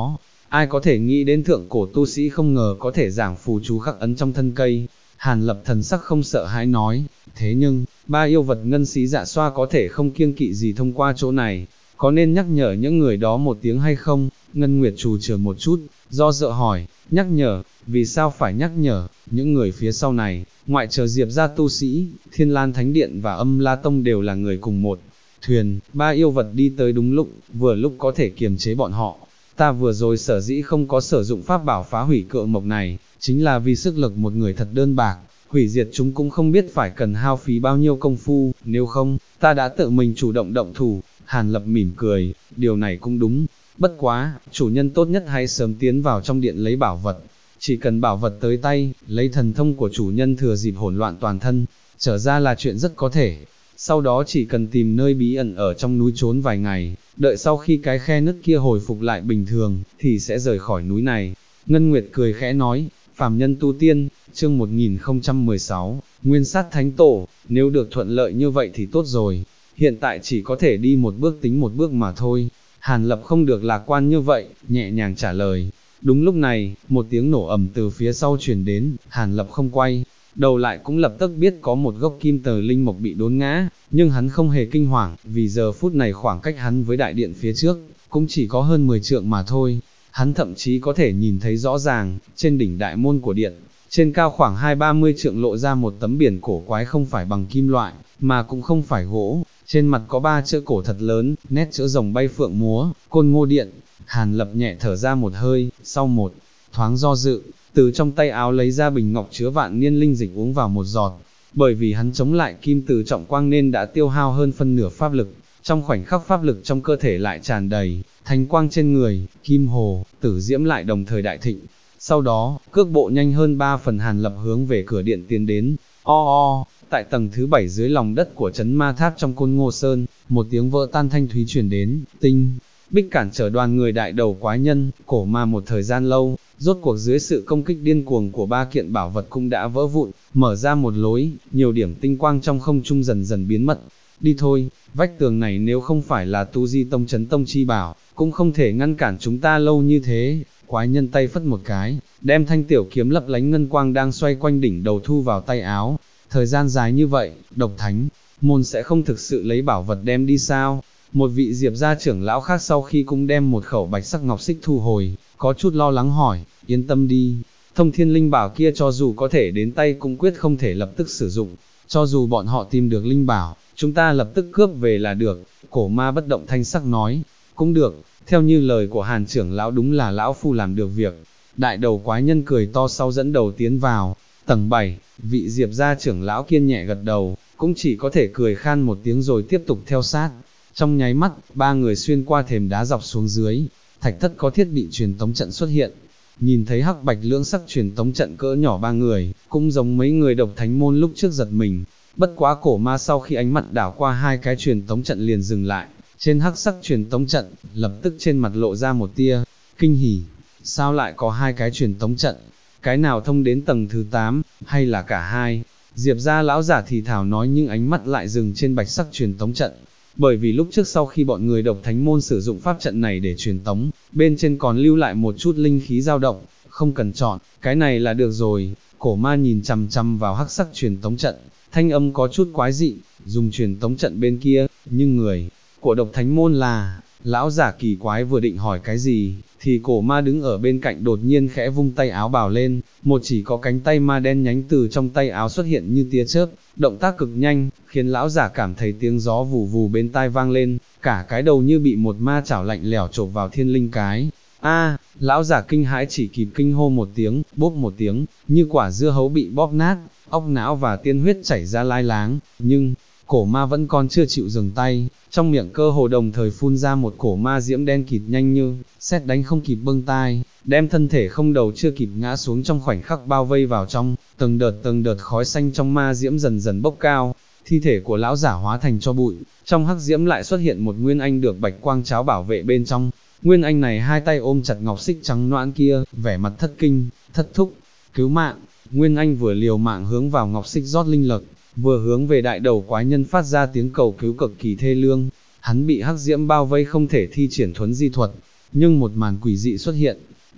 [SPEAKER 1] ai có thể nghĩ đến thượng cổ tu sĩ không ngờ có thể giảng phù chú khắc ấn trong thân cây. Hàn Lập thần sắc không sợ hãi nói, thế nhưng, ba yêu vật ngân xí dạ xoa có thể không kiêng kỵ gì thông qua chỗ này, có nên nhắc nhở những người đó một tiếng hay không? Ngân Nguyệt trù chờ một chút, do dự hỏi, nhắc nhở, vì sao phải nhắc nhở, những người phía sau này, ngoại trừ Diệp gia tu sĩ, Thiên Lan Thánh Điện và Âm La Tông đều là người cùng một thuyền, ba yêu vật đi tới đúng lúc, vừa lúc có thể kiềm chế bọn họ. Ta vừa rồi sở dĩ không có sử dụng pháp bảo phá hủy cự mộc này, chính là vì sức lực một người thật đơn bạc, hủy diệt chúng cũng không biết phải cần hao phí bao nhiêu công phu, nếu không, ta đã tự mình chủ động động thủ. Hàn Lập mỉm cười, điều này cũng đúng, bất quá, chủ nhân tốt nhất hãy sớm tiến vào trong điện lấy bảo vật, chỉ cần bảo vật tới tay, lấy thần thông của chủ nhân thừa dịp hỗn loạn toàn thân, trở ra là chuyện rất có thể. Sau đó chỉ cần tìm nơi bí ẩn ở trong núi trốn vài ngày, đợi sau khi cái khe nứt kia hồi phục lại bình thường, thì sẽ rời khỏi núi này. Ngân Nguyệt cười khẽ nói, phàm nhân tu tiên, chương 1016, Nguyên sát Thánh Tổ, nếu được thuận lợi như vậy thì tốt rồi, hiện tại chỉ có thể đi một bước tính một bước mà thôi. Hàn Lập không được lạc quan như vậy, nhẹ nhàng trả lời. Đúng lúc này, một tiếng nổ ầm từ phía sau truyền đến, Hàn Lập không quay đầu lại cũng lập tức biết có một gốc kim tờ linh mộc bị đốn ngã, nhưng hắn không hề kinh hoàng, vì giờ phút này khoảng cách hắn với đại điện phía trước, cũng chỉ có hơn 10 trượng mà thôi. Hắn thậm chí có thể nhìn thấy rõ ràng, trên đỉnh đại môn của điện, trên cao khoảng 20-30 trượng lộ ra một tấm biển cổ quái không phải bằng kim loại, mà cũng không phải gỗ, trên mặt có 3 chữ cổ thật lớn, nét chữ rồng bay phượng múa, Côn Ngô Điện. Hàn Lập nhẹ thở ra một hơi, sau một thoáng do dự, từ trong tay áo lấy ra bình ngọc chứa vạn niên linh dịch uống vào một giọt, bởi vì hắn chống lại kim từ trọng quang nên đã tiêu hao hơn phân nửa pháp lực, trong khoảnh khắc pháp lực trong cơ thể lại tràn đầy, thánh quang trên người, kim hồ, tử diễm lại đồng thời đại thịnh. Sau đó, cước bộ nhanh hơn 3 phần. Hàn Lập hướng về cửa điện tiến đến, tại tầng thứ 7 dưới lòng đất của trấn ma tháp trong Côn Ngô Sơn, một tiếng vỡ tan thanh thúy truyền đến, tinh bích cản trở đoàn người đại đầu quái nhân, cổ ma một thời gian lâu, rốt cuộc dưới sự công kích điên cuồng của 3 kiện bảo vật cũng đã vỡ vụn, mở ra một lối, nhiều điểm tinh quang trong không trung dần dần biến mất. Đi thôi, vách tường này nếu không phải là tu di tông chấn tông chi bảo, cũng không thể ngăn cản chúng ta lâu như thế. Quái nhân tay phất một cái, đem thanh tiểu kiếm lấp lánh ngân quang đang xoay quanh đỉnh đầu thu vào tay áo. Thời gian dài như vậy, độc thánh môn sẽ không thực sự lấy bảo vật đem đi sao? Một vị Diệp gia trưởng lão khác sau khi cũng đem một khẩu bạch sắc ngọc xích thu hồi, có chút lo lắng hỏi, yên tâm đi, thông thiên linh bảo kia cho dù có thể đến tay cũng quyết không thể lập tức sử dụng, cho dù bọn họ tìm được linh bảo, chúng ta lập tức cướp về là được. Cổ ma bất động thanh sắc nói, cũng được, theo như lời của Hàn trưởng lão đúng là lão phu làm được việc. Đại đầu quái nhân cười to sau dẫn đầu tiến vào, tầng 7, vị Diệp gia trưởng lão kiên nhẹ gật đầu, cũng chỉ có thể cười khan một tiếng rồi tiếp tục theo sát. Trong nháy mắt, 3 người xuyên qua thềm đá dọc xuống dưới, thạch thất có thiết bị truyền tống trận xuất hiện. Nhìn thấy hắc bạch lưỡng sắc truyền tống trận cỡ nhỏ 3 người, cũng giống mấy người độc thánh môn lúc trước giật mình. Bất quá cổ ma sau khi ánh mặt đảo qua 2 cái truyền tống trận liền dừng lại, trên hắc sắc truyền tống trận, lập tức trên mặt lộ ra một tia kinh hỉ. Sao lại có 2 cái truyền tống trận? Cái nào thông đến tầng thứ 8, hay là cả hai? Diệp gia lão giả thì thảo nói nhưng ánh mắt lại dừng trên bạch sắc truyền tống trận. Bởi vì lúc trước sau khi bọn người độc thánh môn sử dụng pháp trận này để truyền tống, bên trên còn lưu lại một chút linh khí dao động, không cần chọn, cái này là được rồi. Cổ ma nhìn chằm chằm vào hắc sắc truyền tống trận, thanh âm có chút quái dị, dùng truyền tống trận bên kia, nhưng người của độc thánh môn là, lão giả kỳ quái vừa định hỏi cái gì, thì cổ ma đứng ở bên cạnh đột nhiên khẽ vung tay áo bào lên, một chỉ có cánh tay ma đen nhánh từ trong tay áo xuất hiện như tia chớp, động tác cực nhanh, khiến lão giả cảm thấy tiếng gió vù vù bên tai vang lên, cả cái đầu như bị một ma chảo lạnh lẽo chộp vào thiên linh cái. Lão giả kinh hãi chỉ kịp kinh hô một tiếng, bốp một tiếng, như quả dưa hấu bị bóp nát, óc não và tiên huyết chảy ra lai láng, nhưng cổ ma vẫn còn chưa chịu dừng tay, trong miệng cơ hồ đồng thời phun ra một cổ ma diễm đen kịt nhanh như sét đánh không kịp bưng tai, đem thân thể không đầu chưa kịp ngã xuống trong khoảnh khắc bao vây vào trong, từng đợt khói xanh trong ma diễm dần dần bốc cao, thi thể của lão giả hóa thành cho bụi, trong hắc diễm lại xuất hiện một nguyên anh được bạch quang cháo bảo vệ bên trong. Nguyên anh này hai tay ôm chặt ngọc xích trắng noãn kia, vẻ mặt thất kinh, thất thúc, cứu mạng. Nguyên anh vừa liều mạng hướng vào ngọc xích rót linh lực, vừa hướng về đại đầu quái nhân phát ra tiếng cầu cứu cực kỳ thê lương. Hắn bị hắc diễm bao vây không thể thi triển thuấn di thuật, nhưng một màn quỷ dị xuất hiện.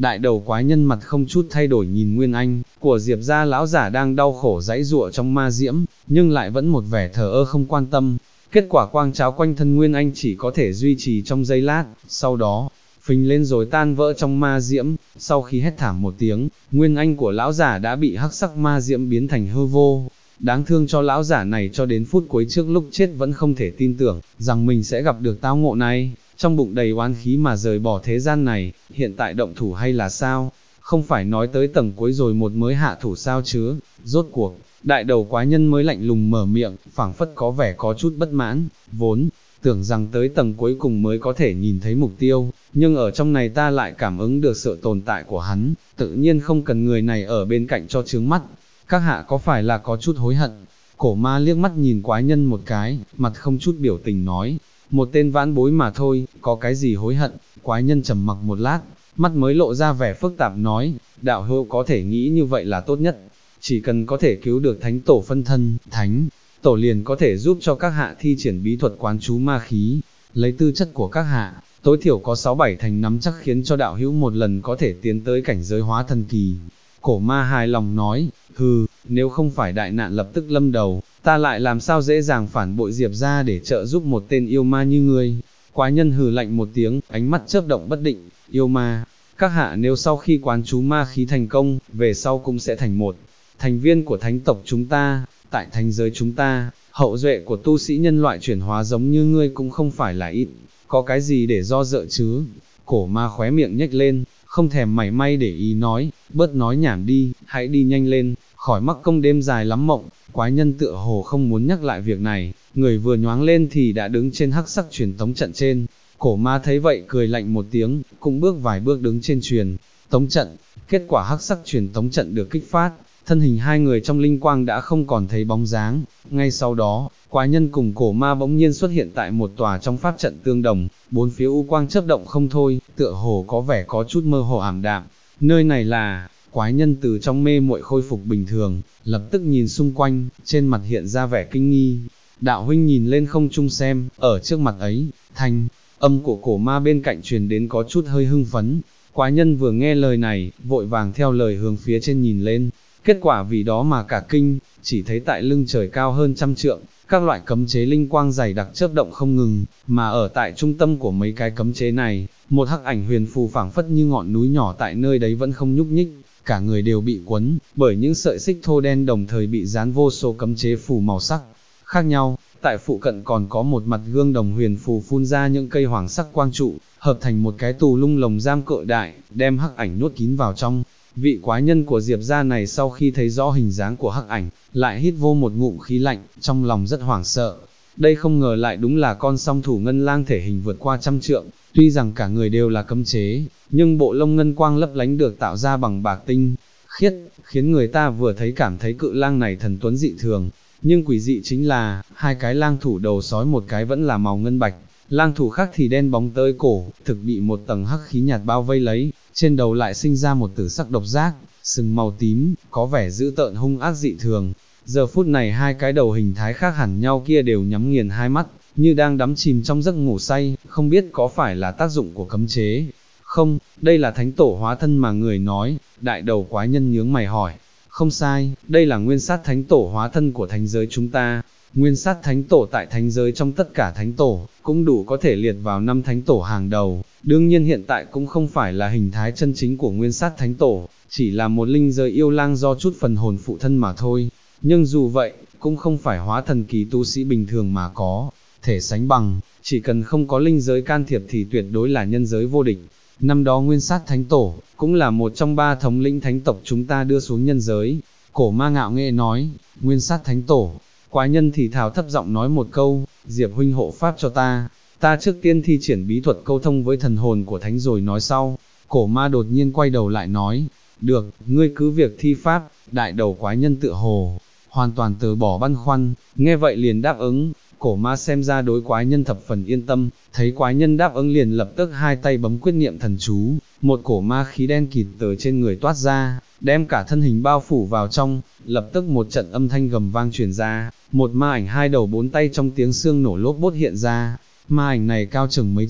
[SPEAKER 1] Đại đầu quái nhân mặt không chút thay đổi nhìn Nguyên Anh, của Diệp gia lão giả đang đau khổ giãy giụa trong ma diễm, nhưng lại vẫn một vẻ thờ ơ không quan tâm. Kết quả quang cháo quanh thân Nguyên Anh chỉ có thể duy trì trong giây lát, sau đó, phình lên rồi tan vỡ trong ma diễm, sau khi hét thảm một tiếng, Nguyên Anh của lão giả đã bị hắc sắc ma diễm biến thành hư vô. Đáng thương cho lão giả này cho đến phút cuối trước lúc chết vẫn không thể tin tưởng, rằng mình sẽ gặp được tao ngộ này, trong bụng đầy oán khí mà rời bỏ thế gian này, hiện tại động thủ hay là sao? Không phải nói tới tầng cuối rồi một mới hạ thủ sao chứ? Rốt cuộc, đại đầu quái nhân mới lạnh lùng mở miệng, phảng phất có vẻ có chút bất mãn, vốn tưởng rằng tới tầng cuối cùng mới có thể nhìn thấy mục tiêu, nhưng ở trong này ta lại cảm ứng được sự tồn tại của hắn, tự nhiên không cần người này ở bên cạnh cho chướng mắt. Các hạ có phải là có chút hối hận? Cổ ma liếc mắt nhìn quái nhân một cái, mặt không chút biểu tình nói, một tên vãn bối mà thôi, có cái gì hối hận? Quái nhân trầm mặc một lát, mắt mới lộ ra vẻ phức tạp nói, đạo hữu có thể nghĩ như vậy là tốt nhất, chỉ cần có thể cứu được thánh tổ phân thân, thánh tổ liền có thể giúp cho các hạ thi triển bí thuật quán chú ma khí, lấy tư chất của các hạ, tối thiểu có 6-7 thành nắm chắc khiến cho đạo hữu một lần có thể tiến tới cảnh giới hóa thần kỳ. Cổ ma hài lòng nói, nếu không phải đại nạn lập tức lâm đầu, ta lại làm sao dễ dàng phản bội Diệp ra để trợ giúp một tên yêu ma như ngươi. Quái nhân hừ lạnh một tiếng, ánh mắt chớp động bất định, yêu ma, các hạ nếu sau khi quán chú ma khí thành công, về sau cũng sẽ thành một thành viên của thánh tộc chúng ta, tại thánh giới chúng ta, hậu duệ của tu sĩ nhân loại chuyển hóa giống như ngươi cũng không phải là ít, có cái gì để do dự chứ? Cổ ma khóe miệng nhếch lên, không thèm mảy may để ý nói, bớt nói nhảm đi, hãy đi nhanh lên, khỏi mắc công đêm dài lắm mộng. Quái nhân tựa hồ không muốn nhắc lại việc này, người vừa nhoáng lên thì đã đứng trên hắc sắc truyền tống trận trên. Cổ ma thấy vậy cười lạnh một tiếng, cũng bước vài bước đứng trên truyền tống trận. Kết quả hắc sắc truyền tống trận được kích phát, thân hình hai người trong linh quang đã không còn thấy bóng dáng. Ngay sau đó, quái nhân cùng cổ ma bỗng nhiên xuất hiện tại một tòa trong pháp trận tương đồng, bốn phía u quang chớp động không thôi, tựa hồ có vẻ có chút mơ hồ ảm đạm. Nơi này là... Quái nhân từ trong mê muội khôi phục bình thường, lập tức nhìn xung quanh, trên mặt hiện ra vẻ kinh nghi. Đạo huynh nhìn lên không trung xem, ở trước mặt ấy, thanh âm của cổ ma bên cạnh truyền đến có chút hơi hưng phấn. Quái nhân vừa nghe lời này, vội vàng theo lời hướng phía trên nhìn lên, kết quả vì đó mà cả kinh, chỉ thấy tại lưng trời cao hơn 100 trượng, các loại cấm chế linh quang dày đặc chớp động không ngừng, mà ở tại trung tâm của mấy cái cấm chế này, một hắc ảnh huyền phù phảng phất như ngọn núi nhỏ tại nơi đấy vẫn không nhúc nhích. Cả người đều bị quấn bởi những sợi xích thô đen, đồng thời bị dán vô số cấm chế phù màu sắc khác nhau. Tại phụ cận còn có một mặt gương đồng huyền phù phun ra những cây hoàng sắc quang trụ, hợp thành một cái tù lung lồng giam cự đại, đem hắc ảnh nuốt kín vào trong. Vị quái nhân của Diệp gia này sau khi thấy rõ hình dáng của hắc ảnh, lại hít vô một ngụm khí lạnh, trong lòng rất hoảng sợ. Đây không ngờ lại đúng là con song thủ ngân lang thể hình vượt qua 100 trượng, tuy rằng cả người đều là cấm chế, nhưng bộ lông ngân quang lấp lánh được tạo ra bằng bạc tinh khiết, khiến người ta vừa thấy cảm thấy cự lang này thần tuấn dị thường. Nhưng quỷ dị chính là, hai cái lang thủ đầu sói một cái vẫn là màu ngân bạch, lang thủ khác thì đen bóng tới cổ, thực bị một tầng hắc khí nhạt bao vây lấy, trên đầu lại sinh ra một tử sắc độc giác, sừng màu tím, có vẻ dữ tợn hung ác dị thường. Giờ phút này hai cái đầu hình thái khác hẳn nhau kia đều nhắm nghiền hai mắt, như đang đắm chìm trong giấc ngủ say, không biết có phải là tác dụng của cấm chế không. Đây là thánh tổ hóa thân mà người nói. Đại đầu quái nhân nhướng mày hỏi. Không sai, đây là nguyên sát thánh tổ hóa thân của thánh giới chúng ta. Nguyên sát thánh tổ tại thánh giới trong tất cả thánh tổ, cũng đủ có thể liệt vào 5 thánh tổ hàng đầu. Đương nhiên hiện tại cũng không phải là hình thái chân chính của nguyên sát thánh tổ, chỉ là một linh giới yêu lang do chút phần hồn phụ thân mà thôi. Nhưng dù vậy, cũng không phải hóa thần kỳ tu sĩ bình thường mà có thể sánh bằng, chỉ cần không có linh giới can thiệp thì tuyệt đối là nhân giới vô địch. Năm đó nguyên sát thánh tổ, cũng là một trong 3 thống lĩnh thánh tộc chúng ta đưa xuống nhân giới. Cổ ma ngạo nghễ nói, nguyên sát thánh tổ. Quái nhân thì thào thấp giọng nói một câu, Diệp huynh hộ pháp cho ta trước tiên thi triển bí thuật câu thông với thần hồn của thánh rồi nói sau. Cổ ma đột nhiên quay đầu lại nói, được, ngươi cứ việc thi pháp. Đại đầu quái nhân tựa hồ hoàn toàn từ bỏ băn khoăn, nghe vậy liền đáp ứng. Cổ ma xem ra đối quái nhân thập phần yên tâm, thấy quái nhân đáp ứng liền lập tức hai tay bấm quyết niệm thần chú, một cổ ma khí đen kịt từ trên người toát ra, đem cả thân hình bao phủ vào trong. Lập tức một trận âm thanh gầm vang truyền ra, một ma ảnh 2 đầu 4 tay trong tiếng xương nổ lốp bốt hiện ra. Ma ảnh này cao chừng mấy trượng,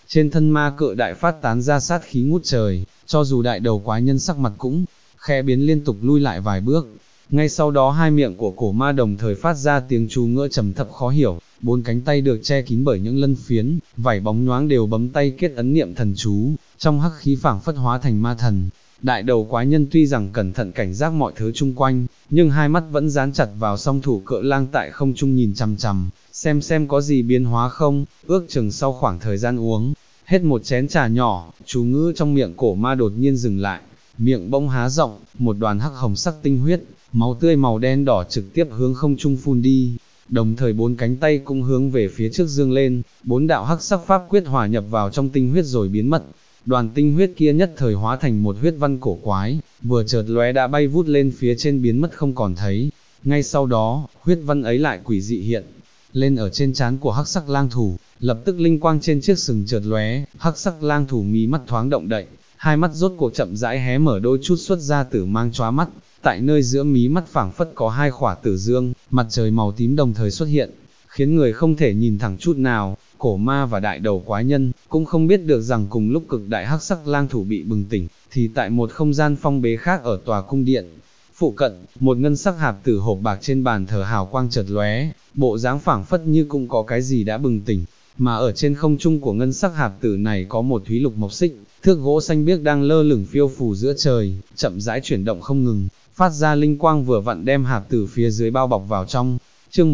[SPEAKER 1] trên thân ma cự đại phát tán ra sát khí ngút trời, cho dù đại đầu quái nhân sắc mặt cũng khẽ biến liên tục lui lại vài bước. Ngay sau đó hai miệng của cổ ma đồng thời phát ra tiếng chú ngữ trầm thấp khó hiểu, bốn cánh tay được che kín bởi những lân phiến, vảy bóng nhoáng đều bấm tay kết ấn niệm thần chú, trong hắc khí phảng phất hóa thành ma thần. Đại đầu quái nhân tuy rằng cẩn thận cảnh giác mọi thứ chung quanh, nhưng hai mắt vẫn dán chặt vào song thủ cự lang tại không trung nhìn chằm chằm, xem có gì biến hóa không. Ước chừng sau khoảng thời gian uống hết một chén trà nhỏ, chú ngữ trong miệng cổ ma đột nhiên dừng lại, miệng bỗng há rộng, một đoàn hắc hồng sắc tinh huyết, máu tươi màu đen đỏ trực tiếp hướng không trung phun đi, đồng thời bốn cánh tay cũng hướng về phía trước dương lên, bốn đạo hắc sắc pháp quyết hòa nhập vào trong tinh huyết rồi biến mất. Đoàn tinh huyết kia nhất thời hóa thành một huyết văn cổ quái, vừa chợt lóe đã bay vút lên phía trên biến mất không còn thấy. Ngay sau đó, huyết văn ấy lại quỷ dị hiện lên ở trên trán của hắc sắc lang thủ, lập tức linh quang trên chiếc sừng chợt lóe, hắc sắc lang thủ mí mắt thoáng động đậy, hai mắt rốt cuộc chậm rãi hé mở đôi chút xuất ra tử mang chóa mắt, tại nơi giữa mí mắt phảng phất có hai khỏa tử dương, mặt trời màu tím đồng thời xuất hiện, khiến người không thể nhìn thẳng chút nào. Cổ ma và đại đầu quái nhân cũng không biết được rằng cùng lúc cực đại hắc sắc lang thủ bị bừng tỉnh, thì tại một không gian phong bế khác ở tòa cung điện phụ cận, một ngân sắc hạp tử hộp bạc trên bàn thờ hào quang chợt lóe, bộ dáng phảng phất như cũng có cái gì đã bừng tỉnh, mà ở trên không trung của ngân sắc hạp tử này có một thúy lục mộc xích, thước gỗ xanh biếc đang lơ lửng phiêu phù giữa trời, chậm rãi chuyển động không ngừng, phát ra linh quang vừa vặn đem hạp tử phía dưới bao bọc vào trong. Chương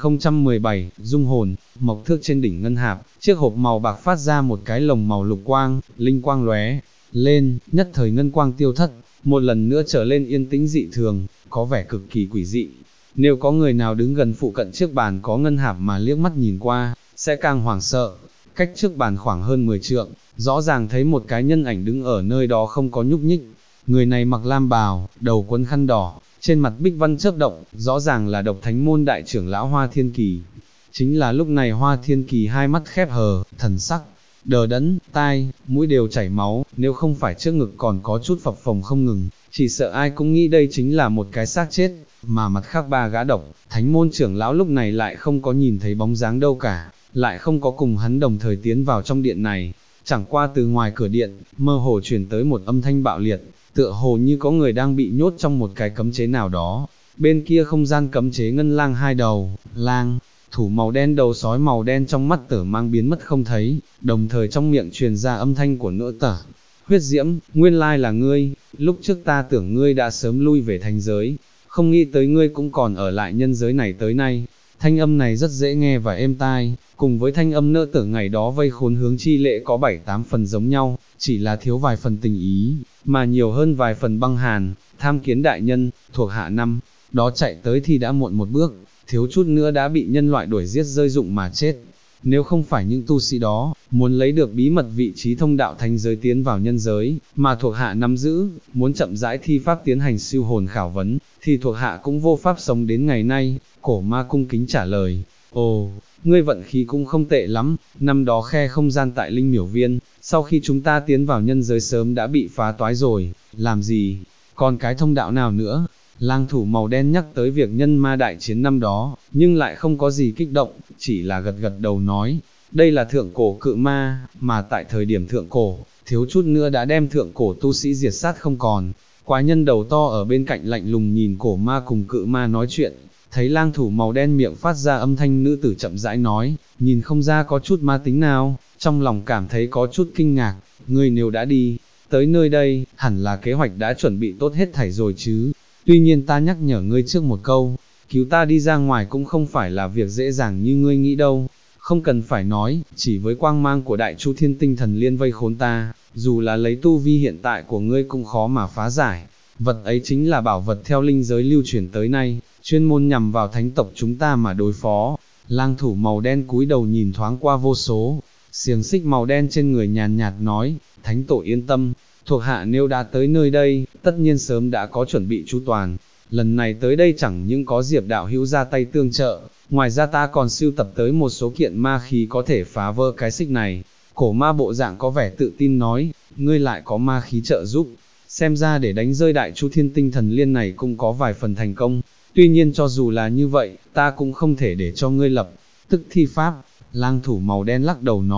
[SPEAKER 1] 1017, dung hồn. Mộc thước trên đỉnh ngân hạp, chiếc hộp màu bạc phát ra một cái lồng màu lục quang, linh quang lóe lên, nhất thời ngân quang tiêu thất, một lần nữa trở lên yên tĩnh dị thường, có vẻ cực kỳ quỷ dị. Nếu có người nào đứng gần phụ cận chiếc bàn có ngân hạp mà liếc mắt nhìn qua, sẽ càng hoảng sợ. Cách trước bàn khoảng hơn 10 trượng, rõ ràng thấy một cái nhân ảnh đứng ở nơi đó không có nhúc nhích. Người này mặc lam bào, đầu quấn khăn đỏ, trên mặt bích văn chớp động, rõ ràng là Độc Thánh môn đại trưởng lão Hoa Thiên Kỳ. Chính là lúc này Hoa Thiên Kỳ hai mắt khép hờ, thần sắc đờ đẫn, tai, mũi đều chảy máu, nếu không phải trước ngực còn có chút phập phồng không ngừng, chỉ sợ ai cũng nghĩ đây chính là một cái xác chết, mà mặt khác ba gã Độc Thánh môn trưởng lão lúc này lại không có nhìn thấy bóng dáng đâu cả, lại không có cùng hắn đồng thời tiến vào trong điện này. Chẳng qua từ ngoài cửa điện, mơ hồ truyền tới một âm thanh bạo liệt, tựa hồ như có người đang bị nhốt trong một cái cấm chế nào đó. Bên kia không gian cấm chế ngân lang hai đầu, lang thủ màu đen đầu sói màu đen trong mắt Tử Mang biến mất không thấy, đồng thời trong miệng truyền ra âm thanh của nữ tử. Huyết Diễm, nguyên lai là ngươi, lúc trước ta tưởng ngươi đã sớm lui về thành giới, không nghĩ tới ngươi cũng còn ở lại nhân giới này tới nay. Thanh âm này rất dễ nghe và êm tai, cùng với thanh âm nữ tử ngày đó vây khốn Hướng Chi Lệ có 7-8 phần giống nhau, chỉ là thiếu vài phần tình ý, mà nhiều hơn vài phần băng hàn. Tham Kiến đại nhân, thuộc hạ năm đó chạy tới thì đã muộn một bước, thiếu chút nữa đã bị nhân loại đuổi giết rơi dụng mà chết. Nếu không phải những tu sĩ đó, muốn lấy được bí mật vị trí thông đạo thánh giới tiến vào nhân giới, mà thuộc hạ nắm giữ, muốn chậm rãi thi pháp tiến hành siêu hồn khảo vấn, thì thuộc hạ cũng vô pháp sống đến ngày nay. Cổ ma cung kính trả lời, ồ, ngươi vận khí cũng không tệ lắm, năm đó khe không gian tại Linh Miểu Viên, sau khi chúng ta tiến vào nhân giới sớm đã bị phá toái rồi, làm gì, còn cái thông đạo nào nữa? Lang thủ màu đen nhắc tới việc nhân ma đại chiến năm đó, nhưng lại không có gì kích động, chỉ là gật gật đầu nói, đây là thượng cổ cự ma, mà tại thời điểm thượng cổ, thiếu chút nữa đã đem thượng cổ tu sĩ diệt sát không còn. Quái nhân đầu to ở bên cạnh lạnh lùng nhìn cổ ma cùng cự ma nói chuyện, thấy lang thủ màu đen miệng phát ra âm thanh nữ tử chậm rãi nói, nhìn không ra có chút ma tính nào, trong lòng cảm thấy có chút kinh ngạc, ngươi nếu đã đi tới nơi đây, hẳn là kế hoạch đã chuẩn bị tốt hết thảy rồi chứ. Tuy nhiên ta nhắc nhở ngươi trước một câu, cứu ta đi ra ngoài cũng không phải là việc dễ dàng như ngươi nghĩ đâu. Không cần phải nói, chỉ với quang mang của đại chu thiên tinh thần liên vây khốn ta, dù là lấy tu vi hiện tại của ngươi cũng khó mà phá giải. Vật ấy chính là bảo vật theo linh giới lưu truyền tới nay, chuyên môn nhằm vào thánh tộc chúng ta mà đối phó. Lang thủ màu đen cúi đầu nhìn thoáng qua vô số xiềng xích màu đen trên người, nhàn nhạt nói, thánh tổ yên tâm, thuộc hạ nếu đã tới nơi đây, tất nhiên sớm đã có chuẩn bị chu toàn. Lần này tới đây chẳng những có Diệp đạo hữu ra tay tương trợ, ngoài ra ta còn sưu tập tới một số kiện ma khí có thể phá vỡ cái xích này. Cổ ma bộ dạng có vẻ tự tin nói, ngươi lại có ma khí trợ giúp, xem ra để đánh rơi đại chu thiên tinh thần liên này cũng có vài phần thành công. Tuy nhiên cho dù là như vậy, ta cũng không thể để cho ngươi lập tức thi pháp. Lang thủ màu đen lắc đầu nói,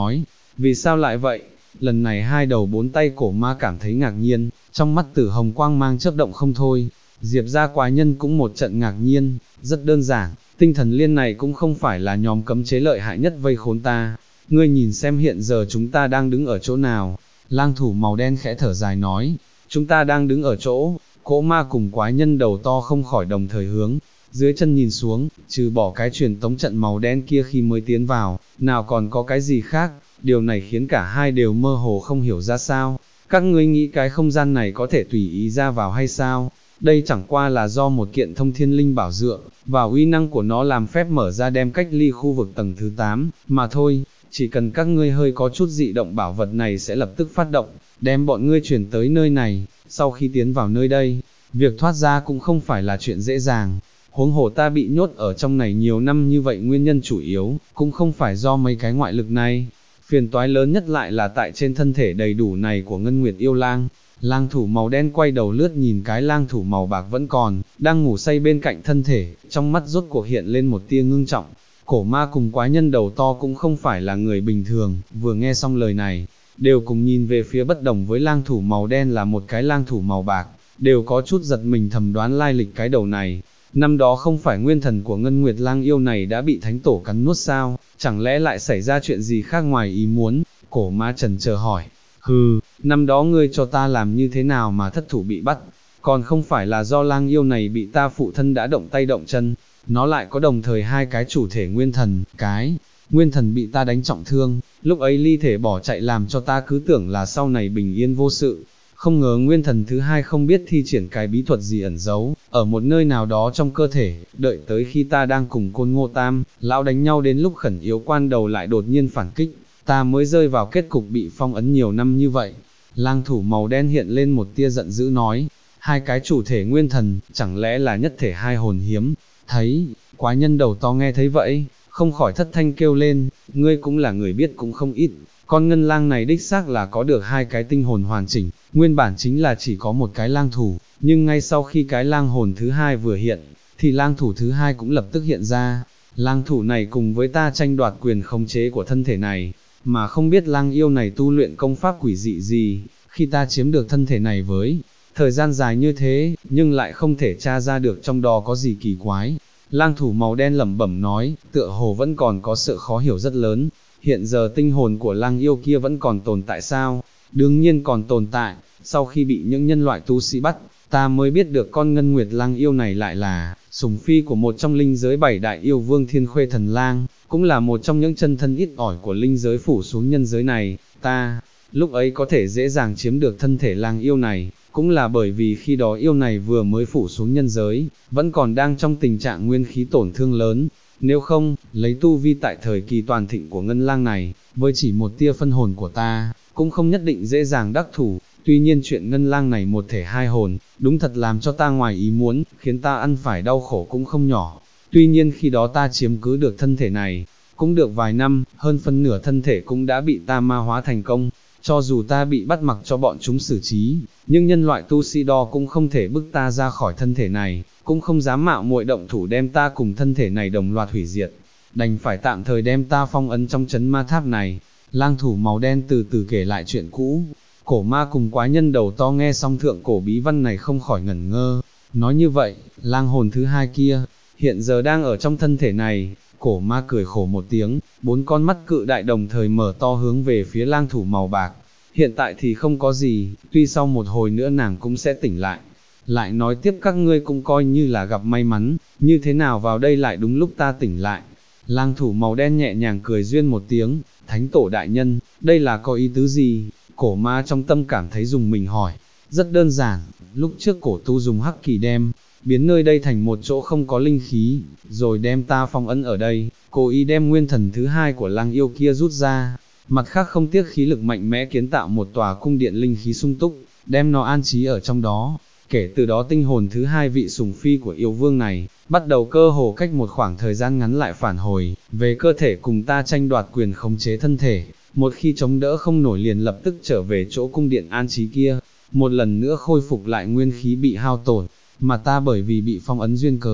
[SPEAKER 1] vì sao lại vậy? Lần này hai đầu bốn tay cổ ma cảm thấy ngạc nhiên, trong mắt tử hồng quang mang chớp động không thôi. Diệp gia quái nhân cũng một trận ngạc nhiên, rất đơn giản, tinh thần liên này cũng không phải là nhóm cấm chế lợi hại nhất vây khốn ta. Ngươi nhìn xem hiện giờ chúng ta đang đứng ở chỗ nào? Lang thủ màu đen khẽ thở dài nói, chúng ta đang đứng ở chỗ, cỗ ma cùng quái nhân đầu to không khỏi đồng thời hướng dưới chân nhìn xuống, trừ bỏ cái truyền tống trận màu đen kia khi mới tiến vào, nào còn có cái gì khác, điều này khiến cả hai đều mơ hồ không hiểu ra sao. Các ngươi nghĩ cái không gian này có thể tùy ý ra vào hay sao? Đây chẳng qua là do một kiện thông thiên linh bảo dựa, và uy năng của nó làm phép mở ra đem cách ly khu vực tầng thứ 8, mà thôi, chỉ cần các ngươi hơi có chút dị động bảo vật này sẽ lập tức phát động, đem bọn ngươi chuyển tới nơi này, sau khi tiến vào nơi đây, việc thoát ra cũng không phải là chuyện dễ dàng. Huống hồ ta bị nhốt ở trong này nhiều năm như vậy nguyên nhân chủ yếu, cũng không phải do mấy cái ngoại lực này. Phiền toái lớn nhất lại là tại trên thân thể đầy đủ này của Ngân Nguyệt yêu lang. Lang thủ màu đen quay đầu lướt nhìn cái lang thủ màu bạc vẫn còn, đang ngủ say bên cạnh thân thể, trong mắt rốt cuộc hiện lên một tia ngưng trọng. Cổ ma cùng quái nhân đầu to cũng không phải là người bình thường, vừa nghe xong lời này, đều cùng nhìn về phía bất đồng với lang thủ màu đen là một cái lang thủ màu bạc, đều có chút giật mình thầm đoán lai lịch cái đầu này. Năm đó không phải nguyên thần của Ngân Nguyệt lang yêu này đã bị thánh tổ cắn nuốt sao, chẳng lẽ lại xảy ra chuyện gì khác ngoài ý muốn? Cổ ma trần chờ hỏi, hừ, năm đó ngươi cho ta làm như thế nào mà thất thủ bị bắt, còn không phải là do lang yêu này bị ta phụ thân đã động tay động chân, nó lại có đồng thời hai cái chủ thể nguyên thần, cái nguyên thần bị ta đánh trọng thương, lúc ấy ly thể bỏ chạy làm cho ta cứ tưởng là sau này bình yên vô sự. Không ngờ nguyên thần thứ hai không biết thi triển cái bí thuật gì ẩn giấu, ở một nơi nào đó trong cơ thể, đợi tới khi ta đang cùng Côn Ngô Tam, lão đánh nhau đến lúc khẩn yếu quan đầu lại đột nhiên phản kích, ta mới rơi vào kết cục bị phong ấn nhiều năm như vậy. Lang thủ màu đen hiện lên một tia giận dữ nói, hai cái chủ thể nguyên thần, chẳng lẽ là nhất thể hai hồn hiếm, thấy, quái nhân đầu to nghe thấy vậy, không khỏi thất thanh kêu lên, ngươi cũng là người biết cũng không ít. Con ngân lang này đích xác là có được hai cái tinh hồn hoàn chỉnh, nguyên bản chính là chỉ có một cái lang thủ, nhưng ngay sau khi cái lang hồn thứ hai vừa hiện, thì lang thủ thứ hai cũng lập tức hiện ra. Lang thủ này cùng với ta tranh đoạt quyền khống chế của thân thể này, mà không biết lang yêu này tu luyện công pháp quỷ dị gì, khi ta chiếm được thân thể này với thời gian dài như thế, nhưng lại không thể tra ra được trong đó có gì kỳ quái. Lang thủ màu đen lẩm bẩm nói, tựa hồ vẫn còn có sự khó hiểu rất lớn. Hiện giờ tinh hồn của lang yêu kia vẫn còn tồn tại sao? Đương nhiên còn tồn tại, sau khi bị những nhân loại tu sĩ bắt, ta mới biết được con ngân nguyệt lang yêu này lại là sủng phi của một trong linh giới 7 đại yêu vương Thiên Khuê Thần Lang, cũng là một trong những chân thân ít ỏi của linh giới phủ xuống nhân giới này. Ta, lúc ấy có thể dễ dàng chiếm được thân thể lang yêu này, cũng là bởi vì khi đó yêu này vừa mới phủ xuống nhân giới, vẫn còn đang trong tình trạng nguyên khí tổn thương lớn. Nếu không, lấy tu vi tại thời kỳ toàn thịnh của ngân lang này, với chỉ một tia phân hồn của ta, cũng không nhất định dễ dàng đắc thủ. Tuy nhiên chuyện ngân lang này một thể hai hồn, đúng thật làm cho ta ngoài ý muốn, khiến ta ăn phải đau khổ cũng không nhỏ. Tuy nhiên khi đó ta chiếm cứ được thân thể này, cũng được vài năm, hơn phân nửa thân thể cũng đã bị ta ma hóa thành công. Cho dù ta bị bắt mặc cho bọn chúng xử trí, nhưng nhân loại tu sĩ đó cũng không thể bức ta ra khỏi thân thể này, cũng không dám mạo muội động thủ đem ta cùng thân thể này đồng loạt hủy diệt, đành phải tạm thời đem ta phong ấn trong trấn ma tháp này. Lang thủ màu đen từ từ kể lại chuyện cũ. Cổ ma cùng quái nhân đầu to nghe xong thượng cổ bí văn này không khỏi ngẩn ngơ. Nói như vậy, lang hồn thứ hai kia, hiện giờ đang ở trong thân thể này. Cổ ma cười khổ một tiếng, bốn con mắt cự đại đồng thời mở to hướng về phía lang thủ màu bạc. Hiện tại thì không có gì, tuy sau một hồi nữa nàng cũng sẽ tỉnh lại. Lại nói tiếp các ngươi cũng coi như là gặp may mắn, như thế nào vào đây lại đúng lúc ta tỉnh lại. Lang thủ màu đen nhẹ nhàng cười duyên một tiếng, thánh tổ đại nhân, đây là có ý tứ gì? Cổ ma trong tâm cảm thấy dùng mình hỏi. Rất đơn giản, lúc trước cổ tu dùng hắc kỳ đem, biến nơi đây thành một chỗ không có linh khí, rồi đem ta phong ấn ở đây, cố ý đem nguyên thần thứ hai của lang yêu kia rút ra, mặt khác không tiếc khí lực mạnh mẽ kiến tạo một tòa cung điện linh khí sung túc, đem nó an trí ở trong đó. Kể từ đó tinh hồn thứ hai vị sủng phi của yêu vương này, bắt đầu cơ hồ cách một khoảng thời gian ngắn lại phản hồi, về cơ thể cùng ta tranh đoạt quyền khống chế thân thể, một khi chống đỡ không nổi liền lập tức trở về chỗ cung điện an trí kia, một lần nữa khôi phục lại nguyên khí bị hao tổn, mà ta bởi vì bị phong ấn duyên cớ,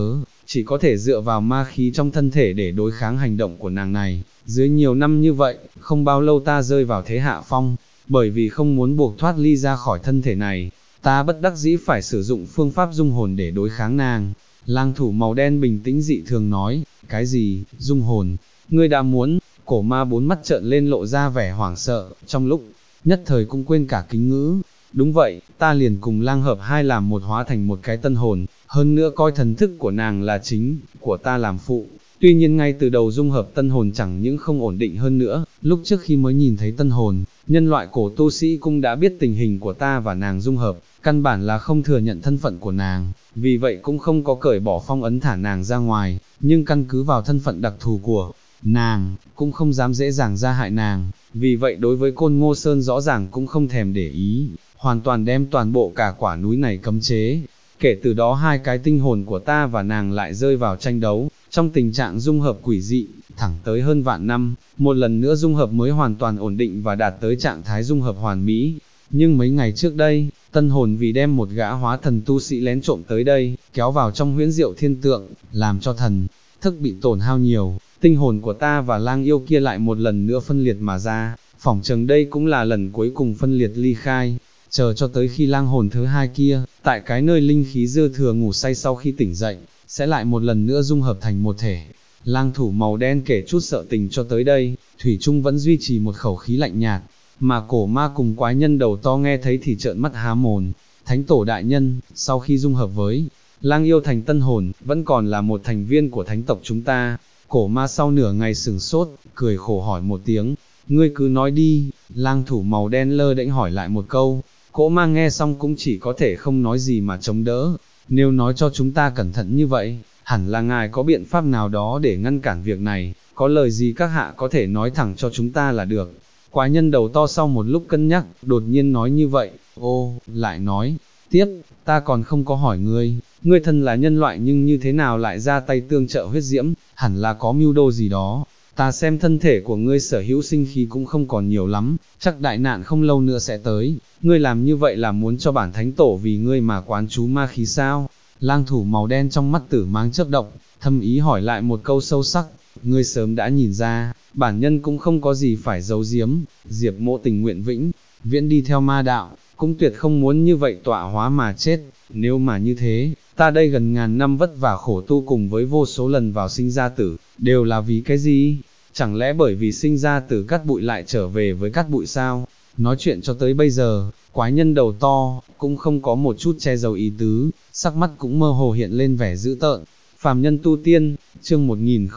[SPEAKER 1] chỉ có thể dựa vào ma khí trong thân thể để đối kháng hành động của nàng này. Dưới nhiều năm như vậy, không bao lâu ta rơi vào thế hạ phong, bởi vì không muốn buộc thoát ly ra khỏi thân thể này, ta bất đắc dĩ phải sử dụng phương pháp dung hồn để đối kháng nàng. Lang thủ màu đen bình tĩnh dị thường nói, cái gì, dung hồn, ngươi đã muốn, cổ ma bốn mắt trợn lên lộ ra vẻ hoảng sợ, trong lúc nhất thời cũng quên cả kính ngữ. Đúng vậy, ta liền cùng lang hợp hai làm một hóa thành một cái tân hồn, hơn nữa coi thần thức của nàng là chính, của ta làm phụ. Tuy nhiên ngay từ đầu dung hợp tân hồn chẳng những không ổn định hơn nữa, lúc trước khi mới nhìn thấy tân hồn, nhân loại cổ tu sĩ cũng đã biết tình hình của ta và nàng dung hợp, căn bản là không thừa nhận thân phận của nàng, vì vậy cũng không có cởi bỏ phong ấn thả nàng ra ngoài, nhưng căn cứ vào thân phận đặc thù của nàng, cũng không dám dễ dàng ra hại nàng, vì vậy đối với Côn Ngô Sơn rõ ràng cũng không thèm để ý, hoàn toàn đem toàn bộ cả quả núi này cấm chế. Kể từ đó hai cái tinh hồn của ta và nàng lại rơi vào tranh đấu, trong tình trạng dung hợp quỷ dị, thẳng tới hơn vạn năm, một lần nữa dung hợp mới hoàn toàn ổn định và đạt tới trạng thái dung hợp hoàn mỹ. Nhưng mấy ngày trước đây, tân hồn vì đem một gã hóa thần tu sĩ lén trộm tới đây, kéo vào trong huyễn diệu thiên tượng, làm cho thần thức bị tổn hao nhiều, tinh hồn của ta và lang yêu kia lại một lần nữa phân liệt mà ra, phỏng chừng đây cũng là lần cuối cùng phân liệt ly khai. Chờ cho tới khi lang hồn thứ hai kia, tại cái nơi linh khí dư thừa ngủ say sau khi tỉnh dậy, sẽ lại một lần nữa dung hợp thành một thể. Lang thủ màu đen kể chút sợ tình cho tới đây, Thủy Trung vẫn duy trì một khẩu khí lạnh nhạt, mà cổ ma cùng quái nhân đầu to nghe thấy thì trợn mắt há mồm. Thánh tổ đại nhân, sau khi dung hợp với lang yêu thành tân hồn, vẫn còn là một thành viên của thánh tộc chúng ta. Cổ ma sau nửa ngày sửng sốt, cười khổ hỏi một tiếng, ngươi cứ nói đi. Lang thủ màu đen lơ đễnh hỏi lại một câu. Cổ ma nghe xong cũng chỉ có thể không nói gì mà chống đỡ. Nếu nói cho chúng ta cẩn thận như vậy, hẳn là ngài có biện pháp nào đó để ngăn cản việc này, có lời gì các hạ có thể nói thẳng cho chúng ta là được. Quái nhân đầu to sau một lúc cân nhắc, đột nhiên nói như vậy. Ô, lại nói tiếp, ta còn không có hỏi ngươi thân là nhân loại nhưng như thế nào lại ra tay tương trợ huyết diễm, hẳn là có mưu đồ gì đó. Ta xem thân thể của ngươi sở hữu sinh khí cũng không còn nhiều lắm, chắc đại nạn không lâu nữa sẽ tới. Ngươi làm như vậy là muốn cho bản thánh tổ vì ngươi mà quán chú ma khí sao? Lang thủ màu đen trong mắt tử mang chớp động, thâm ý hỏi lại một câu sâu sắc. Ngươi sớm đã nhìn ra, bản nhân cũng không có gì phải giấu giếm. Diệp Mộ tình nguyện vĩnh viễn đi theo ma đạo, cũng tuyệt không muốn như vậy tọa hóa mà chết. Nếu mà như thế, ta đây gần ngàn năm vất vả khổ tu cùng với vô số lần vào sinh ra tử, đều là vì cái gì? Chẳng lẽ bởi vì sinh ra từ cát bụi lại trở về với cát bụi sao? Nói chuyện cho tới bây giờ, quái nhân đầu to, cũng không có một chút che giấu ý tứ, sắc mắt cũng mơ hồ hiện lên vẻ dữ tợn. Phàm nhân tu tiên, chương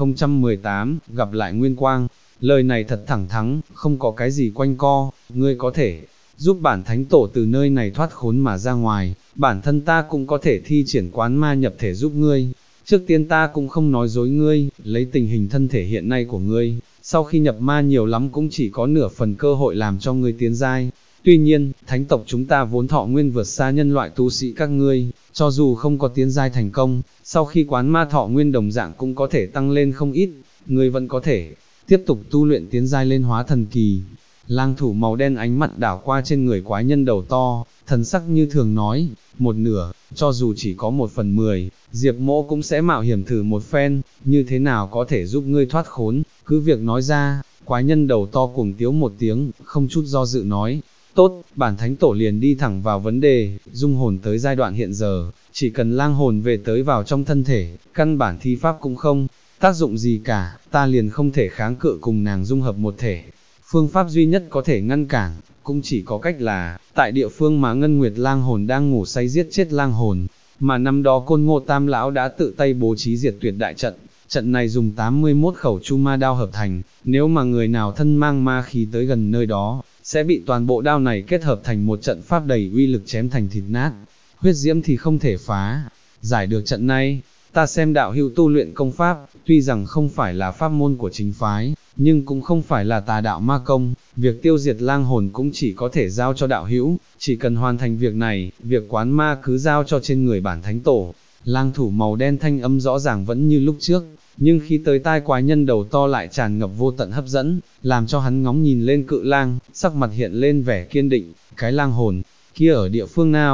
[SPEAKER 1] 1018, gặp lại Nguyên Quang, lời này thật thẳng thắn, không có cái gì quanh co, ngươi có thể giúp bản thánh tổ từ nơi này thoát khốn mà ra ngoài, bản thân ta cũng có thể thi triển quán ma nhập thể giúp ngươi. Trước tiên ta cũng không nói dối ngươi, lấy tình hình thân thể hiện nay của ngươi, sau khi nhập ma nhiều lắm cũng chỉ có nửa phần cơ hội làm cho ngươi tiến giai. Tuy nhiên, thánh tộc chúng ta vốn thọ nguyên vượt xa nhân loại tu sĩ các ngươi, cho dù không có tiến giai thành công, sau khi quán ma thọ nguyên đồng dạng cũng có thể tăng lên không ít, ngươi vẫn có thể tiếp tục tu luyện tiến giai lên hóa thần kỳ. Lang thủ màu đen ánh mặt đảo qua trên người quái nhân đầu to, thần sắc như thường nói, một nửa, cho dù chỉ có 1/10, Diệp Mỗ cũng sẽ mạo hiểm thử một phen, như thế nào có thể giúp ngươi thoát khốn, cứ việc nói ra. Quái nhân đầu to cuồng tiếu một tiếng, không chút do dự nói, tốt, bản thánh tổ liền đi thẳng vào vấn đề, dung hồn tới giai đoạn hiện giờ, chỉ cần lang hồn về tới vào trong thân thể, căn bản thi pháp cũng không tác dụng gì cả, ta liền không thể kháng cự cùng nàng dung hợp một thể. Phương pháp duy nhất có thể ngăn cản, cũng chỉ có cách là, tại địa phương mà Ngân Nguyệt lang hồn đang ngủ say giết chết lang hồn, mà năm đó Côn Ngô Tam Lão đã tự tay bố trí diệt tuyệt đại trận. Trận này dùng 81 khẩu chu ma đao hợp thành, nếu mà người nào thân mang ma khí tới gần nơi đó, sẽ bị toàn bộ đao này kết hợp thành một trận pháp đầy uy lực chém thành thịt nát. Huyết diễm thì không thể phá giải được trận này. Ta xem đạo hữu tu luyện công pháp, tuy rằng không phải là pháp môn của chính phái, nhưng cũng không phải là tà đạo ma công, việc tiêu diệt lang hồn cũng chỉ có thể giao cho đạo hữu, chỉ cần hoàn thành việc này, việc quán ma cứ giao cho trên người bản thánh tổ. Lang thủ màu đen thanh âm rõ ràng vẫn như lúc trước, nhưng khi tới tai quái nhân đầu to lại tràn ngập vô tận hấp dẫn, làm cho hắn ngóng nhìn lên cự lang, sắc mặt hiện lên vẻ kiên định. Cái lang hồn kia ở địa phương nào?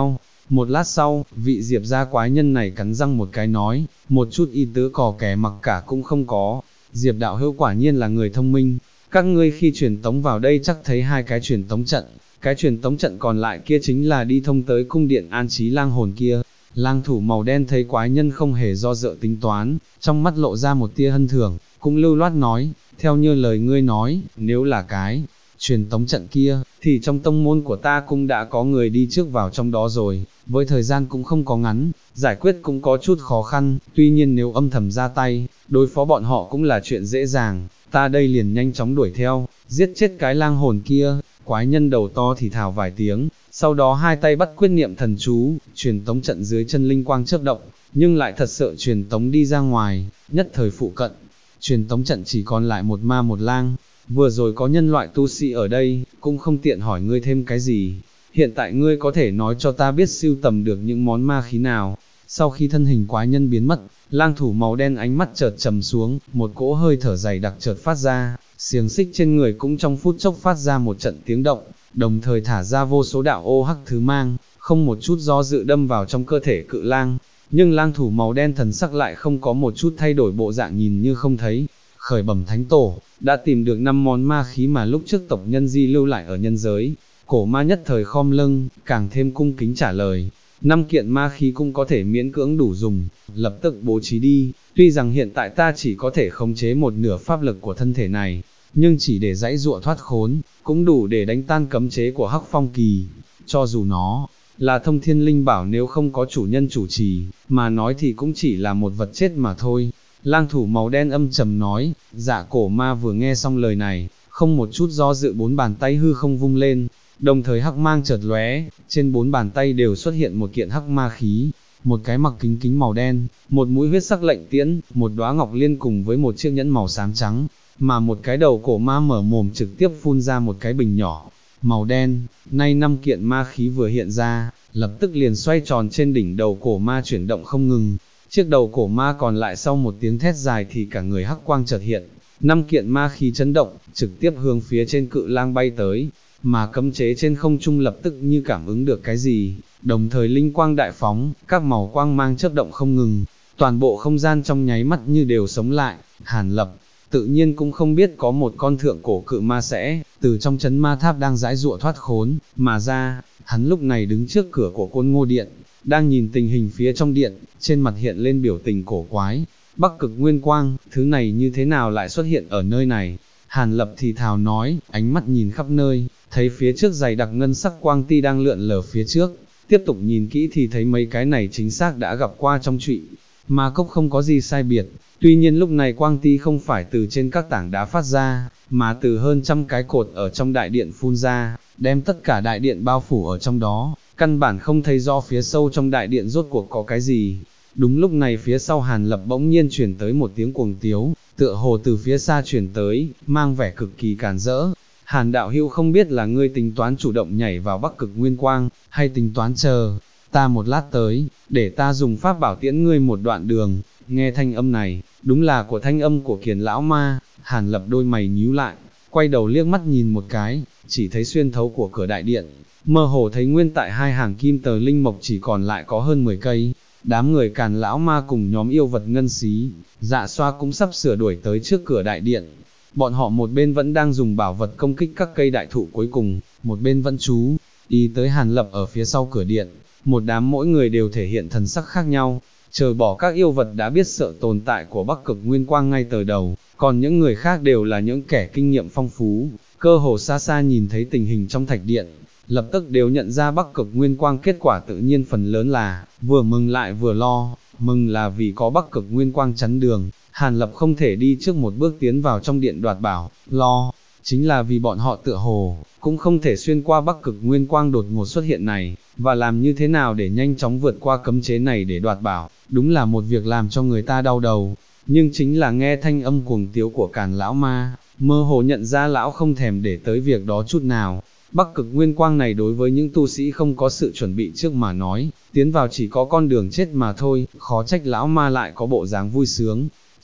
[SPEAKER 1] Một lát sau, vị Diệp gia quái nhân này cắn răng một cái nói, một chút ý tứ cò kè mặc cả cũng không có. Diệp đạo hữu quả nhiên là người thông minh, các ngươi khi truyền tống vào đây chắc thấy hai cái truyền tống trận, cái truyền tống trận còn lại kia chính là đi thông tới cung điện an trí lang hồn kia. Lang thủ màu đen thấy quái nhân không hề do dự tính toán, trong mắt lộ ra một tia hân thưởng, cũng lưu loát nói, theo như lời ngươi nói, nếu là cái truyền tống trận kia, thì trong tông môn của ta cũng đã có người đi trước vào trong đó rồi, với thời gian cũng không có ngắn, giải quyết cũng có chút khó khăn, tuy nhiên nếu âm thầm ra tay, đối phó bọn họ cũng là chuyện dễ dàng, ta đây liền nhanh chóng đuổi theo, giết chết cái lang hồn kia. Quái nhân đầu to thì thào vài tiếng, sau đó hai tay bắt quyết niệm thần chú, truyền tống trận dưới chân linh quang chớp động, nhưng lại thật sự truyền tống đi ra ngoài, nhất thời phụ cận, truyền tống trận chỉ còn lại một ma một lang. Vừa rồi có nhân loại tu sĩ ở đây, cũng không tiện hỏi ngươi thêm cái gì, hiện tại ngươi có thể nói cho ta biết sưu tầm được những món ma khí nào. Sau khi thân hình quái nhân biến mất, lang thủ màu đen ánh mắt chợt trầm xuống, một cỗ hơi thở dày đặc chợt phát ra, xiềng xích trên người cũng trong phút chốc phát ra một trận tiếng động, đồng thời thả ra vô số đạo ô hắc thứ mang, không một chút do dự đâm vào trong cơ thể cự lang. Nhưng lang thủ màu đen thần sắc lại không có một chút thay đổi, bộ dạng nhìn như không thấy. Khởi bẩm thánh tổ, đã tìm được 5 món ma khí mà lúc trước tộc nhân di lưu lại ở nhân giới. Cổ ma nhất thời khom lưng, càng thêm cung kính trả lời, 5 kiện ma khí cũng có thể miễn cưỡng đủ dùng, lập tức bố trí đi. Tuy rằng hiện tại ta chỉ có thể khống chế một nửa pháp lực của thân thể này, nhưng chỉ để dãy dụa thoát khốn, cũng đủ để đánh tan cấm chế của Hắc Phong Kỳ. Cho dù nó là thông thiên linh bảo, nếu không có chủ nhân chủ trì, mà nói thì cũng chỉ là một vật chết mà thôi. Lang thủ màu đen âm trầm nói. Dạ cổ ma vừa nghe xong lời này, không một chút do dự, 4 bàn tay hư không vung lên, đồng thời hắc mang chợt lóe, trên 4 bàn tay đều xuất hiện một kiện hắc ma khí, một cái mặc kính kính màu đen, một mũi huyết sắc lệnh tiễn, một đóa ngọc liên cùng với một chiếc nhẫn màu xám trắng, mà một cái đầu cổ ma mở mồm trực tiếp phun ra một cái bình nhỏ màu đen. Nay 5 kiện ma khí vừa hiện ra, lập tức liền xoay tròn trên đỉnh đầu cổ ma chuyển động không ngừng. Chiếc đầu cổ ma còn lại sau một tiếng thét dài thì cả người hắc quang chợt hiện, 5 kiện ma khí chấn động, trực tiếp hướng phía trên cự lang bay tới, mà cấm chế trên không trung lập tức như cảm ứng được cái gì, đồng thời linh quang đại phóng, các màu quang mang chớp động không ngừng, toàn bộ không gian trong nháy mắt như đều sống lại. Hàn Lập tự nhiên cũng không biết có một con thượng cổ cự ma sẽ từ trong chấn ma tháp đang giãy giụa thoát khốn mà ra. Hắn lúc này đứng trước cửa của Côn Ngô Điện, đang nhìn tình hình phía trong điện, trên mặt hiện lên biểu tình cổ quái. Bắc Cực Nguyên Quang, thứ này như thế nào lại xuất hiện ở nơi này? Hàn Lập thì thào nói, ánh mắt nhìn khắp nơi, thấy phía trước dày đặc ngân sắc quang ti đang lượn lờ phía trước, tiếp tục nhìn kỹ thì thấy mấy cái này chính xác đã gặp qua trong trụy ma cốc, không có gì sai biệt. Tuy nhiên lúc này quang ti không phải từ trên các tảng đá phát ra, mà từ hơn trăm cái cột ở trong đại điện phun ra, đem tất cả đại điện bao phủ ở trong đó, căn bản không thấy rõ phía sâu trong đại điện rốt cuộc có cái gì. Đúng lúc này phía sau Hàn Lập bỗng nhiên truyền tới một tiếng cuồng tiếu, tựa hồ từ phía xa truyền tới, mang vẻ cực kỳ càn rỡ. Hàn đạo hữu, không biết là ngươi tính toán chủ động nhảy vào Bắc Cực Nguyên Quang, hay tính toán chờ ta một lát tới, để ta dùng pháp bảo tiễn ngươi một đoạn đường. Nghe thanh âm này, đúng là của thanh âm của Kiền lão ma. Hàn Lập đôi mày nhíu lại, quay đầu liếc mắt nhìn một cái, chỉ thấy xuyên thấu của cửa đại điện, mơ hồ thấy nguyên tại hai hàng kim tờ linh mộc chỉ còn lại có hơn 10 cây. Đám người Càn lão ma cùng nhóm yêu vật ngân xí, Dạ Xoa cũng sắp sửa đuổi tới trước cửa đại điện. Bọn họ một bên vẫn đang dùng bảo vật công kích các cây đại thụ cuối cùng, một bên vẫn chú ý tới Hàn Lập ở phía sau cửa điện. Một đám mỗi người đều thể hiện thần sắc khác nhau, chờ bỏ các yêu vật đã biết sợ tồn tại của Bắc Cực Nguyên Quang ngay từ đầu, còn những người khác đều là những kẻ kinh nghiệm phong phú, cơ hồ xa xa nhìn thấy tình hình trong thạch điện, lập tức đều nhận ra Bắc Cực Nguyên Quang. Kết quả tự nhiên phần lớn là vừa mừng lại vừa lo. Mừng là vì có Bắc Cực Nguyên Quang chắn đường, Hàn Lập không thể đi trước một bước tiến vào trong điện đoạt bảo. Lo chính là vì bọn họ tựa hồ cũng không thể xuyên qua Bắc Cực Nguyên Quang đột ngột xuất hiện này, và làm như thế nào để nhanh chóng vượt qua cấm chế này để đoạt bảo, đúng là một việc làm cho người ta đau đầu. Nhưng chính là nghe thanh âm cuồng tiếu của Càn lão ma, mơ hồ nhận ra lão không thèm để tới việc đó chút nào. Bắc Cực Nguyên Quang này đối với những tu sĩ không có sự chuẩn bị trước mà nói, tiến vào chỉ có con đường chết mà thôi. Khó trách lão ma lại có bộ dáng vui sướng,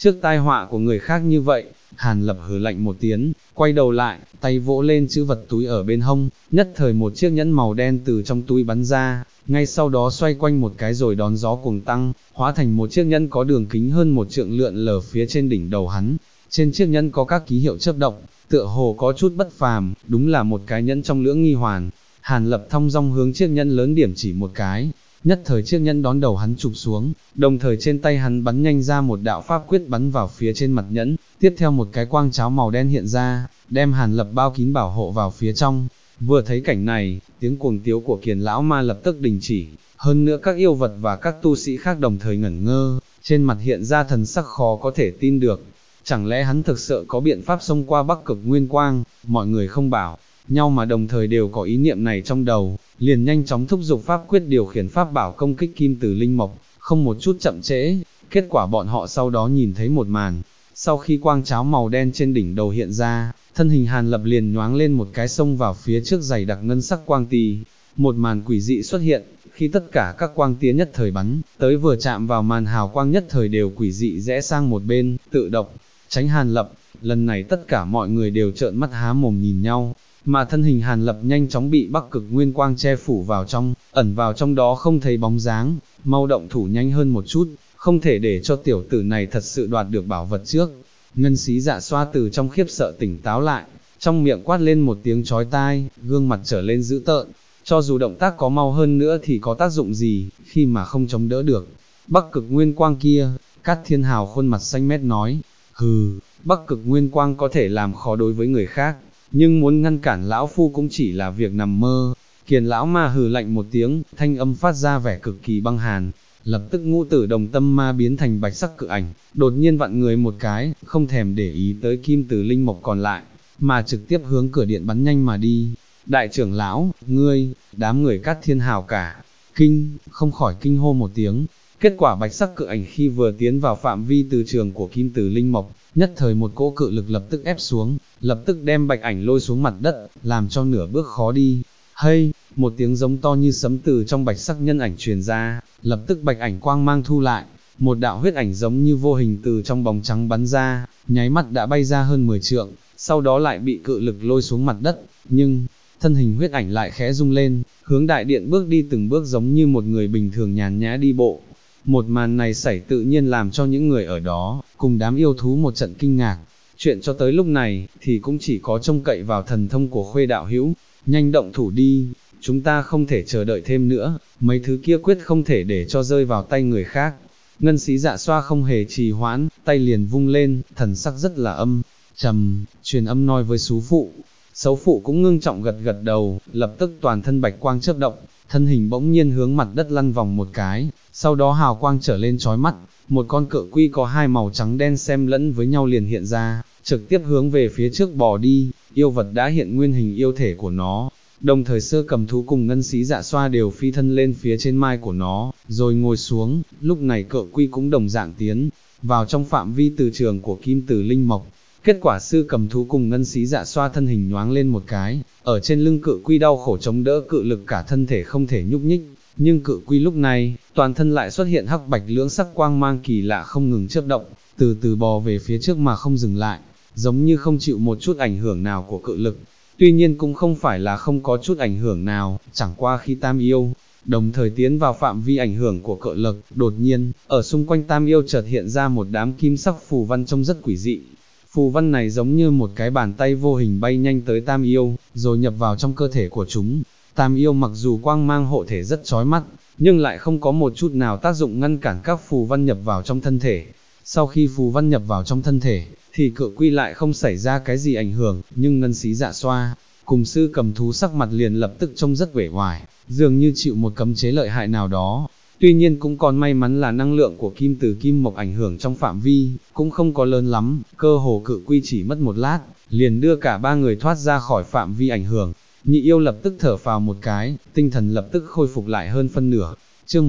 [SPEAKER 1] trước tai họa của người khác như vậy. Hàn Lập hừ lạnh một tiếng, quay đầu lại, tay vỗ lên chữ vật túi ở bên hông, nhất thời một chiếc nhẫn màu đen từ trong túi bắn ra, ngay sau đó xoay quanh một cái rồi đón gió cuồng tăng, hóa thành một chiếc nhẫn có đường kính hơn một trượng lượn lờ phía trên đỉnh đầu hắn. Trên chiếc nhẫn có các ký hiệu chớp động, tựa hồ có chút bất phàm, đúng là một cái nhẫn trong lưỡng nghi hoàn. Hàn Lập thong dong hướng chiếc nhẫn lớn điểm chỉ một cái, nhất thời chiếc nhẫn đón đầu hắn chụp xuống, đồng thời trên tay hắn bắn nhanh ra một đạo pháp quyết bắn vào phía trên mặt nhẫn, tiếp theo một cái quang cháo màu đen hiện ra, đem Hàn Lập bao kín bảo hộ vào phía trong. Vừa thấy cảnh này, tiếng cuồng tiếu của Kiền lão ma lập tức đình chỉ, hơn nữa các yêu vật và các tu sĩ khác đồng thời ngẩn ngơ, trên mặt hiện ra thần sắc khó có thể tin được. Chẳng lẽ hắn thực sự có biện pháp xông qua Bắc Cực Nguyên Quang? Mọi người không bảo nhau mà đồng thời đều có ý niệm này trong đầu, liền nhanh chóng thúc giục pháp quyết điều khiển pháp bảo công kích kim từ linh mộc, không một chút chậm trễ. Kết quả bọn họ sau đó nhìn thấy một màn, sau khi quang cháo màu đen trên đỉnh đầu hiện ra, thân hình Hàn Lập liền nhoáng lên một cái xông vào phía trước dày đặc ngân sắc quang tì. Một màn quỷ dị xuất hiện, khi tất cả các quang tía nhất thời bắn tới vừa chạm vào màn hào quang nhất thời đều quỷ dị rẽ sang một bên, tự động tránh Hàn Lập. Lần này tất cả mọi người đều trợn mắt há mồm nhìn nhau, mà thân hình Hàn Lập nhanh chóng bị Bắc Cực Nguyên Quang che phủ vào trong, ẩn vào trong đó không thấy bóng dáng. Mau động thủ nhanh hơn một chút, không thể để cho tiểu tử này thật sự đoạt được bảo vật trước. Ngân Xí Dạ Xoa từ trong khiếp sợ tỉnh táo lại, trong miệng quát lên một tiếng chói tai, gương mặt trở lên dữ tợn. Cho dù động tác có mau hơn nữa thì có tác dụng gì, khi mà không chống đỡ được Bắc Cực Nguyên Quang kia. Cát Thiên Hào khuôn mặt xanh mét nói, hừ, Bắc Cực Nguyên Quang có thể làm khó đối với người khác, nhưng muốn ngăn cản lão phu cũng chỉ là việc nằm mơ. Kiền lão ma hừ lạnh một tiếng, thanh âm phát ra vẻ cực kỳ băng hàn. Lập tức ngũ tử đồng tâm ma biến thành bạch sắc cự ảnh, đột nhiên vặn người một cái, không thèm để ý tới kim từ linh mộc còn lại, mà trực tiếp hướng cửa điện bắn nhanh mà đi. Đại trưởng lão, ngươi, đám người Cát Thiên Hào cả không khỏi kinh hô một tiếng. Kết quả bạch sắc cự ảnh khi vừa tiến vào phạm vi từ trường của kim từ linh mộc, nhất thời một cỗ cự lực lập tức ép xuống, lập tức đem bạch ảnh lôi xuống mặt đất, làm cho nửa bước khó đi. Hay, một tiếng giống to như sấm từ trong bạch sắc nhân ảnh truyền ra, lập tức bạch ảnh quang mang thu lại, một đạo huyết ảnh giống như vô hình từ trong bóng trắng bắn ra, nháy mắt đã bay ra hơn 10 trượng, sau đó lại bị cự lực lôi xuống mặt đất, nhưng thân hình huyết ảnh lại khẽ rung lên, hướng đại điện bước đi từng bước giống như một người bình thường nhàn nhã đi bộ. Một màn này xảy tự nhiên làm cho những người ở đó, cùng đám yêu thú một trận kinh ngạc. Chuyện cho tới lúc này, thì cũng chỉ có trông cậy vào thần thông của Khuê đạo hữu. Nhanh động thủ đi, chúng ta không thể chờ đợi thêm nữa, mấy thứ kia quyết không thể để cho rơi vào tay người khác. Ngân Xí Dạ Xoa không hề trì hoãn, tay liền vung lên, thần sắc rất là trầm, truyền âm nói với Sú Phụ. Xấu Phụ cũng ngưng trọng gật gật đầu, lập tức toàn thân bạch quang chớp động, thân hình bỗng nhiên hướng mặt đất lăn vòng một cái, sau đó hào quang trở lên chói mắt, một con cự quy có hai màu trắng đen xen lẫn với nhau liền hiện ra, trực tiếp hướng về phía trước bò đi. Yêu vật đã hiện nguyên hình yêu thể của nó, đồng thời Sơ Cầm Thú cùng Ngân Xí Dạ Xoa đều phi thân lên phía trên mai của nó, rồi ngồi xuống. Lúc này cự quy cũng đồng dạng tiến vào trong phạm vi từ trường của kim từ linh mộc. Kết quả Sư Cầm Thú cùng Ngân Xí Dạ Xoa thân hình nhoáng lên một cái, ở trên lưng cự quy đau khổ chống đỡ cự lực, cả thân thể không thể nhúc nhích. Nhưng cự quy lúc này, toàn thân lại xuất hiện hắc bạch lưỡng sắc quang mang kỳ lạ không ngừng chớp động, từ từ bò về phía trước mà không dừng lại, giống như không chịu một chút ảnh hưởng nào của cự lực. Tuy nhiên cũng không phải là không có chút ảnh hưởng nào, chẳng qua khi Tam Yêu đồng thời tiến vào phạm vi ảnh hưởng của cự lực, đột nhiên, ở xung quanh Tam Yêu chợt hiện ra một đám kim sắc phù văn trông rất quỷ dị. Phù văn này giống như một cái bàn tay vô hình bay nhanh tới Tam Yêu, rồi nhập vào trong cơ thể của chúng. Tam Yêu mặc dù quang mang hộ thể rất chói mắt, nhưng lại không có một chút nào tác dụng ngăn cản các phù văn nhập vào trong thân thể. Sau khi phù văn nhập vào trong thân thể, thì cự quy lại không xảy ra cái gì ảnh hưởng, nhưng Ngân Xí Dạ Xoa cùng Sư Cầm Thú sắc mặt liền lập tức trông rất uể oải, dường như chịu một cấm chế lợi hại nào đó. Tuy nhiên cũng còn may mắn là năng lượng của kim từ kim mộc ảnh hưởng trong phạm vi cũng không có lớn lắm, cơ hồ cự quy chỉ mất một lát, liền đưa cả ba người thoát ra khỏi phạm vi ảnh hưởng. Nhị Yêu lập tức thở phào một cái, tinh thần lập tức khôi phục lại hơn phân nửa. Chương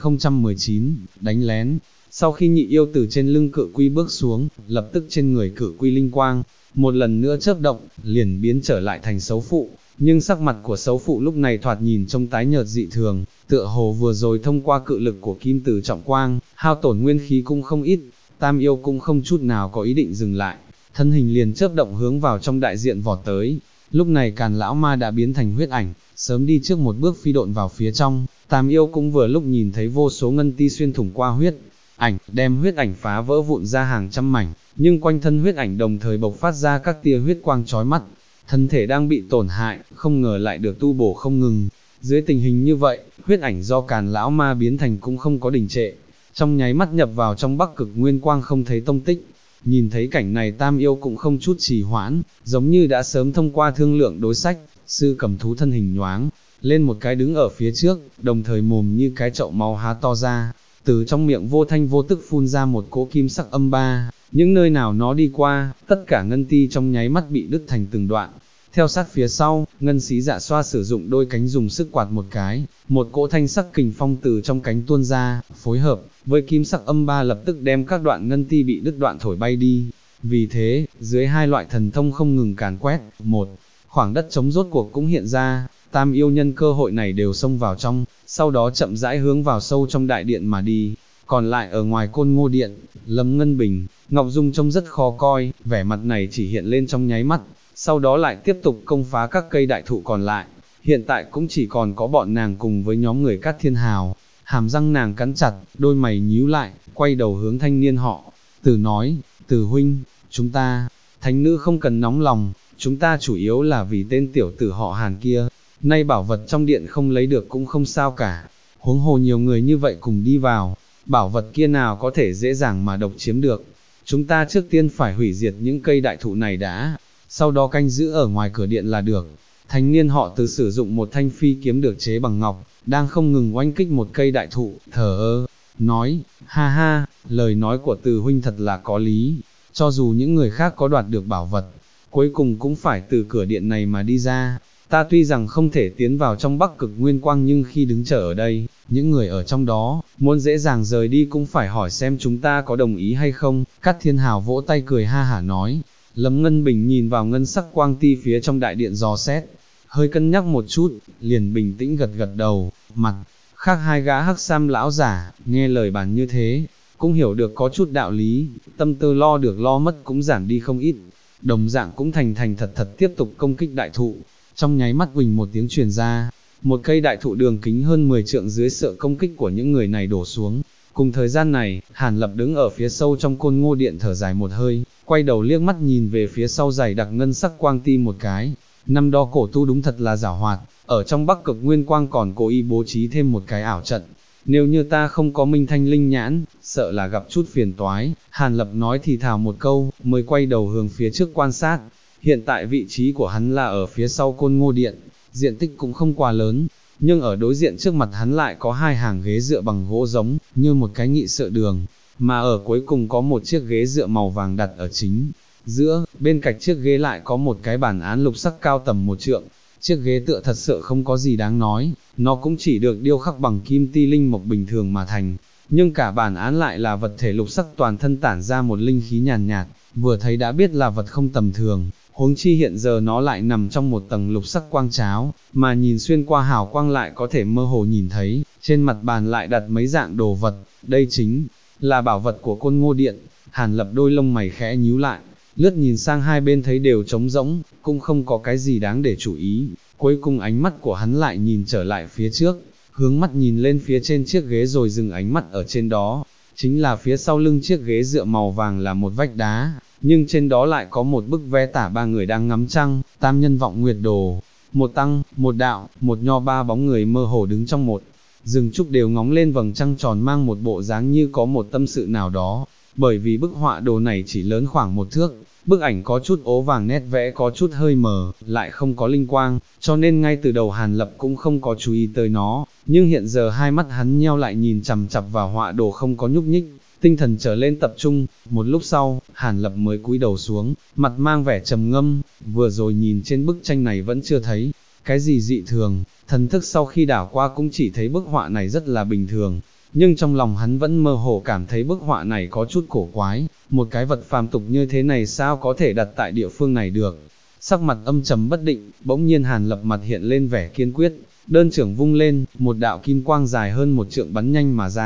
[SPEAKER 1] 1019, đánh lén. Sau khi Nhị Yêu từ trên lưng cự quy bước xuống, lập tức trên người cự quy linh quang một lần nữa chớp động, liền biến trở lại thành Xấu Phụ. Nhưng sắc mặt của Xấu Phụ lúc này thoạt nhìn trông tái nhợt dị thường, tựa hồ vừa rồi thông qua cự lực của kim từ trọng quang, hao tổn nguyên khí cũng không ít. Tam yêu cũng không chút nào có ý định dừng lại, thân hình liền chớp động hướng vào trong đại diện vọt tới. Lúc này Càn lão ma đã biến thành huyết ảnh, sớm đi trước một bước phi độn vào phía trong. Tam yêu cũng vừa lúc nhìn thấy vô số ngân ti xuyên thủng qua huyết ảnh, đem huyết ảnh phá vỡ vụn ra hàng trăm mảnh, nhưng quanh thân huyết ảnh đồng thời bộc phát ra các tia huyết quang chói mắt. Thân thể đang bị tổn hại, không ngờ lại được tu bổ không ngừng. Dưới tình hình như vậy, huyết ảnh do Càn lão ma biến thành cũng không có đình trệ, trong nháy mắt nhập vào trong Bắc Cực Nguyên Quang không thấy tông tích. Nhìn thấy cảnh này Tam yêu cũng không chút trì hoãn, giống như đã sớm thông qua thương lượng đối sách, sư cầm thú thân hình nhoáng lên một cái đứng ở phía trước, đồng thời mồm như cái chậu máu há to ra, từ trong miệng vô thanh vô tức phun ra một cỗ kim sắc âm ba. Những nơi nào nó đi qua, tất cả ngân ti trong nháy mắt bị đứt thành từng đoạn. Theo sát phía sau, ngân xí dạ xoa sử dụng đôi cánh dùng sức quạt một cái, một cỗ thanh sắc kình phong từ trong cánh tuôn ra, phối hợp với kim sắc âm ba lập tức đem các đoạn ngân ti bị đứt đoạn thổi bay đi. Vì thế, dưới hai loại thần thông không ngừng càn quét, một khoảng đất trống rốt cuộc cũng hiện ra. Tam yêu nhân cơ hội này đều xông vào trong, sau đó chậm rãi hướng vào sâu trong đại điện mà đi. Còn lại ở ngoài Côn Ngô Điện, Lâm Ngân Bình, Ngọc Dung trông rất khó coi, vẻ mặt này chỉ hiện lên trong nháy mắt, sau đó lại tiếp tục công phá các cây đại thụ còn lại. Hiện tại cũng chỉ còn có bọn nàng cùng với nhóm người Cát Thiên Hào. Hàm răng nàng cắn chặt, đôi mày nhíu lại, quay đầu hướng thanh niên họ Từ nói, Từ huynh, chúng ta, thánh nữ không cần nóng lòng, chúng ta chủ yếu là vì tên tiểu tử họ Hàn kia, nay bảo vật trong điện không lấy được cũng không sao cả, huống hồ nhiều người như vậy cùng đi vào, bảo vật kia nào có thể dễ dàng mà độc chiếm được. Chúng ta trước tiên phải hủy diệt những cây đại thụ này đã, sau đó canh giữ ở ngoài cửa điện là được. Thanh niên họ Từ sử dụng một thanh phi kiếm được chế bằng ngọc, đang không ngừng oanh kích một cây đại thụ, thở ơ, nói, ha ha, lời nói của Từ huynh thật là có lý, cho dù những người khác có đoạt được bảo vật, cuối cùng cũng phải từ cửa điện này mà đi ra. Ta tuy rằng không thể tiến vào trong Bắc Cực Nguyên Quang nhưng khi đứng chờ ở đây, những người ở trong đó, muốn dễ dàng rời đi cũng phải hỏi xem chúng ta có đồng ý hay không. Cát Thiên Hào vỗ tay cười ha hả nói. Lâm Ngân Bình nhìn vào ngân sắc quang ti phía trong đại điện dò xét, hơi cân nhắc một chút, liền bình tĩnh gật gật đầu. Mặt khác hai gã hắc sam lão giả, nghe lời bàn như thế, cũng hiểu được có chút đạo lý, tâm tư lo được lo mất cũng giảm đi không ít, đồng dạng cũng thành thành thật thật tiếp tục công kích đại thụ. Trong nháy mắt huỳnh một tiếng truyền ra, một cây đại thụ đường kính hơn 10 trượng dưới sự công kích của những người này đổ xuống. Cùng thời gian này, Hàn Lập đứng ở phía sâu trong Côn Ngô Điện thở dài một hơi, quay đầu liếc mắt nhìn về phía sau dày đặc ngân sắc quang ti một cái. Năm đó cổ tu đúng thật là giảo hoạt, ở trong Bắc Cực Nguyên Quang còn cố ý bố trí thêm một cái ảo trận. Nếu như ta không có minh thanh linh nhãn, sợ là gặp chút phiền toái. Hàn Lập nói thì thào một câu, mới quay đầu hướng phía trước quan sát. Hiện tại vị trí của hắn là ở phía sau Côn Ngô Điện, diện tích cũng không quá lớn, nhưng ở đối diện trước mặt hắn lại có hai hàng ghế dựa bằng gỗ giống, như một cái nghị sự đường, mà ở cuối cùng có một chiếc ghế dựa màu vàng đặt ở chính giữa, bên cạnh chiếc ghế lại có một cái bản án lục sắc cao tầm 1 trượng. Chiếc ghế tựa thật sự không có gì đáng nói, nó cũng chỉ được điêu khắc bằng kim ti linh mộc bình thường mà thành, nhưng cả bản án lại là vật thể lục sắc toàn thân tản ra một linh khí nhàn nhạt, vừa thấy đã biết là vật không tầm thường. Huống chi hiện giờ nó lại nằm trong một tầng lục sắc quang cháo, mà nhìn xuyên qua hào quang lại có thể mơ hồ nhìn thấy, trên mặt bàn lại đặt mấy dạng đồ vật, đây chính là bảo vật của Côn Ngô Điện. Hàn Lập đôi lông mày khẽ nhíu lại, lướt nhìn sang hai bên thấy đều trống rỗng, cũng không có cái gì đáng để chú ý, cuối cùng ánh mắt của hắn lại nhìn trở lại phía trước, hướng mắt nhìn lên phía trên chiếc ghế rồi dừng ánh mắt ở trên đó, chính là phía sau lưng chiếc ghế dựa màu vàng là một vách đá, nhưng trên đó lại có một bức vẽ tả ba người đang ngắm trăng, tam nhân vọng nguyệt đồ, một tăng, một đạo, một nho, ba bóng người mơ hồ đứng trong một rừng trúc đều ngóng lên vầng trăng tròn mang một bộ dáng như có một tâm sự nào đó, bởi vì bức họa đồ này chỉ lớn khoảng 1 thước, bức ảnh có chút ố vàng nét vẽ có chút hơi mờ, lại không có linh quang, cho nên ngay từ đầu Hàn Lập cũng không có chú ý tới nó, nhưng hiện giờ hai mắt hắn nheo lại nhìn chằm chằm vào họa đồ không có nhúc nhích, tinh thần trở lên tập trung. Một lúc sau, Hàn Lập mới cúi đầu xuống, mặt mang vẻ trầm ngâm, vừa rồi nhìn trên bức tranh này vẫn chưa thấy cái gì dị thường, thần thức sau khi đảo qua cũng chỉ thấy bức họa này rất là bình thường, nhưng trong lòng hắn vẫn mơ hồ cảm thấy bức họa này có chút cổ quái, một cái vật phàm tục như thế này sao có thể đặt tại địa phương này được. Sắc mặt âm trầm bất định, bỗng nhiên Hàn Lập mặt hiện lên vẻ kiên quyết, đơn trưởng vung lên, một đạo kim quang dài hơn 1 trượng bắn nhanh mà ra,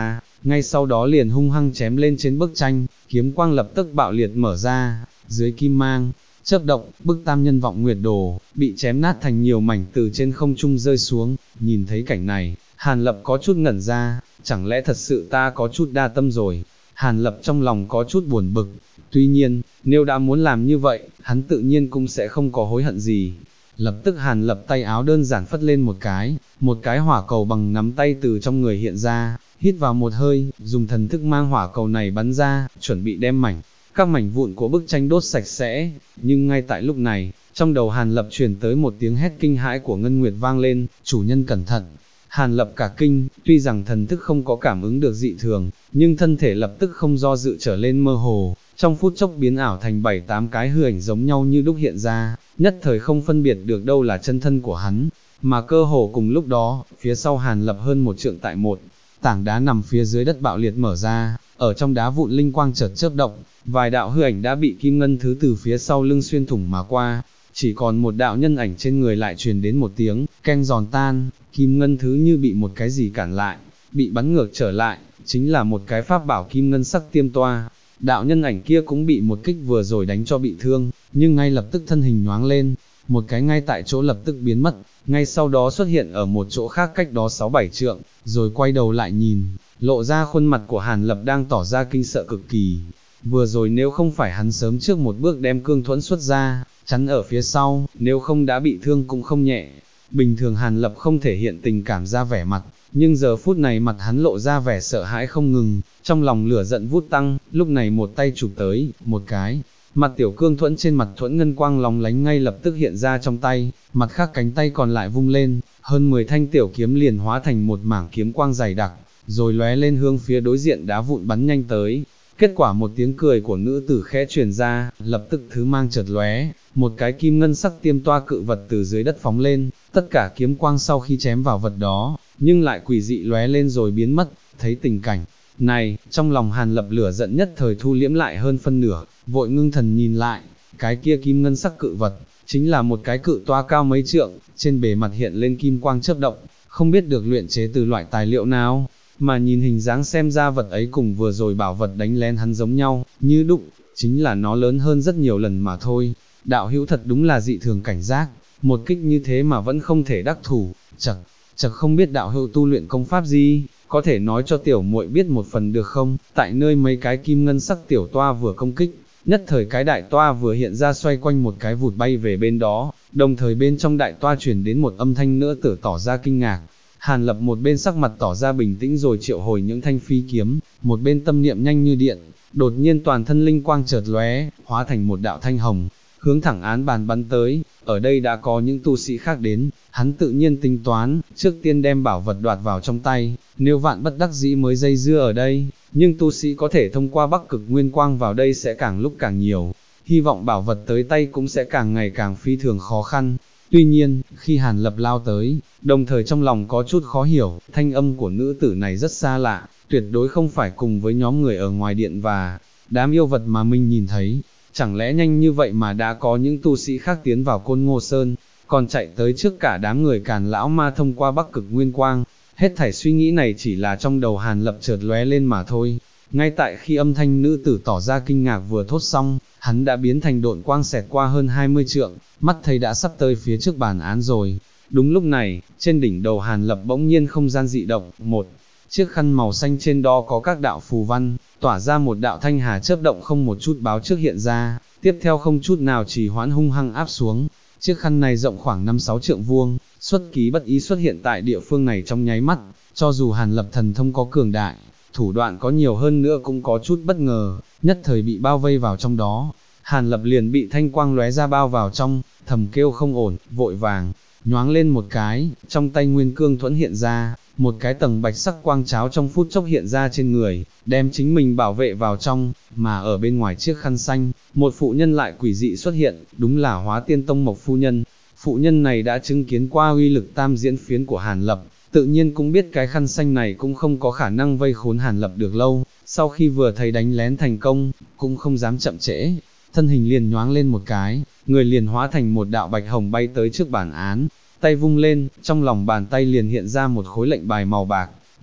[SPEAKER 1] ngay sau đó liền hung hăng chém lên trên bức tranh, kiếm quang lập tức bạo liệt mở ra, dưới kim mang, chớp động, bức tam nhân vọng nguyệt đồ, bị chém nát thành nhiều mảnh từ trên không trung rơi xuống, nhìn thấy cảnh này, Hàn Lập có chút ngẩn ra, chẳng lẽ thật sự ta có chút đa tâm rồi, Hàn Lập trong lòng có chút buồn bực, tuy nhiên, nếu đã muốn làm như vậy, hắn tự nhiên cũng sẽ không có hối hận gì. Lập tức Hàn Lập tay áo đơn giản phất lên một cái hỏa cầu bằng nắm tay từ trong người hiện ra, hít vào một hơi, dùng thần thức mang hỏa cầu này bắn ra, chuẩn bị đem các mảnh vụn của bức tranh đốt sạch sẽ, nhưng ngay tại lúc này, trong đầu Hàn Lập truyền tới một tiếng hét kinh hãi của Ngân Nguyệt vang lên, chủ nhân cẩn thận. Hàn Lập cả kinh, tuy rằng thần thức không có cảm ứng được dị thường, nhưng thân thể lập tức không do dự trở lên mơ hồ, trong phút chốc biến ảo thành 7-8 cái hư ảnh giống nhau như đúc hiện ra, nhất thời không phân biệt được đâu là chân thân của hắn, mà cơ hồ cùng lúc đó, phía sau Hàn Lập hơn một trượng tại một tảng đá nằm phía dưới đất bạo liệt mở ra, ở trong đá vụn linh quang chợt chớp động, vài đạo hư ảnh đã bị kim ngân thứ từ phía sau lưng xuyên thủng mà qua, chỉ còn một đạo nhân ảnh trên người lại truyền đến một tiếng keng giòn tan, kim ngân thứ như bị một cái gì cản lại, bị bắn ngược trở lại, chính là một cái pháp bảo kim ngân sắc tiêm toa. Đạo nhân ảnh kia cũng bị một kích vừa rồi đánh cho bị thương, nhưng ngay lập tức thân hình nhoáng lên, một cái ngay tại chỗ lập tức biến mất, ngay sau đó xuất hiện ở một chỗ khác cách đó 6-7 trượng, rồi quay đầu lại nhìn, lộ ra khuôn mặt của Hàn Lập đang tỏ ra kinh sợ cực kỳ. Vừa rồi nếu không phải hắn sớm trước một bước đem cương thuẫn xuất ra, chắn ở phía sau, nếu không đã bị thương cũng không nhẹ. Bình thường Hàn Lập không thể hiện tình cảm ra vẻ mặt, nhưng giờ phút này mặt hắn lộ ra vẻ sợ hãi không ngừng, trong lòng lửa giận vút tăng, lúc này một tay chụp tới, một cái, mặt tiểu cương thuẫn trên mặt thuẫn ngân quang lóng lánh ngay lập tức hiện ra trong tay, mặt khác cánh tay còn lại vung lên, hơn 10 thanh tiểu kiếm liền hóa thành một mảng kiếm quang dày đặc, rồi lóe lên hướng phía đối diện đá vụn bắn nhanh tới. Kết quả một tiếng cười của nữ tử khẽ truyền ra, lập tức thứ mang chợt lóe, một cái kim ngân sắc tiêm toa cự vật từ dưới đất phóng lên, tất cả kiếm quang sau khi chém vào vật đó, nhưng lại quỷ dị lóe lên rồi biến mất, thấy tình cảnh này, trong lòng Hàn Lập lửa giận nhất thời thu liễm lại hơn phân nửa, vội ngưng thần nhìn lại, cái kia kim ngân sắc cự vật, chính là một cái cự toa cao mấy trượng, trên bề mặt hiện lên kim quang chớp động, không biết được luyện chế từ loại tài liệu nào, mà nhìn hình dáng xem ra vật ấy cùng vừa rồi bảo vật đánh lén hắn giống nhau, như đúc, chính là nó lớn hơn rất nhiều lần mà thôi. Đạo hữu thật đúng là dị thường cảnh giác, một kích như thế mà vẫn không thể đắc thủ, chật không biết đạo hữu tu luyện công pháp gì, có thể nói cho tiểu muội biết một phần được không? Tại nơi mấy cái kim ngân sắc tiểu toa vừa công kích, nhất thời cái đại toa vừa hiện ra xoay quanh một cái vụt bay về bên đó, đồng thời bên trong đại toa truyền đến một âm thanh nữa tử tỏ ra kinh ngạc. Hàn Lập một bên sắc mặt tỏ ra bình tĩnh rồi triệu hồi những thanh phi kiếm, một bên tâm niệm nhanh như điện, đột nhiên toàn thân linh quang chợt lóe, hóa thành một đạo thanh hồng, hướng thẳng án bàn bắn tới. Ở đây đã có những tu sĩ khác đến, hắn tự nhiên tính toán, trước tiên đem bảo vật đoạt vào trong tay, nếu vạn bất đắc dĩ mới dây dưa ở đây, nhưng tu sĩ có thể thông qua Bắc Cực Nguyên Quang vào đây sẽ càng lúc càng nhiều, hy vọng bảo vật tới tay cũng sẽ càng ngày càng phi thường khó khăn. Tuy nhiên, khi Hàn Lập lao tới, đồng thời trong lòng có chút khó hiểu, thanh âm của nữ tử này rất xa lạ, tuyệt đối không phải cùng với nhóm người ở ngoài điện và đám yêu vật mà mình nhìn thấy. Chẳng lẽ nhanh như vậy mà đã có những tu sĩ khác tiến vào Côn Ngô Sơn, còn chạy tới trước cả đám người Càn lão ma thông qua Bắc Cực Nguyên Quang. Hết thảy suy nghĩ này chỉ là trong đầu Hàn Lập chợt lóe lên mà thôi. Ngay tại khi âm thanh nữ tử tỏ ra kinh ngạc vừa thốt xong, hắn đã biến thành độn quang xẹt qua hơn 20 trượng, mắt thấy đã sắp tới phía trước bàn án rồi. Đúng lúc này, trên đỉnh đầu Hàn Lập bỗng nhiên không gian dị động, một chiếc khăn màu xanh trên đó có các đạo phù văn, tỏa ra một đạo thanh hà chớp động không một chút báo trước hiện ra, tiếp theo không chút nào trì hoãn hung hăng áp xuống. Chiếc khăn này rộng khoảng 5-6 trượng vuông, xuất ký bất ý xuất hiện tại địa phương này trong nháy mắt, cho dù Hàn Lập thần thông có cường đại, thủ đoạn có nhiều hơn nữa cũng có chút bất ngờ, nhất thời bị bao vây vào trong đó. Hàn Lập liền bị thanh quang lóe ra bao vào trong, thầm kêu không ổn, vội vàng nhoáng lên một cái, trong tay nguyên cương thuẫn hiện ra, một cái tầng bạch sắc quang cháo trong phút chốc hiện ra trên người, đem chính mình bảo vệ vào trong, mà ở bên ngoài chiếc khăn xanh, một phụ nhân lại quỷ dị xuất hiện, đúng là Hóa Tiên Tông Mộc phu nhân. Phụ nhân này đã chứng kiến qua uy lực tam diễn phiến của Hàn Lập, tự nhiên cũng biết cái khăn xanh này cũng không có khả năng vây khốn Hàn Lập được lâu, sau khi vừa thấy đánh lén thành công, cũng không dám chậm trễ, thân hình liền nhoáng lên một cái, người liền hóa thành một đạo bạch hồng bay tới trước bản án, tay vung lên, trong lòng bàn tay liền hiện ra một khối lệnh bài màu bạc,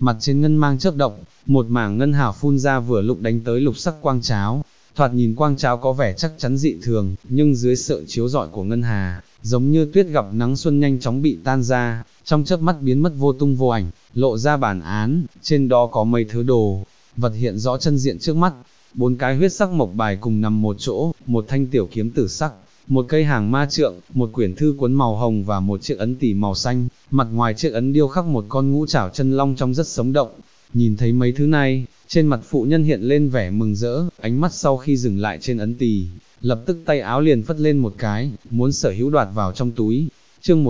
[SPEAKER 1] mặt trên ngân mang chớp động, một mảng ngân hào phun ra vừa lúc đánh tới lục sắc quang cháo. Thoạt nhìn quang cháo có vẻ chắc chắn dị thường, nhưng dưới sự chiếu rọi của ngân hà, giống như tuyết gặp nắng xuân nhanh chóng bị tan ra, trong chớp mắt biến mất vô tung vô ảnh, lộ ra bản án, trên đó có mấy thứ đồ vật hiện rõ chân diện trước mắt. 4 cái huyết sắc mộc bài cùng nằm một chỗ, một thanh tiểu kiếm tử sắc, một cây hàng ma trượng, một quyển thư cuốn màu hồng và một chiếc ấn tỷ màu xanh, mặt ngoài chiếc ấn điêu khắc một con ngũ trảo chân long trông rất sống động. Nhìn thấy mấy thứ này, trên mặt phụ nhân hiện lên vẻ mừng rỡ, ánh mắt sau khi dừng lại trên ấn tỷ, lập tức tay áo liền phất lên một cái, muốn sở hữu đoạt vào trong túi. Chương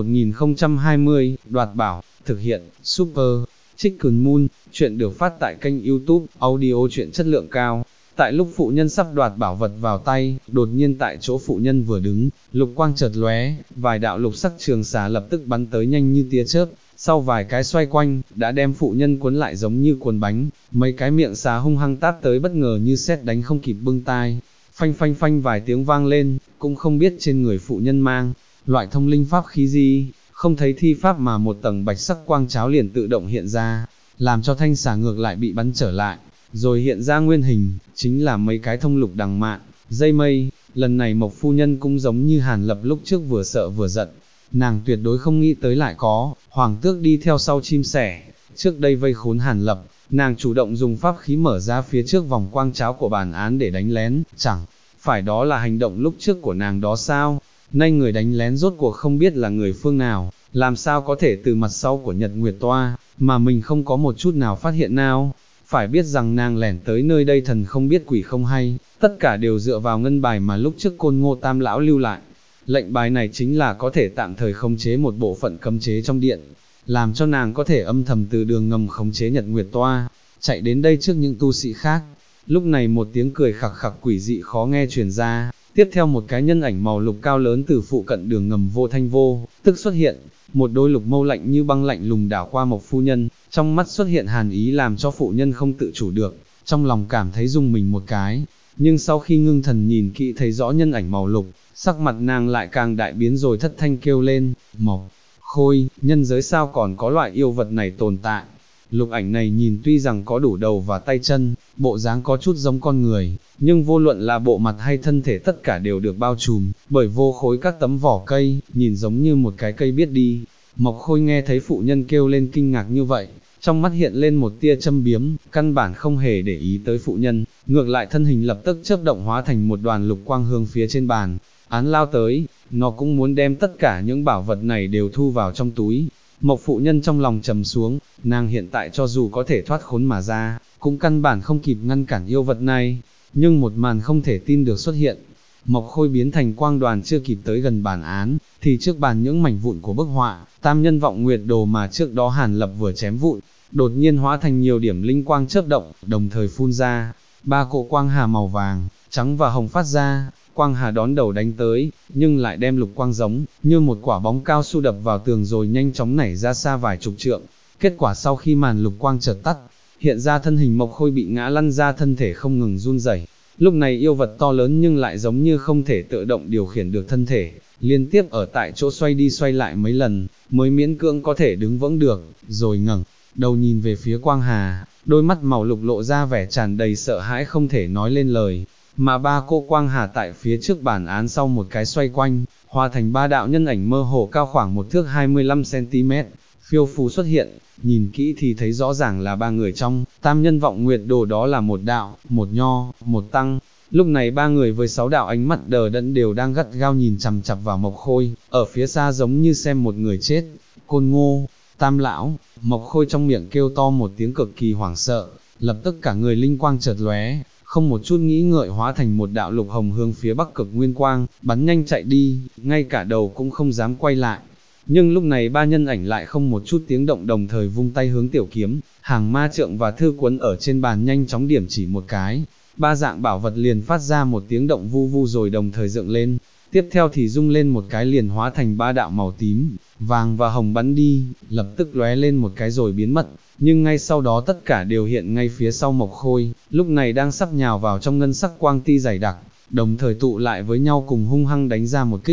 [SPEAKER 1] 1020, đoạt bảo, thực hiện, Super, Chicken Moon, chuyện được phát tại kênh YouTube, audio chuyện chất lượng cao. Tại lúc phụ nhân sắp đoạt bảo vật vào tay, đột nhiên tại chỗ phụ nhân vừa đứng, lục quang chợt lóe, vài đạo lục sắc trường xà lập tức bắn tới nhanh như tia chớp, sau vài cái xoay quanh, đã đem phụ nhân cuốn lại giống như cuốn bánh, mấy cái miệng xà hung hăng táp tới bất ngờ như sét đánh không kịp bưng tai, phanh phanh phanh vài tiếng vang lên, cũng không biết trên người phụ nhân mang loại thông linh pháp khí gì, không thấy thi pháp mà một tầng bạch sắc quang cháo liền tự động hiện ra, làm cho thanh xà ngược lại bị bắn trở lại, rồi hiện ra nguyên hình, chính là mấy cái thông lục đằng mạn, dây mây. Lần này Mộc phu nhân cũng giống như Hàn Lập lúc trước vừa sợ vừa giận, nàng tuyệt đối không nghĩ tới lại có hoàng tước đi theo sau chim sẻ, trước đây vây khốn Hàn Lập, nàng chủ động dùng pháp khí mở ra phía trước vòng quang cháo của bản án để đánh lén, chẳng phải đó là hành động lúc trước của nàng đó sao? Nay người đánh lén rốt cuộc không biết là người phương nào, làm sao có thể từ mặt sau của Nhật Nguyệt Toa, mà mình không có một chút nào phát hiện nào. Phải biết rằng nàng lẻn tới nơi đây thần không biết quỷ không hay, tất cả đều dựa vào ngân bài mà lúc trước Côn Ngô Tam Lão lưu lại. Lệnh bài này chính là có thể tạm thời khống chế một bộ phận cấm chế trong điện, làm cho nàng có thể âm thầm từ đường ngầm khống chế Nhật Nguyệt Toa, chạy đến đây trước những tu sĩ khác. Lúc này một tiếng cười khặc khặc quỷ dị khó nghe truyền ra, tiếp theo một cái nhân ảnh màu lục cao lớn từ phụ cận đường ngầm vô thanh vô tức xuất hiện, một đôi lục mâu lạnh như băng lạnh lùng đảo qua Mộc phu nhân, trong mắt xuất hiện hàn ý làm cho phụ nhân không tự chủ được, trong lòng cảm thấy rung mình một cái, nhưng sau khi ngưng thần nhìn kỹ thấy rõ nhân ảnh màu lục, sắc mặt nàng lại càng đại biến rồi thất thanh kêu lên, Mộc Khôi, nhân giới sao còn có loại yêu vật này tồn tại. Lục ảnh này nhìn tuy rằng có đủ đầu và tay chân, bộ dáng có chút giống con người, nhưng vô luận là bộ mặt hay thân thể tất cả đều được bao trùm bởi vô khối các tấm vỏ cây, nhìn giống như một cái cây biết đi. Mộc Khôi nghe thấy phụ nhân kêu lên kinh ngạc như vậy, trong mắt hiện lên một tia châm biếm, căn bản không hề để ý tới phụ nhân, ngược lại thân hình lập tức chớp động hóa thành một đoàn lục quang hương phía trên bàn án lao tới, nó cũng muốn đem tất cả những bảo vật này đều thu vào trong túi. Mộc phụ nhân trong lòng trầm xuống, nàng hiện tại cho dù có thể thoát khốn mà ra, cũng căn bản không kịp ngăn cản yêu vật này, nhưng một màn không thể tin được xuất hiện. Mộc Khôi biến thành quang đoàn chưa kịp tới gần bản án, thì trước bàn những mảnh vụn của bức họa, Tam Nhân Vọng Nguyệt Đồ mà trước đó Hàn Lập vừa chém vụn, đột nhiên hóa thành nhiều điểm linh quang chớp động, đồng thời phun ra, 3 cỗ quang hà màu vàng, trắng và hồng phát ra. Quang hà đón đầu đánh tới, nhưng lại đem lục quang giống như một quả bóng cao su đập vào tường rồi nhanh chóng nảy ra xa vài chục trượng. Kết quả sau khi màn lục quang chợt tắt, hiện ra thân hình Mộc Khôi bị ngã lăn ra, thân thể không ngừng run rẩy. Lúc này yêu vật to lớn nhưng lại giống như không thể tự động điều khiển được thân thể, liên tiếp ở tại chỗ xoay đi xoay lại mấy lần, mới miễn cưỡng có thể đứng vững được, rồi ngẩng đầu nhìn về phía quang hà, đôi mắt màu lục lộ ra vẻ tràn đầy sợ hãi không thể nói lên lời. Mà 3 cô quang hà tại phía trước bản án sau một cái xoay quanh, hóa thành 3 đạo nhân ảnh mơ hồ cao khoảng 1 thước 25cm, phiêu phù xuất hiện, nhìn kỹ thì thấy rõ ràng là 3 người trong Tam Nhân Vọng Nguyệt Đồ, đó là một đạo, một nho, một tăng. Lúc này 3 người với 6 đạo ánh mắt đờ đẫn đều đang gắt gao nhìn chằm chằm vào Mộc Khôi, ở phía xa giống như xem một người chết. Côn Ngô Tam Lão, Mộc Khôi trong miệng kêu to một tiếng cực kỳ hoảng sợ, lập tức cả người linh quang chợt lóe, không một chút nghĩ ngợi hóa thành một đạo lục hồng hướng phía Bắc Cực Nguyên Quang, bắn nhanh chạy đi, ngay cả đầu cũng không dám quay lại. Nhưng lúc này 3 nhân ảnh lại không một chút tiếng động, đồng thời vung tay hướng tiểu kiếm, hàng ma trượng và thư cuốn ở trên bàn nhanh chóng điểm chỉ một cái. 3 dạng bảo vật liền phát ra một tiếng động vu vu rồi đồng thời dựng lên, tiếp theo thì rung lên một cái liền hóa thành 3 đạo màu tím, vàng và hồng bắn đi, lập tức lóe lên một cái rồi biến mất, nhưng ngay sau đó tất cả đều hiện ngay phía sau Mộc Khôi, lúc này đang sắp nhào vào trong ngân sắc quang ti dày đặc, đồng thời tụ lại với nhau cùng hung hăng đánh ra một kích.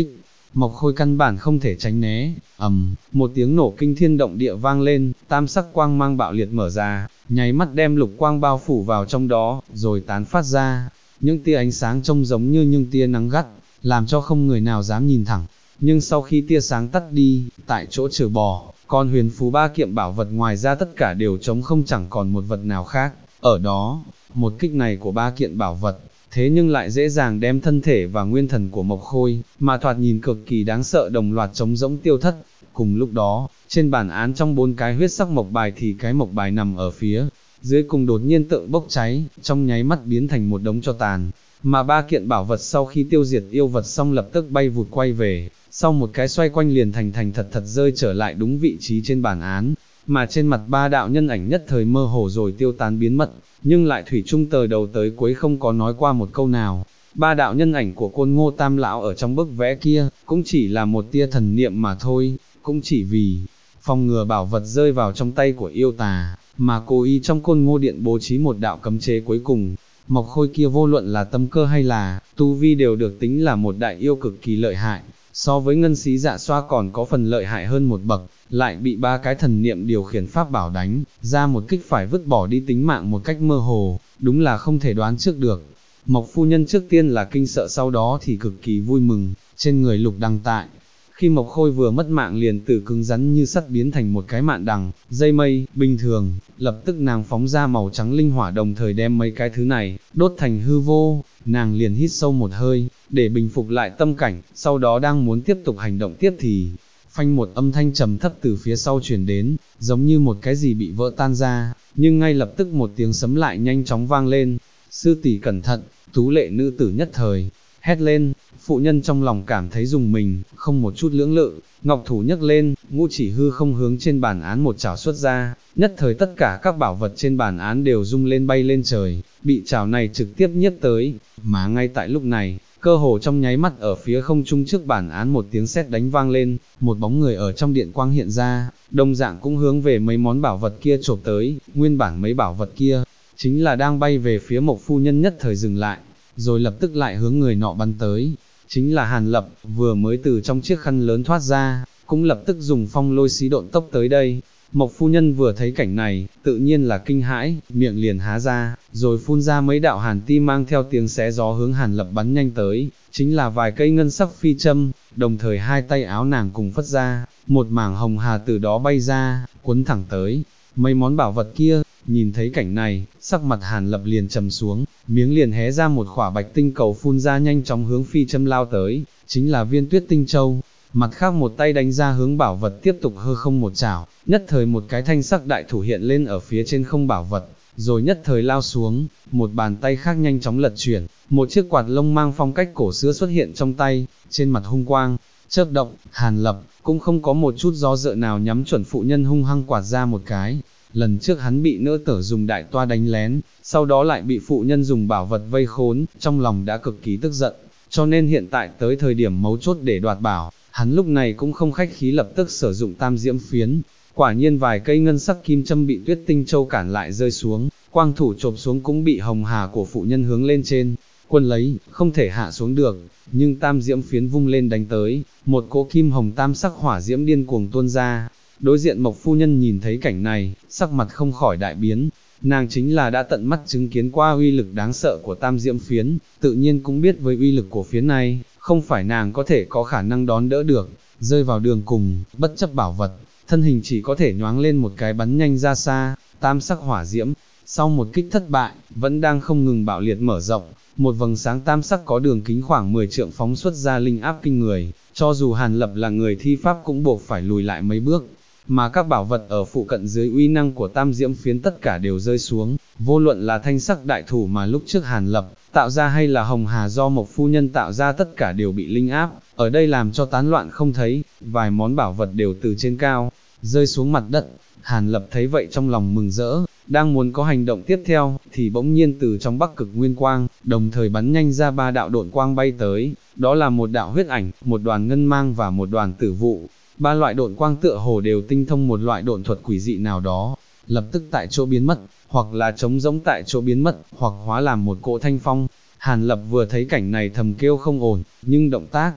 [SPEAKER 1] Mộc Khôi căn bản không thể tránh né, một tiếng nổ kinh thiên động địa vang lên, tam sắc quang mang bạo liệt mở ra, nháy mắt đem lục quang bao phủ vào trong đó, rồi tán phát ra, những tia ánh sáng trông giống như những tia nắng gắt, làm cho không người nào dám nhìn thẳng. Nhưng sau khi tia sáng tắt đi, tại chỗ trừ bỏ, con huyền phù ba kiệm bảo vật ngoài ra tất cả đều trống không, chẳng còn một vật nào khác. Ở đó, một kích này của ba kiện bảo vật, thế nhưng lại dễ dàng đem thân thể và nguyên thần của Mộc Khôi, mà thoạt nhìn cực kỳ đáng sợ đồng loạt trống rỗng tiêu thất. Cùng lúc đó, trên bản án trong 4 cái huyết sắc mộc bài thì cái mộc bài nằm ở phía dưới cùng đột nhiên tự bốc cháy, trong nháy mắt biến thành một đống tro tàn. Mà ba kiện bảo vật sau khi tiêu diệt yêu vật xong lập tức bay vụt quay về, sau một cái xoay quanh liền thành thật rơi trở lại đúng vị trí trên bản án, mà trên mặt ba đạo nhân ảnh nhất thời mơ hồ rồi tiêu tán biến mất, nhưng lại thủy chung từ đầu tới cuối không có nói qua một câu nào. Ba đạo nhân ảnh của Côn Ngô Tam lão ở trong bức vẽ kia, cũng chỉ là một tia thần niệm mà thôi, cũng chỉ vì phòng ngừa bảo vật rơi vào trong tay của yêu tà, mà cố ý trong Côn Ngô Điện bố trí một đạo cấm chế cuối cùng. Mộc Khôi kia vô luận là tâm cơ hay là tu vi đều được tính là một đại yêu cực kỳ lợi hại, so với Ngân Xí Dạ Xoa còn có phần lợi hại hơn một bậc, lại bị ba cái thần niệm điều khiển pháp bảo đánh ra một kích phải vứt bỏ đi tính mạng một cách mơ hồ, đúng là không thể đoán trước được. Mộc phu nhân trước tiên là kinh sợ, sau đó thì cực kỳ vui mừng, trên người Lục Đằng tại. Khi Mộc Khôi vừa mất mạng liền từ cứng rắn như sắt biến thành một cái mạn đằng, dây mây, bình thường, lập tức nàng phóng ra màu trắng linh hỏa đồng thời đem mấy cái thứ này, đốt thành hư vô, nàng liền hít sâu một hơi, để bình phục lại tâm cảnh, sau đó đang muốn tiếp tục hành động tiếp thì, phanh, một âm thanh trầm thấp từ phía sau truyền đến, giống như một cái gì bị vỡ tan ra, nhưng ngay lập tức một tiếng sấm lại nhanh chóng vang lên. Sư tỷ cẩn thận, tú lệ nữ tử nhất thời hét lên, phụ nhân trong lòng cảm thấy rùng mình, không một chút lưỡng lự, ngọc thủ nhấc lên, ngũ chỉ hư không hướng trên bàn án một chảo xuất ra, nhất thời tất cả các bảo vật trên bàn án đều rung lên bay lên trời, bị chảo này trực tiếp nhiếp tới, mà ngay tại lúc này, cơ hồ trong nháy mắt ở phía không trung trước bản án một tiếng sét đánh vang lên, một bóng người ở trong điện quang hiện ra, đồng dạng cũng hướng về mấy món bảo vật kia chộp tới, nguyên bản mấy bảo vật kia, chính là đang bay về phía Mộc phu nhân nhất thời dừng lại, rồi lập tức lại hướng người nọ bắn tới, chính là Hàn Lập, vừa mới từ trong chiếc khăn lớn thoát ra, cũng lập tức dùng phong lôi xí độn tốc tới đây. Mộc phu nhân vừa thấy cảnh này, tự nhiên là kinh hãi, miệng liền há ra, rồi phun ra mấy đạo hàn ti mang theo tiếng xé gió hướng Hàn Lập bắn nhanh tới, chính là vài cây ngân sắc phi châm, đồng thời hai tay áo nàng cùng phất ra, một mảng hồng hà từ đó bay ra, cuốn thẳng tới mấy món bảo vật kia. Nhìn thấy cảnh này, sắc mặt Hàn Lập liền trầm xuống, miếng liền hé ra một khỏa bạch tinh cầu phun ra nhanh chóng hướng phi châm lao tới, chính là viên tuyết tinh châu. Mặt khác một tay đánh ra hướng bảo vật tiếp tục hư không một chảo, nhất thời một cái thanh sắc đại thủ hiện lên ở phía trên không bảo vật, rồi nhất thời lao xuống, một bàn tay khác nhanh chóng lật chuyển, một chiếc quạt lông mang phong cách cổ xưa xuất hiện trong tay, trên mặt hung quang chớp động, Hàn Lập cũng không có một chút do dự nào nhắm chuẩn phụ nhân hung hăng quạt ra một cái. Lần trước hắn bị nỡ tở dùng đại toa đánh lén, sau đó lại bị phụ nhân dùng bảo vật vây khốn, trong lòng đã cực kỳ tức giận, cho nên hiện tại tới thời điểm mấu chốt để đoạt bảo, hắn lúc này cũng không khách khí lập tức sử dụng tam diễm phiến. Quả nhiên vài cây ngân sắc kim châm bị tuyết tinh châu cản lại rơi xuống, quang thủ chộp xuống cũng bị hồng hà của phụ nhân hướng lên trên, quân lấy, không thể hạ xuống được, nhưng tam diễm phiến vung lên đánh tới, một cỗ kim hồng tam sắc hỏa diễm điên cuồng tuôn ra. Đối diện Mộc phu nhân nhìn thấy cảnh này, sắc mặt không khỏi đại biến, nàng chính là đã tận mắt chứng kiến qua uy lực đáng sợ của tam diễm phiến, tự nhiên cũng biết với uy lực của phiến này, không phải nàng có thể có khả năng đón đỡ được, rơi vào đường cùng, bất chấp bảo vật, thân hình chỉ có thể nhoáng lên một cái bắn nhanh ra xa, tam sắc hỏa diễm, sau một kích thất bại, vẫn đang không ngừng bạo liệt mở rộng, một vầng sáng tam sắc có đường kính khoảng 10 trượng phóng xuất ra linh áp kinh người, cho dù Hàn Lập là người thi pháp cũng buộc phải lùi lại mấy bước. Mà các bảo vật ở phụ cận dưới uy năng của tam diễm phiến tất cả đều rơi xuống, vô luận là thanh sắc đại thủ mà lúc trước Hàn Lập tạo ra hay là hồng hà do Mộc phu nhân tạo ra tất cả đều bị linh áp, ở đây làm cho tán loạn không thấy, vài món bảo vật đều từ trên cao, rơi xuống mặt đất. Hàn Lập thấy vậy trong lòng mừng rỡ, đang muốn có hành động tiếp theo, thì bỗng nhiên từ trong Bắc Cực Nguyên Quang, đồng thời bắn nhanh ra ba đạo độn quang bay tới, đó là một đạo huyết ảnh, một đoàn ngân mang và một đoàn tử vụ. Ba loại độn quang tựa hồ đều tinh thông một loại độn thuật quỷ dị nào đó, lập tức tại chỗ biến mất, hoặc là trống rỗng tại chỗ biến mất, hoặc hóa làm một cỗ thanh phong. Hàn Lập vừa thấy cảnh này thầm kêu không ổn, nhưng động tác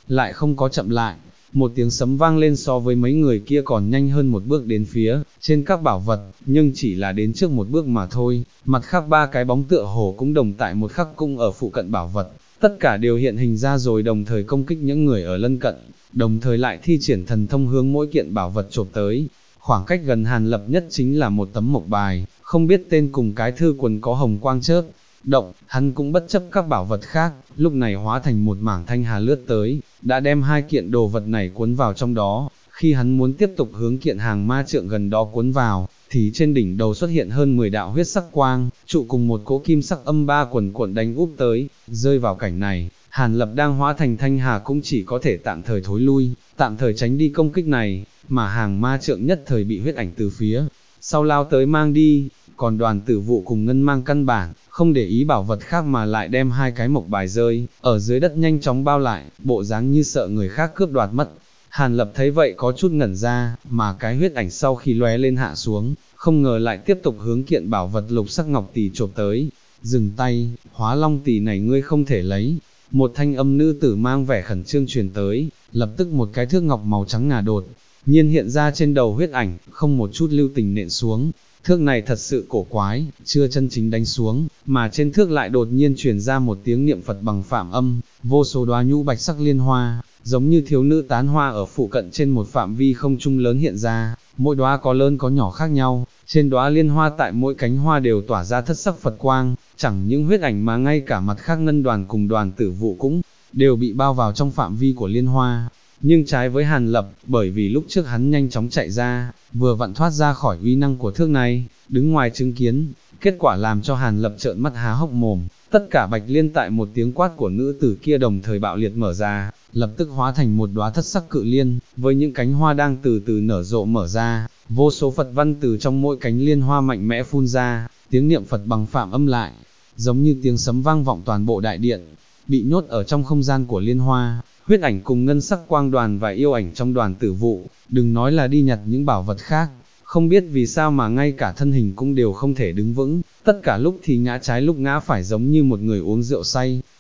[SPEAKER 1] lại không có chậm lại. Một tiếng sấm vang lên, so với mấy người kia còn nhanh hơn một bước đến phía trên các bảo vật, nhưng chỉ là đến trước một bước mà thôi. Mặt khác ba cái bóng tựa hồ cũng đồng tại một khắc cũng ở phụ cận bảo vật, tất cả đều hiện hình ra rồi đồng thời công kích những người ở lân cận, đồng thời lại thi triển thần thông hướng mỗi kiện bảo vật chộp tới. Khoảng cách gần Hàn Lập nhất chính là một tấm mộc bài, không biết tên cùng cái thư quần có hồng quang chớp động, hắn cũng bất chấp các bảo vật khác, lúc này hóa thành một mảng thanh hà lướt tới, đã đem hai kiện đồ vật này cuốn vào trong đó. Khi hắn muốn tiếp tục hướng kiện hàng ma trượng gần đó cuốn vào, thì trên đỉnh đầu xuất hiện hơn 10 đạo huyết sắc quang, trụ cùng một cỗ kim sắc âm ba quần cuộn đánh úp tới. Rơi vào cảnh này, Hàn Lập đang hóa thành thanh hà cũng chỉ có thể tạm thời thối lui, tạm thời tránh đi công kích này, mà hàng ma trượng nhất thời bị huyết ảnh từ phía sau lao tới mang đi. Còn Đoàn Tử Vụ cùng Ngân Mang căn bản không để ý bảo vật khác mà lại đem hai cái mộc bài rơi ở dưới đất nhanh chóng bao lại, bộ dáng như sợ người khác cướp đoạt mất. Hàn Lập thấy vậy có chút ngẩn ra, mà cái huyết ảnh sau khi lóe lên hạ xuống, không ngờ lại tiếp tục hướng kiện bảo vật lục sắc ngọc tỷ chộp tới. Dừng tay, Hóa Long tỷ này ngươi không thể lấy. Một thanh âm nữ tử mang vẻ khẩn trương truyền tới, lập tức một cái thước ngọc màu trắng ngà đột nhiên hiện ra trên đầu huyết ảnh, không một chút lưu tình nện xuống. Thước này thật sự cổ quái, chưa chân chính đánh xuống, mà trên thước lại đột nhiên truyền ra một tiếng niệm Phật bằng phạm âm, vô số đóa nhũ bạch sắc liên hoa, giống như thiếu nữ tán hoa ở phụ cận trên một phạm vi không trung lớn hiện ra, mỗi đóa có lớn có nhỏ khác nhau, trên đóa liên hoa tại mỗi cánh hoa đều tỏa ra thất sắc Phật quang, chẳng những huyết ảnh mà ngay cả mặt khác Ngân Đoàn cùng Đoàn Tử Vụ cũng đều bị bao vào trong phạm vi của liên hoa. Nhưng trái với Hàn Lập, bởi vì lúc trước hắn nhanh chóng chạy ra, vừa vặn thoát ra khỏi uy năng của thước này, đứng ngoài chứng kiến, kết quả làm cho Hàn Lập trợn mắt há hốc mồm. Tất cả bạch liên tại một tiếng quát của nữ tử kia đồng thời bạo liệt mở ra, lập tức hóa thành một đóa thất sắc cự liên, với những cánh hoa đang từ từ nở rộ mở ra, vô số Phật văn từ trong mỗi cánh liên hoa mạnh mẽ phun ra, tiếng niệm Phật bằng phạm âm lại, giống như tiếng sấm vang vọng toàn bộ đại điện. Bị nhốt ở trong không gian của liên hoa, huyết ảnh cùng ngân sắc quang đoàn và yêu ảnh trong Đoàn Tử Vụ, đừng nói là đi nhặt những bảo vật khác, không biết vì sao mà ngay cả thân hình cũng đều không thể đứng vững, tất cả lúc thì ngã trái lúc ngã phải giống như một người uống rượu say.